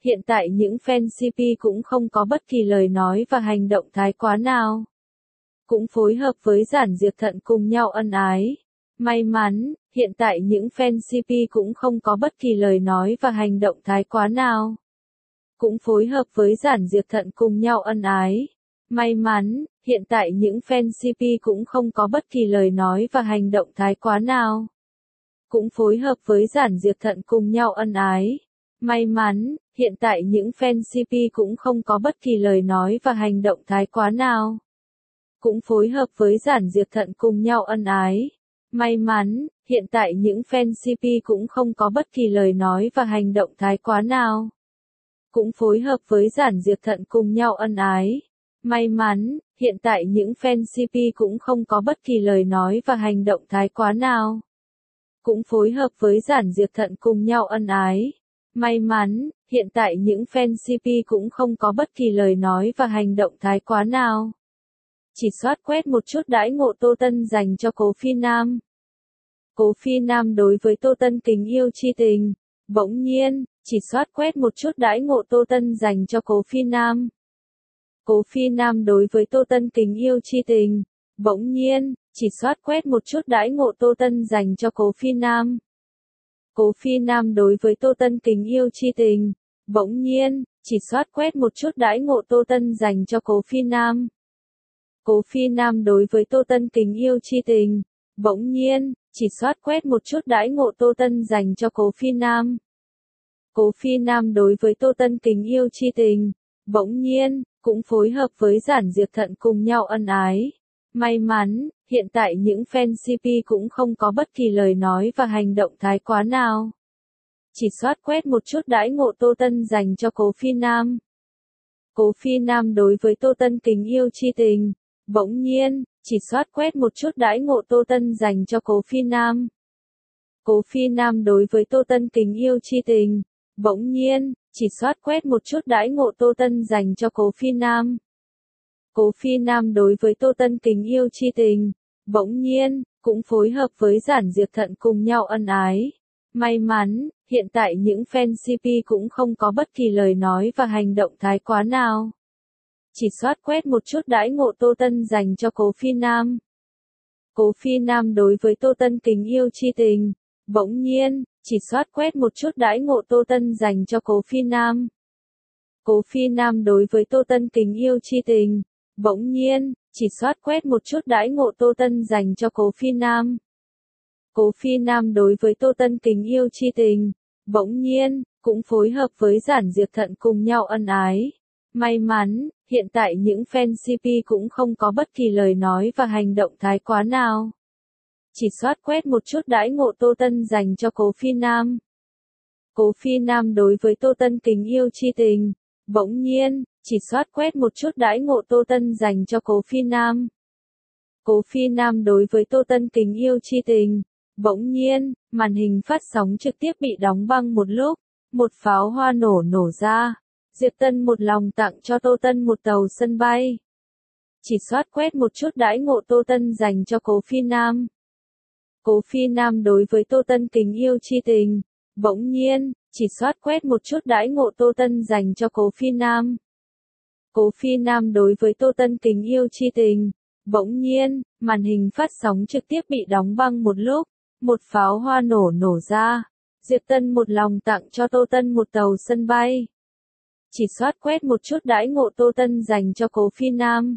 hiện tại những fan xê pê cũng không có bất kỳ lời nói và hành động thái quá nào. Cũng phối hợp với Giản Diệp Thận cùng nhau ân ái. May mắn, hiện tại những fan xê pê cũng không có bất kỳ lời nói và hành động thái quá nào. Cũng phối hợp với Giản Diệp Thận cùng nhau ân ái. May mắn, hiện tại những fan xê pê cũng không có bất kỳ lời nói và hành động thái quá nào. Cũng phối hợp với Giản Diệp Thận cùng nhau ân ái. May mắn, hiện tại những fan xê pê cũng không có bất kỳ lời nói và hành động thái quá nào. Cũng phối hợp với Giản Diệp Thận cùng nhau ân ái. May mắn, hiện tại những fan xê pê cũng không có bất kỳ lời nói và hành động thái quá nào. Cũng phối hợp với Giản Diệp Thận cùng nhau ân ái. May mắn, hiện tại những fan xê pê cũng không có bất kỳ lời nói và hành động thái quá nào. Cũng phối hợp với Giản Diệp Thận cùng nhau ân ái. May mắn, hiện tại những fan xê pê cũng không có bất kỳ lời nói và hành động thái quá nào. Chỉ soát quét một chút đãi ngộ Tô Tân dành cho Cố Phi Nam. Cố Phi Nam đối với Tô Tân tình yêu chi tình. Bỗng nhiên, chỉ soát quét một chút đãi ngộ Tô Tân dành cho Cố Phi Nam. Cố Phi Nam đối với Tô Tân tình yêu chi tình. Bỗng nhiên, chỉ soát quét một chút đãi ngộ Tô Tân dành cho Cố Phi Nam. Cố Phi Nam đối với Tô Tân tình yêu chi tình. Bỗng nhiên, chỉ soát quét một chút đãi ngộ Tô Tân dành cho Cố Phi Nam. Cố Phi Nam đối với Tô Tân tình yêu chi tình. Bỗng nhiên, chỉ soát quét một chút đãi ngộ Tô Tân dành cho Cố Phi Nam. Cố Phi Nam đối với Tô Tân tình yêu chi tình. Bỗng nhiên, cũng phối hợp với Giản Diệp Thận cùng nhau ân ái. May mắn, hiện tại những fan xê pê cũng không có bất kỳ lời nói và hành động thái quá nào. Chỉ soát quét một chút đãi ngộ Tô Tân dành cho Cố Phi Nam. Cố Phi Nam đối với Tô Tân tình yêu chi tình. Bỗng nhiên, chỉ soát quét một chút đãi ngộ Tô Tân dành cho Cố Phi Nam. Cố Phi Nam đối với Tô Tân tình yêu chi tình. Bỗng nhiên, chỉ soát quét một chút đãi ngộ Tô Tân dành cho Cố Phi Nam. Cố Phi Nam đối với Tô Tân tình yêu chi tình. Bỗng nhiên, cũng phối hợp với Giản Diệp Thận cùng nhau ân ái. May mắn, hiện tại những fan xê pê cũng không có bất kỳ lời nói và hành động thái quá nào. Chỉ soát quét một chút đãi ngộ Tô Tân dành cho Cố Phi Nam. Cố Phi Nam đối với Tô Tân tình yêu chi tình. Bỗng nhiên, chỉ soát quét một chút đãi ngộ Tô Tân dành cho Cố Phi Nam. Cố Phi Nam đối với Tô Tân tình yêu chi tình. Bỗng nhiên, chỉ soát quét một chút đãi ngộ Tô Tân dành cho Cố Phi Nam. Cố Phi Nam đối với Tô Tân tình yêu chi tình. Bỗng nhiên, cũng phối hợp với Giản Diệp Thận cùng nhau ân ái. May mắn, hiện tại những fan xê pê cũng không có bất kỳ lời nói và hành động thái quá nào. Chỉ soát quét một chút đãi ngộ Tô Tân dành cho Cố Phi Nam. Cố Phi Nam đối với Tô Tân tình yêu chi tình. Bỗng nhiên, chỉ soát quét một chút đãi ngộ Tô Tân dành cho Cố Phi Nam. Cố Phi Nam đối với Tô Tân tình yêu chi tình. Bỗng nhiên, màn hình phát sóng trực tiếp bị đóng băng một lúc. Một pháo hoa nổ nổ ra. Diệp Tân một lòng tặng cho Tô Tân một tàu sân bay. Chỉ soát quét một chút đãi ngộ Tô Tân dành cho Cố Phi Nam. Cố Phi Nam đối với Tô Tân tình yêu chi tình. Bỗng nhiên, chỉ soát quét một chút đãi ngộ Tô Tân dành cho Cố Phi Nam. Cố Phi Nam đối với Tô Tân tình yêu chi tình. Bỗng nhiên, màn hình phát sóng trực tiếp bị đóng băng một lúc. Một pháo hoa nổ nổ ra. Diệp Tân một lòng tặng cho Tô Tân một tàu sân bay. Chỉ soát quét một chút đãi ngộ Tô Tân dành cho Cố Phi Nam.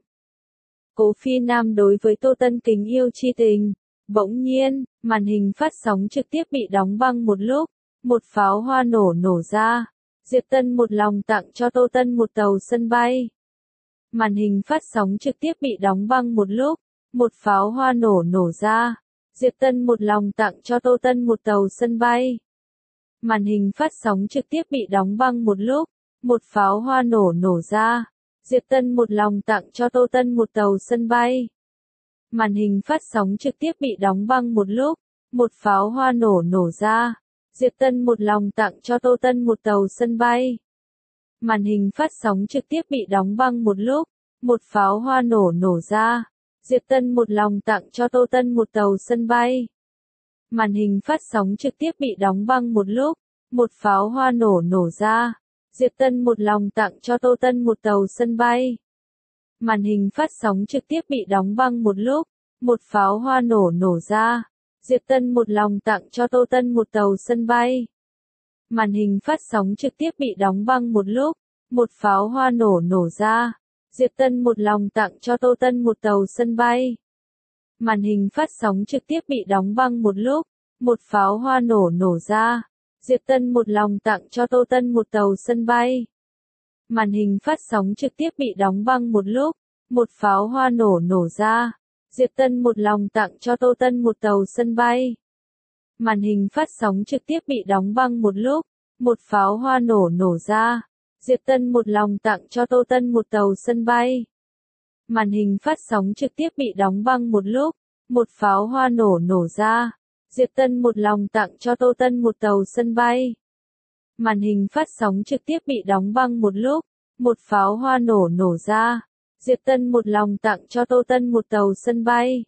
Cố Phi Nam đối với Tô Tân tình yêu chi tình. Bỗng nhiên, màn hình phát sóng trực tiếp bị đóng băng một lúc. Một pháo hoa nổ nổ ra. Diệp Tân một lòng tặng cho Tô Tân một tàu sân bay. Màn hình phát sóng trực tiếp bị đóng băng một lúc. Một pháo hoa nổ nổ ra. Diệp Tân một lòng tặng cho Tô Tân một tàu sân bay. Màn hình phát sóng trực tiếp bị đóng băng một lúc. Một pháo hoa nổ nổ ra. Diệp Tân một lòng tặng cho Tô Tân một tàu sân bay. Màn hình phát sóng trực tiếp bị đóng băng một lúc. Một pháo hoa nổ nổ ra. Diệp Tân một lòng tặng cho Tô Tân một tàu sân bay. Màn hình phát sóng trực tiếp bị đóng băng một lúc. Một pháo hoa nổ nổ ra. Diệp Tân một lòng tặng cho Tô Tân một tàu sân bay. Màn hình phát sóng trực tiếp bị đóng băng một lúc. Một pháo hoa nổ nổ ra. Diệp Tân một lòng tặng cho Tô Tân một tàu sân bay. Màn hình phát sóng trực tiếp bị đóng băng một lúc, một pháo hoa nổ nổ ra. Diệp Tân một lòng tặng cho Tô Tân một tàu sân bay. Màn hình phát sóng trực tiếp bị đóng băng một lúc, một pháo hoa nổ nổ ra. Diệp Tân một lòng tặng cho Tô Tân một tàu sân bay. Màn hình phát sóng trực tiếp bị đóng băng một lúc, một pháo hoa nổ nổ ra. Diệp Tân một lòng tặng cho Tô Tân một tàu sân bay. Màn hình phát sóng trực tiếp bị đóng băng một lúc, một pháo hoa nổ nổ ra. Diệp Tân một lòng tặng cho Tô Tân một tàu sân bay. Màn hình phát sóng trực tiếp bị đóng băng một lúc, một pháo hoa nổ nổ ra. Diệp Tân một lòng tặng cho Tô Tân một tàu sân bay. Màn hình phát sóng trực tiếp bị đóng băng một lúc, một pháo hoa nổ nổ ra. Diệp Tân một lòng tặng cho Tô Tân một tàu sân bay. Màn hình phát sóng trực tiếp bị đóng băng một lúc, một pháo hoa nổ nổ ra. Diệp Tân một lòng tặng cho Tô Tân một tàu sân bay.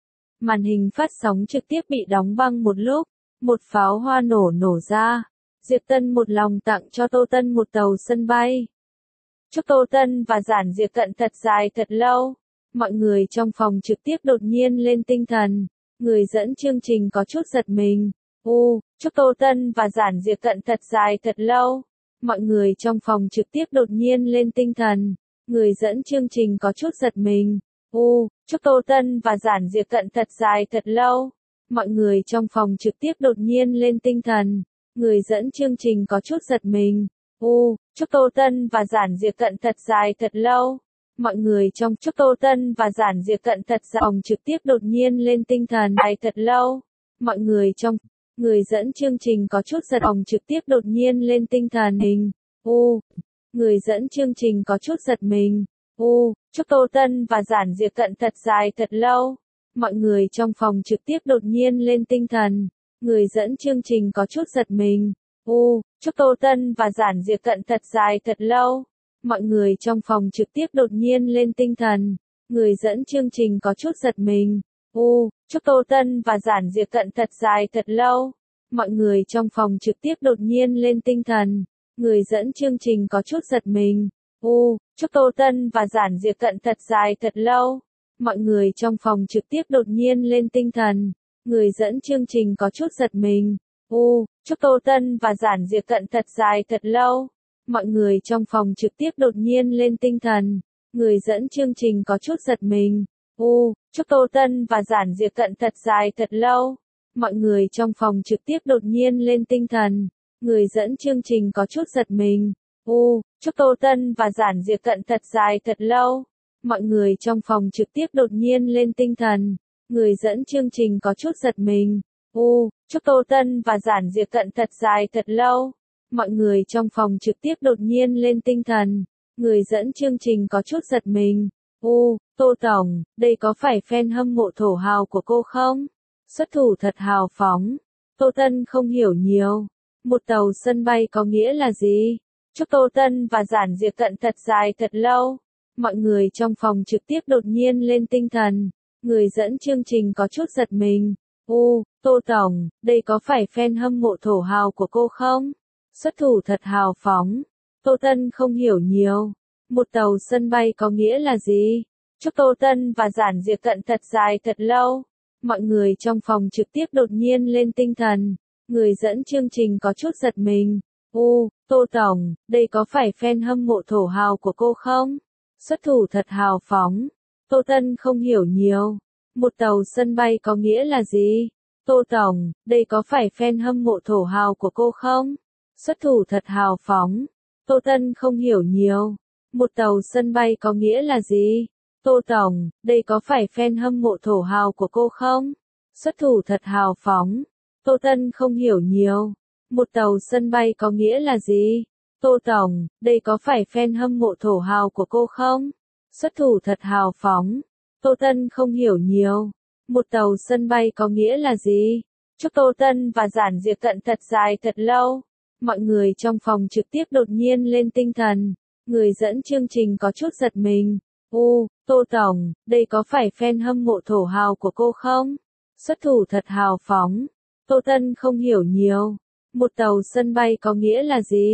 Màn hình phát sóng trực tiếp bị đóng băng một lúc, một pháo hoa nổ nổ ra. Diệp Tân một lòng tặng cho Tô Tân một tàu sân bay. Chúc Tô Tân và Giản Diệp Cận thật dài thật lâu. Mọi người trong phòng trực tiếp đột nhiên lên tinh thần. Người dẫn chương trình có chút giật mình. U, chúc Tô Tân và Giản Diệp Cận thật dài thật lâu. Mọi người trong phòng trực tiếp đột nhiên lên tinh thần. Người dẫn chương trình có chút giật mình. U, chúc Tô Tân và Giản Diệp Cận thật dài thật lâu. Mọi người trong phòng trực tiếp đột nhiên lên tinh thần. Người dẫn chương trình có chút giật mình. U, chúc Tô Tân và Giản Diệp Cận thật dài thật lâu. Mọi người trong chúc Tô Tân và Giản Diệp Cận thật dài phòng trực tiếp đột nhiên lên tinh thần dài thật lâu. Mọi người trong người dẫn chương trình có chút giật phòng trực tiếp đột nhiên lên tinh thần hình. U, người dẫn chương trình có chút giật mình. U, chúc Tô Tân và Giản Diệp Cận thật dài thật lâu. Mọi người trong phòng trực tiếp đột nhiên lên tinh thần. Người dẫn chương trình có chút giật mình. U, chúc Tô Tân và Giản Diệp Cận thật dài thật lâu. Mọi người trong phòng trực tiếp đột nhiên lên tinh thần. Người dẫn chương trình có chút giật mình. U, chúc Tô Tân và Giản Diệp Cận thật dài thật lâu. Mọi người trong phòng trực tiếp đột nhiên lên tinh thần. Người dẫn chương trình có chút giật mình. U, chúc Tô Tân và Giản Diệp Cận thật dài thật lâu. Mọi người trong phòng trực tiếp đột nhiên lên tinh thần. Người dẫn chương trình có chút giật mình. U, chúc Tô Tân và Giản Diệp Cận thật dài thật lâu. Mọi người trong phòng trực tiếp đột nhiên lên tinh thần. Người dẫn chương trình có chút giật mình. U, chúc Tô Tân và Giản Diệp Cận thật dài thật lâu. Mọi người trong phòng trực tiếp đột nhiên lên tinh thần. Người dẫn chương trình có chút giật mình. U, chúc Tô Tân và Giản Diệp Cận thật dài thật lâu. Mọi người trong phòng trực tiếp đột nhiên lên tinh thần. Người dẫn chương trình có chút giật mình. U, chúc Tô Tân và Giản Diệp Cận thật dài thật lâu. Mọi người trong phòng trực tiếp đột nhiên lên tinh thần. Người dẫn chương trình có chút giật mình. U, Tô Tổng, đây có phải fan hâm mộ thổ hào của cô không? Xuất thủ thật hào phóng. Tô Tân không hiểu nhiều. Một tàu sân bay có nghĩa là gì? Chúc Tô Tân và Giản Diệp Cận thật dài thật lâu. Mọi người trong phòng trực tiếp đột nhiên lên tinh thần. Người dẫn chương trình có chút giật mình. U, Tô Tổng, đây có phải fan hâm mộ thổ hào của cô không? Xuất thủ thật hào phóng. Tô Tân không hiểu nhiều. Một tàu sân bay có nghĩa là gì? Chúc Tô Tân và Giản Diệp Cận thật dài thật lâu. Mọi người trong phòng trực tiếp đột nhiên lên tinh thần. Người dẫn chương trình có chút giật mình. U, Tô Tổng, đây có phải fan hâm mộ thổ hào của cô không? Xuất thủ thật hào phóng. Tô Tân không hiểu nhiều. Một tàu sân bay có nghĩa là gì? Tô Tổng, đây có phải fan hâm mộ thổ hào của cô không? Xuất thủ thật hào phóng. Tô Tân không hiểu nhiều. Một tàu sân bay có nghĩa là gì? Tô Tổng, đây có phải fan hâm mộ thổ hào của cô không? Xuất thủ thật hào phóng. Tô Tân không hiểu nhiều. Một tàu sân bay có nghĩa là gì? Tô Tổng, đây có phải fan hâm mộ thổ hào của cô không? Xuất thủ thật hào phóng. Tô Tân không hiểu nhiều. Một tàu sân bay có nghĩa là gì? Chúc Tô Tân và Giản Diệp Cận thật dài thật lâu. Mọi người trong phòng trực tiếp đột nhiên lên tinh thần. Người dẫn chương trình có chút giật mình. U, Tô Tổng, đây có phải fan hâm mộ thổ hào của cô không? Xuất thủ thật hào phóng. Tô Tân không hiểu nhiều. Một tàu sân bay có nghĩa là gì?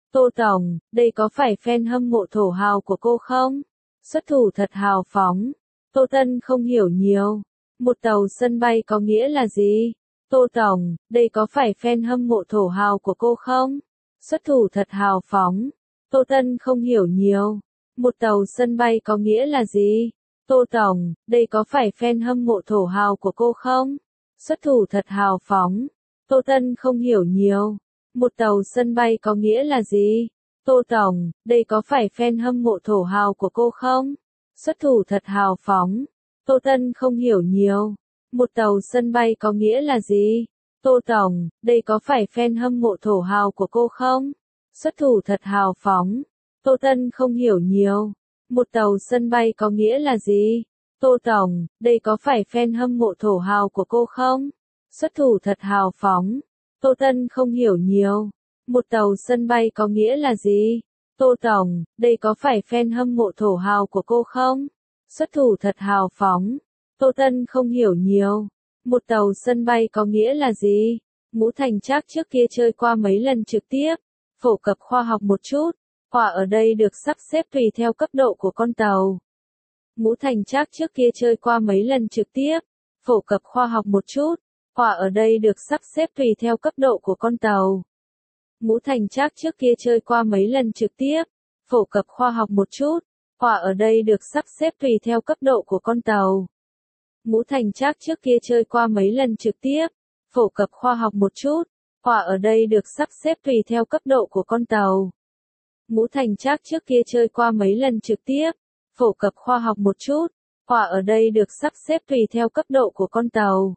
Tô Tổng, đây có phải fan hâm mộ thổ hào của cô không? Xuất thủ thật hào phóng. Tô Tân không hiểu nhiều. Một tàu sân bay có nghĩa là gì? Tô Tổng, đây có phải fan hâm mộ thổ hào của cô không? Xuất thủ thật hào phóng. Tô Tân không hiểu nhiều. Một tàu sân bay có nghĩa là gì? Tô Tổng, đây có phải fan hâm mộ thổ hào của cô không? Xuất thủ thật hào phóng. Tô Tân không hiểu nhiều. Một tàu sân bay có nghĩa là gì? Tô Tổng, đây có phải fan hâm mộ thổ hào của cô không? Xuất thủ thật hào phóng. Tô Tân không hiểu nhiều. Một tàu sân bay có nghĩa là gì? Tô Tổng, đây có phải fan hâm mộ thổ hào của cô không? Xuất thủ thật hào phóng. Tô Tân không hiểu nhiều. Một tàu sân bay có nghĩa là gì? Tô Tổng, đây có phải fan hâm mộ thổ hào của cô không? Xuất thủ thật hào phóng. Tô Tân không hiểu nhiều. Một tàu sân bay có nghĩa là gì? Tô Tổng, đây có phải fan hâm mộ thổ hào của cô không? Xuất thủ thật hào phóng. Tô Tân không hiểu nhiều. Một tàu sân bay có nghĩa là gì? Ngũ Thành Trác trước kia chơi qua mấy lần trực tiếp. Phổ cập khoa học một chút. Họa ở đây được sắp xếp tùy theo cấp độ của con tàu. Ngũ Thành Trác trước kia chơi qua mấy lần trực tiếp. Phổ cập khoa học một chút. Họa ở đây được sắp xếp tùy theo cấp độ của con tàu. Ngũ Thành Trác trước kia chơi qua mấy lần trực tiếp. Phổ cập khoa học một chút. Họa ở đây được sắp xếp tùy theo cấp độ của con tàu. Ngũ Thành Trác trước kia chơi qua mấy lần trực tiếp. Phổ cập khoa học một chút. Họa ở đây được sắp xếp tùy theo cấp độ của con tàu. Ngũ Thành Trác trước kia chơi qua mấy lần trực tiếp. Phổ cập khoa học một chút. Họa ở đây được sắp xếp tùy theo cấp độ của con tàu.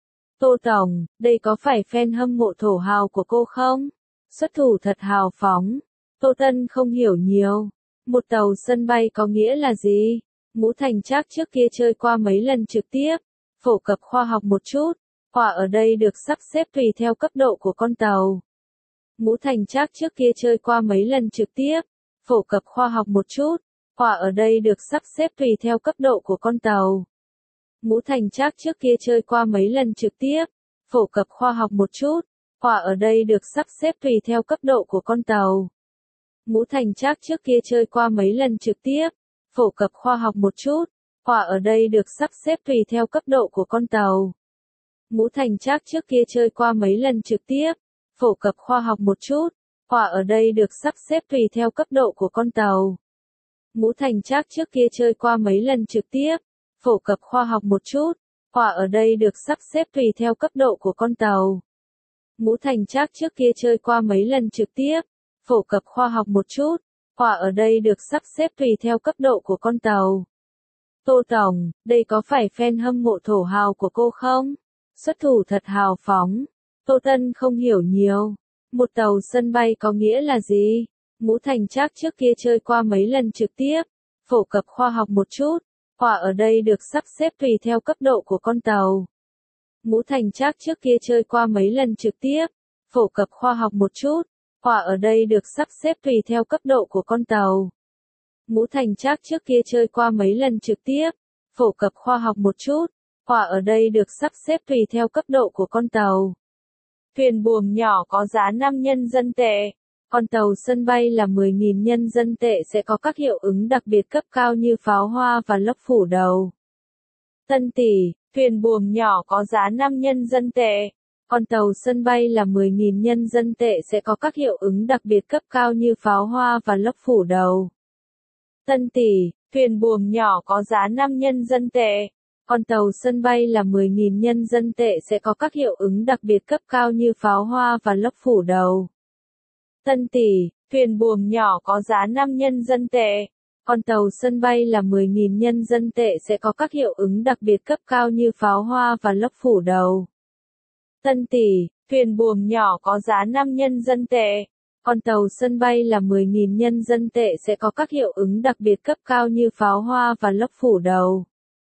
Tô Tổng, đây có phải fan hâm mộ thổ hào của cô không? Xuất thủ thật hào phóng. Tô Tân không hiểu nhiều. Một tàu sân bay có nghĩa là gì? Ngũ Thành Trác trước kia chơi qua mấy lần trực tiếp. Phổ cập khoa học một chút. Họa ở đây được sắp xếp tùy theo cấp độ của con tàu. Ngũ Thành Trác trước kia chơi qua mấy lần trực tiếp. Phổ cập khoa học một chút. Họa ở đây được sắp xếp tùy theo cấp độ của con tàu. Ngũ Thành Trác trước kia chơi qua mấy lần trực tiếp. Phổ cập khoa học một chút. Họa ở đây được sắp xếp tùy theo cấp độ của con tàu. Ngũ Thành Trác trước kia chơi qua mấy lần trực tiếp. Phổ cập khoa học một chút. Họa ở đây được sắp xếp tùy theo cấp độ của con tàu. Ngũ Thành Trác trước kia chơi qua mấy lần trực tiếp. Phổ cập khoa học một chút. Họa ở đây được sắp xếp tùy theo cấp độ của con tàu. Ngũ Thành Trác trước kia chơi qua mấy lần trực tiếp. Phổ cập khoa học một chút. Họa ở đây được sắp xếp tùy theo cấp độ của con tàu. Ngũ Thành Trác trước kia chơi qua mấy lần trực tiếp. Phổ cập khoa học một chút. Họa ở đây được sắp xếp tùy theo cấp độ của con tàu. Tô Tổng, đây có phải fan hâm mộ thổ hào của cô không? Xuất thủ thật hào phóng. Tô Tân không hiểu nhiều. Một tàu sân bay có nghĩa là gì? Ngũ Thành Trác trước kia chơi qua mấy lần trực tiếp. Phổ cập khoa học một chút. Họa ở đây được sắp xếp tùy theo cấp độ của con tàu. Ngũ Thành Trác trước kia chơi qua mấy lần trực tiếp. Phổ cập khoa học một chút. Họa ở đây được sắp xếp tùy theo cấp độ của con tàu. Ngũ Thành Trác trước kia chơi qua mấy lần trực tiếp. Phổ cập khoa học một chút. Họa ở đây được sắp xếp tùy theo cấp độ của con tàu. Thuyền buồm nhỏ có giá năm nhân dân tệ. Con tàu sân bay là mười nghìn nhân dân tệ sẽ có các hiệu ứng đặc biệt cấp cao như pháo hoa và lốc phủ đầu. Tân tỷ, thuyền buồm nhỏ có giá năm nhân dân tệ. Con tàu sân bay là mười nghìn nhân dân tệ sẽ có các hiệu ứng đặc biệt cấp cao như pháo hoa và lốc phủ đầu. Tân tỷ, thuyền buồm nhỏ có giá năm nhân dân tệ. Con tàu sân bay là mười nghìn nhân dân tệ sẽ có các hiệu ứng đặc biệt cấp cao như pháo hoa và lốc phủ đầu. Tân tỷ, thuyền buồm nhỏ có giá năm nhân dân tệ. Con tàu sân bay là mười nghìn nhân dân tệ sẽ có các hiệu ứng đặc biệt cấp cao như pháo hoa và lốc phủ đầu. Tân tỷ, thuyền buồm nhỏ có giá năm nhân dân tệ. Con tàu sân bay là mười nghìn nhân dân tệ sẽ có các hiệu ứng đặc biệt cấp cao như pháo hoa và lốc phủ đầu.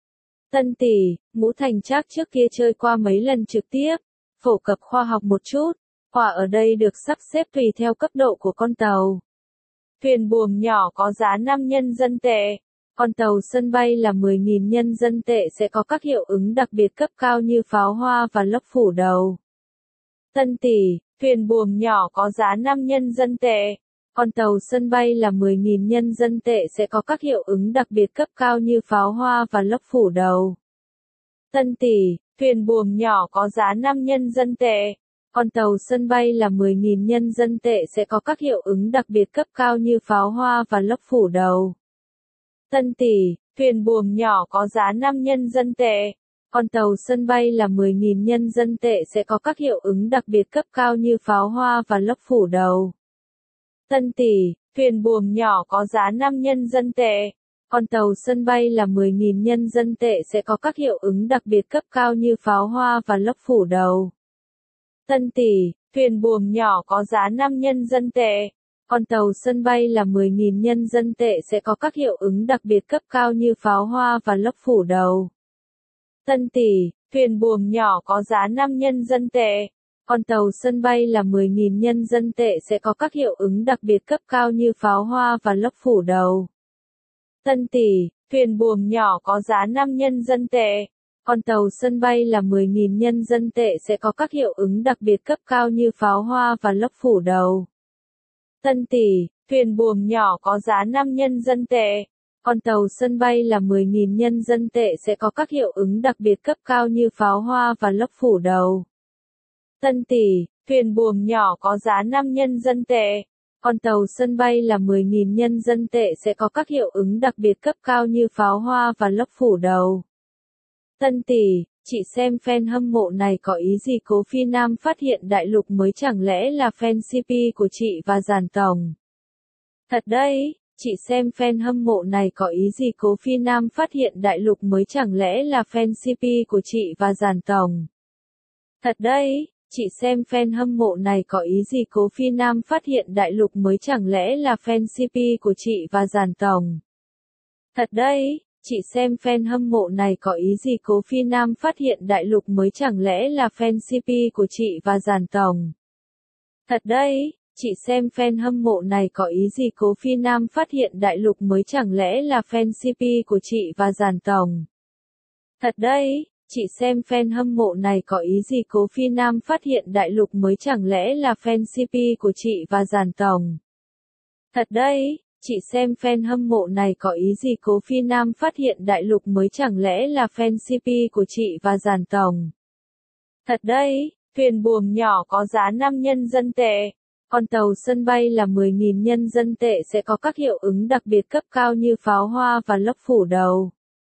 Tân tỷ, Ngũ Thành Trác trước kia chơi qua mấy lần trực tiếp. Phổ cập khoa học một chút. Họa ở đây được sắp xếp tùy theo cấp độ của con tàu. Thuyền buồm nhỏ có giá năm nhân dân tệ. Con tàu sân bay là mười nghìn nhân dân tệ sẽ có các hiệu ứng đặc biệt cấp cao như pháo hoa và lốc phủ đầu. Tân tỷ, thuyền buồm nhỏ có giá năm nhân dân tệ. Con tàu sân bay là mười nghìn nhân dân tệ sẽ có các hiệu ứng đặc biệt cấp cao như pháo hoa và lốc phủ đầu. Tân Tỷ, thuyền buồm nhỏ có giá năm nhân dân tệ. Con tàu sân bay là mười nghìn nhân dân tệ sẽ có các hiệu ứng đặc biệt cấp cao như pháo hoa và lốc phủ đầu. Tân Tỷ, thuyền buồm nhỏ có giá năm nhân dân tệ. Con tàu sân bay là mười nghìn nhân dân tệ sẽ có các hiệu ứng đặc biệt cấp cao như pháo hoa và lốc phủ đầu. Tân Tỷ, thuyền buồm nhỏ có giá năm nhân dân tệ. Con tàu sân bay là mười nghìn nhân dân tệ sẽ có các hiệu ứng đặc biệt cấp cao như pháo hoa và lốc phủ đầu. Tân Tỷ, thuyền buồm nhỏ có giá năm nhân dân tệ. Con tàu sân bay là mười nghìn nhân dân tệ sẽ có các hiệu ứng đặc biệt cấp cao như pháo hoa và lốc phủ đầu. Tân Tỷ, thuyền buồm nhỏ có giá năm nhân dân tệ. Con tàu sân bay là mười nghìn nhân dân tệ sẽ có các hiệu ứng đặc biệt cấp cao như pháo hoa và lốc phủ đầu. Tân Tỷ, thuyền buồm nhỏ có giá năm nhân dân tệ. Con tàu sân bay là mười nghìn nhân dân tệ sẽ có các hiệu ứng đặc biệt cấp cao như pháo hoa và lốc phủ đầu. Tân Tỷ, thuyền buồm nhỏ có giá năm nhân dân tệ. Con tàu sân bay là mười nghìn nhân dân tệ sẽ có các hiệu ứng đặc biệt cấp cao như pháo hoa và lốc phủ đầu. Tân Tỷ, thuyền buồm nhỏ có giá năm nhân dân tệ. Con tàu sân bay là mười nghìn nhân dân tệ sẽ có các hiệu ứng đặc biệt cấp cao như pháo hoa và lốc phủ đầu. Tân Tỷ, chị xem fan hâm mộ này có ý gì? Cố Phi Nam phát hiện đại lục mới chẳng lẽ là fan xê pê của chị và Giản Tổng. Thật đấy, chị xem fan hâm mộ này có ý gì? Cố Phi Nam phát hiện đại lục mới chẳng lẽ là fan xê pê của chị và Giản Tổng. Thật đấy, chị xem fan hâm mộ này có ý gì? Cố Phi Nam phát hiện đại lục mới chẳng lẽ là fan xê pê của chị và Giản Tổng. Thật đấy, chị xem fan hâm mộ này có ý gì? Cố Phi Nam phát hiện đại lục mới chẳng lẽ là fan xê pê của chị và Giản Tổng. Thật đấy, chị xem fan hâm mộ này có ý gì? Cố Phi Nam phát hiện đại lục mới chẳng lẽ là fan xê pê của chị và Giản Tổng. Thật đấy, chị xem fan hâm mộ này có ý gì? Cố Phi Nam phát hiện đại lục mới chẳng lẽ là fan xê pê của chị và Giản Tổng. Thật đấy, chị xem fan hâm mộ này có ý gì? Cố Phi Nam phát hiện đại lục mới chẳng lẽ là fan xê pê của chị và Giản Tổng. Thật đấy, thuyền buồm nhỏ có giá năm nhân dân tệ. Con tàu sân bay là mười nghìn nhân dân tệ sẽ có các hiệu ứng đặc biệt cấp cao như pháo hoa và lốc phủ đầu.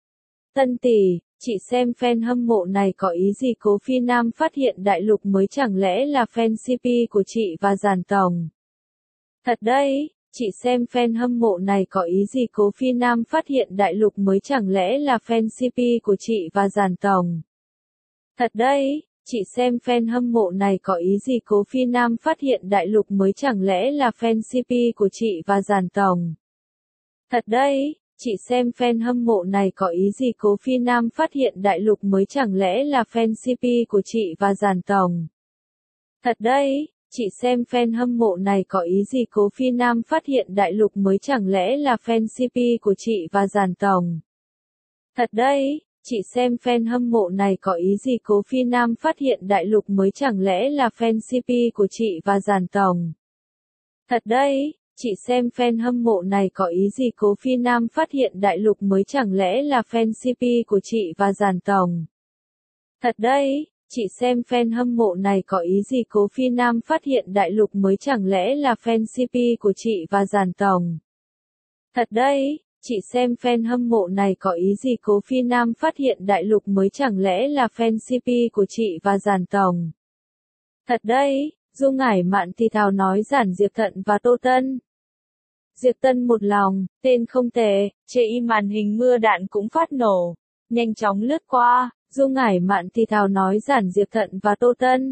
Tân Tỷ, chị xem fan hâm mộ này có ý gì? Cố Phi Nam phát hiện đại lục mới chẳng lẽ là fan xê pê của chị và Giản Tổng. Thật đấy, chị xem fan hâm mộ này có ý gì? Cố Phi Nam phát hiện đại lục mới chẳng lẽ là fan xê pê của chị và Giản Tổng. Thật đấy, chị xem fan hâm mộ này có ý gì? Cố Phi Nam phát hiện đại lục mới chẳng lẽ là fan xê pê của chị và Giản Tổng. Thật đấy, chị xem fan hâm mộ này có ý gì? Cố Phi Nam phát hiện đại lục mới chẳng lẽ là fan xê pê của chị và Giản Tổng. Thật đấy, chị xem fan hâm mộ này có ý gì? Cố Phi Nam phát hiện đại lục mới chẳng lẽ là fan xê pê của chị và Giản Tổng. Thật đấy, chị xem fan hâm mộ này có ý gì? Cố Phi Nam phát hiện đại lục mới chẳng lẽ là fan xê pê của chị và Giản Tổng. Thật đấy, chị xem fan hâm mộ này có ý gì? Cố Phi Nam phát hiện đại lục mới chẳng lẽ là fan xê pê của chị và Giản Tổng. Thật đấy, chị xem fan hâm mộ này có ý gì? Cố Phi Nam phát hiện đại lục mới chẳng lẽ là fan xê pê của chị và Giản Tổng. Thật đấy, chị xem fan hâm mộ này có ý gì? Cố Phi Nam phát hiện đại lục mới chẳng lẽ là fan xê pê của chị và Giản Tổng. Thật đấy, Du Ngải Mạn thì thào nói Giản Diệp Thận và Tô Tân. Diệp Tân một lòng, tên không tệ, chê y màn hình mưa đạn cũng phát nổ, nhanh chóng lướt qua. Du Ngải Mạn thì thào nói Giản Diệp Thận và Tô Tân.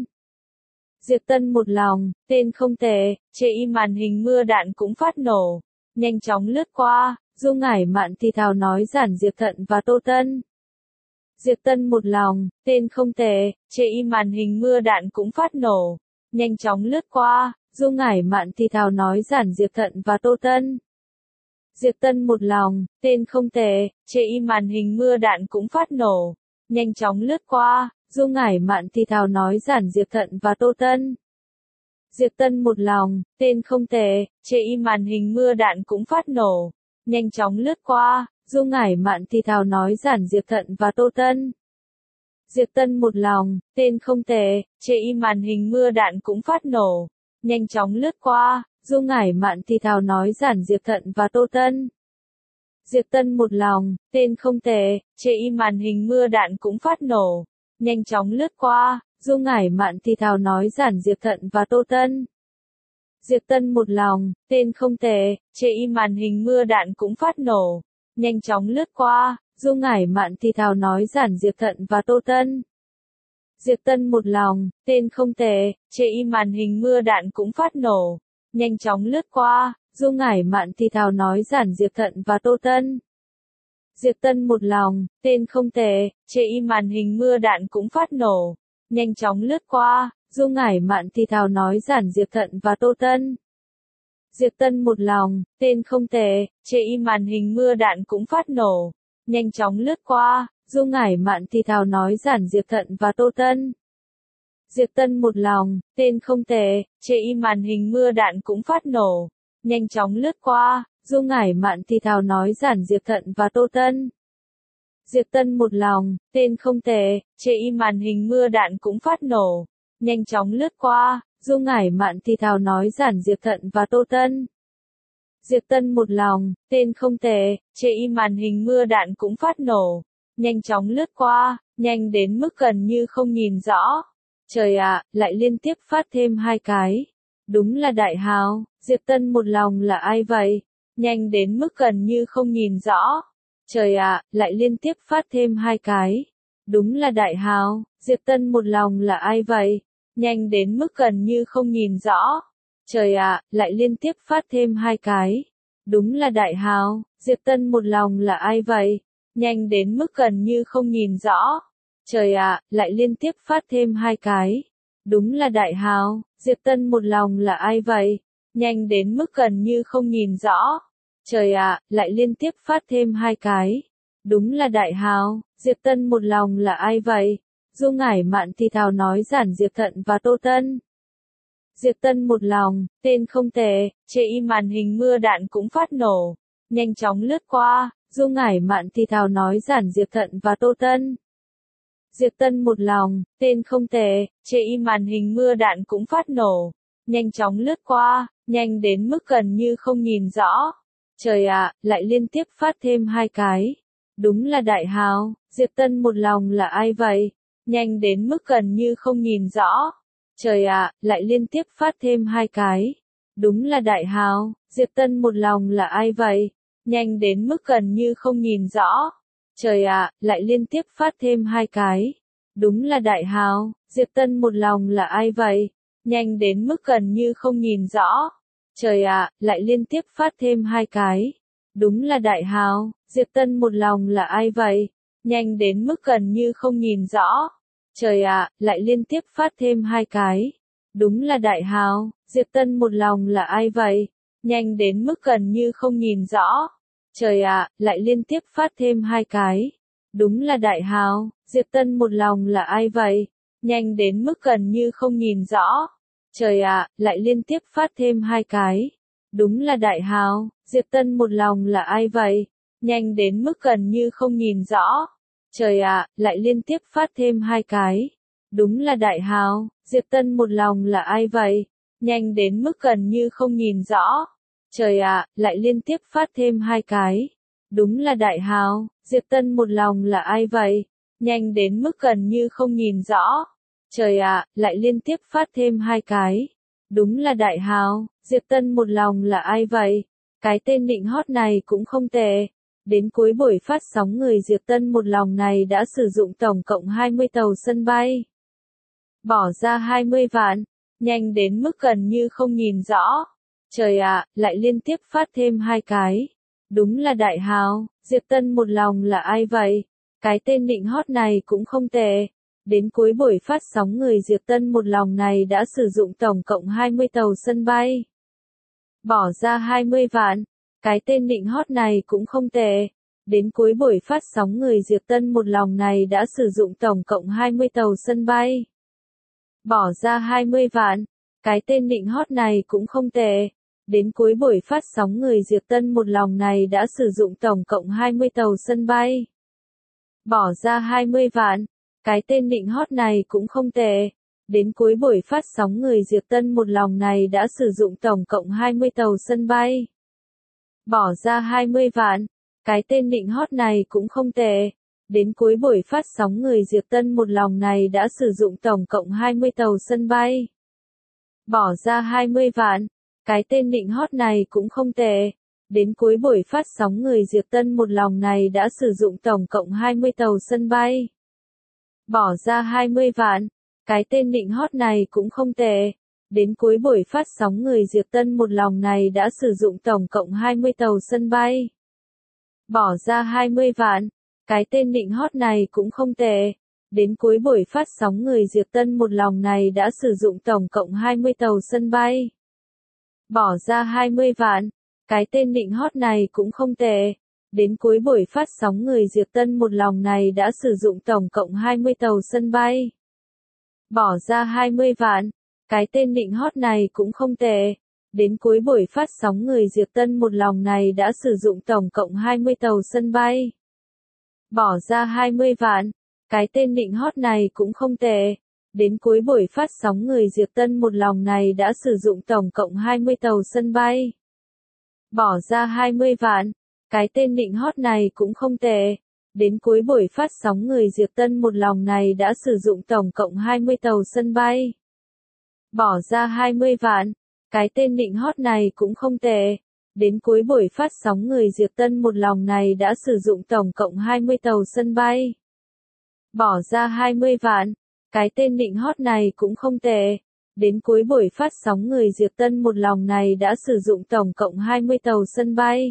Diệp Tân một lòng, tên không tệ, chê y màn hình mưa đạn cũng phát nổ, nhanh chóng lướt qua. Du Ngải Mạn thì thào nói Giản Diệp Thận và Tô Tân. Diệp Tân một lòng, tên không tệ, chê y màn hình mưa đạn cũng phát nổ, nhanh chóng lướt qua. Du Ngải Mạn thì thào nói Giản Diệp Thận và Tô Tân. Diệp Tân một lòng, tên không tệ, chê y màn hình mưa đạn cũng phát nổ, nhanh chóng lướt qua. Du Ngải Mạn thì thào nói Giản Diệp Thận và Tô Tân. Diệp Tân một lòng, tên không tệ, chê y màn hình mưa đạn cũng phát nổ. Nhanh chóng lướt qua, Du Ngải Mạn thì thào nói giản Diệp Thận và Tô Tân. Diệp Tân một lòng, tên không tệ, chê y màn hình mưa đạn cũng phát nổ. Nhanh chóng lướt qua, Du Ngải Mạn thì thào nói giản Diệp Thận và Tô Tân. Diệp Tân một lòng, tên không tệ, chê y màn hình mưa đạn cũng phát nổ. Nhanh chóng lướt qua, Du Ngải Mạn thì thào nói giản Diệp Thận và Tô Tân. Diệp Tân một lòng, tên không tệ, chê y màn hình mưa đạn cũng phát nổ. Nhanh chóng lướt qua, Du Ngải Mạn thì thào nói giản Diệp Thận và Tô Tân. Diệp Tân một lòng, tên không tệ, chê y màn hình mưa đạn cũng phát nổ. Nhanh chóng lướt qua, Du Ngải Mạn thì thào nói giản Diệp Thận và Tô Tân. Diệp Tân một lòng, tên không tệ, chê y màn hình mưa đạn cũng phát nổ. Nhanh chóng lướt qua, Du Ngải Mạn thì thào nói giản Diệp Thận và Tô Tân. Diệp Tân một lòng, tên không tệ, chê y màn hình mưa đạn cũng phát nổ. Nhanh chóng lướt qua, Du Ngải Mạn thì thào nói giản Diệp Thận và Tô Tân. Diệp Tân một lòng, tên không tệ, chê y màn hình mưa đạn cũng phát nổ. Nhanh chóng lướt qua, Du Ngải Mạn thì thào nói giản Diệp Thận và Tô Tân. Diệp Tân một lòng, tên không tệ, chê y màn hình mưa đạn cũng phát nổ. Nhanh chóng lướt qua, Du Ngải Mạn thì thào nói giản Diệp Thận và Tô Tân. Diệp Tân một lòng, tên không tệ, chê y màn hình mưa đạn cũng phát nổ. Nhanh chóng lướt qua, nhanh đến mức gần như không nhìn rõ. Trời ạ, lại liên tiếp phát thêm hai cái. Đúng là đại hào, Diệp Tân một lòng là ai vậy? Nhanh đến mức gần như không nhìn rõ. Trời ạ, lại liên tiếp phát thêm hai cái. Đúng là đại hào, Diệp Tân một lòng là ai vậy? Nhanh đến mức gần như không nhìn rõ. Trời ạ, lại liên tiếp phát thêm hai cái. Đúng là đại hào, Diệp Tân một lòng là ai vậy? Nhanh đến mức gần như không nhìn rõ. Trời ạ, lại liên tiếp phát thêm hai cái. Đúng là đại hào, Diệp Tân một lòng là ai vậy? Nhanh đến mức gần như không nhìn rõ. Trời ạ, lại liên tiếp phát thêm hai cái. Đúng là đại hào, Diệp Tân một lòng là ai vậy? Du Ngải Mạn thì thào nói giản Diệp Thận và Tô Tân. Diệp Tân một lòng, tên không tệ, chê y màn hình mưa đạn cũng phát nổ. Nhanh chóng lướt qua, Du Ngải Mạn thì thào nói giản Diệp Thận và Tô Tân. Diệp Tân một lòng, tên không tệ, chê y màn hình mưa đạn cũng phát nổ. Nhanh chóng lướt qua, nhanh đến mức gần như không nhìn rõ. Trời ạ, lại liên tiếp phát thêm hai cái. Đúng là đại hào, Diệp Tân một lòng là ai vậy? Nhanh đến mức gần như không nhìn rõ. Trời ạ, lại liên tiếp phát thêm hai cái. Đúng là đại hào, Diệp Tân một lòng là ai vậy? Nhanh đến mức gần như không nhìn rõ. Trời ạ, lại liên tiếp phát thêm hai cái. Đúng là đại hào, Diệp Tân một lòng là ai vậy? Nhanh đến mức gần như không nhìn rõ. Trời ạ, lại liên tiếp phát thêm hai cái. Đúng là đại hào, Diệp Tân một lòng là ai vậy? Nhanh đến mức gần như không nhìn rõ. Trời ạ, lại liên tiếp phát thêm hai cái. Đúng là đại hào, Diệp Tân một lòng là ai vậy? Nhanh đến mức gần như không nhìn rõ. Trời ạ, lại liên tiếp phát thêm hai cái. Đúng là đại hào, Diệp Tân một lòng là ai vậy? Nhanh đến mức gần như không nhìn rõ. Trời ạ, lại liên tiếp phát thêm hai cái. Đúng là đại hào, Diệp Tân một lòng là ai vậy? Nhanh đến mức gần như không nhìn rõ. Trời ạ, lại liên tiếp phát thêm hai cái. Đúng là đại hào, Diệp Tân một lòng là ai vậy? Nhanh đến mức gần như không nhìn rõ. Trời ạ, lại liên tiếp phát thêm hai cái. Đúng là đại hào, Diệp Tân một lòng là ai vậy? Nhanh đến mức gần như không nhìn rõ. Trời ạ, lại liên tiếp phát thêm hai cái. Đúng là đại hào, Diệp Tân một lòng là ai vậy? Cái tên nịnh hót này cũng không tệ. Đến cuối buổi phát sóng người Diệp Tân một lòng này đã sử dụng tổng cộng hai mươi tàu sân bay. Bỏ ra hai mươi vạn. Nhanh đến mức gần như không nhìn rõ. Trời ạ, lại liên tiếp phát thêm hai cái. Đúng là đại hào, Diệp Tân một lòng là ai vậy? Cái tên nịnh hót này cũng không tệ. Đến cuối buổi phát sóng người Diệp Tân một lòng này đã sử dụng tổng cộng hai mươi tàu sân bay. Bỏ ra hai mươi vạn. Cái tên nịnh hót này cũng không tệ. Đến cuối buổi phát sóng người Diệp Tân một lòng này đã sử dụng tổng cộng hai mươi tàu sân bay. Bỏ ra hai mươi vạn. Cái tên nịnh hót này cũng không tệ. Đến cuối buổi phát sóng người Diệp Tân một lòng này đã sử dụng tổng cộng hai mươi tàu sân bay. Bỏ ra hai mươi vạn. Cái tên nịnh hót này cũng không tệ. Đến cuối buổi phát sóng người Diệp Tân một lòng này đã sử dụng tổng cộng hai mươi tàu sân bay. Bỏ ra hai mươi vạn. Cái tên nịnh hót này cũng không tệ. Đến cuối buổi phát sóng người Diệp Tân một lòng này đã sử dụng tổng cộng hai mươi tàu sân bay. Bỏ ra hai mươi vạn. Cái tên nịnh hót này cũng không tệ. Đến cuối buổi phát sóng người Diệp Tân một lòng này đã sử dụng tổng cộng hai mươi tàu sân bay. Bỏ ra hai mươi vạn. Cái tên nịnh hót này cũng không tệ. Đến cuối buổi phát sóng người Diệp Tân một lòng này đã sử dụng tổng cộng hai mươi tàu sân bay. Bỏ ra hai mươi vạn. Cái tên nịnh hót này cũng không tệ. Đến cuối buổi phát sóng người Diệp Tân một lòng này đã sử dụng tổng cộng hai mươi tàu sân bay. Bỏ ra hai mươi vạn. Cái tên nịnh hót này cũng không tệ. Đến cuối buổi phát sóng người Diệp Tân một lòng này đã sử dụng tổng cộng hai mươi tàu sân bay. Bỏ ra hai mươi vạn. Cái tên nịnh hót này cũng không tệ. Đến cuối buổi phát sóng người Diệp Tân một lòng này đã sử dụng tổng cộng hai mươi tàu sân bay. Bỏ ra hai mươi vạn. Cái tên nịnh hót này cũng không tệ. Đến cuối buổi phát sóng người Diệp Tân một lòng này đã sử dụng tổng cộng hai mươi tàu sân bay. Bỏ ra hai mươi vạn. Cái tên nịnh hót này cũng không tệ. Đến cuối buổi phát sóng người Diệp Tân một lòng này đã sử dụng tổng cộng hai mươi tàu sân bay. Bỏ ra hai mươi vạn. Cái tên nịnh hót này cũng không tệ. Đến cuối buổi phát sóng người Diệp Tân một lòng này đã sử dụng tổng cộng hai mươi tàu sân bay. Bỏ ra hai mươi vạn. Cái tên nịnh hót này cũng không tệ. Đến cuối buổi phát sóng người Diệp Tân một lòng này đã sử dụng tổng cộng hai mươi tàu sân bay.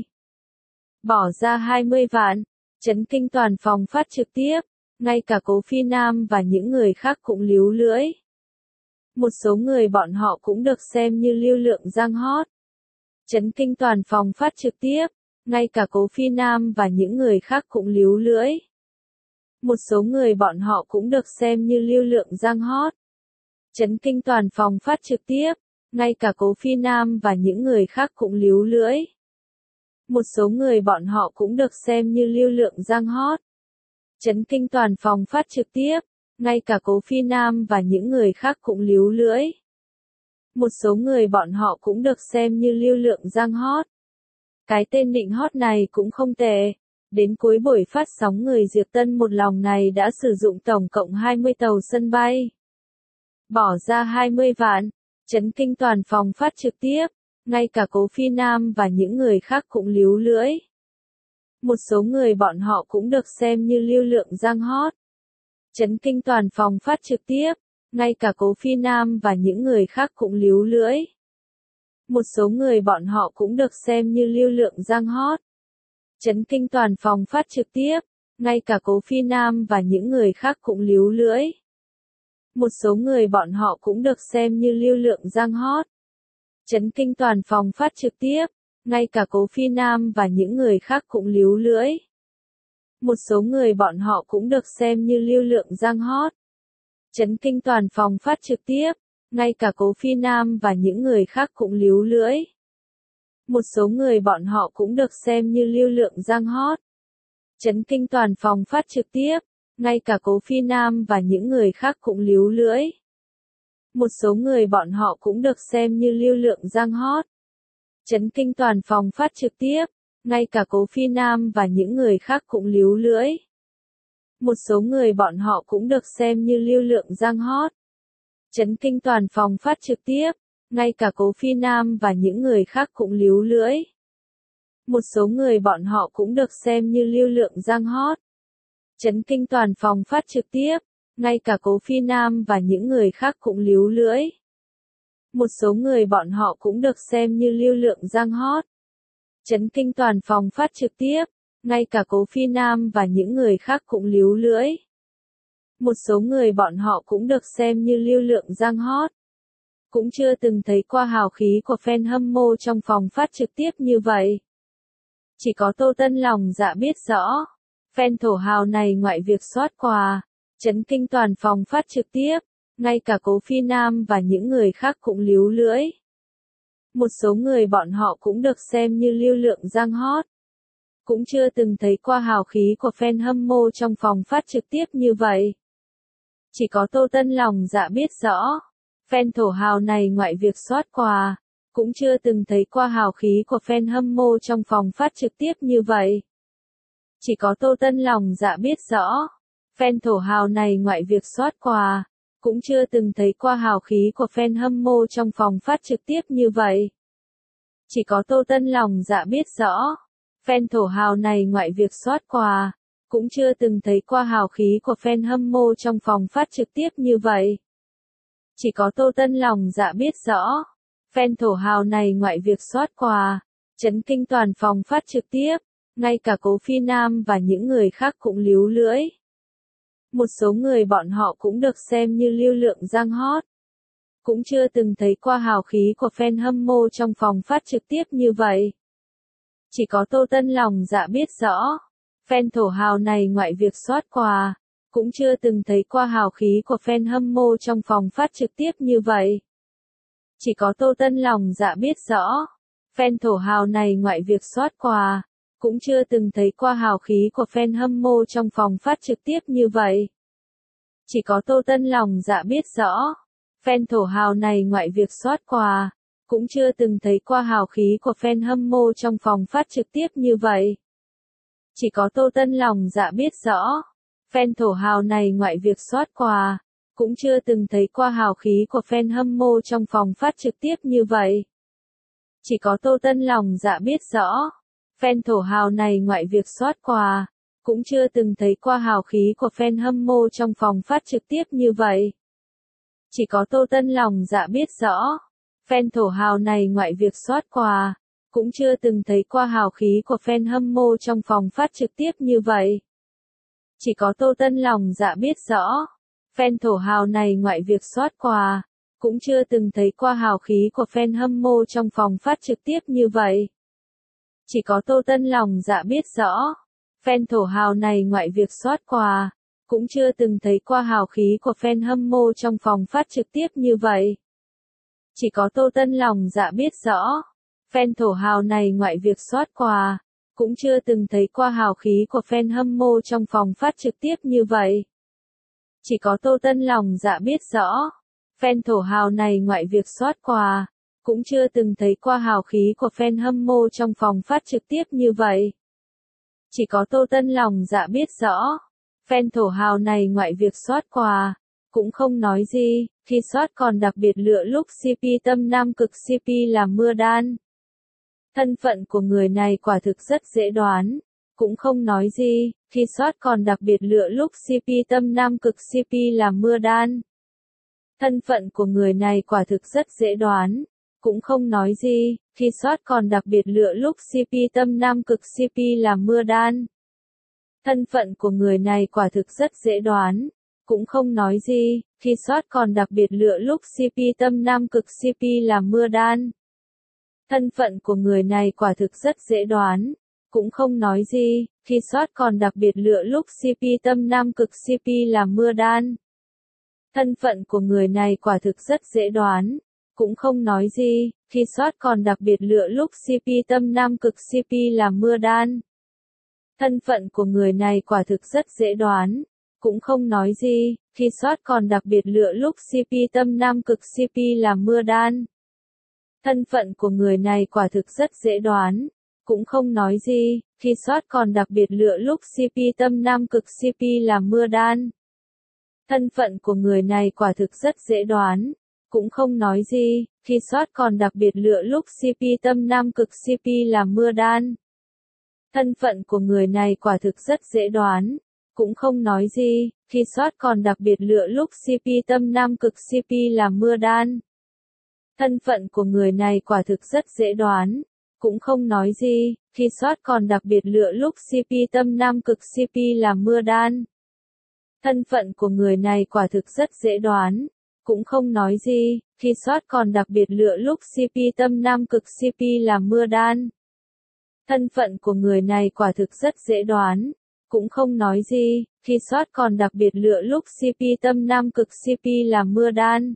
Bỏ ra hai mươi vạn. Chấn kinh toàn phòng phát trực tiếp. Ngay cả Cố Phi Nam và những người khác cũng líu lưỡi. Một số người bọn họ cũng được xem như lưu lượng giang hot. Chấn kinh toàn phòng phát trực tiếp. Ngay cả Cố Phi Nam và những người khác cũng líu lưỡi. Một số người bọn họ cũng được xem như lưu lượng giang hot. Chấn kinh toàn phòng phát trực tiếp. Ngay cả Cố Phi Nam và những người khác cũng líu lưỡi. Một số người bọn họ cũng được xem như lưu lượng giang hot. Chấn kinh toàn phòng phát trực tiếp. Ngay cả Cố Phi Nam và những người khác cũng líu lưỡi. Một số người bọn họ cũng được xem như lưu lượng giang hot. Cái tên nịnh hót này cũng không tệ. Đến cuối buổi phát sóng người Diệp Tân một lòng này đã sử dụng tổng cộng hai mươi tàu sân bay. Bỏ ra hai mươi vạn. Chấn kinh toàn phòng phát trực tiếp. Ngay cả Cố Phi Nam và những người khác cũng líu lưỡi. Một số người bọn họ cũng được xem như lưu lượng giang hot. Chấn kinh toàn phòng phát trực tiếp. Ngay cả Cố Phi Nam và những người khác cũng líu lưỡi. Một số người bọn họ cũng được xem như lưu lượng giang hot. Chấn kinh toàn phòng phát trực tiếp. Ngay cả Cố Phi Nam và những người khác cũng líu lưỡi. Một số người bọn họ cũng được xem như lưu lượng giang hot. Chấn kinh toàn phòng phát trực tiếp. Ngay cả Cố Phi Nam và những người khác cũng líu lưỡi. Một số người bọn họ cũng được xem như lưu lượng giang hot. Chấn kinh toàn phòng phát trực tiếp. Ngay cả Cố Phi Nam và những người khác cũng líu lưỡi. Một số người bọn họ cũng được xem như lưu lượng giang hot. Chấn kinh toàn phòng phát trực tiếp. Ngay cả Cố Phi Nam và những người khác cũng líu lưỡi. Một số người bọn họ cũng được xem như lưu lượng giang hot. Chấn kinh toàn phòng phát trực tiếp. Ngay cả Cố Phi Nam và những người khác cũng líu lưỡi. Một số người bọn họ cũng được xem như lưu lượng giang hot. Chấn kinh toàn phòng phát trực tiếp. Ngay cả Cố Phi Nam và những người khác cũng líu lưỡi. Một số người bọn họ cũng được xem như lưu lượng giang hot. Chấn kinh toàn phòng phát trực tiếp. Ngay cả Cố Phi Nam và những người khác cũng líu lưỡi. Một số người bọn họ cũng được xem như lưu lượng giang hot. Chấn kinh toàn phòng phát trực tiếp. Ngay cả Cố Phi Nam và những người khác cũng líu lưỡi. Một số người bọn họ cũng được xem như lưu lượng giang hot. Cũng chưa từng thấy qua hào khí của fan hâm mộ trong phòng phát trực tiếp như vậy. Chỉ có Tô Tân lòng dạ biết rõ. Fan thổ hào này ngoại việc soát quà. Chấn kinh toàn phòng phát trực tiếp. Ngay cả Cố Phi Nam và những người khác cũng líu lưỡi. Một số người bọn họ cũng được xem như lưu lượng giang hot. Cũng chưa từng thấy qua hào khí của fan hâm mộ trong phòng phát trực tiếp như vậy. Chỉ có Tô Tân lòng dạ biết rõ. Fan thổ hào này ngoại việc soát quà, cũng chưa từng thấy qua hào khí của fan hâm mộ trong phòng phát trực tiếp như vậy. Chỉ có Tô Tân lòng dạ biết rõ. Fan thổ hào này ngoại việc soát quà, cũng chưa từng thấy qua hào khí của fan hâm mộ trong phòng phát trực tiếp như vậy. Chỉ có Tô Tân lòng dạ biết rõ. Fan thổ hào này ngoại việc soát quà, cũng chưa từng thấy qua hào khí của fan hâm mộ trong phòng phát trực tiếp như vậy. Chỉ có Tô Tân lòng dạ biết rõ. Fan thổ hào này ngoại việc soát quà, chấn kinh toàn phòng phát trực tiếp, ngay cả Cố Phi Nam và những người khác cũng líu lưỡi. Một số người bọn họ cũng được xem như lưu lượng giang hot. Cũng chưa từng thấy qua hào khí của fan hâm mộ trong phòng phát trực tiếp như vậy. Chỉ có Tô Tân lòng dạ biết rõ. Fan thổ hào này ngoại việc soát quà, cũng chưa từng thấy qua hào khí của fan hâm mộ trong phòng phát trực tiếp như vậy. Chỉ có Tô Tân lòng dạ biết rõ. Fan thổ hào này ngoại việc soát quà, cũng chưa từng thấy qua hào khí của fan hâm mộ trong phòng phát trực tiếp như vậy. Chỉ có Tô Tân lòng dạ biết rõ. Fan thổ hào này ngoại việc soát quà, cũng chưa từng thấy qua hào khí của fan hâm mộ trong phòng phát trực tiếp như vậy. Chỉ có Tô Tân lòng dạ biết rõ. Fan thổ hào này ngoại việc soát quà, cũng chưa từng thấy qua hào khí của fan hâm mộ trong phòng phát trực tiếp như vậy. Chỉ có Tô Tân lòng dạ biết rõ. Fan thổ hào này ngoại việc soát quà, cũng chưa từng thấy qua hào khí của fan hâm mộ trong phòng phát trực tiếp như vậy. Chỉ có Tô Tân lòng dạ biết rõ. Fan thổ hào này ngoại việc soát quà, cũng chưa từng thấy qua hào khí của fan hâm mộ trong phòng phát trực tiếp như vậy. Chỉ có Tô Tân lòng dạ biết rõ. Fan thổ hào này ngoại việc soát quà, cũng chưa từng thấy qua hào khí của fan hâm mộ trong phòng phát trực tiếp như vậy. Chỉ có Tô Tân lòng dạ biết rõ. Fan thổ hào này ngoại việc soát quà, cũng chưa từng thấy qua hào khí của fan hâm mộ trong phòng phát trực tiếp như vậy. Chỉ có Tô Tân lòng dạ biết rõ. Fan thổ hào này ngoại việc soát quà, cũng chưa từng thấy qua hào khí của fan hâm mộ trong phòng phát trực tiếp như vậy. Chỉ có Tô Tân lòng dạ biết rõ. Fan thổ hào này ngoại việc soát quà, cũng chưa từng thấy qua hào khí của fan hâm mộ trong phòng phát trực tiếp như vậy. Chỉ có Tô Tân lòng dạ biết rõ. Fan thổ hào này ngoại việc soát quà, cũng không nói gì, khi soát còn đặc biệt lựa lúc xê pê tâm nam cực xê pê làm mưa đan. Thân phận của người này quả thực rất dễ đoán, cũng không nói gì, khi soát còn đặc biệt lựa lúc xê pê tâm nam cực xê pê làm mưa đan. Thân phận của người này quả thực rất dễ đoán, cũng không nói gì, khi soát còn đặc biệt lựa lúc xê pê tâm nam cực xê pê làm mưa đan. Thân phận của người này quả thực rất dễ đoán, cũng không nói gì, khi soát còn đặc biệt lựa lúc xê pê tâm nam cực xê pê làm mưa đan. Thân phận của người này quả thực rất dễ đoán, cũng không nói gì, khi soát còn đặc biệt lựa lúc xê pê tâm nam cực xê pê làm mưa đan. Thân phận của người này quả thực rất dễ đoán, cũng không nói gì, khi soát còn đặc biệt lựa lúc xê pê tâm nam cực xê pê làm mưa đan. Thân phận của người này quả thực rất dễ đoán, cũng không nói gì, khi soát còn đặc biệt lựa lúc xê pê tâm nam cực xê pê làm mưa đan. Thân phận của người này quả thực rất dễ đoán, cũng không nói gì, khi soát còn đặc biệt lựa lúc xê pê tâm nam cực xê pê làm mưa đan. Thân phận của người này quả thực rất dễ đoán, cũng không nói gì, khi soát còn đặc biệt lựa lúc xê pê tâm nam cực xê pê làm mưa đan. Thân phận của người này quả thực rất dễ đoán, cũng không nói gì, khi soát còn đặc biệt lựa lúc xê pê tâm nam cực xê pê làm mưa đan. Thân phận của người này quả thực rất dễ đoán, cũng không nói gì, khi soát còn đặc biệt lựa lúc xê pê tâm nam cực xê pê làm mưa đan. Thân phận của người này quả thực rất dễ đoán, cũng không nói gì, khi soát còn đặc biệt lựa lúc xê pê tâm nam cực xê pê làm mưa đan. Thân phận của người này quả thực rất dễ đoán, cũng không nói gì, khi soát còn đặc biệt lựa lúc xê pê tâm nam cực xê pê làm mưa đan.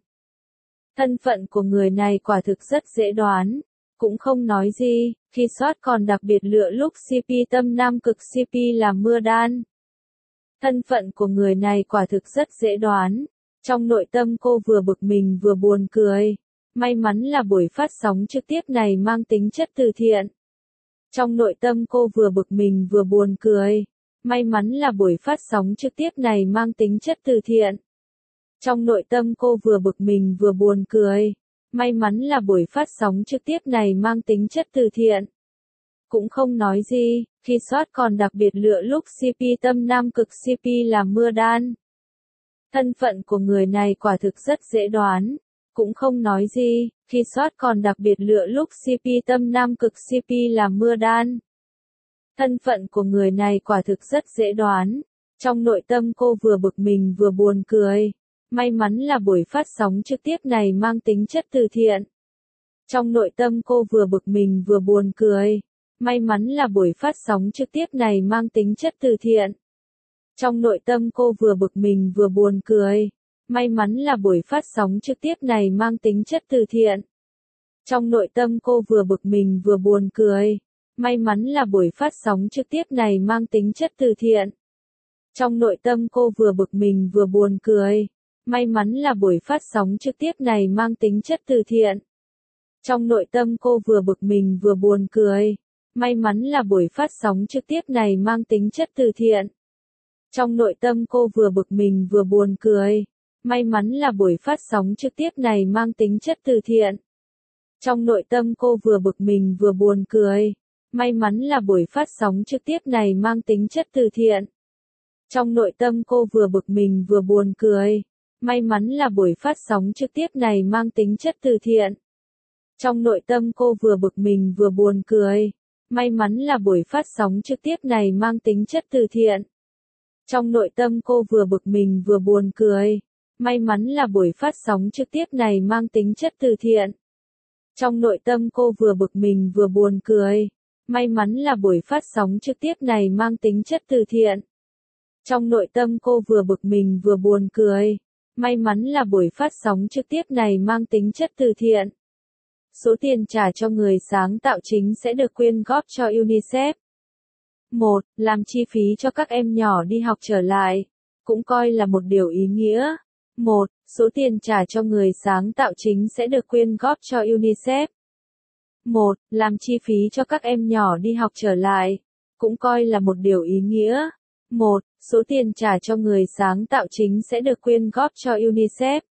Thân phận của người này quả thực rất dễ đoán, cũng không nói gì, khi soát còn đặc biệt lựa lúc xê pê tâm nam cực xê pê làm mưa đan. Thân phận của người này quả thực rất dễ đoán. Trong nội tâm cô vừa bực mình vừa buồn cười. May mắn là buổi phát sóng trực tiếp này mang tính chất từ thiện. Trong nội tâm cô vừa bực mình vừa buồn cười. May mắn là buổi phát sóng trực tiếp này mang tính chất từ thiện. Trong nội tâm cô vừa bực mình vừa buồn cười. May mắn là buổi phát sóng trực tiếp này mang tính chất từ thiện. Cũng không nói gì, khi soát còn đặc biệt lựa lúc xê pê tâm nam cực xê pê làm mưa đan. Thân phận của người này quả thực rất dễ đoán, cũng không nói gì, khi soát còn đặc biệt lựa lúc xê pê tâm nam cực xê pê làm mưa đan. Thân phận của người này quả thực rất dễ đoán, trong nội tâm cô vừa bực mình vừa buồn cười. May mắn là buổi phát sóng trực tiếp này mang tính chất từ thiện. Trong nội tâm cô vừa bực mình vừa buồn cười. May mắn là buổi phát sóng trực tiếp này mang tính chất từ thiện. Trong nội tâm cô vừa bực mình vừa buồn cười. May mắn là buổi phát sóng trực tiếp này mang tính chất từ thiện. Trong nội tâm cô vừa bực mình vừa buồn cười. May mắn là buổi phát sóng trực tiếp này mang tính chất từ thiện. Trong nội tâm cô vừa bực mình vừa buồn cười. May mắn là buổi phát sóng trực tiếp này mang tính chất từ thiện. Trong nội tâm cô vừa bực mình vừa buồn cười. May mắn là buổi phát sóng trực tiếp này mang tính chất từ thiện. Trong nội tâm cô vừa bực mình vừa buồn cười. May mắn là buổi phát sóng trực tiếp này mang tính chất từ thiện. Trong nội tâm cô vừa bực mình vừa buồn cười. May mắn là buổi phát sóng trực tiếp này mang tính chất từ thiện. Trong nội tâm cô vừa bực mình vừa buồn cười. May mắn là buổi phát sóng trực tiếp này mang tính chất từ thiện. Trong nội tâm cô vừa bực mình vừa buồn cười. May mắn là buổi phát sóng trực tiếp này mang tính chất từ thiện. Trong nội tâm cô vừa bực mình vừa buồn cười. May mắn là buổi phát sóng trực tiếp này mang tính chất từ thiện. Trong nội tâm cô vừa bực mình vừa buồn cười. May mắn là buổi phát sóng trực tiếp này mang tính chất từ thiện. Trong nội tâm cô vừa bực mình vừa buồn cười. May mắn là buổi phát sóng trực tiếp này mang tính chất từ thiện. Số tiền trả cho người sáng tạo chính sẽ được quyên góp cho UNICEF. một. Làm chi phí cho các em nhỏ đi học trở lại. Cũng coi là một điều ý nghĩa. một. Số tiền trả cho người sáng tạo chính sẽ được quyên góp cho UNICEF. một. Làm chi phí cho các em nhỏ đi học trở lại. Cũng coi là một điều ý nghĩa. một. Số tiền trả cho người sáng tạo chính sẽ được quyên góp cho UNICEF.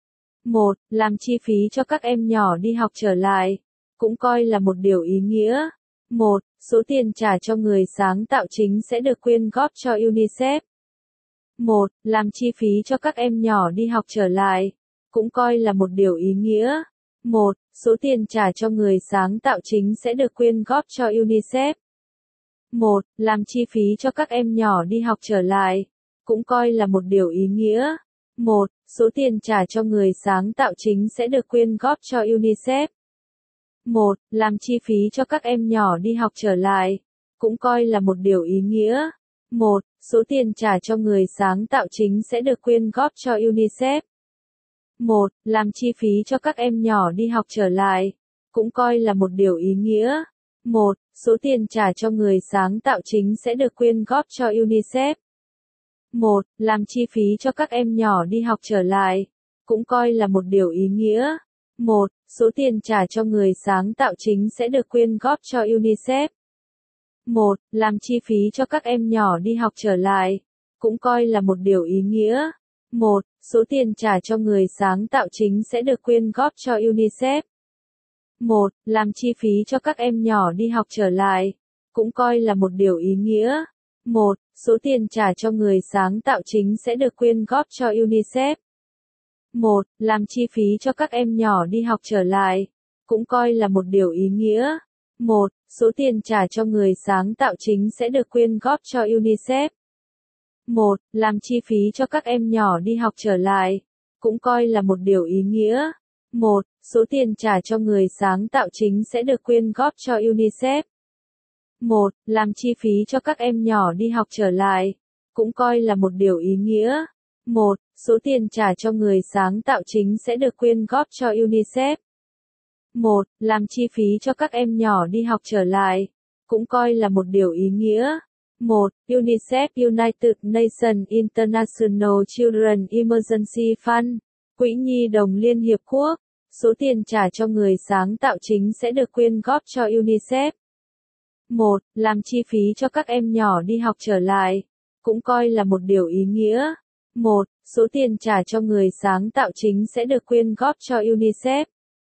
một. Làm chi phí cho các em nhỏ đi học trở lại. Cũng coi là một điều ý nghĩa. một. Số tiền trả cho người sáng tạo chính sẽ được quyên góp cho UNICEF. một. Làm chi phí cho các em nhỏ đi học trở lại. Cũng coi là một điều ý nghĩa. một. Số tiền trả cho người sáng tạo chính sẽ được quyên góp cho UNICEF. một. Làm chi phí cho các em nhỏ đi học trở lại. Cũng coi là một điều ý nghĩa. một. Số tiền trả cho người sáng tạo chính sẽ được quyên góp cho UNICEF. một. Làm chi phí cho các em nhỏ đi học trở lại. Cũng coi là một điều ý nghĩa. một. Số tiền trả cho người sáng tạo chính sẽ được quyên góp cho UNICEF. một. Làm chi phí cho các em nhỏ đi học trở lại. Cũng coi là một điều ý nghĩa. một. Số tiền trả cho người sáng tạo chính sẽ được quyên góp cho UNICEF. một. Làm chi phí cho các em nhỏ đi học trở lại. Cũng coi là một điều ý nghĩa. một. Số tiền trả cho người sáng tạo chính sẽ được quyên góp cho UNICEF. một. Làm chi phí cho các em nhỏ đi học trở lại. Cũng coi là một điều ý nghĩa. một. Số tiền trả cho người sáng tạo chính sẽ được quyên góp cho UNICEF. một. Làm chi phí cho các em nhỏ đi học trở lại. Cũng coi là một điều ý nghĩa. một. Số tiền trả cho người sáng tạo chính sẽ được quyên góp cho UNICEF. một. Làm chi phí cho các em nhỏ đi học trở lại. Cũng coi là một điều ý nghĩa. một. Số tiền trả cho người sáng tạo chính sẽ được quyên góp cho UNICEF. một. Làm chi phí cho các em nhỏ đi học trở lại. Cũng coi là một điều ý nghĩa. một. Số tiền trả cho người sáng tạo chính sẽ được quyên góp cho UNICEF. một. Làm chi phí cho các em nhỏ đi học trở lại, cũng coi là một điều ý nghĩa. một. Số tiền trả cho người sáng tạo chính sẽ được quyên góp cho UNICEF. một. Làm chi phí cho các em nhỏ đi học trở lại, cũng coi là một điều ý nghĩa. một. UNICEF United Nations International Children Emergency Fund, Quỹ Nhi đồng Liên Hiệp Quốc. Số tiền trả cho người sáng tạo chính sẽ được quyên góp cho UNICEF. một. Làm chi phí cho các em nhỏ đi học trở lại, cũng coi là một điều ý nghĩa. một. Số tiền trả cho người sáng tạo chính sẽ được quyên góp cho UNICEF.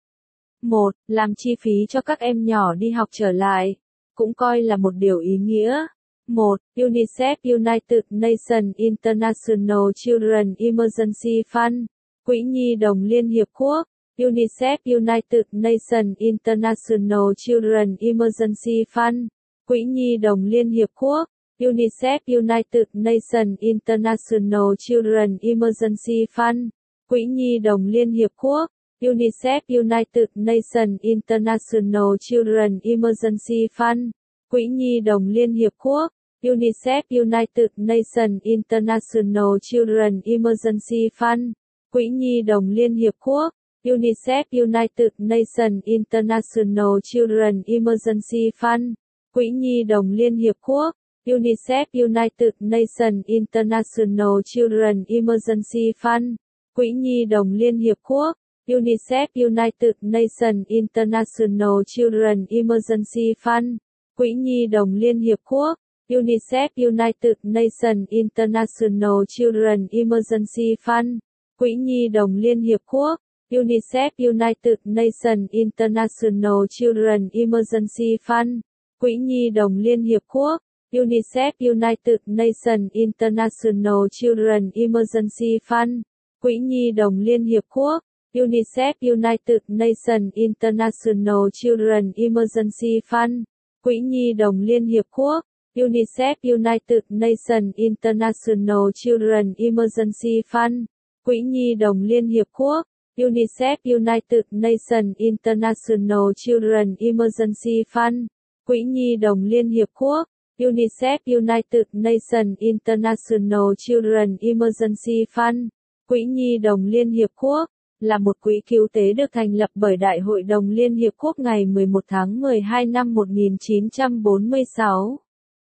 một. Làm chi phí cho các em nhỏ đi học trở lại, cũng coi là một điều ý nghĩa. một. UNICEF United Nations International Children Emergency Fund, Quỹ Nhi đồng Liên Hiệp Quốc. UNICEF United Nations International Children Emergency Fund, Quỹ Nhi đồng Liên Hiệp Quốc. UNICEF United Nations International Children Emergency Fund, Quỹ Nhi đồng Liên Hiệp Quốc. UNICEF United Nations International Children Emergency Fund, Quỹ Nhi đồng Liên Hiệp Quốc. UNICEF United Nations International Children Emergency Fund, Quỹ Nhi đồng Liên Hiệp Quốc. UNICEF United Nations International Children Emergency Fund, Quỹ Nhi đồng Liên Hiệp Quốc. UNICEF United Nations International Children Emergency Fund, Quỹ Nhi đồng Liên Hiệp Quốc. UNICEF United Nations International Children Emergency Fund, Quỹ Nhi đồng Liên Hiệp Quốc. UNICEF United Nations International Children Emergency Fund, Quỹ Nhi đồng Liên Hiệp Quốc. UNICEF United Nations International Children Emergency Fund, Quỹ Nhi đồng Liên Hiệp Quốc. UNICEF United Nations International Children Emergency Fund, Quỹ Nhi đồng Liên Hiệp Quốc. UNICEF United Nations International Children Emergency Fund, Quỹ Nhi đồng Liên Hiệp Quốc. UNICEF United Nations International Children Emergency Fund, Quỹ Nhi đồng Liên Hiệp Quốc. UNICEF United Nations International Children Emergency Fund, Quỹ Nhi đồng Liên Hiệp Quốc. UNICEF United Nations International Children Emergency Fund, Quỹ Nhi đồng Liên Hiệp Quốc, là một quỹ cứu tế được thành lập bởi Đại hội đồng Liên Hiệp Quốc ngày mười một tháng mười hai năm một nghìn chín trăm bốn mươi sáu.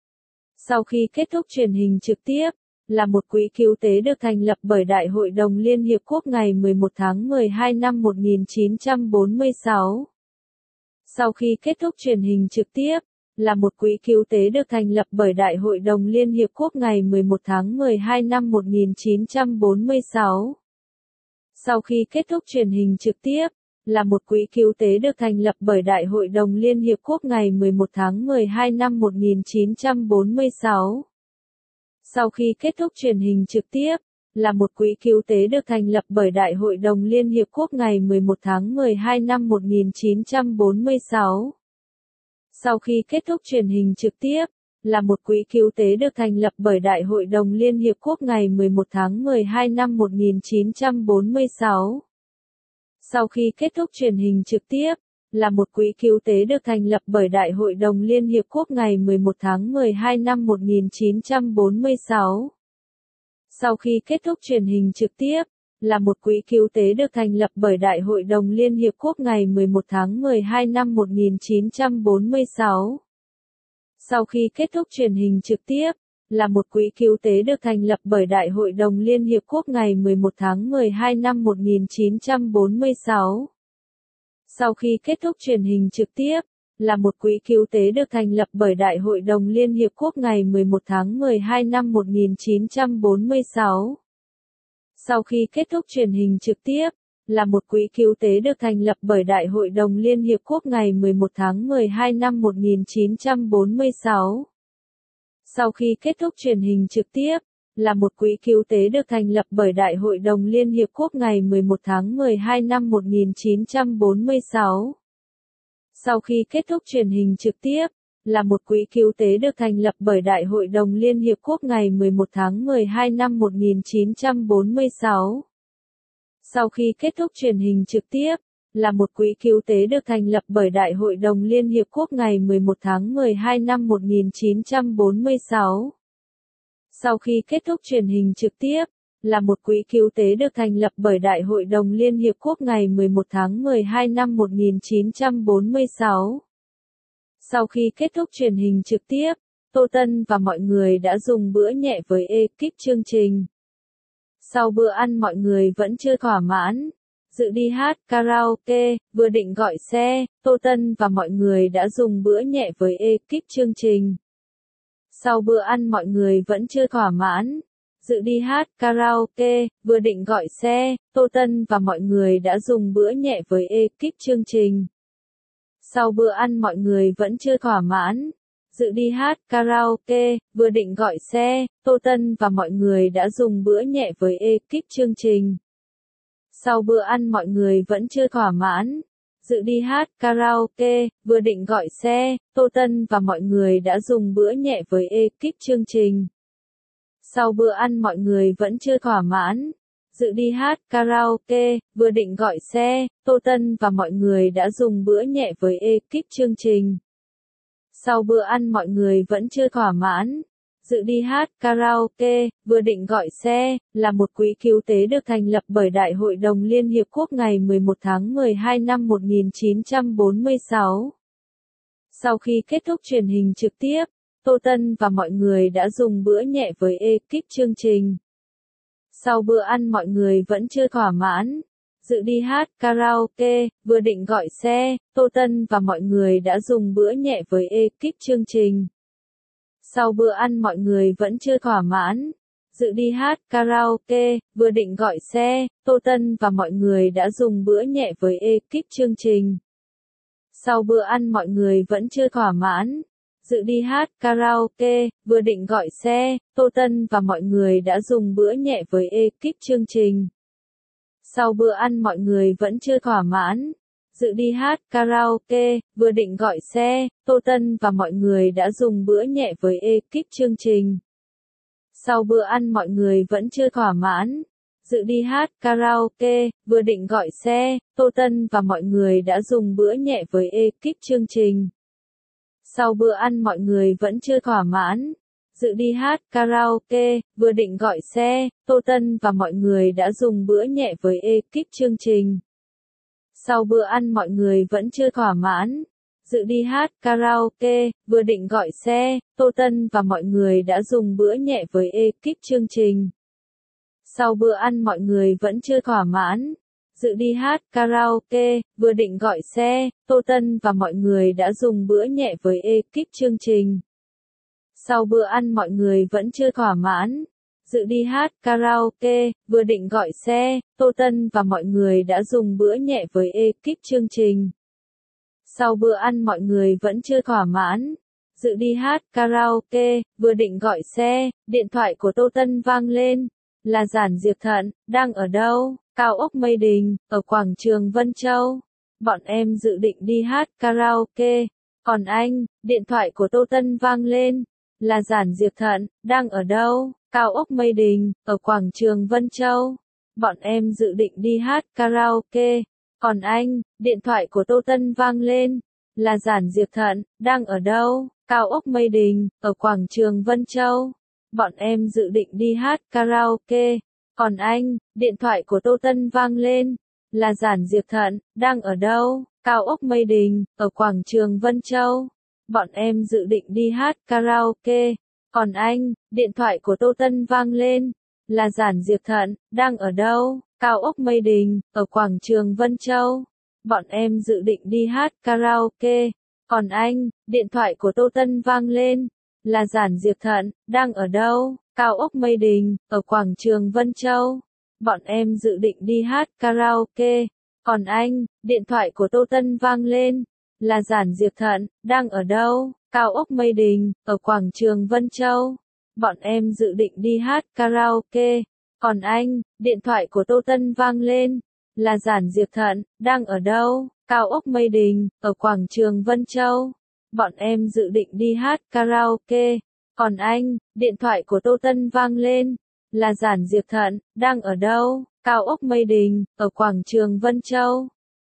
Sau khi kết thúc truyền hình trực tiếp, là một quỹ cứu tế được thành lập bởi Đại hội đồng Liên Hiệp Quốc ngày mười một tháng mười hai năm một nghìn chín trăm bốn mươi sáu. Sau khi kết thúc truyền hình trực tiếp, là một quỹ cứu tế được thành lập bởi Đại hội đồng Liên Hiệp Quốc ngày mười một tháng mười hai năm một nghìn chín trăm bốn mươi sáu. Sau khi kết thúc truyền hình trực tiếp, là một quỹ cứu tế được thành lập bởi Đại hội đồng Liên Hiệp Quốc ngày mười một tháng mười hai năm một nghìn chín trăm bốn mươi sáu. Sau khi kết thúc truyền hình trực tiếp, là một quỹ cứu tế được thành lập bởi Đại hội đồng Liên Hiệp Quốc ngày mười một tháng mười hai năm một nghìn chín trăm bốn mươi sáu. Sau khi kết thúc truyền hình trực tiếp, là một quỹ cứu tế được thành lập bởi Đại hội đồng Liên Hiệp Quốc ngày mười một tháng mười hai năm một nghìn chín trăm bốn mươi sáu. Sau khi kết thúc truyền hình trực tiếp, là một quỹ cứu tế được thành lập bởi Đại hội đồng Liên Hiệp Quốc ngày mười một tháng mười hai năm một nghìn chín trăm bốn mươi sáu. Sau khi kết thúc truyền hình trực tiếp, là một quỹ cứu tế được thành lập bởi Đại hội đồng Liên Hiệp Quốc ngày mười một tháng mười hai năm một nghìn chín trăm bốn mươi sáu. Sau khi kết thúc truyền hình trực tiếp, là một quỹ cứu tế được thành lập bởi Đại hội đồng Liên Hiệp Quốc ngày mười một tháng mười hai năm một nghìn chín trăm bốn mươi sáu. Sau khi kết thúc truyền hình trực tiếp, là một quỹ cứu tế được thành lập bởi Đại hội đồng Liên Hiệp Quốc ngày mười một tháng mười hai năm một nghìn chín trăm bốn mươi sáu. Sau khi kết thúc truyền hình trực tiếp, là một quỹ cứu tế được thành lập bởi Đại hội đồng Liên Hiệp Quốc ngày mười một tháng mười hai năm một nghìn chín trăm bốn mươi sáu. Sau khi kết thúc truyền hình trực tiếp, là một quỹ cứu tế được thành lập bởi Đại hội đồng Liên Hiệp Quốc ngày mười một tháng mười hai năm một nghìn chín trăm bốn mươi sáu. Sau khi kết thúc truyền hình trực tiếp, là một quỹ cứu tế được thành lập bởi Đại hội đồng Liên Hiệp Quốc ngày mười một tháng mười hai năm một nghìn chín trăm bốn mươi sáu. Sau khi kết thúc truyền hình trực tiếp, là một quỹ cứu tế được thành lập bởi Đại hội đồng Liên Hiệp Quốc ngày mười một tháng mười hai năm một nghìn chín trăm bốn mươi sáu. Sau khi kết thúc truyền hình trực tiếp, là một quỹ cứu tế được thành lập bởi Đại hội đồng Liên Hiệp Quốc ngày mười một tháng mười hai năm một nghìn chín trăm bốn mươi sáu. Sau khi kết thúc truyền hình trực tiếp, Tô Tân và mọi người đã dùng bữa nhẹ với ekip chương trình. Sau bữa ăn mọi người vẫn chưa thỏa mãn, dự đi hát karaoke, vừa định gọi xe, Tô Tân và mọi người đã dùng bữa nhẹ với ekip chương trình. Sau bữa ăn mọi người vẫn chưa thỏa mãn, dự đi hát karaoke, vừa định gọi xe, Tô Tân và mọi người đã dùng bữa nhẹ với ekip chương trình. Sau bữa ăn mọi người vẫn chưa thỏa mãn, dự đi hát karaoke, vừa định gọi xe, Tô Tân và mọi người đã dùng bữa nhẹ với ekip chương trình. Sau bữa ăn mọi người vẫn chưa thỏa mãn, dự đi hát karaoke, vừa định gọi xe, Tô Tân và mọi người đã dùng bữa nhẹ với ekip chương trình. Sau bữa ăn mọi người vẫn chưa thỏa mãn, dự đi hát karaoke, vừa định gọi xe, Tô Tân và mọi người đã dùng bữa nhẹ với ekip chương trình. Sau bữa ăn mọi người vẫn chưa thỏa mãn, dự đi hát karaoke, vừa định gọi xe, là một quỹ cứu tế được thành lập bởi Đại hội đồng Liên Hiệp Quốc ngày mười một tháng mười hai năm một nghìn chín trăm bốn mươi sáu. Sau khi kết thúc truyền hình trực tiếp, Tô Tân và mọi người đã dùng bữa nhẹ với ekip chương trình. Sau bữa ăn mọi người vẫn chưa thỏa mãn, dự đi hát karaoke, vừa định gọi xe, Tô Tân và mọi người đã dùng bữa nhẹ với ekip chương trình. Sau bữa ăn mọi người vẫn chưa thỏa mãn, dự đi hát karaoke, vừa định gọi xe, Tô Tân và mọi người đã dùng bữa nhẹ với ekip chương trình. Sau bữa ăn mọi người vẫn chưa thỏa mãn, dự đi hát karaoke, vừa định gọi xe, Tô Tân và mọi người đã dùng bữa nhẹ với ekip chương trình. Sau bữa ăn mọi người vẫn chưa thỏa mãn, dự đi hát karaoke, vừa định gọi xe, Tô Tân và mọi người đã dùng bữa nhẹ với ekip chương trình. Sau bữa ăn mọi người vẫn chưa thỏa mãn, dự đi hát karaoke, vừa định gọi xe, Tô Tân và mọi người đã dùng bữa nhẹ với ekip chương trình. Sau bữa ăn mọi người vẫn chưa thỏa mãn, dự đi hát karaoke, vừa định gọi xe, Tô Tân và mọi người đã dùng bữa nhẹ với ekip chương trình. Sau bữa ăn mọi người vẫn chưa thỏa mãn, dự đi hát karaoke, vừa định gọi xe, Tô Tân và mọi người đã dùng bữa nhẹ với ekip chương trình. Sau bữa ăn mọi người vẫn chưa thỏa mãn, dự đi hát karaoke, vừa định gọi xe, Tô Tân và mọi người đã dùng bữa nhẹ với ekip chương trình. Sau bữa ăn mọi người vẫn chưa thỏa mãn, dự đi hát karaoke, vừa định gọi xe, Tô Tân và mọi người đã dùng bữa nhẹ với ekip chương trình. Sau bữa ăn mọi người vẫn chưa thỏa mãn, dự đi hát karaoke, vừa định gọi xe, điện thoại của Tô Tân vang lên, là Giản Diệp Thận, đang ở đâu? Cao ốc Mây Đình, ở quảng trường Vân Châu. Bọn em dự định đi hát karaoke, còn anh, điện thoại của Tô Tân vang lên, là Giản Diệp Thận, đang ở đâu? Cao ốc Mây Đình, ở quảng trường Vân Châu. Bọn em dự định đi hát karaoke, còn anh, điện thoại của Tô Tân vang lên, là Giản Diệp Thận, đang ở đâu? Cao ốc Mây Đình, ở quảng trường Vân Châu. Bọn em dự định đi hát karaoke, còn anh, điện thoại của Tô Tân vang lên, là Giản Diệp Thận, đang ở đâu? Cao ốc Mây Đình, ở quảng trường Vân Châu. Bọn em dự định đi hát karaoke, còn anh, điện thoại của Tô Tân vang lên, là Giản Diệp Thận, đang ở đâu? Cao ốc Mây Đình, ở quảng trường Vân Châu. Bọn em dự định đi hát karaoke, còn anh, điện thoại của Tô Tân vang lên, là Giản Diệp Thận, đang ở đâu? Cao ốc Mây Đình, ở quảng trường Vân Châu. Bọn em dự định đi hát karaoke, còn anh, điện thoại của Tô Tân vang lên, là Giản Diệp Thận, đang ở đâu? Cao ốc Mây Đình, ở quảng trường Vân Châu. Bọn em dự định đi hát karaoke, còn anh, điện thoại của Tô Tân vang lên, là Giản Diệp Thận, đang ở đâu? Cao ốc Mây Đình, ở quảng trường Vân Châu. Bọn em dự định đi hát karaoke, còn anh, điện thoại của Tô Tân vang lên, là Giản Diệp Thận, đang ở đâu? Cao ốc Mây Đình, ở quảng trường Vân Châu.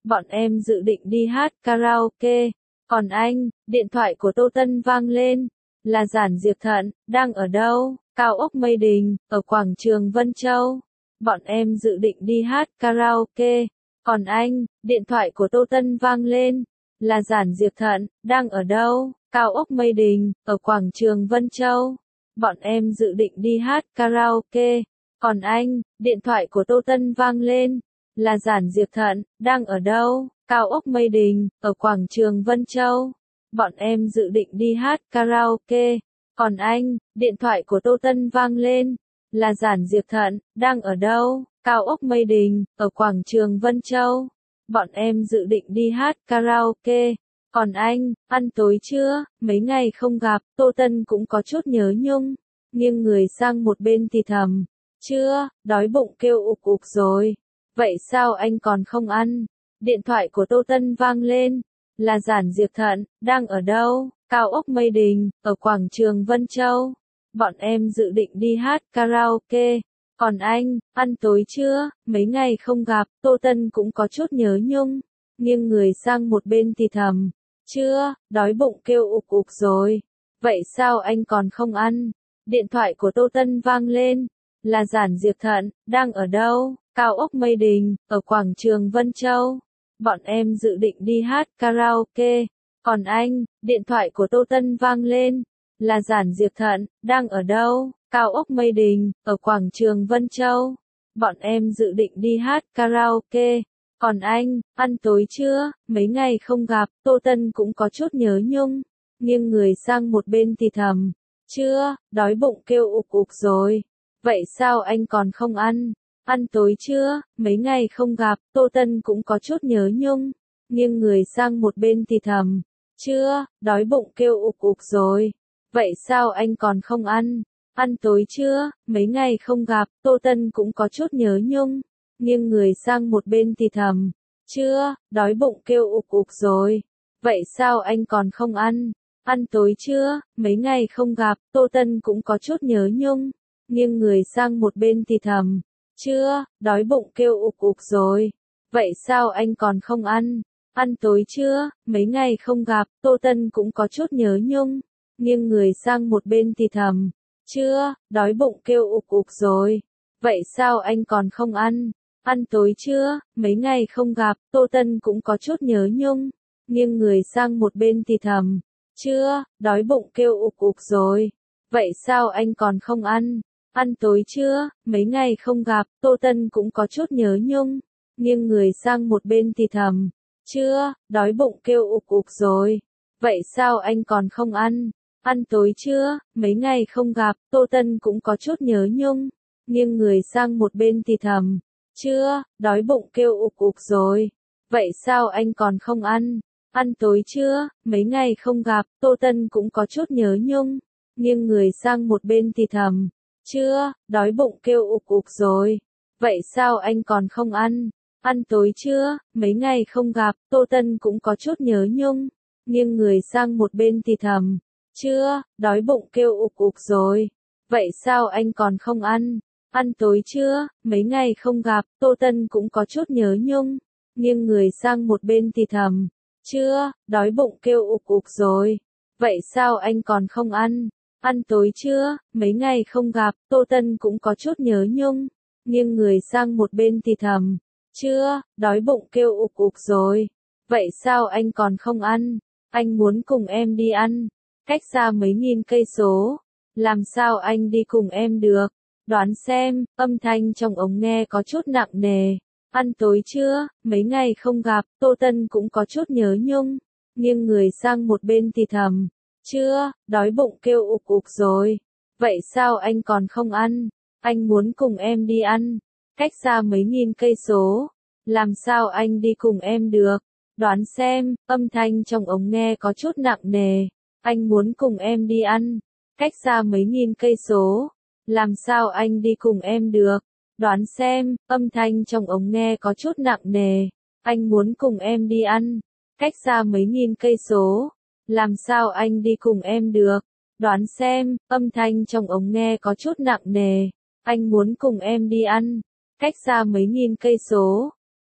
bọn em dự định đi hát karaoke. Còn anh, điện thoại của Tô Tân vang lên. Là Giản Diệp Thận, đang ở đâu? Cao ốc Mây Đình, ở quảng trường Vân Châu. Bọn em dự định đi hát karaoke. Còn anh, điện thoại của Tô Tân vang lên. Là Giản Diệp Thận, đang ở đâu? Cao ốc Mây Đình, ở quảng trường Vân Châu. Bọn em dự định đi hát karaoke. Còn anh, điện thoại của Tô Tân vang lên. Là Giản Diệp Thận, đang ở đâu? Cao ốc Mây Đình, ở quảng trường Vân Châu. Bọn em dự định đi hát karaoke. Còn anh, điện thoại của Tô Tân vang lên. Là Giản Diệp Thận, đang ở đâu? Cao ốc Mây Đình, ở quảng trường Vân Châu. Bọn em dự định đi hát karaoke. Còn anh, ăn tối chưa? Mấy ngày không gặp, Tô Tân cũng có chút nhớ nhung. Nghiêng người sang một bên thì thầm. Chưa, đói bụng kêu ục ục rồi. Vậy sao anh còn không ăn? Điện thoại của Tô Tân vang lên. Là Giản Diệp Thận, đang ở đâu? Cao ốc Mây Đình, ở quảng trường Vân Châu. Bọn em dự định đi hát karaoke. Còn anh, ăn tối chưa? Mấy ngày không gặp, Tô Tân cũng có chút nhớ nhung. Nghiêng người sang một bên thì thầm. Chưa, đói bụng kêu ục ục rồi. Vậy sao anh còn không ăn? Điện thoại của Tô Tân vang lên. Là Giản Diệp Thận, đang ở đâu? Cao ốc Mây Đình, ở quảng trường Vân Châu. Bọn em dự định đi hát karaoke. Còn anh, điện thoại của Tô Tân vang lên. Là Giản Diệp Thận, đang ở đâu? Cao ốc Mây Đình, ở quảng trường Vân Châu. Bọn em dự định đi hát karaoke. Còn anh, ăn tối chưa? Mấy ngày không gặp, Tô Tân cũng có chút nhớ nhung. Nghiêng người sang một bên thì thầm. Chưa, đói bụng kêu ục ục rồi. Vậy sao anh còn không ăn? Ăn tối chưa? Mấy ngày không gặp, Tô Tân cũng có chút nhớ nhung. Nghiêng người sang một bên thì thầm. Chưa, đói bụng kêu ục ục rồi. Vậy sao anh còn không ăn? Ăn tối chưa? Mấy ngày không gặp, Tô Tân cũng có chút nhớ nhung. Nghiêng người sang một bên thì thầm. Chưa, đói bụng kêu ục ục rồi. Vậy sao anh còn không ăn? Ăn tối chưa? Mấy ngày không gặp, Tô Tân cũng có chút nhớ nhung. Nghiêng người sang một bên thì thầm. Chưa, đói bụng kêu ục ục rồi. Vậy sao anh còn không ăn? Ăn tối chưa? Mấy ngày không gặp, Tô Tân cũng có chút nhớ nhung. Nghiêng người sang một bên thì thầm. Chưa, đói bụng kêu ục ục rồi. Vậy sao anh còn không ăn? Ăn tối chưa? Mấy ngày không gặp, Tô Tân cũng có chút nhớ nhung. Nghiêng người sang một bên thì thầm. Chưa, đói bụng kêu ục ục rồi. Vậy sao anh còn không ăn? Ăn tối chưa? Mấy ngày không gặp, Tô Tân cũng có chút nhớ nhung. Nghiêng người sang một bên thì thầm. Chưa, đói bụng kêu ục ục rồi. Vậy sao anh còn không ăn? Ăn tối chưa? Mấy ngày không gặp, Tô Tân cũng có chút nhớ nhung. Nghiêng người sang một bên thì thầm. Chưa, đói bụng kêu ục ục rồi. Vậy sao anh còn không ăn? Ăn tối chưa? Mấy ngày không gặp, Tô Tân cũng có chút nhớ nhung. Nghiêng người sang một bên thì thầm. Chưa, đói bụng kêu ục ục rồi. Vậy sao anh còn không ăn? Ăn tối chưa? Mấy ngày không gặp, Tô Tân cũng có chút nhớ nhung. Nghiêng người sang một bên thì thầm. Chưa, đói bụng kêu ục ục rồi. Vậy sao anh còn không ăn? Ăn tối chưa? Mấy ngày không gặp, Tô Tân cũng có chút nhớ nhung. Nghiêng người sang một bên thì thầm. Chưa, đói bụng kêu ục ục rồi. Vậy sao anh còn không ăn? Ăn tối chưa? Mấy ngày không gặp, Tô Tân cũng có chút nhớ nhung. Nghiêng người sang một bên thì thầm. Chưa, đói bụng kêu ục ục rồi. Vậy sao anh còn không ăn? Anh muốn cùng em đi ăn. Cách xa mấy nghìn cây số. Làm sao anh đi cùng em được? Đoán xem, âm thanh trong ống nghe có chút nặng nề. Ăn tối chưa? Mấy ngày không gặp, Tô Tân cũng có chút nhớ nhung. Nghiêng người sang một bên thì thầm. Chưa, đói bụng kêu ục ục rồi. Vậy sao anh còn không ăn? Anh muốn cùng em đi ăn. Cách xa mấy nghìn cây số. Làm sao anh đi cùng em được? Đoán xem, âm thanh trong ống nghe có chút nặng nề. Anh muốn cùng em đi ăn. Cách xa mấy nghìn cây số. Làm sao anh đi cùng em được? Đoán xem, âm thanh trong ống nghe có chút nặng nề. Anh muốn cùng em đi ăn. Cách xa mấy nghìn cây số. Làm sao anh đi cùng em được? Đoán xem, âm thanh trong ống nghe có chút nặng nề. Anh muốn cùng em đi ăn. Cách xa mấy nghìn cây số.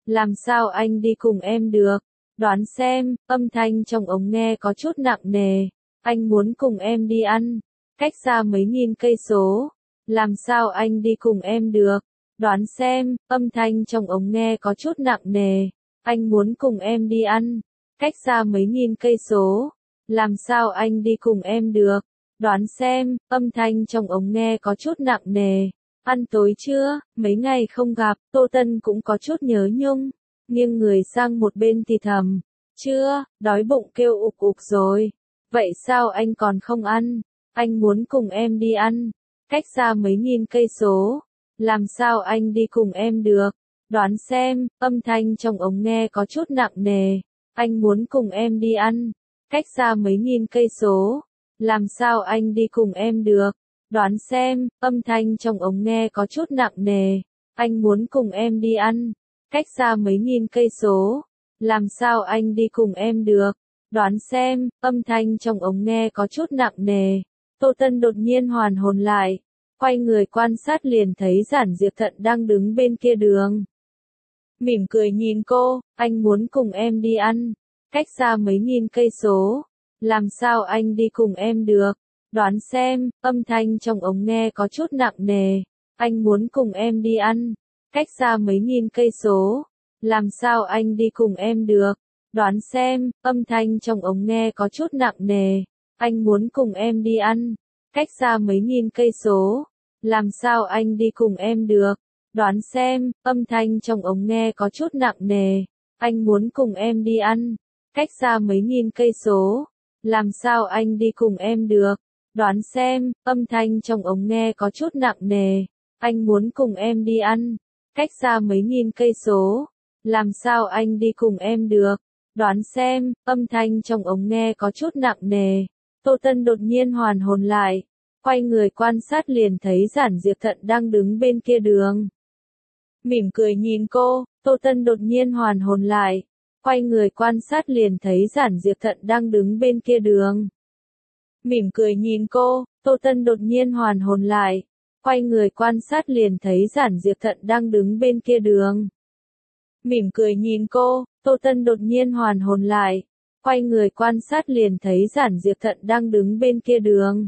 Làm sao anh đi cùng em được? Đoán xem, âm thanh trong ống nghe có chút nặng nề. Anh muốn cùng em đi ăn, cách xa mấy nghìn cây số. Làm sao anh đi cùng em được? Đoán xem, âm thanh trong ống nghe có chút nặng nề. Anh muốn cùng em đi ăn, cách xa mấy nghìn cây số. Làm sao anh đi cùng em được? Đoán xem, âm thanh trong ống nghe có chút nặng nề. Ăn tối chưa? Mấy ngày không gặp, Tô Tân cũng có chút nhớ nhung. Nghiêng người sang một bên thì thầm. Chưa, đói bụng kêu ục ục rồi. Vậy sao anh còn không ăn? Anh muốn cùng em đi ăn, cách xa mấy nghìn cây số. Làm sao anh đi cùng em được? Đoán xem, âm thanh trong ống nghe có chút nặng nề. Anh muốn cùng em đi ăn, cách xa mấy nghìn cây số. Làm sao anh đi cùng em được? Đoán xem, âm thanh trong ống nghe có chút nặng nề. Anh muốn cùng em đi ăn, cách xa mấy nghìn cây số. Làm sao anh đi cùng em được? Đoán xem, âm thanh trong ống nghe có chút nặng nề. Tô Tân đột nhiên hoàn hồn lại, quay người quan sát liền thấy Giản Diệp Thận đang đứng bên kia đường. Mỉm cười nhìn cô, anh muốn cùng em đi ăn, cách xa mấy nghìn cây số. Làm sao anh đi cùng em được? Đoán xem, âm thanh trong ống nghe có chút nặng nề. Anh muốn cùng em đi ăn, cách xa mấy nghìn cây số. Làm sao anh đi cùng em được? Đoán xem, âm thanh trong ống nghe có chút nặng nề. Anh muốn cùng em đi ăn, cách xa mấy nghìn cây số. Làm sao anh đi cùng em được? Đoán xem, âm thanh trong ống nghe có chút nặng nề. Anh muốn cùng em đi ăn, cách xa mấy nghìn cây số. Làm sao anh đi cùng em được? Đoán xem, âm thanh trong ống nghe có chút nặng nề. Anh muốn cùng em đi ăn, cách xa mấy nghìn cây số. Làm sao anh đi cùng em được? Đoán xem, âm thanh trong ống nghe có chút nặng nề. Tô Tân đột nhiên hoàn hồn lại, quay người quan sát liền thấy Giản Diệp Thận đang đứng bên kia đường. Mỉm cười nhìn cô, Tô Tân đột nhiên hoàn hồn lại, quay người quan sát liền thấy Giản Diệp Thận đang đứng bên kia đường. Mỉm cười nhìn cô, Tô Tân đột nhiên hoàn hồn lại, quay người quan sát liền thấy Giản Diệp Thận đang đứng bên kia đường. Mỉm cười nhìn cô, Tô Tân đột nhiên hoàn hồn lại, quay người quan sát liền thấy Giản Diệp Thận đang đứng bên kia đường.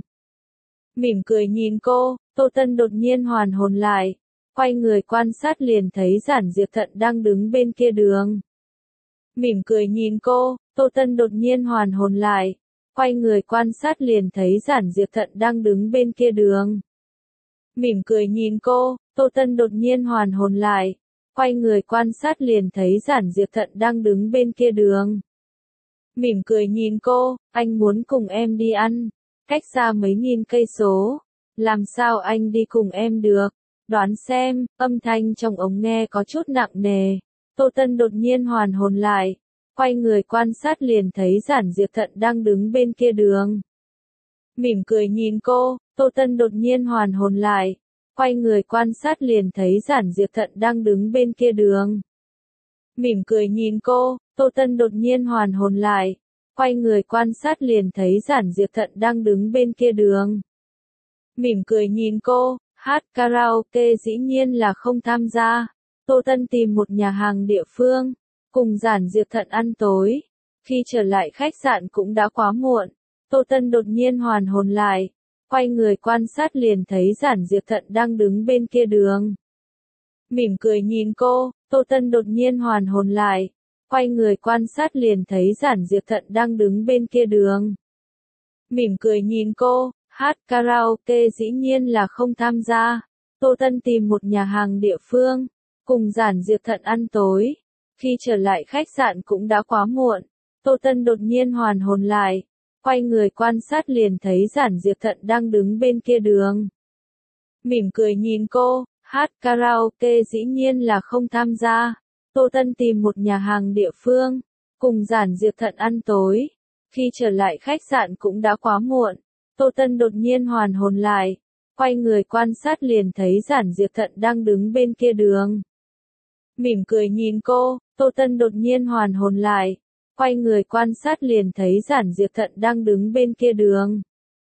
Mỉm cười nhìn cô, Tô Tân đột nhiên hoàn hồn lại, quay người quan sát liền thấy Giản Diệp Thận đang đứng bên kia đường. Mỉm cười nhìn cô, Tô Tân đột nhiên hoàn hồn lại, quay người quan sát liền thấy Giản Diệp Thận đang đứng bên kia đường. Mỉm cười nhìn cô, Tô Tân đột nhiên hoàn hồn lại, quay người quan sát liền thấy Giản Diệp Thận đang đứng bên kia đường. Mỉm cười nhìn cô, anh muốn cùng em đi ăn, cách xa mấy nghìn cây số. Làm sao anh đi cùng em được? Đoán xem, âm thanh trong ống nghe có chút nặng nề. Tô Tân đột nhiên hoàn hồn lại, quay người quan sát liền thấy Giản Diệp Thận đang đứng bên kia đường. Mỉm cười nhìn cô, Tô Tân đột nhiên hoàn hồn lại, quay người quan sát liền thấy Giản Diệp Thận đang đứng bên kia đường. Mỉm cười nhìn cô, Tô Tân đột nhiên hoàn hồn lại, quay người quan sát liền thấy Giản Diệp Thận đang đứng bên kia đường. Mỉm cười nhìn cô, hát karaoke dĩ nhiên là không tham gia. Tô Tân tìm một nhà hàng địa phương, cùng Giản Diệp Thận ăn tối. Khi trở lại khách sạn cũng đã quá muộn. Tô Tân đột nhiên hoàn hồn lại, quay người quan sát liền thấy Giản Diệp Thận đang đứng bên kia đường. Mỉm cười nhìn cô, Tô Tân đột nhiên hoàn hồn lại, quay người quan sát liền thấy Giản Diệp Thận đang đứng bên kia đường. Mỉm cười nhìn cô, hát karaoke dĩ nhiên là không tham gia. Tô Tân tìm một nhà hàng địa phương, cùng Giản Diệp Thận ăn tối. Khi trở lại khách sạn cũng đã quá muộn. Tô Tân đột nhiên hoàn hồn lại, quay người quan sát liền thấy Giản Diệp Thận đang đứng bên kia đường. Mỉm cười nhìn cô, hát karaoke dĩ nhiên là không tham gia. Tô Tân tìm một nhà hàng địa phương, cùng Giản Diệp Thận ăn tối. Khi trở lại khách sạn cũng đã quá muộn. Tô Tân đột nhiên hoàn hồn lại, quay người quan sát liền thấy Giản Diệp Thận đang đứng bên kia đường. Mỉm cười nhìn cô, Tô Tân đột nhiên hoàn hồn lại, quay người quan sát liền thấy Giản Diệp Thận đang đứng bên kia đường.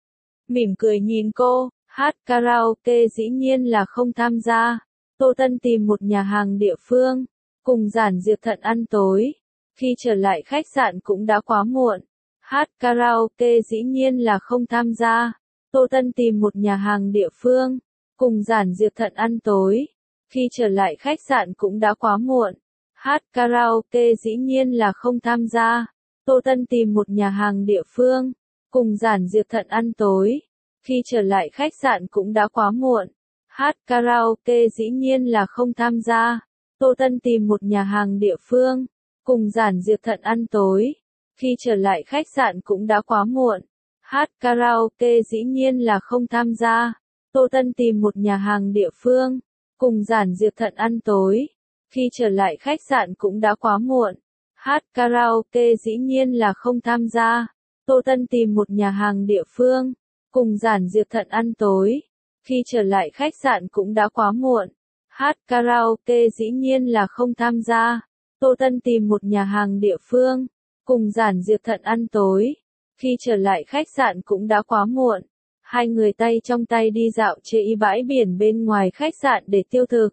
Mỉm cười nhìn cô, hát karaoke dĩ nhiên là không tham gia. Tô Tân tìm một nhà hàng địa phương, cùng Giản Diệp Thận ăn tối. Khi trở lại khách sạn cũng đã quá muộn. Hát karaoke dĩ nhiên là không tham gia. Tô Tân tìm một nhà hàng địa phương, cùng Giản Diệp Thận ăn tối. Khi trở lại khách sạn cũng đã quá muộn. Hát karaoke dĩ nhiên là không tham gia. Tô Tân tìm một nhà hàng địa phương, cùng Giản Diệp Thận ăn tối. Khi trở lại khách sạn cũng đã quá muộn. Hát karaoke dĩ nhiên là không tham gia. Tô Tân tìm một nhà hàng địa phương, cùng Giản Diệp Thận ăn tối. Khi trở lại khách sạn cũng đã quá muộn. Hát karaoke dĩ nhiên là không tham gia. Tô Tân tìm một nhà hàng địa phương, cùng Giản Diệp Thận ăn tối. Khi trở lại khách sạn cũng đã quá muộn. Hát karaoke dĩ nhiên là không tham gia. Tô Tân tìm một nhà hàng địa phương, cùng Giản Diệp Thận ăn tối. Khi trở lại khách sạn cũng đã quá muộn. Hát karaoke dĩ nhiên là không tham gia. Tô Tân tìm một nhà hàng địa phương, cùng Giản Diệp Thận ăn tối. Khi trở lại khách sạn cũng đã quá muộn. Hai người tay trong tay đi dạo chơi bãi biển bên ngoài khách sạn để tiêu thực.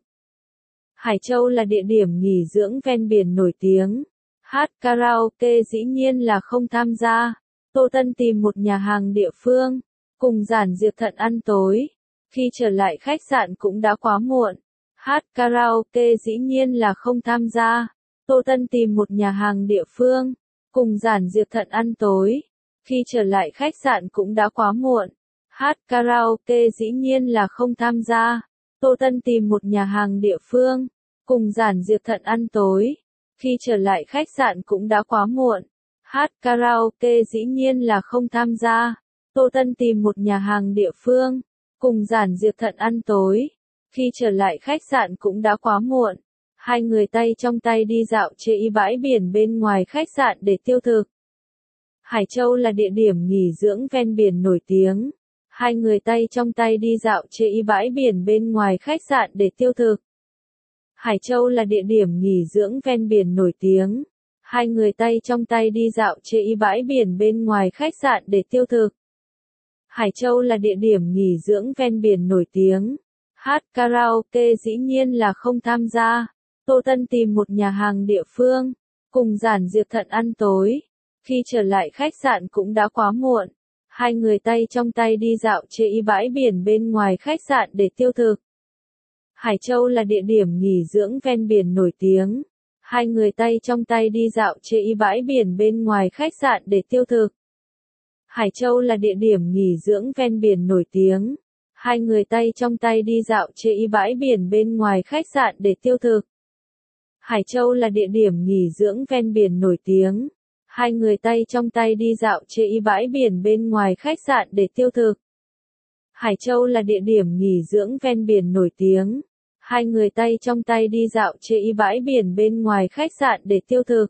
Hải Châu là địa điểm nghỉ dưỡng ven biển nổi tiếng. Hát karaoke dĩ nhiên là không tham gia. Tô Tân tìm một nhà hàng địa phương, cùng Giản Diệp Thận ăn tối. Khi trở lại khách sạn cũng đã quá muộn. Hát karaoke dĩ nhiên là không tham gia. Tô Tân tìm một nhà hàng địa phương, cùng Giản Diệp Thận ăn tối. Khi trở lại khách sạn cũng đã quá muộn. Hát karaoke dĩ nhiên là không tham gia. Tô Tân tìm một nhà hàng địa phương, cùng Giản Diệp Thận ăn tối. Khi trở lại khách sạn cũng đã quá muộn. Hát karaoke dĩ nhiên là không tham gia. Tô Tân tìm một nhà hàng địa phương, cùng Giản Diệp Thận ăn tối. Khi trở lại khách sạn cũng đã quá muộn. Hai người tay trong tay đi dạo chơi bãi biển bên ngoài khách sạn để tiêu thực. Hải Châu là địa điểm nghỉ dưỡng ven biển nổi tiếng. Hai người tay trong tay đi dạo chơi bãi biển bên ngoài khách sạn để tiêu thực. Hải Châu là địa điểm nghỉ dưỡng ven biển nổi tiếng. Hai người tay trong tay đi dạo chơi bãi biển bên ngoài khách sạn để tiêu thực. Hải Châu là địa điểm nghỉ dưỡng ven biển nổi tiếng. Hát karaoke dĩ nhiên là không tham gia. Tô Tân tìm một nhà hàng địa phương, cùng Giản Diệp Thận ăn tối. Khi trở lại khách sạn cũng đã quá muộn. Hai người tay trong tay đi dạo chơi bãi biển bên ngoài khách sạn để tiêu thực. Hải Châu là địa điểm nghỉ dưỡng ven biển nổi tiếng. Hai người tay trong tay đi dạo chơi bãi biển bên ngoài khách sạn để tiêu thực. Hải Châu là địa điểm nghỉ dưỡng ven biển nổi tiếng. Hai người tay trong tay đi dạo chơi bãi biển bên ngoài khách sạn để tiêu thực. Hải Châu là địa điểm nghỉ dưỡng ven biển nổi tiếng. Hai người tay trong tay đi dạo chơi bãi biển bên ngoài khách sạn để tiêu thực. Hải Châu là địa điểm nghỉ dưỡng ven biển nổi tiếng. Hai người tay trong tay đi dạo chơi bãi biển bên ngoài khách sạn để tiêu thực.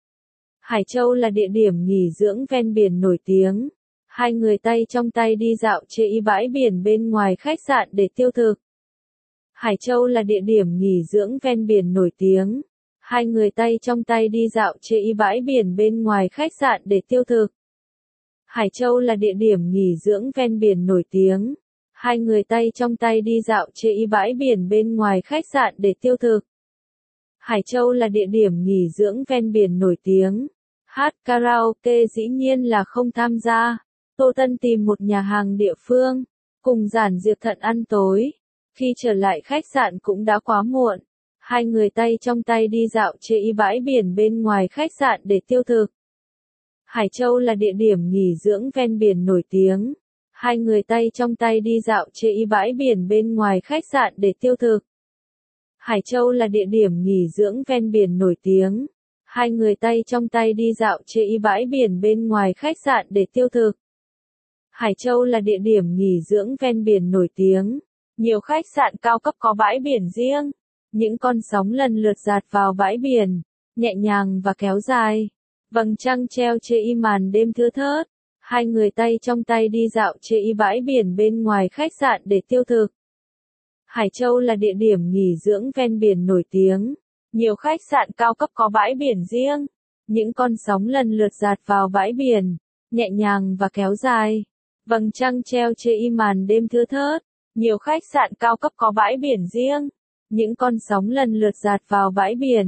Hải Châu là địa điểm nghỉ dưỡng ven biển nổi tiếng. Hai người tay trong tay đi dạo chơi bãi biển bên ngoài khách sạn để tiêu thực. Hải Châu là địa điểm nghỉ dưỡng ven biển nổi tiếng. Hai người tay trong tay đi dạo chơi bãi biển bên ngoài khách sạn để tiêu thực. Hải Châu là địa điểm nghỉ dưỡng ven biển nổi tiếng. Hai người tay trong tay đi dạo chơi bãi biển bên ngoài khách sạn để tiêu thực. Hải Châu là địa điểm nghỉ dưỡng ven biển nổi tiếng. Hát karaoke dĩ nhiên là không tham gia. Tô Tân tìm một nhà hàng địa phương, cùng Giản Diệp Thận ăn tối. Khi trở lại khách sạn cũng đã quá muộn. Hai người tay trong tay đi dạo chơi bãi biển bên ngoài khách sạn để tiêu thực. Hải Châu là địa điểm nghỉ dưỡng ven biển nổi tiếng. Hai người tay trong tay đi dạo chơi bãi biển bên ngoài khách sạn để tiêu thực. Hải Châu là địa điểm nghỉ dưỡng ven biển nổi tiếng. Hai người tay trong tay đi dạo chơi bãi biển bên ngoài khách sạn để tiêu thực. Hải Châu là địa điểm nghỉ dưỡng ven biển nổi tiếng. Nhiều khách sạn cao cấp có bãi biển riêng. Những con sóng lần lượt dạt vào bãi biển, nhẹ nhàng và kéo dài. Vầng trăng treo trên màn đêm thưa thớt. Hai người tay trong tay đi dạo trên bãi biển bên ngoài khách sạn để tiêu thực. Hải Châu là địa điểm nghỉ dưỡng ven biển nổi tiếng. Nhiều khách sạn cao cấp có bãi biển riêng. Những con sóng lần lượt dạt vào bãi biển, nhẹ nhàng và kéo dài. Vầng trăng treo trên màn đêm thưa thớt. Nhiều khách sạn cao cấp có bãi biển riêng. Những con sóng lần lượt dạt vào bãi biển,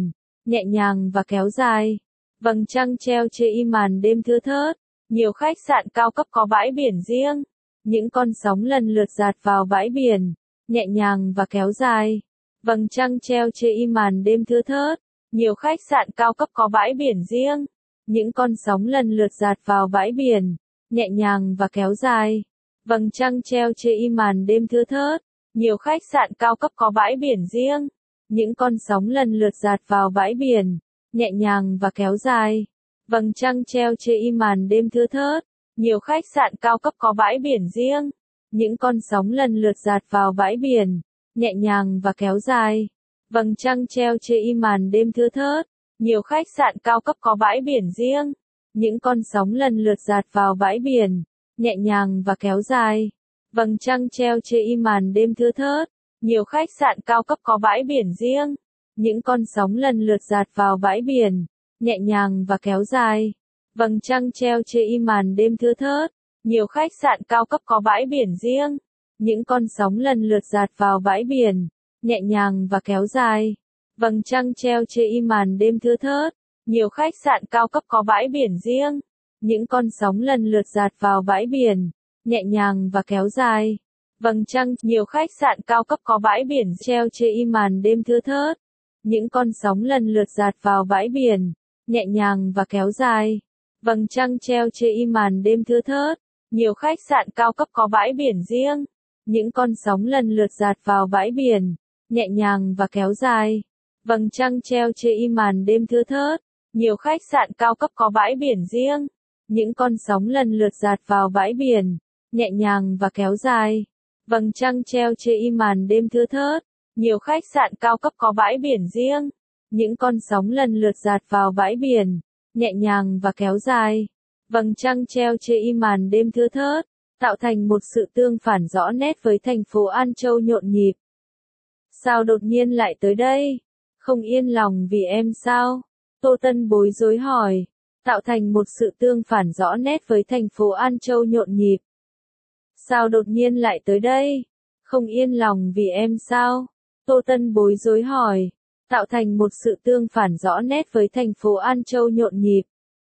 nhẹ nhàng và kéo dài. Vầng trăng treo trên im màn đêm thưa thớt. Nhiều khách sạn cao cấp có bãi biển riêng. Những con sóng lần lượt dạt vào bãi biển, nhẹ nhàng và kéo dài. Vầng trăng treo trên im màn đêm thưa thớt. Nhiều khách sạn cao cấp có bãi biển riêng. Những con sóng lần lượt dạt vào bãi biển, nhẹ nhàng và kéo dài. Vầng trăng treo trên im màn đêm thưa thớt. Nhiều khách sạn cao cấp có bãi biển riêng. Những con sóng lần lượt dạt vào bãi biển, nhẹ nhàng và kéo dài. Vầng trăng treo trên im màn đêm thưa thớt. Nhiều khách sạn cao cấp có bãi biển riêng. Những con sóng lần lượt dạt vào bãi biển, nhẹ nhàng và kéo dài. Vầng trăng treo trên im màn đêm thưa thớt. Nhiều khách sạn cao cấp có bãi biển riêng. Những con sóng lần lượt dạt vào bãi biển, nhẹ nhàng và kéo dài. Vầng trăng treo trên im màn đêm thưa thớt. Nhiều khách sạn cao cấp có bãi biển riêng. Những con sóng lần lượt dạt vào bãi biển, nhẹ nhàng và kéo dài. Vầng trăng treo trên im màn đêm thưa thớt. Nhiều khách sạn cao cấp có bãi biển riêng. Những con sóng lần lượt dạt vào bãi biển, nhẹ nhàng và kéo dài. Vầng trăng treo trên im màn đêm thưa thớt. Nhiều khách sạn cao cấp có bãi biển riêng. Những con sóng lần lượt dạt vào bãi biển, nhẹ nhàng và kéo dài. Vầng trăng, nhiều khách sạn cao cấp có bãi biển treo trên im màn đêm thưa thớt. Những con sóng lần lượt dạt vào bãi biển, nhẹ nhàng và kéo dài. Vầng trăng treo trên im màn đêm thưa thớt. Nhiều khách sạn cao cấp có bãi biển riêng. Những con sóng lần lượt dạt vào bãi biển, nhẹ nhàng và kéo dài. Vầng trăng treo trên im màn đêm thưa thớt. Nhiều khách sạn cao cấp có bãi biển riêng. Những con sóng lần lượt dạt vào bãi biển, nhẹ nhàng và kéo dài. Vầng trăng treo trên im màn đêm thưa thớt. Nhiều khách sạn cao cấp có bãi biển riêng. Những con sóng lần lượt dạt vào bãi biển, nhẹ nhàng và kéo dài. Vầng trăng treo trên im màn đêm thưa thớt, tạo thành một sự tương phản rõ nét với thành phố An Châu nhộn nhịp. Sao đột nhiên lại tới đây? Không yên lòng vì em sao? Tô Tân bối rối hỏi. Tạo thành một sự tương phản rõ nét với thành phố An Châu nhộn nhịp. Sao đột nhiên lại tới đây? Không yên lòng vì em sao? Tô Tân bối rối hỏi. Tạo thành một sự tương phản rõ nét với thành phố An Châu nhộn nhịp.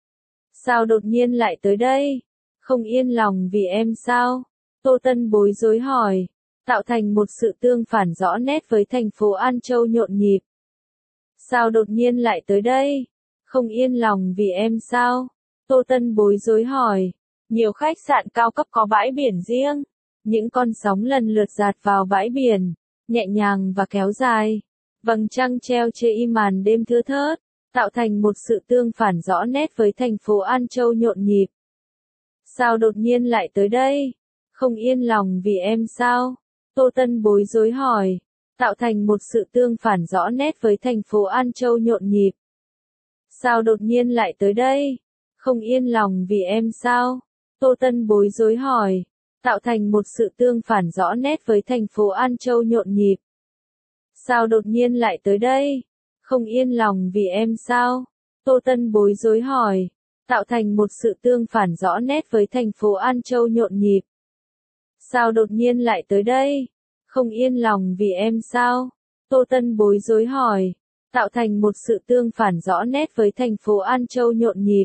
Sao đột nhiên lại tới đây? Không yên lòng vì em sao? Tô Tân bối rối hỏi. Tạo thành một sự tương phản rõ nét với thành phố An Châu nhộn nhịp. Sao đột nhiên lại tới đây? Không yên lòng vì em sao? Tô Tân bối rối hỏi. Nhiều khách sạn cao cấp có bãi biển riêng. Những con sóng lần lượt dạt vào bãi biển, nhẹ nhàng và kéo dài. Vầng trăng treo trên im màn đêm thưa thớt, tạo thành một sự tương phản rõ nét với thành phố An Châu nhộn nhịp. Sao đột nhiên lại tới đây? Không yên lòng vì em sao? Tô Tân bối rối hỏi. Tạo thành một sự tương phản rõ nét với thành phố An Châu nhộn nhịp. Sao đột nhiên lại tới đây? Không yên lòng vì em sao? Tô Tân bối rối hỏi. Tạo thành một sự tương phản rõ nét với thành phố An Châu nhộn nhịp. Sao đột nhiên lại tới đây? Không yên lòng vì em sao? Tô Tân bối rối hỏi. Tạo thành một sự tương phản rõ nét với thành phố An Châu nhộn nhịp. Sao đột nhiên lại tới đây? Không yên lòng vì em sao? Tô Tân bối rối hỏi. Tạo thành một sự tương phản rõ nét với thành phố An Châu nhộn nhịp.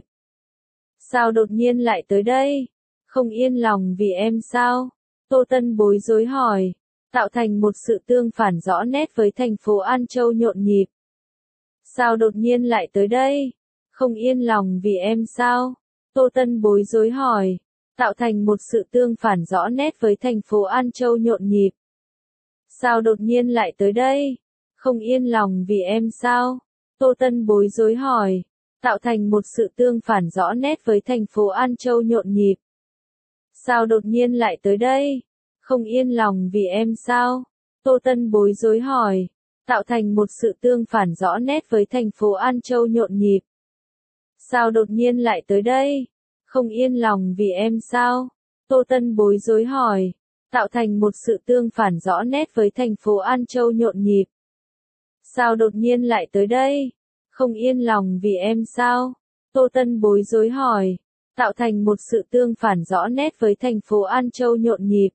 Sao đột nhiên lại tới đây? Không yên lòng vì em sao? Tô Tân bối rối hỏi. Tạo thành một sự tương phản rõ nét với thành phố An Châu nhộn nhịp. Sao đột nhiên lại tới đây? Không yên lòng vì em sao? Tô Tân bối rối hỏi. Tạo thành một sự tương phản rõ nét với thành phố An Châu nhộn nhịp. Sao đột nhiên lại tới đây? Không yên lòng vì em sao? Tô Tân bối rối hỏi. Tạo thành một sự tương phản rõ nét với thành phố An Châu nhộn nhịp. Sao đột nhiên lại tới đây? Không yên lòng vì em sao? Tô Tân bối rối hỏi. Tạo thành một sự tương phản rõ nét với thành phố An Châu nhộn nhịp. Sao đột nhiên lại tới đây? Không yên lòng vì em sao? Tô Tân bối rối hỏi. Tạo thành một sự tương phản rõ nét với thành phố An Châu nhộn nhịp. Sao đột nhiên lại tới đây? Không yên lòng vì em sao? Tô Tân bối rối hỏi. Tạo thành một sự tương phản rõ nét với thành phố An Châu nhộn nhịp.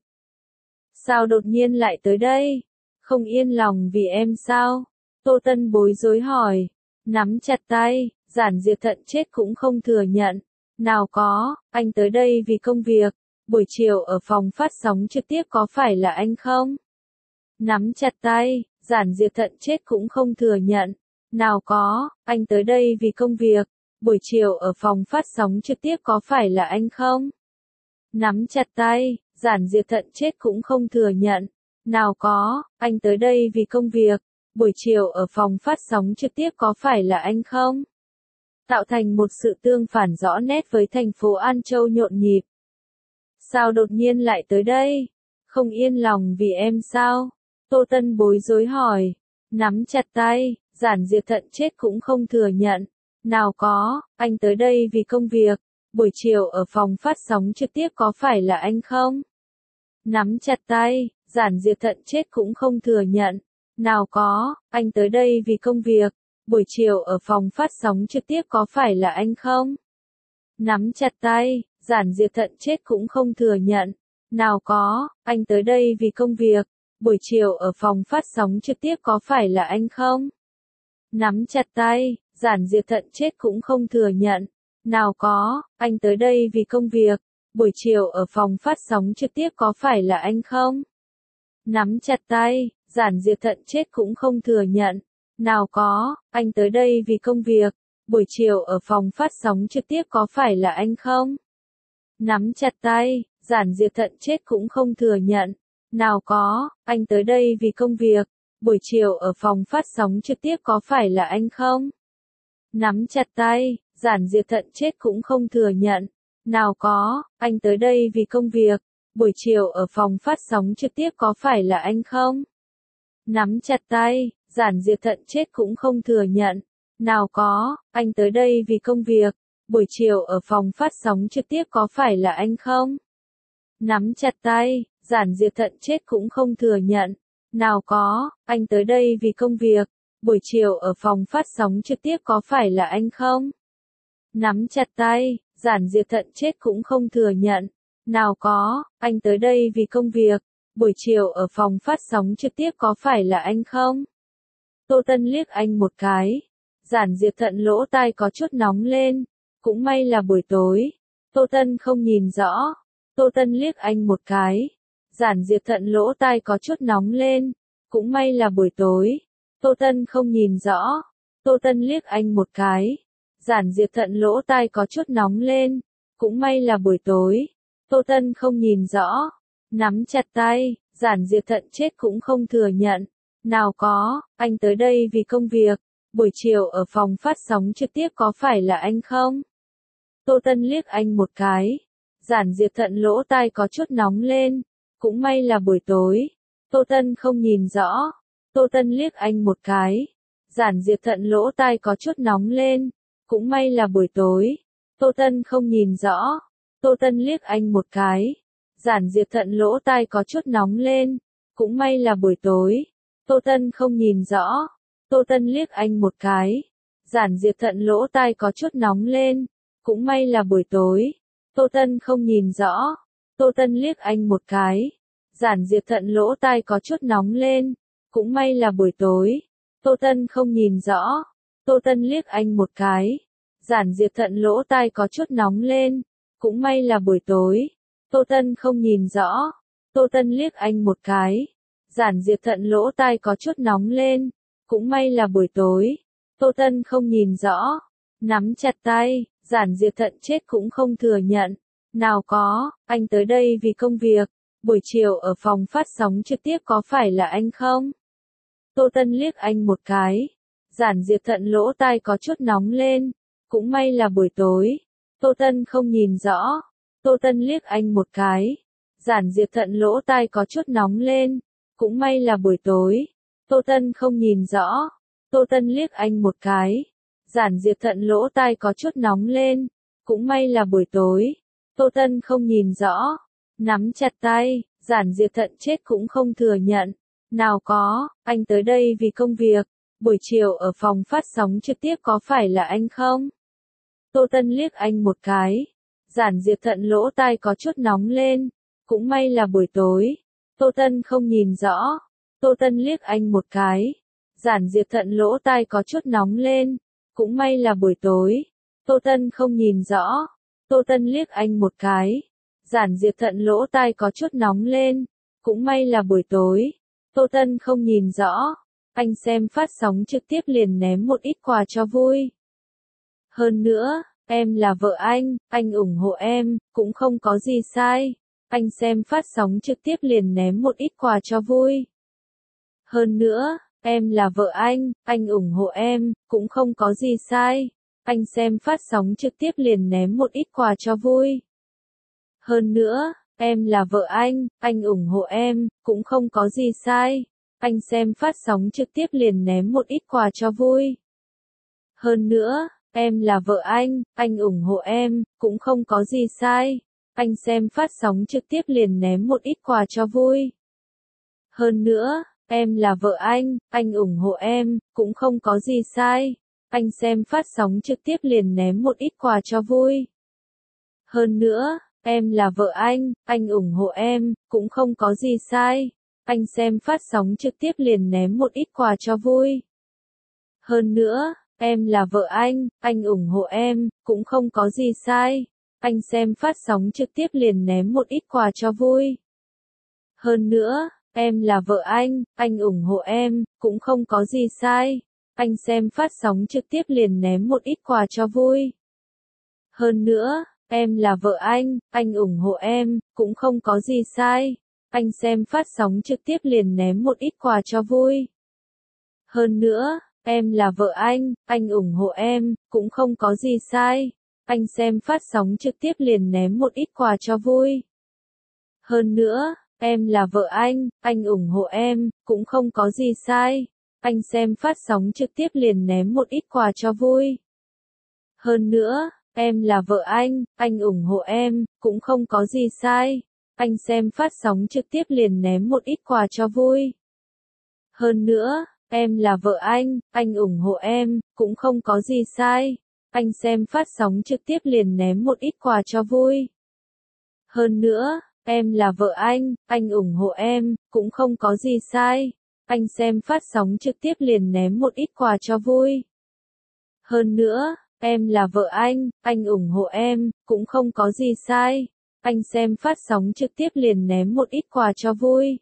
Sao đột nhiên lại tới đây? Không yên lòng vì em sao? Tô Tân bối rối hỏi. Nắm chặt tay, Giản Diệp Thận chết cũng không thừa nhận. Nào có, anh tới đây vì công việc. Buổi chiều ở phòng phát sóng trực tiếp có phải là anh không? Nắm chặt tay, Giản Diệp Thận chết cũng không thừa nhận. Nào có, anh tới đây vì công việc. Buổi chiều ở phòng phát sóng trực tiếp có phải là anh không? Nắm chặt tay, Giản Diệp Thận chết cũng không thừa nhận. Nào có, anh tới đây vì công việc. Buổi chiều ở phòng phát sóng trực tiếp có phải là anh không? Tạo thành một sự tương phản rõ nét với thành phố An Châu nhộn nhịp. Sao đột nhiên lại tới đây? Không yên lòng vì em sao? Tô Tân bối rối hỏi. Nắm chặt tay, Giản Diệp Thận chết cũng không thừa nhận. Nào có, anh tới đây vì công việc. Buổi chiều ở phòng phát sóng trực tiếp có phải là anh không? Nắm chặt tay, Giản Diệp Thận chết cũng không thừa nhận. Nào có, anh tới đây vì công việc. Buổi chiều ở phòng phát sóng trực tiếp có phải là anh không? Nắm chặt tay, Giản Diệp Thận chết cũng không thừa nhận. Nào có, anh tới đây vì công việc. Buổi chiều ở phòng phát sóng trực tiếp có phải là anh không? Nắm chặt tay, Giản Diệp Thận chết cũng không thừa nhận. Nào có, anh tới đây vì công việc. Buổi chiều ở phòng phát sóng trực tiếp có phải là anh không? Nắm chặt tay, Giản Diệp Thận chết cũng không thừa nhận. Nào có, anh tới đây vì công việc. Buổi chiều ở phòng phát sóng trực tiếp có phải là anh không? Nắm chặt tay, Giản Diệp Thận chết cũng không thừa nhận. Nào có, anh tới đây vì công việc. Buổi chiều ở phòng phát sóng trực tiếp có phải là anh không? Nắm chặt tay, Giản Diệp Thận chết cũng không thừa nhận. Nào có, anh tới đây vì công việc. Buổi chiều ở phòng phát sóng trực tiếp có phải là anh không? Nắm chặt tay, Giản Diệp Thận chết cũng không thừa nhận. Nào có, anh tới đây vì công việc. Buổi chiều ở phòng phát sóng trực tiếp có phải là anh không? Nắm chặt tay, Giản Diệp Thận chết cũng không thừa nhận. Nào có, anh tới đây vì công việc. Buổi chiều ở phòng phát sóng trực tiếp có phải là anh không? Nắm chặt tay, Giản Diệp Thận chết cũng không thừa nhận. Nào có, anh tới đây vì công việc. Buổi chiều ở phòng phát sóng trực tiếp có phải là anh không? Tô Tân liếc anh một cái. Giản Diệp Thận lỗ tai có chút nóng lên. Cũng may là buổi tối. Tô Tân không nhìn rõ. Tô Tân liếc anh một cái. Giản Diệp Thận lỗ tai có chút nóng lên. Cũng may là buổi tối. Tô Tân không nhìn rõ. Tô Tân liếc anh một cái. Giản Diệp Thận lỗ tai có chút nóng lên. Cũng may là buổi tối. Tô Tân không nhìn rõ. Nắm chặt tay, Giản Diệp Thận chết cũng không thừa nhận. Nào có, anh tới đây vì công việc. Buổi chiều ở phòng phát sóng trực tiếp có phải là anh không? Tô Tân liếc anh một cái. Giản Diệp Thận lỗ tai có chút nóng lên. Cũng may là buổi tối. Tô Tân không nhìn rõ. Tô Tân liếc anh một cái. Giản Diệp Thận lỗ tai có chút nóng lên. Cũng may là buổi tối. Tô Tân không nhìn rõ. Tô Tân liếc anh một cái. Giản Diệp Thận lỗ tai có chút nóng lên. Cũng may là buổi tối. Tô Tân không nhìn rõ. Tô Tân liếc anh một cái. Giản Diệp Thận lỗ tai có chút nóng lên. Cũng may là buổi tối. Tô Tân không nhìn rõ. Tô Tân liếc anh một cái. Giản Diệp Thận lỗ tai có chút nóng lên. Cũng may là buổi tối. Tô Tân không nhìn rõ. Tô Tân liếc anh một cái. Giản Diệp Thận lỗ tai có chút nóng lên. Cũng may là buổi tối. Tô Tân không nhìn rõ. Tô Tân liếc anh một cái. Giản Diệp Thận lỗ tai có chút nóng lên. Cũng may là buổi tối. Tô Tân không nhìn rõ. Nắm chặt tay, Giản Diệp Thận chết cũng không thừa nhận. Nào có, anh tới đây vì công việc. Buổi chiều ở phòng phát sóng trực tiếp có phải là anh không? Tô Tân liếc anh một cái. Giản Diệp Thận lỗ tai có chút nóng lên. Cũng may là buổi tối. Tô Tân không nhìn rõ. Tô Tân liếc anh một cái. Giản Diệp Thận lỗ tai có chút nóng lên. Cũng may là buổi tối. Tô Tân không nhìn rõ. Tô Tân liếc anh một cái. Giản Diệp Thận lỗ tai có chút nóng lên. Cũng may là buổi tối. Tô Tân không nhìn rõ. Nắm chặt tay, Giản Diệp Thận chết cũng không thừa nhận. Nào có, anh tới đây vì công việc. Buổi chiều ở phòng phát sóng trực tiếp có phải là anh không? Tô Tân liếc anh một cái. Giản Diệp Thận lỗ tai có chút nóng lên. Cũng may là buổi tối. Tô Tân không nhìn rõ. Tô Tân liếc anh một cái. Giản Diệp Thận lỗ tai có chút nóng lên. cũng may là buổi tối. Tô Tân không nhìn rõ. Tô Tân liếc anh một cái. Giản Diệp Thận lỗ tai có chút nóng lên. Cũng may là buổi tối. Tô Tân không nhìn rõ. Anh xem phát sóng trực tiếp liền ném một ít quà cho vui. Hơn nữa, em là vợ anh, anh ủng hộ em, cũng không có gì sai. Anh xem phát sóng trực tiếp liền ném một ít quà cho vui. Hơn nữa, em là vợ anh, anh ủng hộ em, cũng không có gì sai. Anh xem phát sóng trực tiếp liền ném một ít quà cho vui. Hơn nữa, em là vợ anh, anh ủng hộ em, cũng không có gì sai. Anh xem phát sóng trực tiếp liền ném một ít quà cho vui. Hơn nữa, em là vợ anh, anh ủng hộ em, cũng không có gì sai. Anh xem phát sóng trực tiếp liền ném một ít quà cho vui. Hơn nữa, em là vợ anh, anh ủng hộ em, cũng không có gì sai. Anh xem phát sóng trực tiếp liền ném một ít quà cho vui. Hơn nữa, em là vợ anh, anh ủng hộ em, cũng không có gì sai. Anh xem phát sóng trực tiếp liền ném một ít quà cho vui. Hơn nữa, em là vợ anh, anh ủng hộ em, cũng không có gì sai. Anh xem phát sóng trực tiếp liền ném một ít quà cho vui. Hơn nữa, em là vợ anh, anh ủng hộ em, cũng không có gì sai. Anh xem phát sóng trực tiếp liền ném một ít quà cho vui. Hơn nữa, em là vợ anh, anh ủng hộ em, cũng không có gì sai. Anh xem phát sóng trực tiếp liền ném một ít quà cho vui. Hơn nữa, em là vợ anh, anh ủng hộ em, cũng không có gì sai. Anh xem phát sóng trực tiếp liền ném một ít quà cho vui. Hơn nữa, em là vợ anh, anh ủng hộ em, cũng không có gì sai. Anh xem phát sóng trực tiếp liền ném một ít quà cho vui. Hơn nữa, em là vợ anh, anh ủng hộ em, cũng không có gì sai. Anh xem phát sóng trực tiếp liền ném một ít quà cho vui. Hơn nữa, em là vợ anh, anh ủng hộ em, cũng không có gì sai. Anh xem phát sóng trực tiếp liền ném một ít quà cho vui. Hơn nữa, em là vợ anh, anh ủng hộ em, cũng không có gì sai. Anh xem phát sóng trực tiếp liền ném một ít quà cho vui. Hơn nữa, em là vợ anh, anh ủng hộ em, cũng không có gì sai. Anh xem phát sóng trực tiếp liền ném một ít quà cho vui.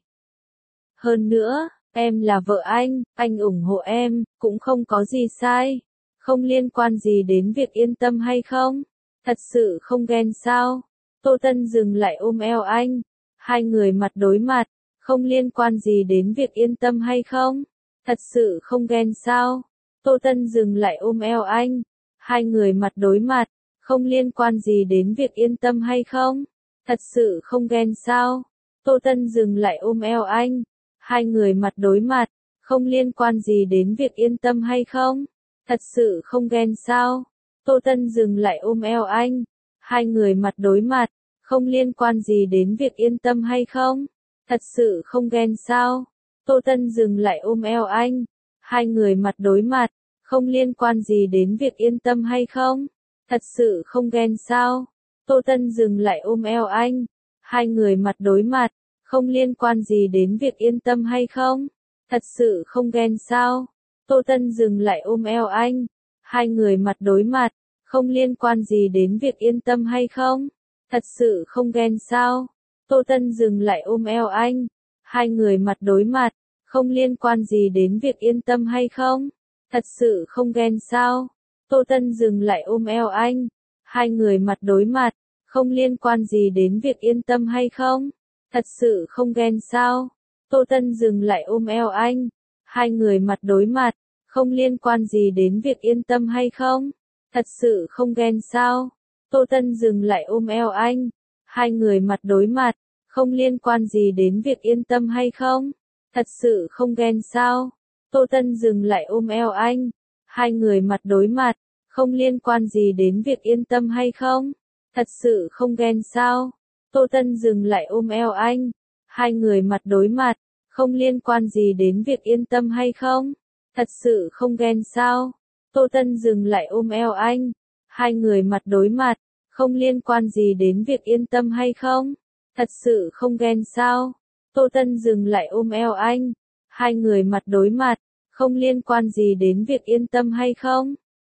Hơn nữa, em là vợ anh, anh ủng hộ em, cũng không có gì sai. Không liên quan gì đến việc yên tâm hay không? Thật sự không ghen sao? Tô Tân dừng lại ôm eo anh. Hai người mặt đối mặt. Không liên quan gì đến việc yên tâm hay không? Thật sự không ghen sao? Tô Tân dừng lại ôm eo anh. Hai người mặt đối mặt. Không liên quan gì đến việc yên tâm hay không? Thật sự không ghen sao? Tô Tân dừng lại ôm eo anh. Hai người mặt đối mặt. Không liên quan gì đến việc yên tâm hay không? Thật sự không ghen sao? Tô Tân dừng lại ôm eo anh. Hai người mặt đối mặt. Không liên quan gì đến việc yên tâm hay không? Thật sự không ghen sao? Tô Tân dừng lại ôm eo anh. Hai người mặt đối mặt. Không liên quan gì đến việc yên tâm hay không? Thật sự không ghen sao? Tô Tân dừng lại ôm eo anh. Hai người mặt đối mặt. Không liên quan gì đến việc yên tâm hay không? Thật sự không ghen sao? Tô Tân dừng lại ôm eo anh. Hai người mặt đối mặt. Không liên quan gì đến việc yên tâm hay không? Thật sự không ghen sao? Tô Tân dừng lại ôm eo anh. Hai người mặt đối mặt. Không liên quan gì đến việc yên tâm hay không? Thật sự không ghen sao? Tô Tân dừng lại ôm eo anh. Hai người mặt đối mặt. Không liên quan gì đến việc yên tâm hay không? Thật sự không ghen sao? Tô Tân dừng lại ôm eo anh. Hai người mặt đối mặt. Không liên quan gì đến việc yên tâm hay không? Thật sự không ghen sao? Tô Tân dừng lại ôm eo anh. Hai người mặt đối mặt. Không liên quan gì đến việc yên tâm hay không? Thật sự không ghen sao? Tô Tân dừng lại ôm eo anh. Hai người mặt đối mặt. Không liên quan gì đến việc yên tâm hay không? Thật sự không ghen sao? Tô Tân dừng lại ôm eo anh. Hai người mặt đối mặt. Không liên quan gì đến việc yên tâm hay không? Thật sự không ghen sao? Tô Tân dừng lại ôm eo anh. Hai người mặt đối mặt. Không liên quan gì đến việc yên tâm hay không? Thật sự không ghen sao? Tô Tân dừng lại ôm eo anh. Hai người mặt đối mặt. Không liên quan gì đến việc yên tâm hay không?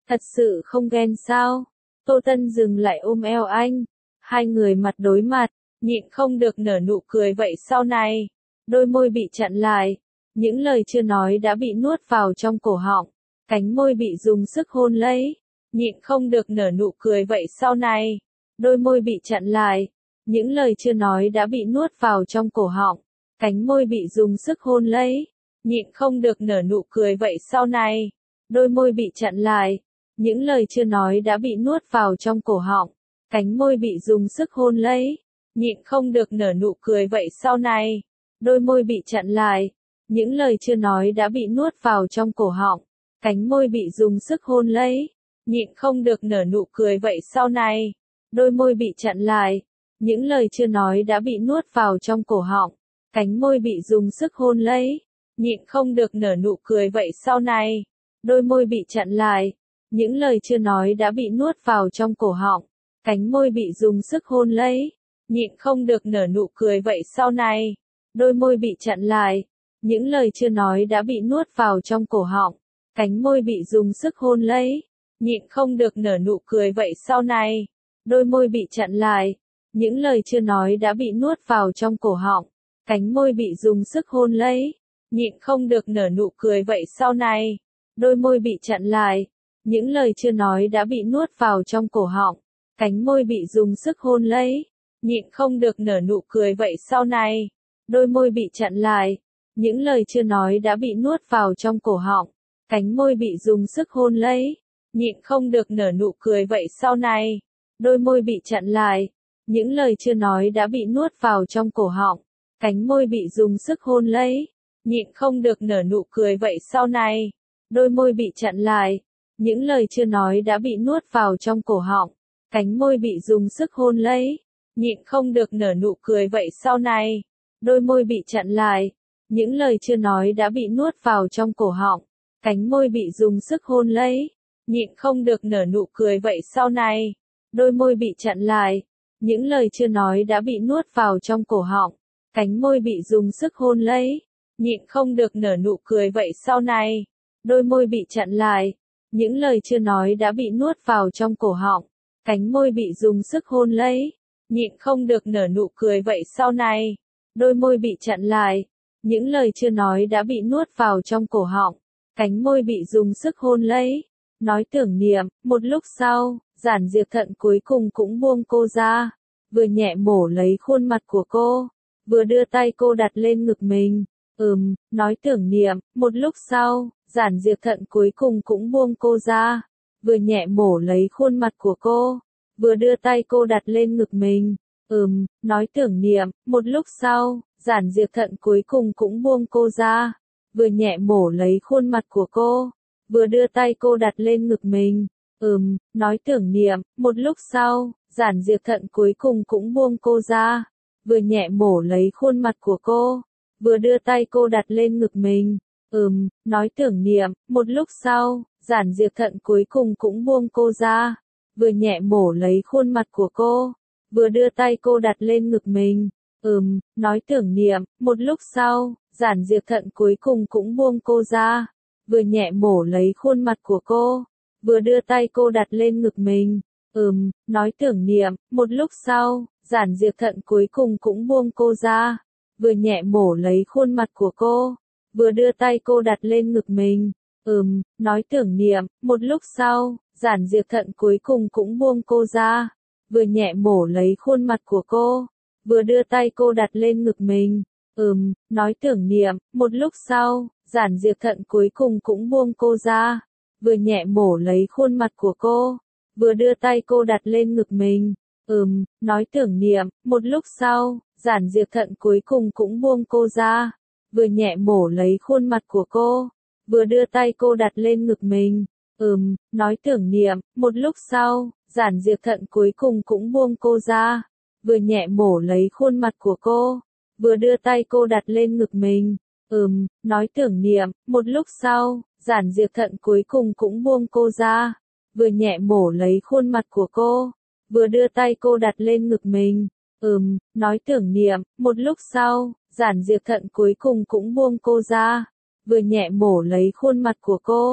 Thật sự không ghen sao? Tô Tân dừng lại ôm eo anh. Hai người mặt đối mặt, nhịn không được nở nụ cười vậy sau này. Đôi môi bị chặn lại. Những lời chưa nói đã bị nuốt vào trong cổ họng. Cánh môi bị dùng sức hôn lấy. Nhịn không được nở nụ cười vậy sau này. Đôi môi bị chặn lại. Những lời chưa nói đã bị nuốt vào trong cổ họng. Cánh môi bị dùng sức hôn lấy. Nhịn không được nở nụ cười vậy sau này. Đôi môi bị chặn lại. Những lời chưa nói đã bị nuốt vào trong cổ họng. Cánh môi bị dùng sức hôn lấy. Nhịn không được nở nụ cười vậy sau này. Đôi môi bị chặn lại. Những lời chưa nói đã bị nuốt vào trong cổ họng. Cánh môi bị dùng sức hôn lấy. Nhịn không được nở nụ cười vậy sau này. Đôi môi bị chặn lại. Những lời chưa nói đã bị nuốt vào trong cổ họng. Cánh môi bị dùng sức hôn lấy. Nhịn không được nở nụ cười vậy sau này. Đôi môi bị chặn lại. Những lời chưa nói đã bị nuốt vào trong cổ họng. Cánh môi bị dùng sức hôn lấy. Nhịn không được nở nụ cười vậy sau này. Đôi môi bị chặn lại. Những lời chưa nói đã bị nuốt vào trong cổ họng. Cánh môi bị dùng sức hôn lấy. Nhịn không được nở nụ cười vậy sau này. Đôi môi bị chặn lại. Những lời chưa nói đã bị nuốt vào trong cổ họng. Cánh môi bị dùng sức hôn lấy. Nhịn không được nở nụ cười vậy sau này. Đôi môi bị chặn lại. Những lời chưa nói đã bị nuốt vào trong cổ họng. Cánh môi bị dùng sức hôn lấy. Nhịn không được nở nụ cười vậy sau này. Đôi môi bị chặn lại. Những lời chưa nói đã bị nuốt vào trong cổ họng. Cánh môi bị dùng sức hôn lấy. Nhịn không được nở nụ cười vậy sau này. Đôi môi bị chặn lại. Những lời chưa nói đã bị nuốt vào trong cổ họng. Cánh môi bị dùng sức hôn lấy. Nhịn không được nở nụ cười vậy sau này. Đôi môi bị chặn lại. Những lời chưa nói đã bị nuốt vào trong cổ họng. Cánh môi bị dùng sức hôn lấy. Nhịn không được nở nụ cười vậy sau này. Đôi môi bị chặn lại. Những lời chưa nói đã bị nuốt vào trong cổ họng. Cánh môi bị dùng sức hôn lấy. Nhịn không được nở nụ cười vậy sau này. Đôi môi bị chặn lại. Những lời chưa nói đã bị nuốt vào trong cổ họng. Cánh môi bị dùng sức hôn lấy. Nhịn không được nở nụ cười vậy sau này. Đôi môi bị chặn lại. Những lời chưa nói đã bị nuốt vào trong cổ họng. Cánh môi bị dùng sức hôn lấy. Nhịn không được nở nụ cười vậy sau này. Đôi môi bị chặn lại. Những lời chưa nói đã bị nuốt vào trong cổ họng. Cánh môi bị dùng sức hôn lấy. Nói tưởng niệm, một lúc sau, Giản Diệp Thận cuối cùng cũng buông cô ra. Vừa nhẹ mổ lấy khuôn mặt của cô. Vừa đưa tay cô đặt lên ngực mình. Ừm, nói tưởng niệm, một lúc sau, Giản Diệp Thận cuối cùng cũng buông cô ra. Vừa nhẹ mổ lấy khuôn mặt của cô. Vừa đưa tay cô đặt lên ngực mình. Ừm, nói tưởng niệm, một lúc sau, Giản Diệp Thận cuối cùng cũng buông cô ra. Vừa nhẹ mổ lấy khuôn mặt của cô. Vừa đưa tay cô đặt lên ngực mình. Ừm, nói tưởng niệm, một lúc sau, Giản Diệp Thận cuối cùng cũng buông cô ra. Vừa nhẹ mổ lấy khuôn mặt của cô. Vừa đưa tay cô đặt lên ngực mình. Ừm, nói tưởng niệm, một lúc sau, Giản Diệp Thận cuối cùng cũng buông cô ra. Vừa nhẹ mổ lấy khuôn mặt của cô. Vừa đưa tay cô đặt lên ngực mình. Ừm, nói tưởng niệm, một lúc sau, Giản Diệp Thận cuối cùng cũng buông cô ra. Vừa nhẹ mổ lấy khuôn mặt của cô. Vừa đưa tay cô đặt lên ngực mình. Ừm, nói tưởng niệm, một lúc sau, Giản Diệp Thận cuối cùng cũng buông cô ra. Vừa nhẹ mổ lấy khuôn mặt của cô. Vừa đưa tay cô đặt lên ngực mình. Ừm, nói tưởng niệm, một lúc sau, Giản Diệp Thận cuối cùng cũng buông cô ra. Vừa nhẹ mổ lấy khuôn mặt của cô. Vừa đưa tay cô đặt lên ngực mình. Ừm, nói tưởng niệm, một lúc sau, Giản Diệp Thận cuối cùng cũng buông cô ra. Vừa nhẹ mổ lấy khuôn mặt của cô. Vừa đưa tay cô đặt lên ngực mình. Ừm, nói tưởng niệm, một lúc sau, Giản Diệp Thận cuối cùng cũng buông cô ra. Vừa nhẹ mổ lấy khuôn mặt của cô. Vừa đưa tay cô đặt lên ngực mình. Ừm, nói tưởng niệm, một lúc sau, Giản Diệp Thận cuối cùng cũng buông cô ra. Vừa nhẹ mổ lấy khuôn mặt của cô. Vừa đưa tay cô đặt lên ngực mình. Ừm, nói tưởng niệm, một lúc sau, Giản Diệp Thận cuối cùng cũng buông cô ra. Vừa nhẹ mổ lấy khuôn mặt của cô. Vừa đưa tay cô đặt lên ngực mình. Ừm, nói tưởng niệm, một lúc sau, Giản Diệp Thận cuối cùng cũng buông cô ra. Vừa nhẹ mổ lấy khuôn mặt của cô.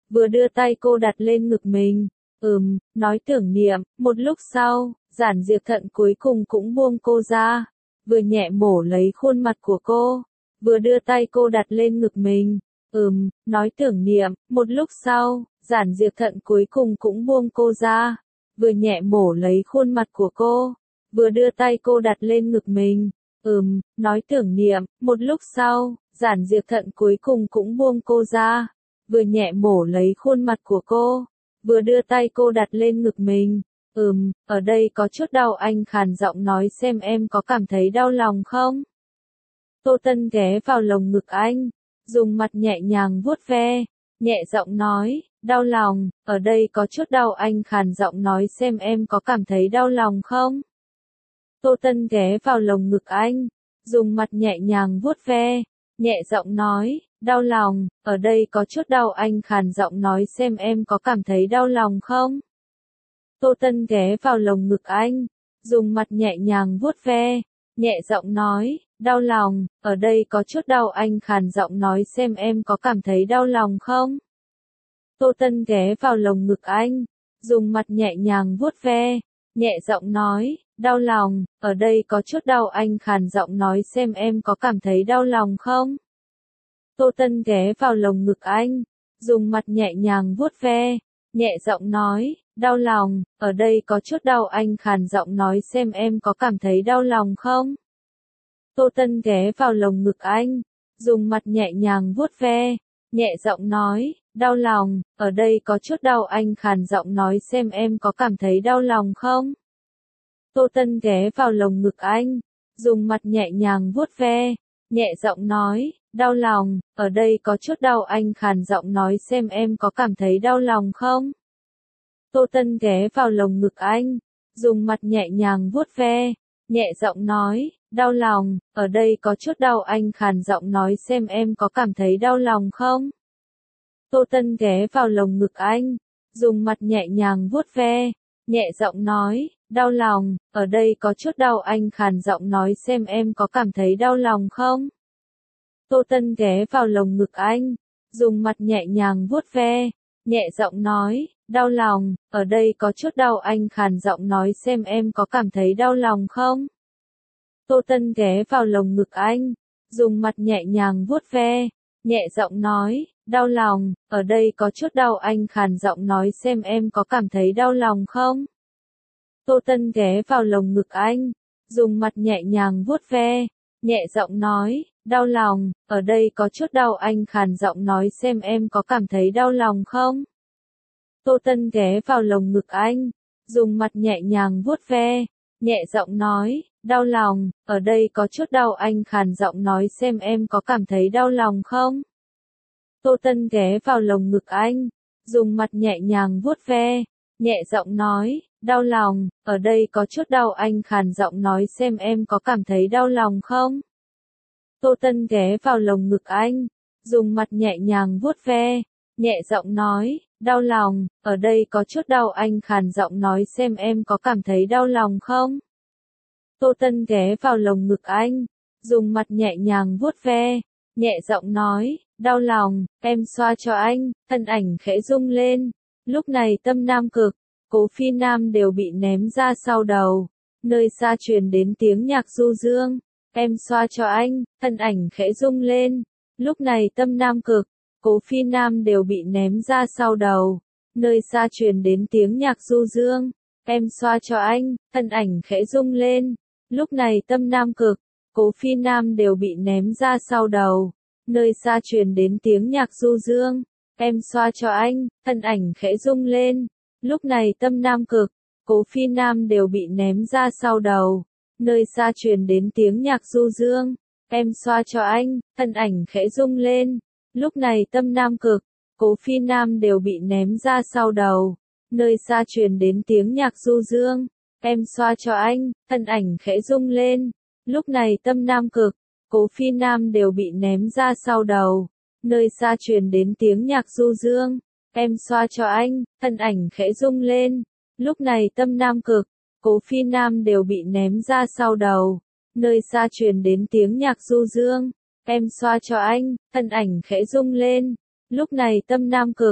vừa đưa tay cô đặt lên ngực mình. Ừm, nói tưởng niệm, một lúc sau, Giản Diệp Thận cuối cùng cũng buông cô ra, vừa nhẹ mổ lấy khuôn mặt của cô, vừa đưa tay cô đặt lên ngực mình. Ừm, nói tưởng niệm, một lúc sau, Giản Diệp Thận cuối cùng cũng buông cô ra, vừa nhẹ mổ lấy khuôn mặt của cô, vừa đưa tay cô đặt lên ngực mình. Ừm, nói tưởng niệm, một lúc sau, Giản Diệp Thận cuối cùng cũng buông cô ra, vừa nhẹ mổ lấy khuôn mặt của cô, vừa đưa tay cô đặt lên ngực mình. Ừm, ở đây có chút đau, anh khàn giọng nói, xem em có cảm thấy đau lòng không? Tô Tân ghé vào lồng ngực anh, dùng mặt nhẹ nhàng vuốt ve, nhẹ giọng nói, đau lòng, ở đây có chút đau, anh khàn giọng nói, xem em có cảm thấy đau lòng không? Tô Tân ghé vào lồng ngực anh, dùng mặt nhẹ nhàng vuốt ve, nhẹ giọng nói, đau lòng, ở đây có chút đau, anh khàn giọng nói, xem em có cảm thấy đau lòng không? Tô Tân ghé vào lồng ngực anh, dùng mặt nhẹ nhàng vuốt ve, nhẹ giọng nói, đau lòng, ở đây có chút đau, anh khàn giọng nói, xem em có cảm thấy đau lòng không? Tô Tân ghé vào lồng ngực anh, dùng mặt nhẹ nhàng vuốt ve, nhẹ giọng nói, đau lòng, ở đây có chút đau, anh khàn giọng nói, xem em có cảm thấy đau lòng không? Tô Tân ghé vào lồng ngực anh, dùng mặt nhẹ nhàng vuốt ve, nhẹ giọng nói, đau lòng, ở đây có chút đau, anh khàn giọng nói, xem em có cảm thấy đau lòng không? Tô Tân ghé vào lồng ngực anh, dùng mặt nhẹ nhàng vuốt ve, nhẹ giọng nói, đau lòng, ở đây có chút đau, anh khàn giọng nói, xem em có cảm thấy đau lòng không? Tô Tân ghé vào lồng ngực anh, dùng mặt nhẹ nhàng vuốt ve, nhẹ giọng nói, đau lòng, ở đây có chút đau, anh khàn giọng nói, xem em có cảm thấy đau lòng không? Tô Tân ghé vào lồng ngực anh, dùng mặt nhẹ nhàng vuốt ve, nhẹ giọng nói, đau lòng, ở đây có chút đau, anh khàn giọng nói, xem em có cảm thấy đau lòng không? Tô Tân ghé vào lồng ngực anh, dùng mặt nhẹ nhàng vuốt ve, nhẹ giọng nói, đau lòng, ở đây có chút đau, anh khàn giọng nói, xem em có cảm thấy đau lòng không? Tô Tân ghé vào lồng ngực anh, dùng mặt nhẹ nhàng vuốt ve, nhẹ giọng nói, đau lòng, ở đây có chút đau, anh khàn giọng nói, xem em có cảm thấy đau lòng không? Tô Tân ghé vào lồng ngực anh, dùng mặt nhẹ nhàng vuốt ve, nhẹ giọng nói, đau lòng, ở đây có chút đau, anh khàn giọng nói, xem em có cảm thấy đau lòng không? Tô Tân ghé vào lồng ngực anh, dùng mặt nhẹ nhàng vuốt ve, nhẹ giọng nói, đau lòng, ở đây có chút đau, anh khàn giọng nói, xem em có cảm thấy đau lòng không? Tô Tân ghé vào lồng ngực anh, dùng mặt nhẹ nhàng vuốt ve, nhẹ giọng nói, đau lòng, ở đây có chút đau, anh khàn giọng nói, xem em có cảm thấy đau lòng không? Tô Tân ghé vào lồng ngực anh, dùng mặt nhẹ nhàng vuốt ve, nhẹ giọng nói, đau lòng, ở đây có chút đau, anh khàn giọng nói, xem em có cảm thấy đau lòng không? Tô Tân ghé vào lồng ngực anh, dùng mặt nhẹ nhàng vuốt ve, nhẹ giọng nói, đau lòng, ở đây có chút đau, anh khàn giọng nói, xem em có cảm thấy đau lòng không? Tô Tân ghé vào lồng ngực anh, dùng mặt nhẹ nhàng vuốt ve, nhẹ giọng nói, đau lòng, em xoa cho anh, thân ảnh khẽ rung lên. Lúc này Tâm Nam Cực, Cố Phi Nam đều bị ném ra sau đầu, nơi xa truyền đến tiếng nhạc du dương, em xoa cho anh, thân ảnh khẽ rung lên. Lúc này Tâm Nam Cực, Cố Phi Nam đều bị ném ra sau đầu, nơi xa truyền đến tiếng nhạc du dương, em xoa cho anh, thân ảnh khẽ rung lên. Lúc này Tâm Nam Cực, Cố Phi Nam đều bị ném ra sau đầu, nơi xa truyền đến tiếng nhạc du dương, em xoa cho anh, thân ảnh khẽ rung lên. Lúc này Tâm Nam Cực, Cố Phi Nam đều bị ném ra sau đầu, nơi xa truyền đến tiếng nhạc du dương, em xoa cho anh, thân ảnh khẽ rung lên. Lúc này Tâm Nam Cực, Cố Phi Nam đều bị ném ra sau đầu, nơi xa truyền đến tiếng nhạc du dương, em xoa cho anh, thân ảnh khẽ rung lên. Lúc này Tâm Nam Cực, Cố Phi Nam đều bị ném ra sau đầu, nơi xa truyền đến tiếng nhạc du dương, em xoa cho anh, thân ảnh khẽ rung lên. Lúc này Tâm Nam Cực, Cố Phi Nam đều bị ném ra sau đầu, nơi xa truyền đến tiếng nhạc du dương, em xoa cho anh, thân ảnh khẽ rung lên. Lúc này Tâm Nam Cực,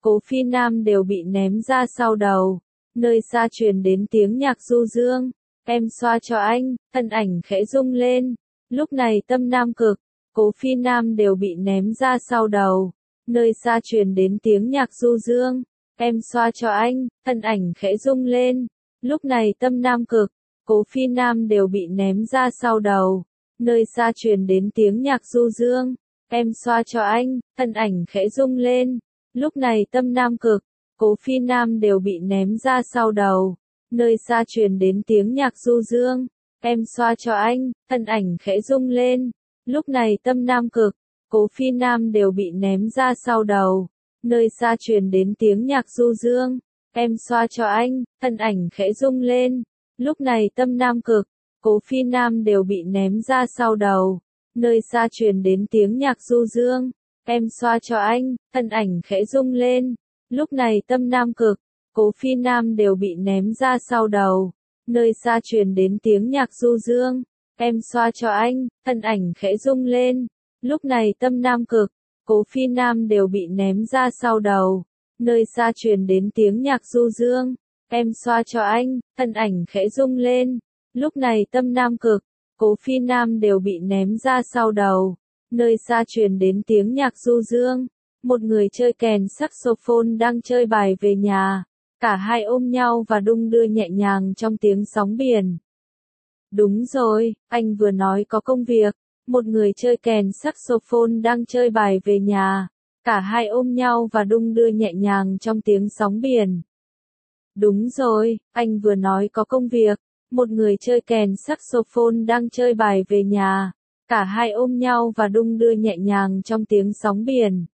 Cố Phi Nam đều bị ném ra sau đầu. Nơi xa truyền đến tiếng nhạc du dương. Em xoa cho anh, thân ảnh khẽ rung lên. Lúc này Tâm Nam Cực, Cố Phi Nam đều bị ném ra sau đầu. Nơi xa truyền đến tiếng nhạc du dương. Em xoa cho anh, thân ảnh khẽ rung lên. Lúc này Tâm Nam Cực, Cố Phi Nam đều bị ném ra sau đầu. Nơi xa truyền đến tiếng nhạc du dương. Em xoa cho anh, thân ảnh khẽ rung lên. Lúc này Tâm Nam Cực, Cố Phi Nam đều bị ném ra sau đầu. Nơi xa truyền đến tiếng nhạc du dương. Em xoa cho anh, thân ảnh khẽ rung lên. Lúc này Tâm Nam Cực, Cố Phi Nam đều bị ném ra sau đầu. Nơi xa truyền đến tiếng nhạc du dương. Em xoa cho anh, thân ảnh khẽ rung lên. Lúc này Tâm Nam Cực, Cố Phi Nam đều bị ném ra sau đầu. Nơi xa truyền đến tiếng nhạc du dương. Em xoa cho anh, thân ảnh khẽ rung lên. Lúc này Tâm Nam Cực, Cố Phi Nam đều bị ném ra sau đầu. Nơi xa truyền đến tiếng nhạc du dương. Em xoa cho anh, thân ảnh khẽ rung lên. Lúc này Tâm Nam Cực, Cố Phi Nam đều bị ném ra sau đầu. Nơi xa truyền đến tiếng nhạc du dương. Em xoa cho anh, thân ảnh khẽ rung lên. Lúc này Tâm Nam Cực, Cố Phi Nam đều bị ném ra sau đầu. Nơi xa truyền đến tiếng nhạc du dương. Một người chơi kèn saxophone đang chơi bài về nhà. Cả hai ôm nhau và đung đưa nhẹ nhàng trong tiếng sóng biển. Đúng rồi, anh vừa nói có công việc. Một người chơi kèn saxophone đang chơi bài về nhà. Cả hai ôm nhau và đung đưa nhẹ nhàng trong tiếng sóng biển. Đúng rồi, anh vừa nói có công việc. Một người chơi kèn saxophone đang chơi bài về nhà. Cả hai ôm nhau và đung đưa nhẹ nhàng trong tiếng sóng biển.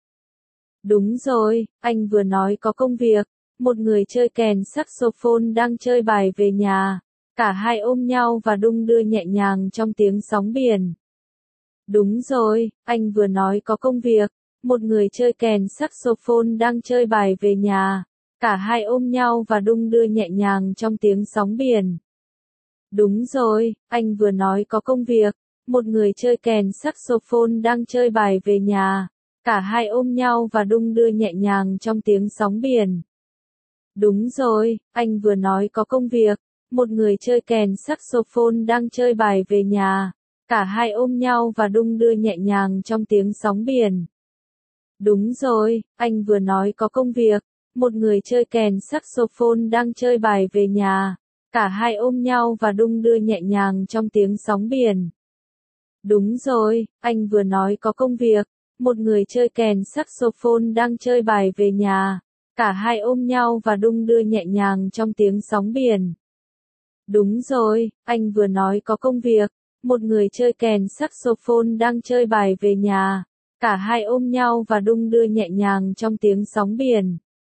Đúng rồi, anh vừa nói có công việc. Một người chơi kèn saxophone đang chơi bài về nhà. Cả hai ôm nhau và đung đưa nhẹ nhàng trong tiếng sóng biển. Đúng rồi, anh vừa nói có công việc. Một người chơi kèn saxophone đang chơi bài về nhà. Cả hai ôm nhau và đung đưa nhẹ nhàng trong tiếng sóng biển. Đúng rồi, anh vừa nói có công việc. Một người chơi kèn saxophone đang chơi bài về nhà. Cả hai ôm nhau và đung đưa nhẹ nhàng trong tiếng sóng biển. Đúng rồi, anh vừa nói có công việc. Một người chơi kèn saxophone đang chơi bài về nhà. Cả hai ôm nhau và đung đưa nhẹ nhàng trong tiếng sóng biển. Đúng rồi, anh vừa nói có công việc. Một người chơi kèn saxophone đang chơi bài về nhà. Cả hai ôm nhau và đung đưa nhẹ nhàng trong tiếng sóng biển. Đúng rồi, anh vừa nói có công việc. Một người chơi kèn saxophone đang chơi bài về nhà. Cả hai ôm nhau và đung đưa nhẹ nhàng trong tiếng sóng biển. Đúng rồi, anh vừa nói có công việc. Một người chơi kèn saxophone đang chơi bài về nhà. Cả hai ôm nhau và đung đưa nhẹ nhàng trong tiếng sóng biển.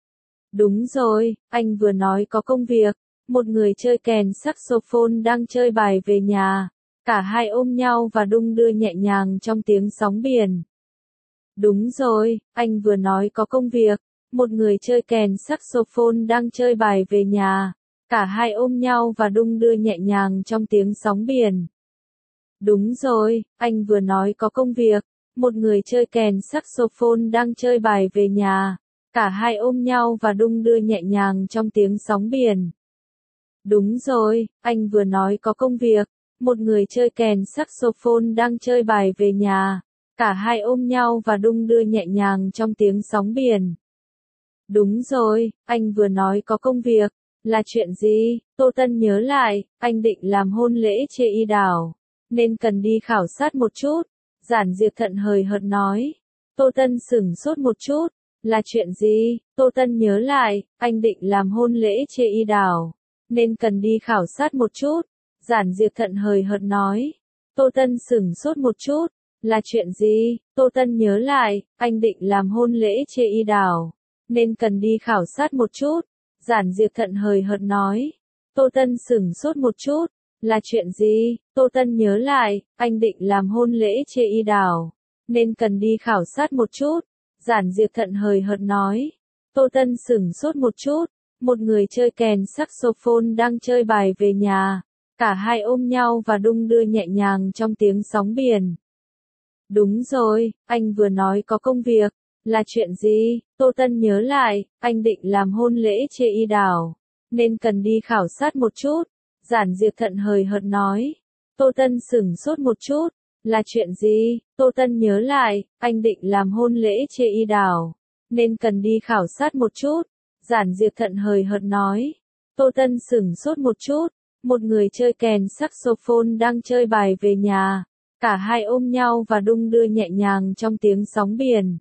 Đúng rồi, anh vừa nói có công việc. Một người chơi kèn saxophone đang chơi bài về nhà. Cả hai ôm nhau và đung đưa nhẹ nhàng trong tiếng sóng biển. Đúng rồi, anh vừa nói có công việc. Một người chơi kèn saxophone đang chơi bài về nhà. Cả hai ôm nhau và đung đưa nhẹ nhàng trong tiếng sóng biển. Đúng rồi, anh vừa nói có công việc. Một người chơi kèn saxophone đang chơi bài về nhà. Cả hai ôm nhau và đung đưa nhẹ nhàng trong tiếng sóng biển. Đúng rồi, anh vừa nói có công việc. Một người chơi kèn saxophone đang chơi bài về nhà. Cả hai ôm nhau và đung đưa nhẹ nhàng trong tiếng sóng biển. Đúng rồi, anh vừa nói có công việc. Là chuyện gì? Tô Tân nhớ lại, anh định làm hôn lễ chê y đảo. Nên cần đi khảo sát một chút. Giản Diệp Thận hời hợt nói. Tô Tân sửng sốt một chút. Là chuyện gì? Tô Tân nhớ lại, anh định làm hôn lễ chê y đảo. Nên cần đi khảo sát một chút. Giản Diệp Thận hời hợt nói. Tô Tân sửng sốt một chút. Là chuyện gì? Tô Tân nhớ lại, anh định làm hôn lễ chê y đảo. Nên cần đi khảo sát một chút. Giản Diệp Thận hời hợt nói. Tô Tân sửng sốt một chút. Là chuyện gì? Tô Tân nhớ lại, anh định làm hôn lễ chê y đảo. Nên cần đi khảo sát một chút. Giản Diệp Thận hời hợt nói. Tô Tân sửng sốt một chút. Một người chơi kèn saxophone đang chơi bài về nhà. Cả hai ôm nhau và đung đưa nhẹ nhàng trong tiếng sóng biển. Đúng rồi, anh vừa nói có công việc. Là chuyện gì? Tô Tân nhớ lại, anh định làm hôn lễ chê y đào, nên cần đi khảo sát một chút. Giản Diệp Thận hời hợt nói. Tô Tân sửng sốt một chút. Là chuyện gì? Tô Tân nhớ lại, anh định làm hôn lễ chê y đào, nên cần đi khảo sát một chút. Giản Diệp Thận hời hợt nói. Tô Tân sửng sốt một chút. Một người chơi kèn saxophone đang chơi bài về nhà. Cả hai ôm nhau và đung đưa nhẹ nhàng trong tiếng sóng biển.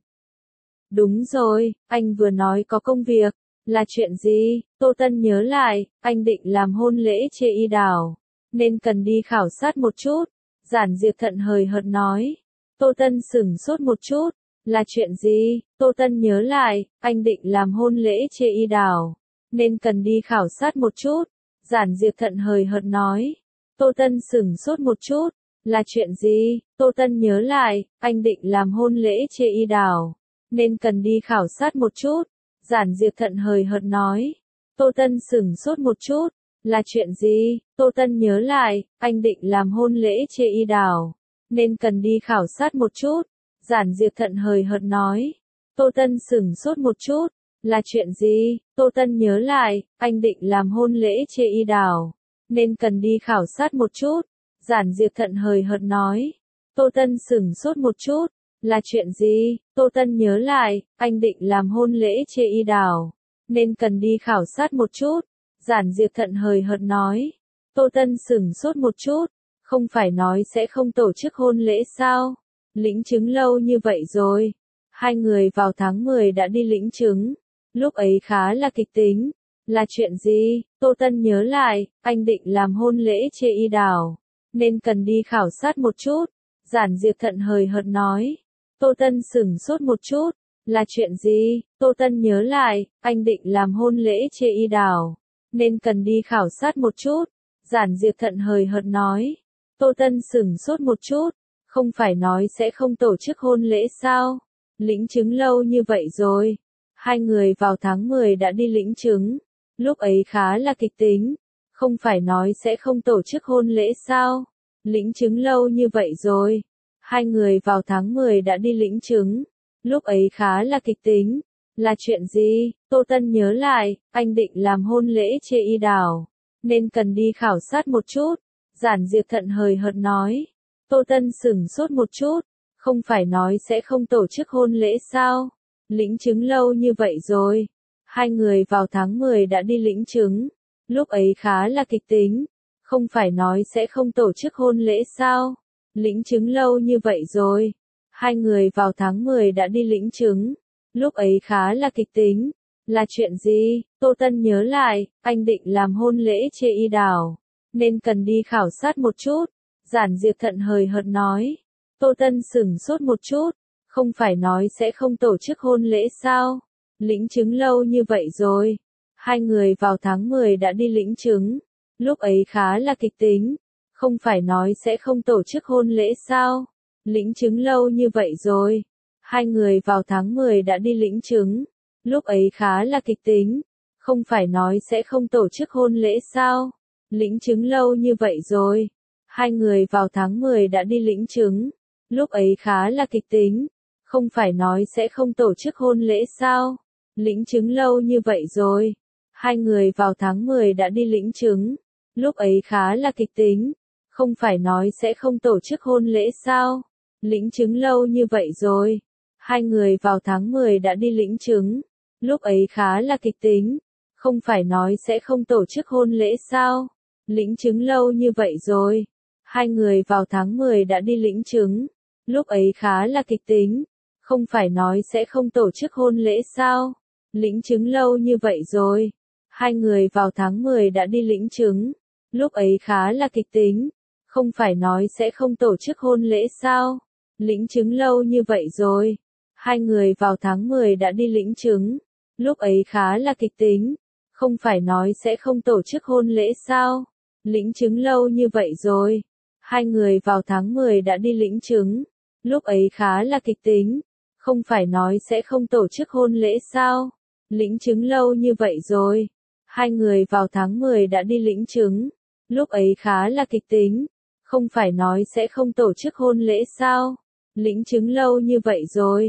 Đúng rồi, anh vừa nói có công việc. Là chuyện gì? Tô Tân nhớ lại, anh định làm hôn lễ chê y đào, nên cần đi khảo sát một chút. Giản Diệp Thận hời hợt nói. Tô Tân sửng sốt một chút. Là chuyện gì? Tô Tân nhớ lại, anh định làm hôn lễ chê y đào, nên cần đi khảo sát một chút. Giản Diệp Thận hời hợt nói. Tô Tân sửng sốt một chút. Là chuyện gì? Tô Tân nhớ lại, anh định làm hôn lễ chê y đào, nên cần đi khảo sát một chút. Giản Diệp Thận hời hợt nói. Tô Tân sửng sốt một chút. Là chuyện gì? Tô Tân nhớ lại, anh định làm hôn lễ chê y đào, nên cần đi khảo sát một chút. Giản Diệp Thận hời hợt nói. Tô Tân sửng sốt một chút. Là chuyện gì? Tô Tân nhớ lại, anh định làm hôn lễ chê y đào, nên cần đi khảo sát một chút. Giản Diệp Thận hời hợt nói. Tô Tân sửng sốt một chút. Là chuyện gì? Tô Tân nhớ lại, anh định làm hôn lễ chê y đào, nên cần đi khảo sát một chút. Giản Diệp Thận hời hợt nói. Tô Tân sửng sốt một chút. Không phải nói sẽ không tổ chức hôn lễ sao? Lĩnh chứng lâu như vậy rồi. Hai người vào tháng mười đã đi lĩnh chứng. Lúc ấy khá là kịch tính. Là chuyện gì? Tô Tân nhớ lại, anh định làm hôn lễ chê y đào, nên cần đi khảo sát một chút. Giản Diệp Thận hời hợt nói. Tô Tân sửng sốt một chút. Là chuyện gì? Tô Tân nhớ lại, anh định làm hôn lễ chê y đào, nên cần đi khảo sát một chút. Giản Diệp Thận hời hợt nói. Tô Tân sửng sốt một chút. Không phải nói sẽ không tổ chức hôn lễ sao? Lĩnh chứng lâu như vậy rồi. Hai người vào tháng mười đã đi lĩnh chứng. Lúc ấy khá là kịch tính. Không phải nói sẽ không tổ chức hôn lễ sao? Lĩnh chứng lâu như vậy rồi. Hai người vào tháng mười đã đi lĩnh chứng. Lúc ấy khá là kịch tính. Là chuyện gì? Tô Tân nhớ lại, anh định làm hôn lễ chê y đào, nên cần đi khảo sát một chút. Giản Diệp Thận hời hợt nói. Tô Tân sửng sốt một chút. Không phải nói sẽ không tổ chức hôn lễ sao? Lĩnh chứng lâu như vậy rồi. Hai người vào tháng mười đã đi lĩnh chứng. Lúc ấy khá là kịch tính. Không phải nói sẽ không tổ chức hôn lễ sao? Lĩnh chứng lâu như vậy rồi. Hai người vào tháng mười đã đi lĩnh chứng. Lúc ấy khá là kịch tính. Là chuyện gì? Tô Tân nhớ lại, anh định làm hôn lễ chê y đào, nên cần đi khảo sát một chút. Giản Diệp Thận hời hợt nói. Tô Tân sửng sốt một chút. Không phải nói sẽ không tổ chức hôn lễ sao? Lĩnh chứng lâu như vậy rồi. Hai người vào tháng mười đã đi lĩnh chứng. Lúc ấy khá là kịch tính. Không phải nói sẽ không tổ chức hôn lễ sao? Lĩnh chứng lâu như vậy rồi. Hai người vào tháng mười đã đi lĩnh chứng. Lúc ấy khá là kịch tính. Không phải nói sẽ không tổ chức hôn lễ sao? Lĩnh chứng lâu như vậy rồi. Hai người vào tháng mười đã đi lĩnh chứng. Lúc ấy khá là kịch tính. Không phải nói sẽ không tổ chức hôn lễ sao? Lĩnh chứng lâu như vậy rồi. Hai người vào tháng mười đã đi lĩnh chứng. Lúc ấy khá là kịch tính. Không phải nói sẽ không tổ chức hôn lễ sao? Lĩnh chứng lâu như vậy rồi. Hai người vào tháng mười đã đi lĩnh chứng. Lúc ấy khá là kịch tính. Không phải nói sẽ không tổ chức hôn lễ sao? Lĩnh chứng lâu như vậy rồi. Hai người vào tháng mười đã đi lĩnh chứng. Lúc ấy khá là kịch tính. Không phải nói sẽ không tổ chức hôn lễ sao? Lĩnh chứng lâu như vậy rồi. Hai người vào tháng mười đã đi lĩnh chứng. Lúc ấy khá là kịch tính. Không phải nói sẽ không tổ chức hôn lễ sao? Lĩnh chứng lâu như vậy rồi. Hai người vào tháng mười đã đi lĩnh chứng. Lúc ấy khá là kịch tính. Không phải nói sẽ không tổ chức hôn lễ sao? Lĩnh chứng lâu như vậy rồi. Hai người vào tháng mười đã đi lĩnh chứng. Lúc ấy khá là kịch tính. Không phải nói sẽ không tổ chức hôn lễ sao? Lĩnh chứng lâu như vậy rồi. Hai người vào tháng mười đã đi lĩnh chứng. Lúc ấy khá là kịch tính. Không phải nói sẽ không tổ chức hôn lễ sao? Lĩnh chứng lâu như vậy rồi.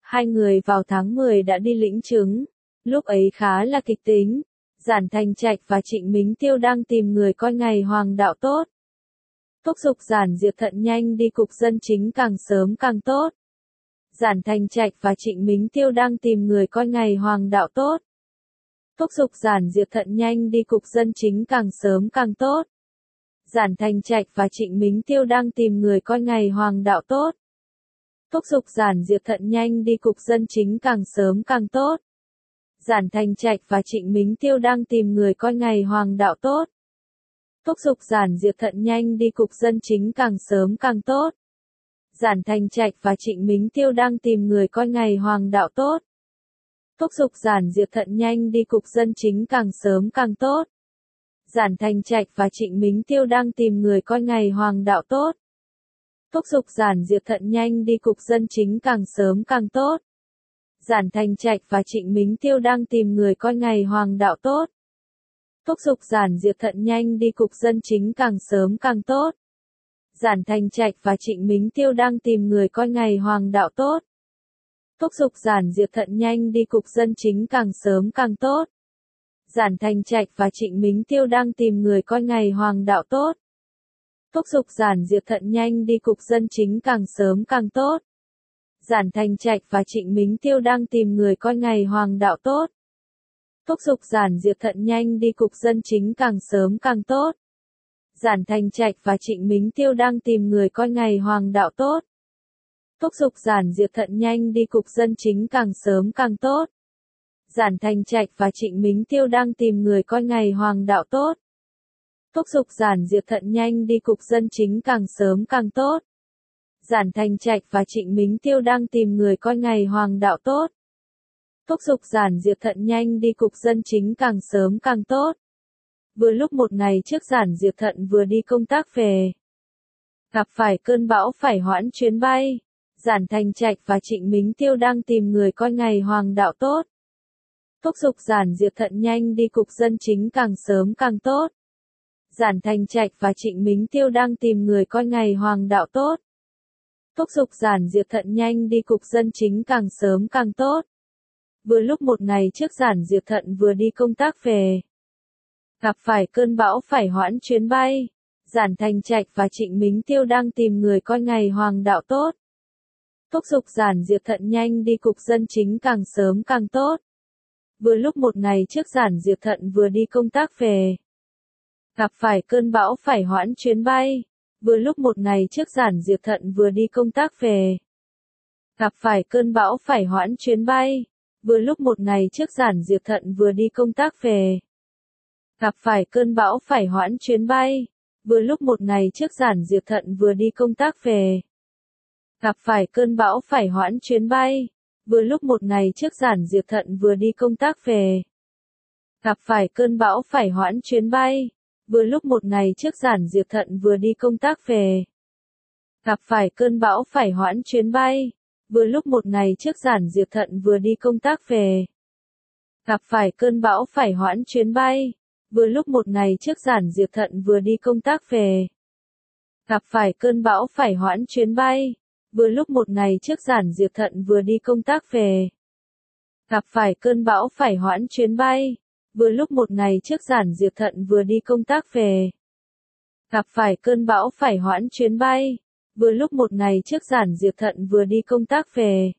Hai người vào tháng mười đã đi lĩnh chứng, lúc ấy khá là kịch tính. Giản Thành Trạch và Trịnh Mính Tiêu đang tìm người coi ngày hoàng đạo tốt. Thúc giục Giản Diệp Thận nhanh đi cục dân chính càng sớm càng tốt. Giản Thành Trạch và Trịnh Mính Tiêu đang tìm người coi ngày hoàng đạo tốt. Thúc giục Giản Diệp Thận nhanh đi cục dân chính càng sớm càng tốt. Giản Thành Trạch và Trịnh Mính Tiêu đang tìm người coi ngày hoàng đạo tốt. Thúc giục Giản Diệp Thận nhanh đi cục dân chính càng sớm càng tốt. Giản Thành Trạch và Trịnh Mính Tiêu đang tìm người coi ngày hoàng đạo tốt. Thúc giục Giản Diệp Thận nhanh đi cục dân chính càng sớm càng tốt. Giản Thành Trạch và Trịnh Mính Tiêu đang tìm người coi ngày hoàng đạo tốt. Thúc giục Giản Diệp Thận nhanh đi cục dân chính càng sớm càng tốt. Giản Thành Trạch và Trịnh Mính Tiêu đang tìm người coi ngày hoàng đạo tốt. Thúc giục Giản Diệp Thận nhanh đi cục dân chính càng sớm càng tốt. Giản Thành Trạch và Trịnh Mính Tiêu đang tìm người coi ngày hoàng đạo tốt. Thúc giục Giản Diệp Thận nhanh đi cục dân chính càng sớm càng tốt. Giản Thành Trạch và Trịnh Mính Tiêu đang tìm người coi ngày hoàng đạo tốt. Thúc giục Giản Diệp Thận nhanh đi cục dân chính càng sớm càng tốt. Giản Thành Trạch và Trịnh Mính Tiêu đang tìm người coi ngày hoàng đạo tốt. Thúc giục Giản Diệp Thận nhanh đi cục dân chính càng sớm càng tốt. Giản Thành Trạch và Trịnh Mính Tiêu đang tìm người coi ngày hoàng đạo tốt. Thúc giục Giản Diệp Thận nhanh đi cục dân chính càng sớm càng tốt. Giản Thành Trạch và Trịnh Mính Tiêu đang tìm người coi ngày hoàng đạo tốt. Thúc giục Giản Diệp Thận nhanh đi cục dân chính càng sớm càng tốt. Giản Thành Trạch và Trịnh Mính Tiêu đang tìm người coi ngày hoàng đạo tốt. Thúc giục Giản Diệp Thận nhanh đi cục dân chính càng sớm càng tốt. Giản Thành Trạch và Trịnh Mính Tiêu đang tìm người coi ngày hoàng đạo tốt. Thúc giục Giản Diệp Thận nhanh đi cục dân chính càng sớm càng tốt. Vừa lúc một ngày trước Giản Diệp Thận vừa đi công tác về, gặp phải cơn bão phải hoãn chuyến bay. Giản Thành Trạch và Trịnh Mính Tiêu đang tìm người coi ngày hoàng đạo tốt. Thúc giục Giản Diệp Thận nhanh đi cục dân chính càng sớm càng tốt. Giản Thành Trạch và Trịnh Mính Tiêu đang tìm người coi ngày hoàng đạo tốt. Thúc giục Giản Diệp Thận nhanh đi cục dân chính càng sớm càng tốt. Vừa lúc một ngày trước Giản Diệp Thận vừa đi công tác về, gặp phải cơn bão phải hoãn chuyến bay. Giản Thành Trạch và Trịnh Mính Tiêu đang tìm người coi ngày hoàng đạo tốt. Thúc giục Giản Diệp Thận nhanh đi cục dân chính càng sớm càng tốt. Vừa lúc một ngày trước Giản Diệp Thận vừa đi công tác về, gặp phải cơn bão phải hoãn chuyến bay. Vừa lúc một ngày trước Giản Diệp Thận vừa đi công tác về, gặp phải cơn bão phải hoãn chuyến bay. Vừa lúc một ngày trước Giản Diệp Thận vừa đi công tác về, gặp phải cơn bão phải hoãn chuyến bay. Vừa lúc một ngày trước Giản Diệp Thận vừa đi công tác về, gặp phải cơn bão phải hoãn chuyến bay. Vừa lúc một ngày trước Giản Diệp Thận vừa đi công tác về, gặp phải cơn bão phải hoãn chuyến bay. Vừa lúc một ngày trước Giản Diệp Thận vừa đi công tác về, gặp phải cơn bão phải hoãn chuyến bay. Vừa lúc một ngày trước Giản Diệp Thận vừa đi công tác về, gặp phải cơn bão phải hoãn chuyến bay. Vừa lúc một ngày trước Giản Diệp Thận vừa đi công tác về, gặp phải cơn bão phải hoãn chuyến bay. Vừa lúc một ngày trước Giản Diệp Thận vừa đi công tác về, gặp phải cơn bão phải hoãn chuyến bay. Vừa lúc một ngày trước Giản Diệp Thận vừa đi công tác về, gặp phải cơn bão phải hoãn chuyến bay. Vừa lúc một ngày trước Giản Diệp Thận vừa đi công tác về,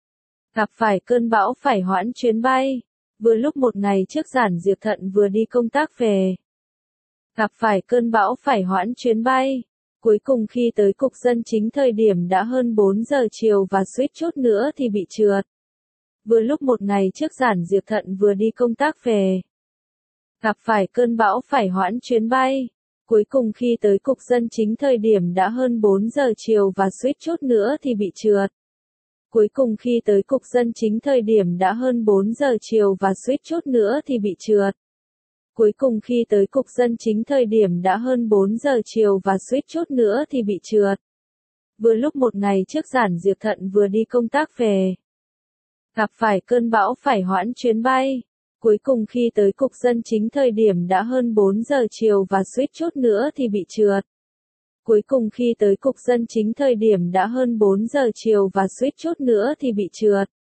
gặp phải cơn bão phải hoãn chuyến bay. Vừa lúc một ngày trước Giản Diệp Thận vừa đi công tác về, gặp phải cơn bão phải hoãn chuyến bay. Cuối cùng khi tới cục dân chính thời điểm đã hơn bốn giờ chiều và suýt chút nữa thì bị trượt. Vừa lúc một ngày trước Giản Diệp Thận vừa đi công tác về, gặp phải cơn bão phải hoãn chuyến bay. Cuối cùng khi tới cục dân chính thời điểm đã hơn bốn giờ chiều và suýt chút nữa thì bị trượt. Cuối cùng khi tới cục dân chính thời điểm đã hơn bốn giờ chiều và suýt chút nữa thì bị trượt. Cuối cùng khi tới cục dân chính thời điểm đã hơn bốn giờ chiều và suýt chút nữa thì bị trượt. Vừa lúc một ngày trước Giản Diệp Thận vừa đi công tác về, gặp phải cơn bão phải hoãn chuyến bay. Cuối cùng khi tới cục dân chính thời điểm đã hơn bốn giờ chiều và suýt chút nữa thì bị trượt. Cuối cùng khi tới cục dân chính thời điểm đã hơn bốn giờ chiều và suýt chút nữa thì bị trượt.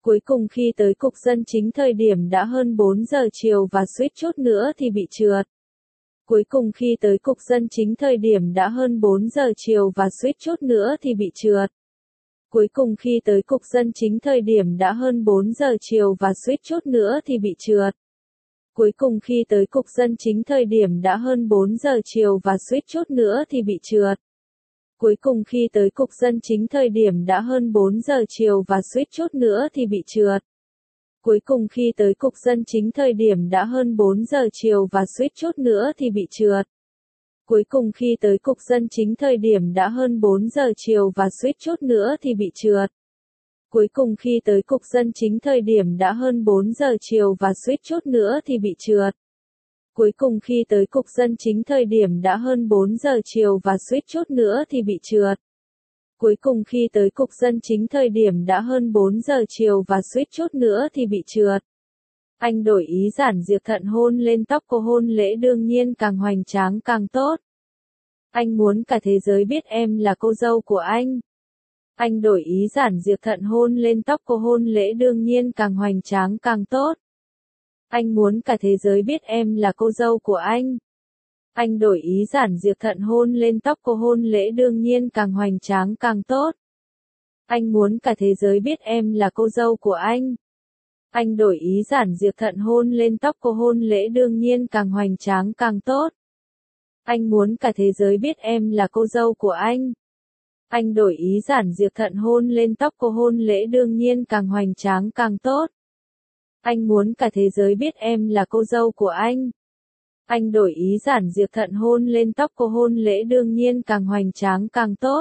Cuối cùng khi tới cục dân chính thời điểm đã hơn bốn giờ chiều và suýt chút nữa thì bị trượt. Cuối cùng khi tới cục dân chính thời điểm đã hơn bốn giờ chiều và suýt chút nữa thì bị trượt. Cuối cùng khi tới cục dân chính thời điểm đã hơn bốn giờ chiều và suýt chút nữa thì bị trượt. Cuối cùng khi tới cục dân chính thời điểm đã hơn bốn giờ chiều và suýt chút nữa thì bị trượt. Cuối cùng khi tới cục dân chính thời điểm đã hơn bốn giờ chiều và suýt chút nữa thì bị trượt. Cuối cùng khi tới cục dân chính thời điểm đã hơn bốn giờ chiều và suýt chút nữa thì bị trượt. Cuối cùng khi tới cục dân chính thời điểm đã hơn bốn giờ chiều và suýt chút nữa thì bị trượt. Cuối cùng khi tới cục dân chính thời điểm đã hơn bốn giờ chiều và suýt chút nữa thì bị trượt. Cuối cùng khi tới cục dân chính thời điểm đã hơn bốn giờ chiều và suýt chút nữa thì bị trượt. Cuối cùng khi tới cục dân chính thời điểm đã hơn bốn giờ chiều và suýt chút nữa thì bị trượt. Anh đổi ý giản diệt thận hôn lên tóc cô, hôn lễ đương nhiên càng hoành tráng càng tốt. Anh muốn cả thế giới biết em là cô dâu của anh. Anh đổi ý giản diệt thận hôn lên tóc cô, hôn lễ đương nhiên càng hoành tráng càng tốt. Anh muốn cả thế giới biết em là cô dâu của anh. Anh đổi ý giản diệt thận hôn lên tóc cô, hôn lễ đương nhiên càng hoành tráng càng tốt. Anh muốn cả thế giới biết em là cô dâu của anh. Anh đổi ý giản diệt thận hôn lên tóc cô, hôn lễ đương nhiên càng hoành tráng càng tốt. Anh muốn cả thế giới biết em là cô dâu của anh. Anh đổi ý giản diệt thận hôn lên tóc cô, hôn lễ đương nhiên càng hoành tráng càng tốt. Anh muốn cả thế giới biết em là cô dâu của anh. Anh đổi ý giản diệt thận hôn lên tóc cô, hôn lễ đương nhiên càng hoành tráng càng tốt.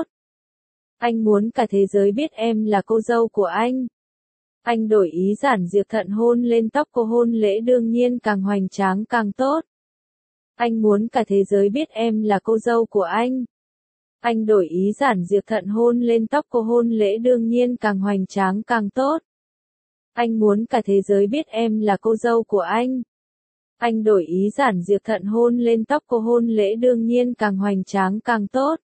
Anh muốn cả thế giới biết em là cô dâu của anh. Anh đổi ý giản diệt thận hôn lên tóc cô, hôn lễ đương nhiên càng hoành tráng càng tốt. Anh muốn cả thế giới biết em là cô dâu của anh. Anh đổi ý giản diệt thận hôn lên tóc cô, hôn lễ đương nhiên càng hoành tráng càng tốt. Anh muốn cả thế giới biết em là cô dâu của anh. Anh đổi ý giản diệt thận hôn lên tóc cô, hôn lễ đương nhiên càng hoành tráng càng tốt.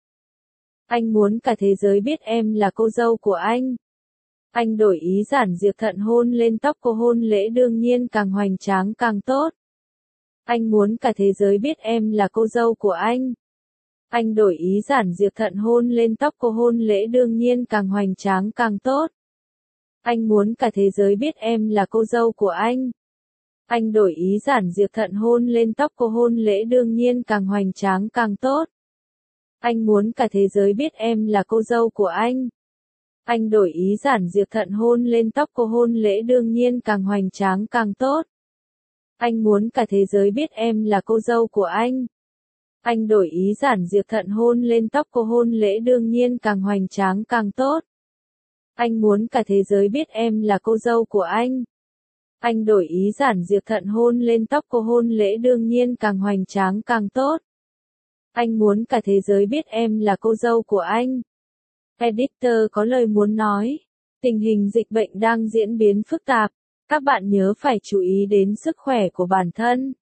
Anh muốn cả thế giới biết em là cô dâu của anh. Anh đổi ý giản diệt thận hôn lên tóc cô, hôn lễ đương nhiên càng hoành tráng càng tốt. Anh muốn cả thế giới biết em là cô dâu của anh. Anh đổi ý giản diệt thận hôn lên tóc cô, hôn lễ đương nhiên càng hoành tráng càng tốt. Anh muốn cả thế giới biết em là cô dâu của anh. Anh đổi ý giản diệt thận hôn lên tóc cô, hôn lễ đương nhiên càng hoành tráng càng tốt. Anh muốn cả thế giới biết em là cô dâu của anh. Anh đổi ý giản diệt thận hôn lên tóc cô, hôn lễ đương nhiên càng hoành tráng càng tốt. Anh muốn cả thế giới biết em là cô dâu của anh. Anh đổi ý giản diệt thận hôn lên tóc cô, hôn lễ đương nhiên càng hoành tráng càng tốt. Anh muốn cả thế giới biết em là cô dâu của anh. Anh đổi ý giản diệt thận hôn lên tóc cô, hôn lễ đương nhiên càng hoành tráng càng tốt. Anh muốn cả thế giới biết em là cô dâu của anh. Editor có lời muốn nói. Tình hình dịch bệnh đang diễn biến phức tạp. Các bạn nhớ phải chú ý đến sức khỏe của bản thân.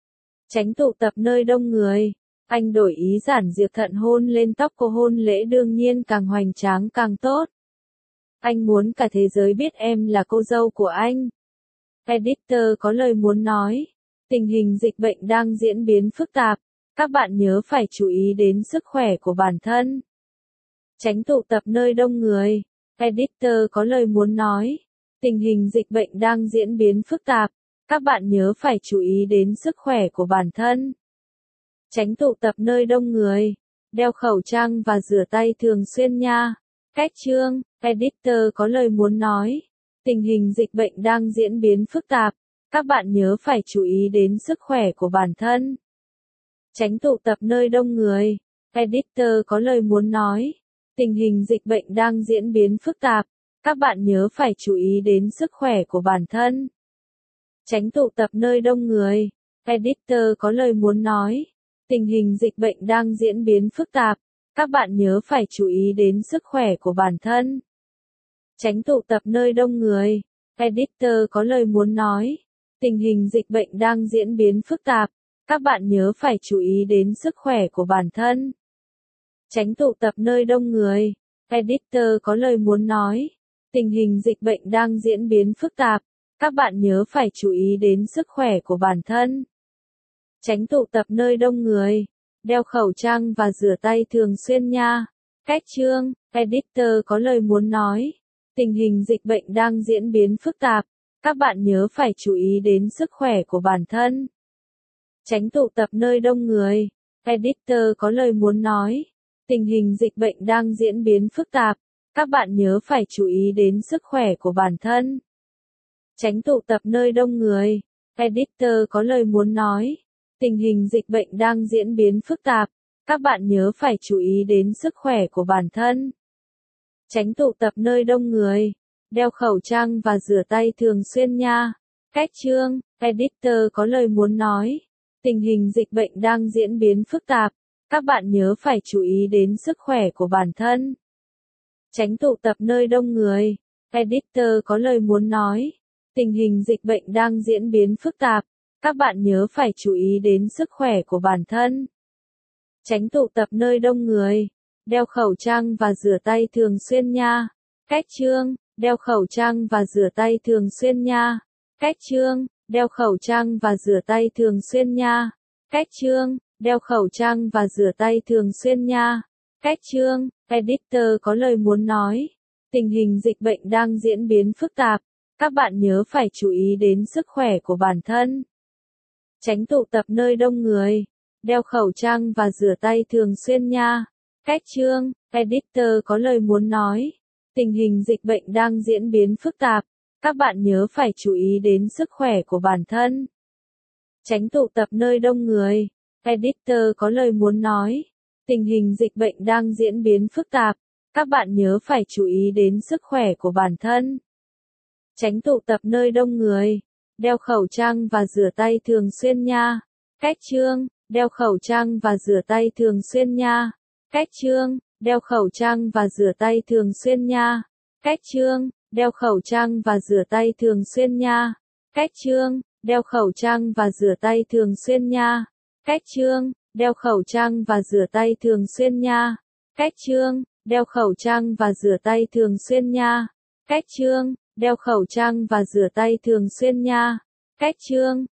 Tránh tụ tập nơi đông người. Anh đổi ý giản diệt thận hôn lên tóc cô, hôn lễ đương nhiên càng hoành tráng càng tốt. Anh muốn cả thế giới biết em là cô dâu của anh. Editor có lời muốn nói. Tình hình dịch bệnh đang diễn biến phức tạp. Các bạn nhớ phải chú ý đến sức khỏe của bản thân. Tránh tụ tập nơi đông người. Editor có lời muốn nói. Tình hình dịch bệnh đang diễn biến phức tạp. Các bạn nhớ phải chú ý đến sức khỏe của bản thân. Tránh tụ tập nơi đông người. Đeo khẩu trang và rửa tay thường xuyên nha. Cách chương. Editor có lời muốn nói. Tình hình dịch bệnh đang diễn biến phức tạp. Các bạn nhớ phải chú ý đến sức khỏe của bản thân. Tránh tụ tập nơi đông người. Editor có lời muốn nói. Tình hình dịch bệnh đang diễn biến phức tạp. Các bạn nhớ phải chú ý đến sức khỏe của bản thân. Tránh tụ tập nơi đông người. Editor có lời muốn nói. Tình hình dịch bệnh đang diễn biến phức tạp. Các bạn nhớ phải chú ý đến sức khỏe của bản thân. Tránh tụ tập nơi đông người. Editor có lời muốn nói. Tình hình dịch bệnh đang diễn biến phức tạp. Các bạn nhớ phải chú ý đến sức khỏe của bản thân. Tránh tụ tập nơi đông người. Editor có lời muốn nói. Tình hình dịch bệnh đang diễn biến phức tạp, các bạn nhớ phải chú ý đến sức khỏe của bản thân. Tránh tụ tập nơi đông người, đeo khẩu trang và rửa tay thường xuyên nha. Cách chương, editor có lời muốn nói. Tình hình dịch bệnh đang diễn biến phức tạp, các bạn nhớ phải chú ý đến sức khỏe của bản thân. Tránh tụ tập nơi đông người, editor có lời muốn nói. Tình hình dịch bệnh đang diễn biến phức tạp, các bạn nhớ phải chú ý đến sức khỏe của bản thân. Tránh tụ tập nơi đông người, editor có lời muốn nói. Tình hình dịch bệnh đang diễn biến phức tạp, các bạn nhớ phải chú ý đến sức khỏe của bản thân. Tránh tụ tập nơi đông người, đeo khẩu trang và rửa tay thường xuyên nha. Cách chương, editor có lời muốn nói. Tình hình dịch bệnh đang diễn biến phức tạp, các bạn nhớ phải chú ý đến sức khỏe của bản thân. Tránh tụ tập nơi đông người, editor có lời muốn nói. Tình hình dịch bệnh đang diễn biến phức tạp, các bạn nhớ phải chú ý đến sức khỏe của bản thân. Tránh tụ tập nơi đông người, đeo khẩu trang và rửa tay thường xuyên nha. Cách chương, đeo khẩu trang và rửa tay thường xuyên nha. Cách chương, đeo khẩu trang và rửa tay thường xuyên nha. Cách chương, đeo khẩu trang và rửa tay thường xuyên nha. Cách chương, editor có lời muốn nói. Tình hình dịch bệnh đang diễn biến phức tạp, các bạn nhớ phải chú ý đến sức khỏe của bản thân. Tránh tụ tập nơi đông người, đeo khẩu trang và rửa tay thường xuyên nha. Cách chương, editor có lời muốn nói. Tình hình dịch bệnh đang diễn biến phức tạp, các bạn nhớ phải chú ý đến sức khỏe của bản thân. Tránh tụ tập nơi đông người, editor có lời muốn nói. Tình hình dịch bệnh đang diễn biến phức tạp, các bạn nhớ phải chú ý đến sức khỏe của bản thân. Tránh tụ tập nơi đông người, đeo khẩu trang và rửa tay thường xuyên nha. Cách chương, đeo khẩu trang và rửa tay thường xuyên nha. Cách chương, đeo khẩu trang và rửa tay thường xuyên nha. Cách chương, đeo khẩu trang và rửa tay thường xuyên nha. Cách chương, đeo khẩu trang và rửa tay thường xuyên nha. Cách chương, đeo khẩu trang và rửa tay thường xuyên nha. Cách chương, đeo khẩu trang và rửa tay thường xuyên nha. Cách chương, đeo khẩu trang và rửa tay thường xuyên nha. Cách chương,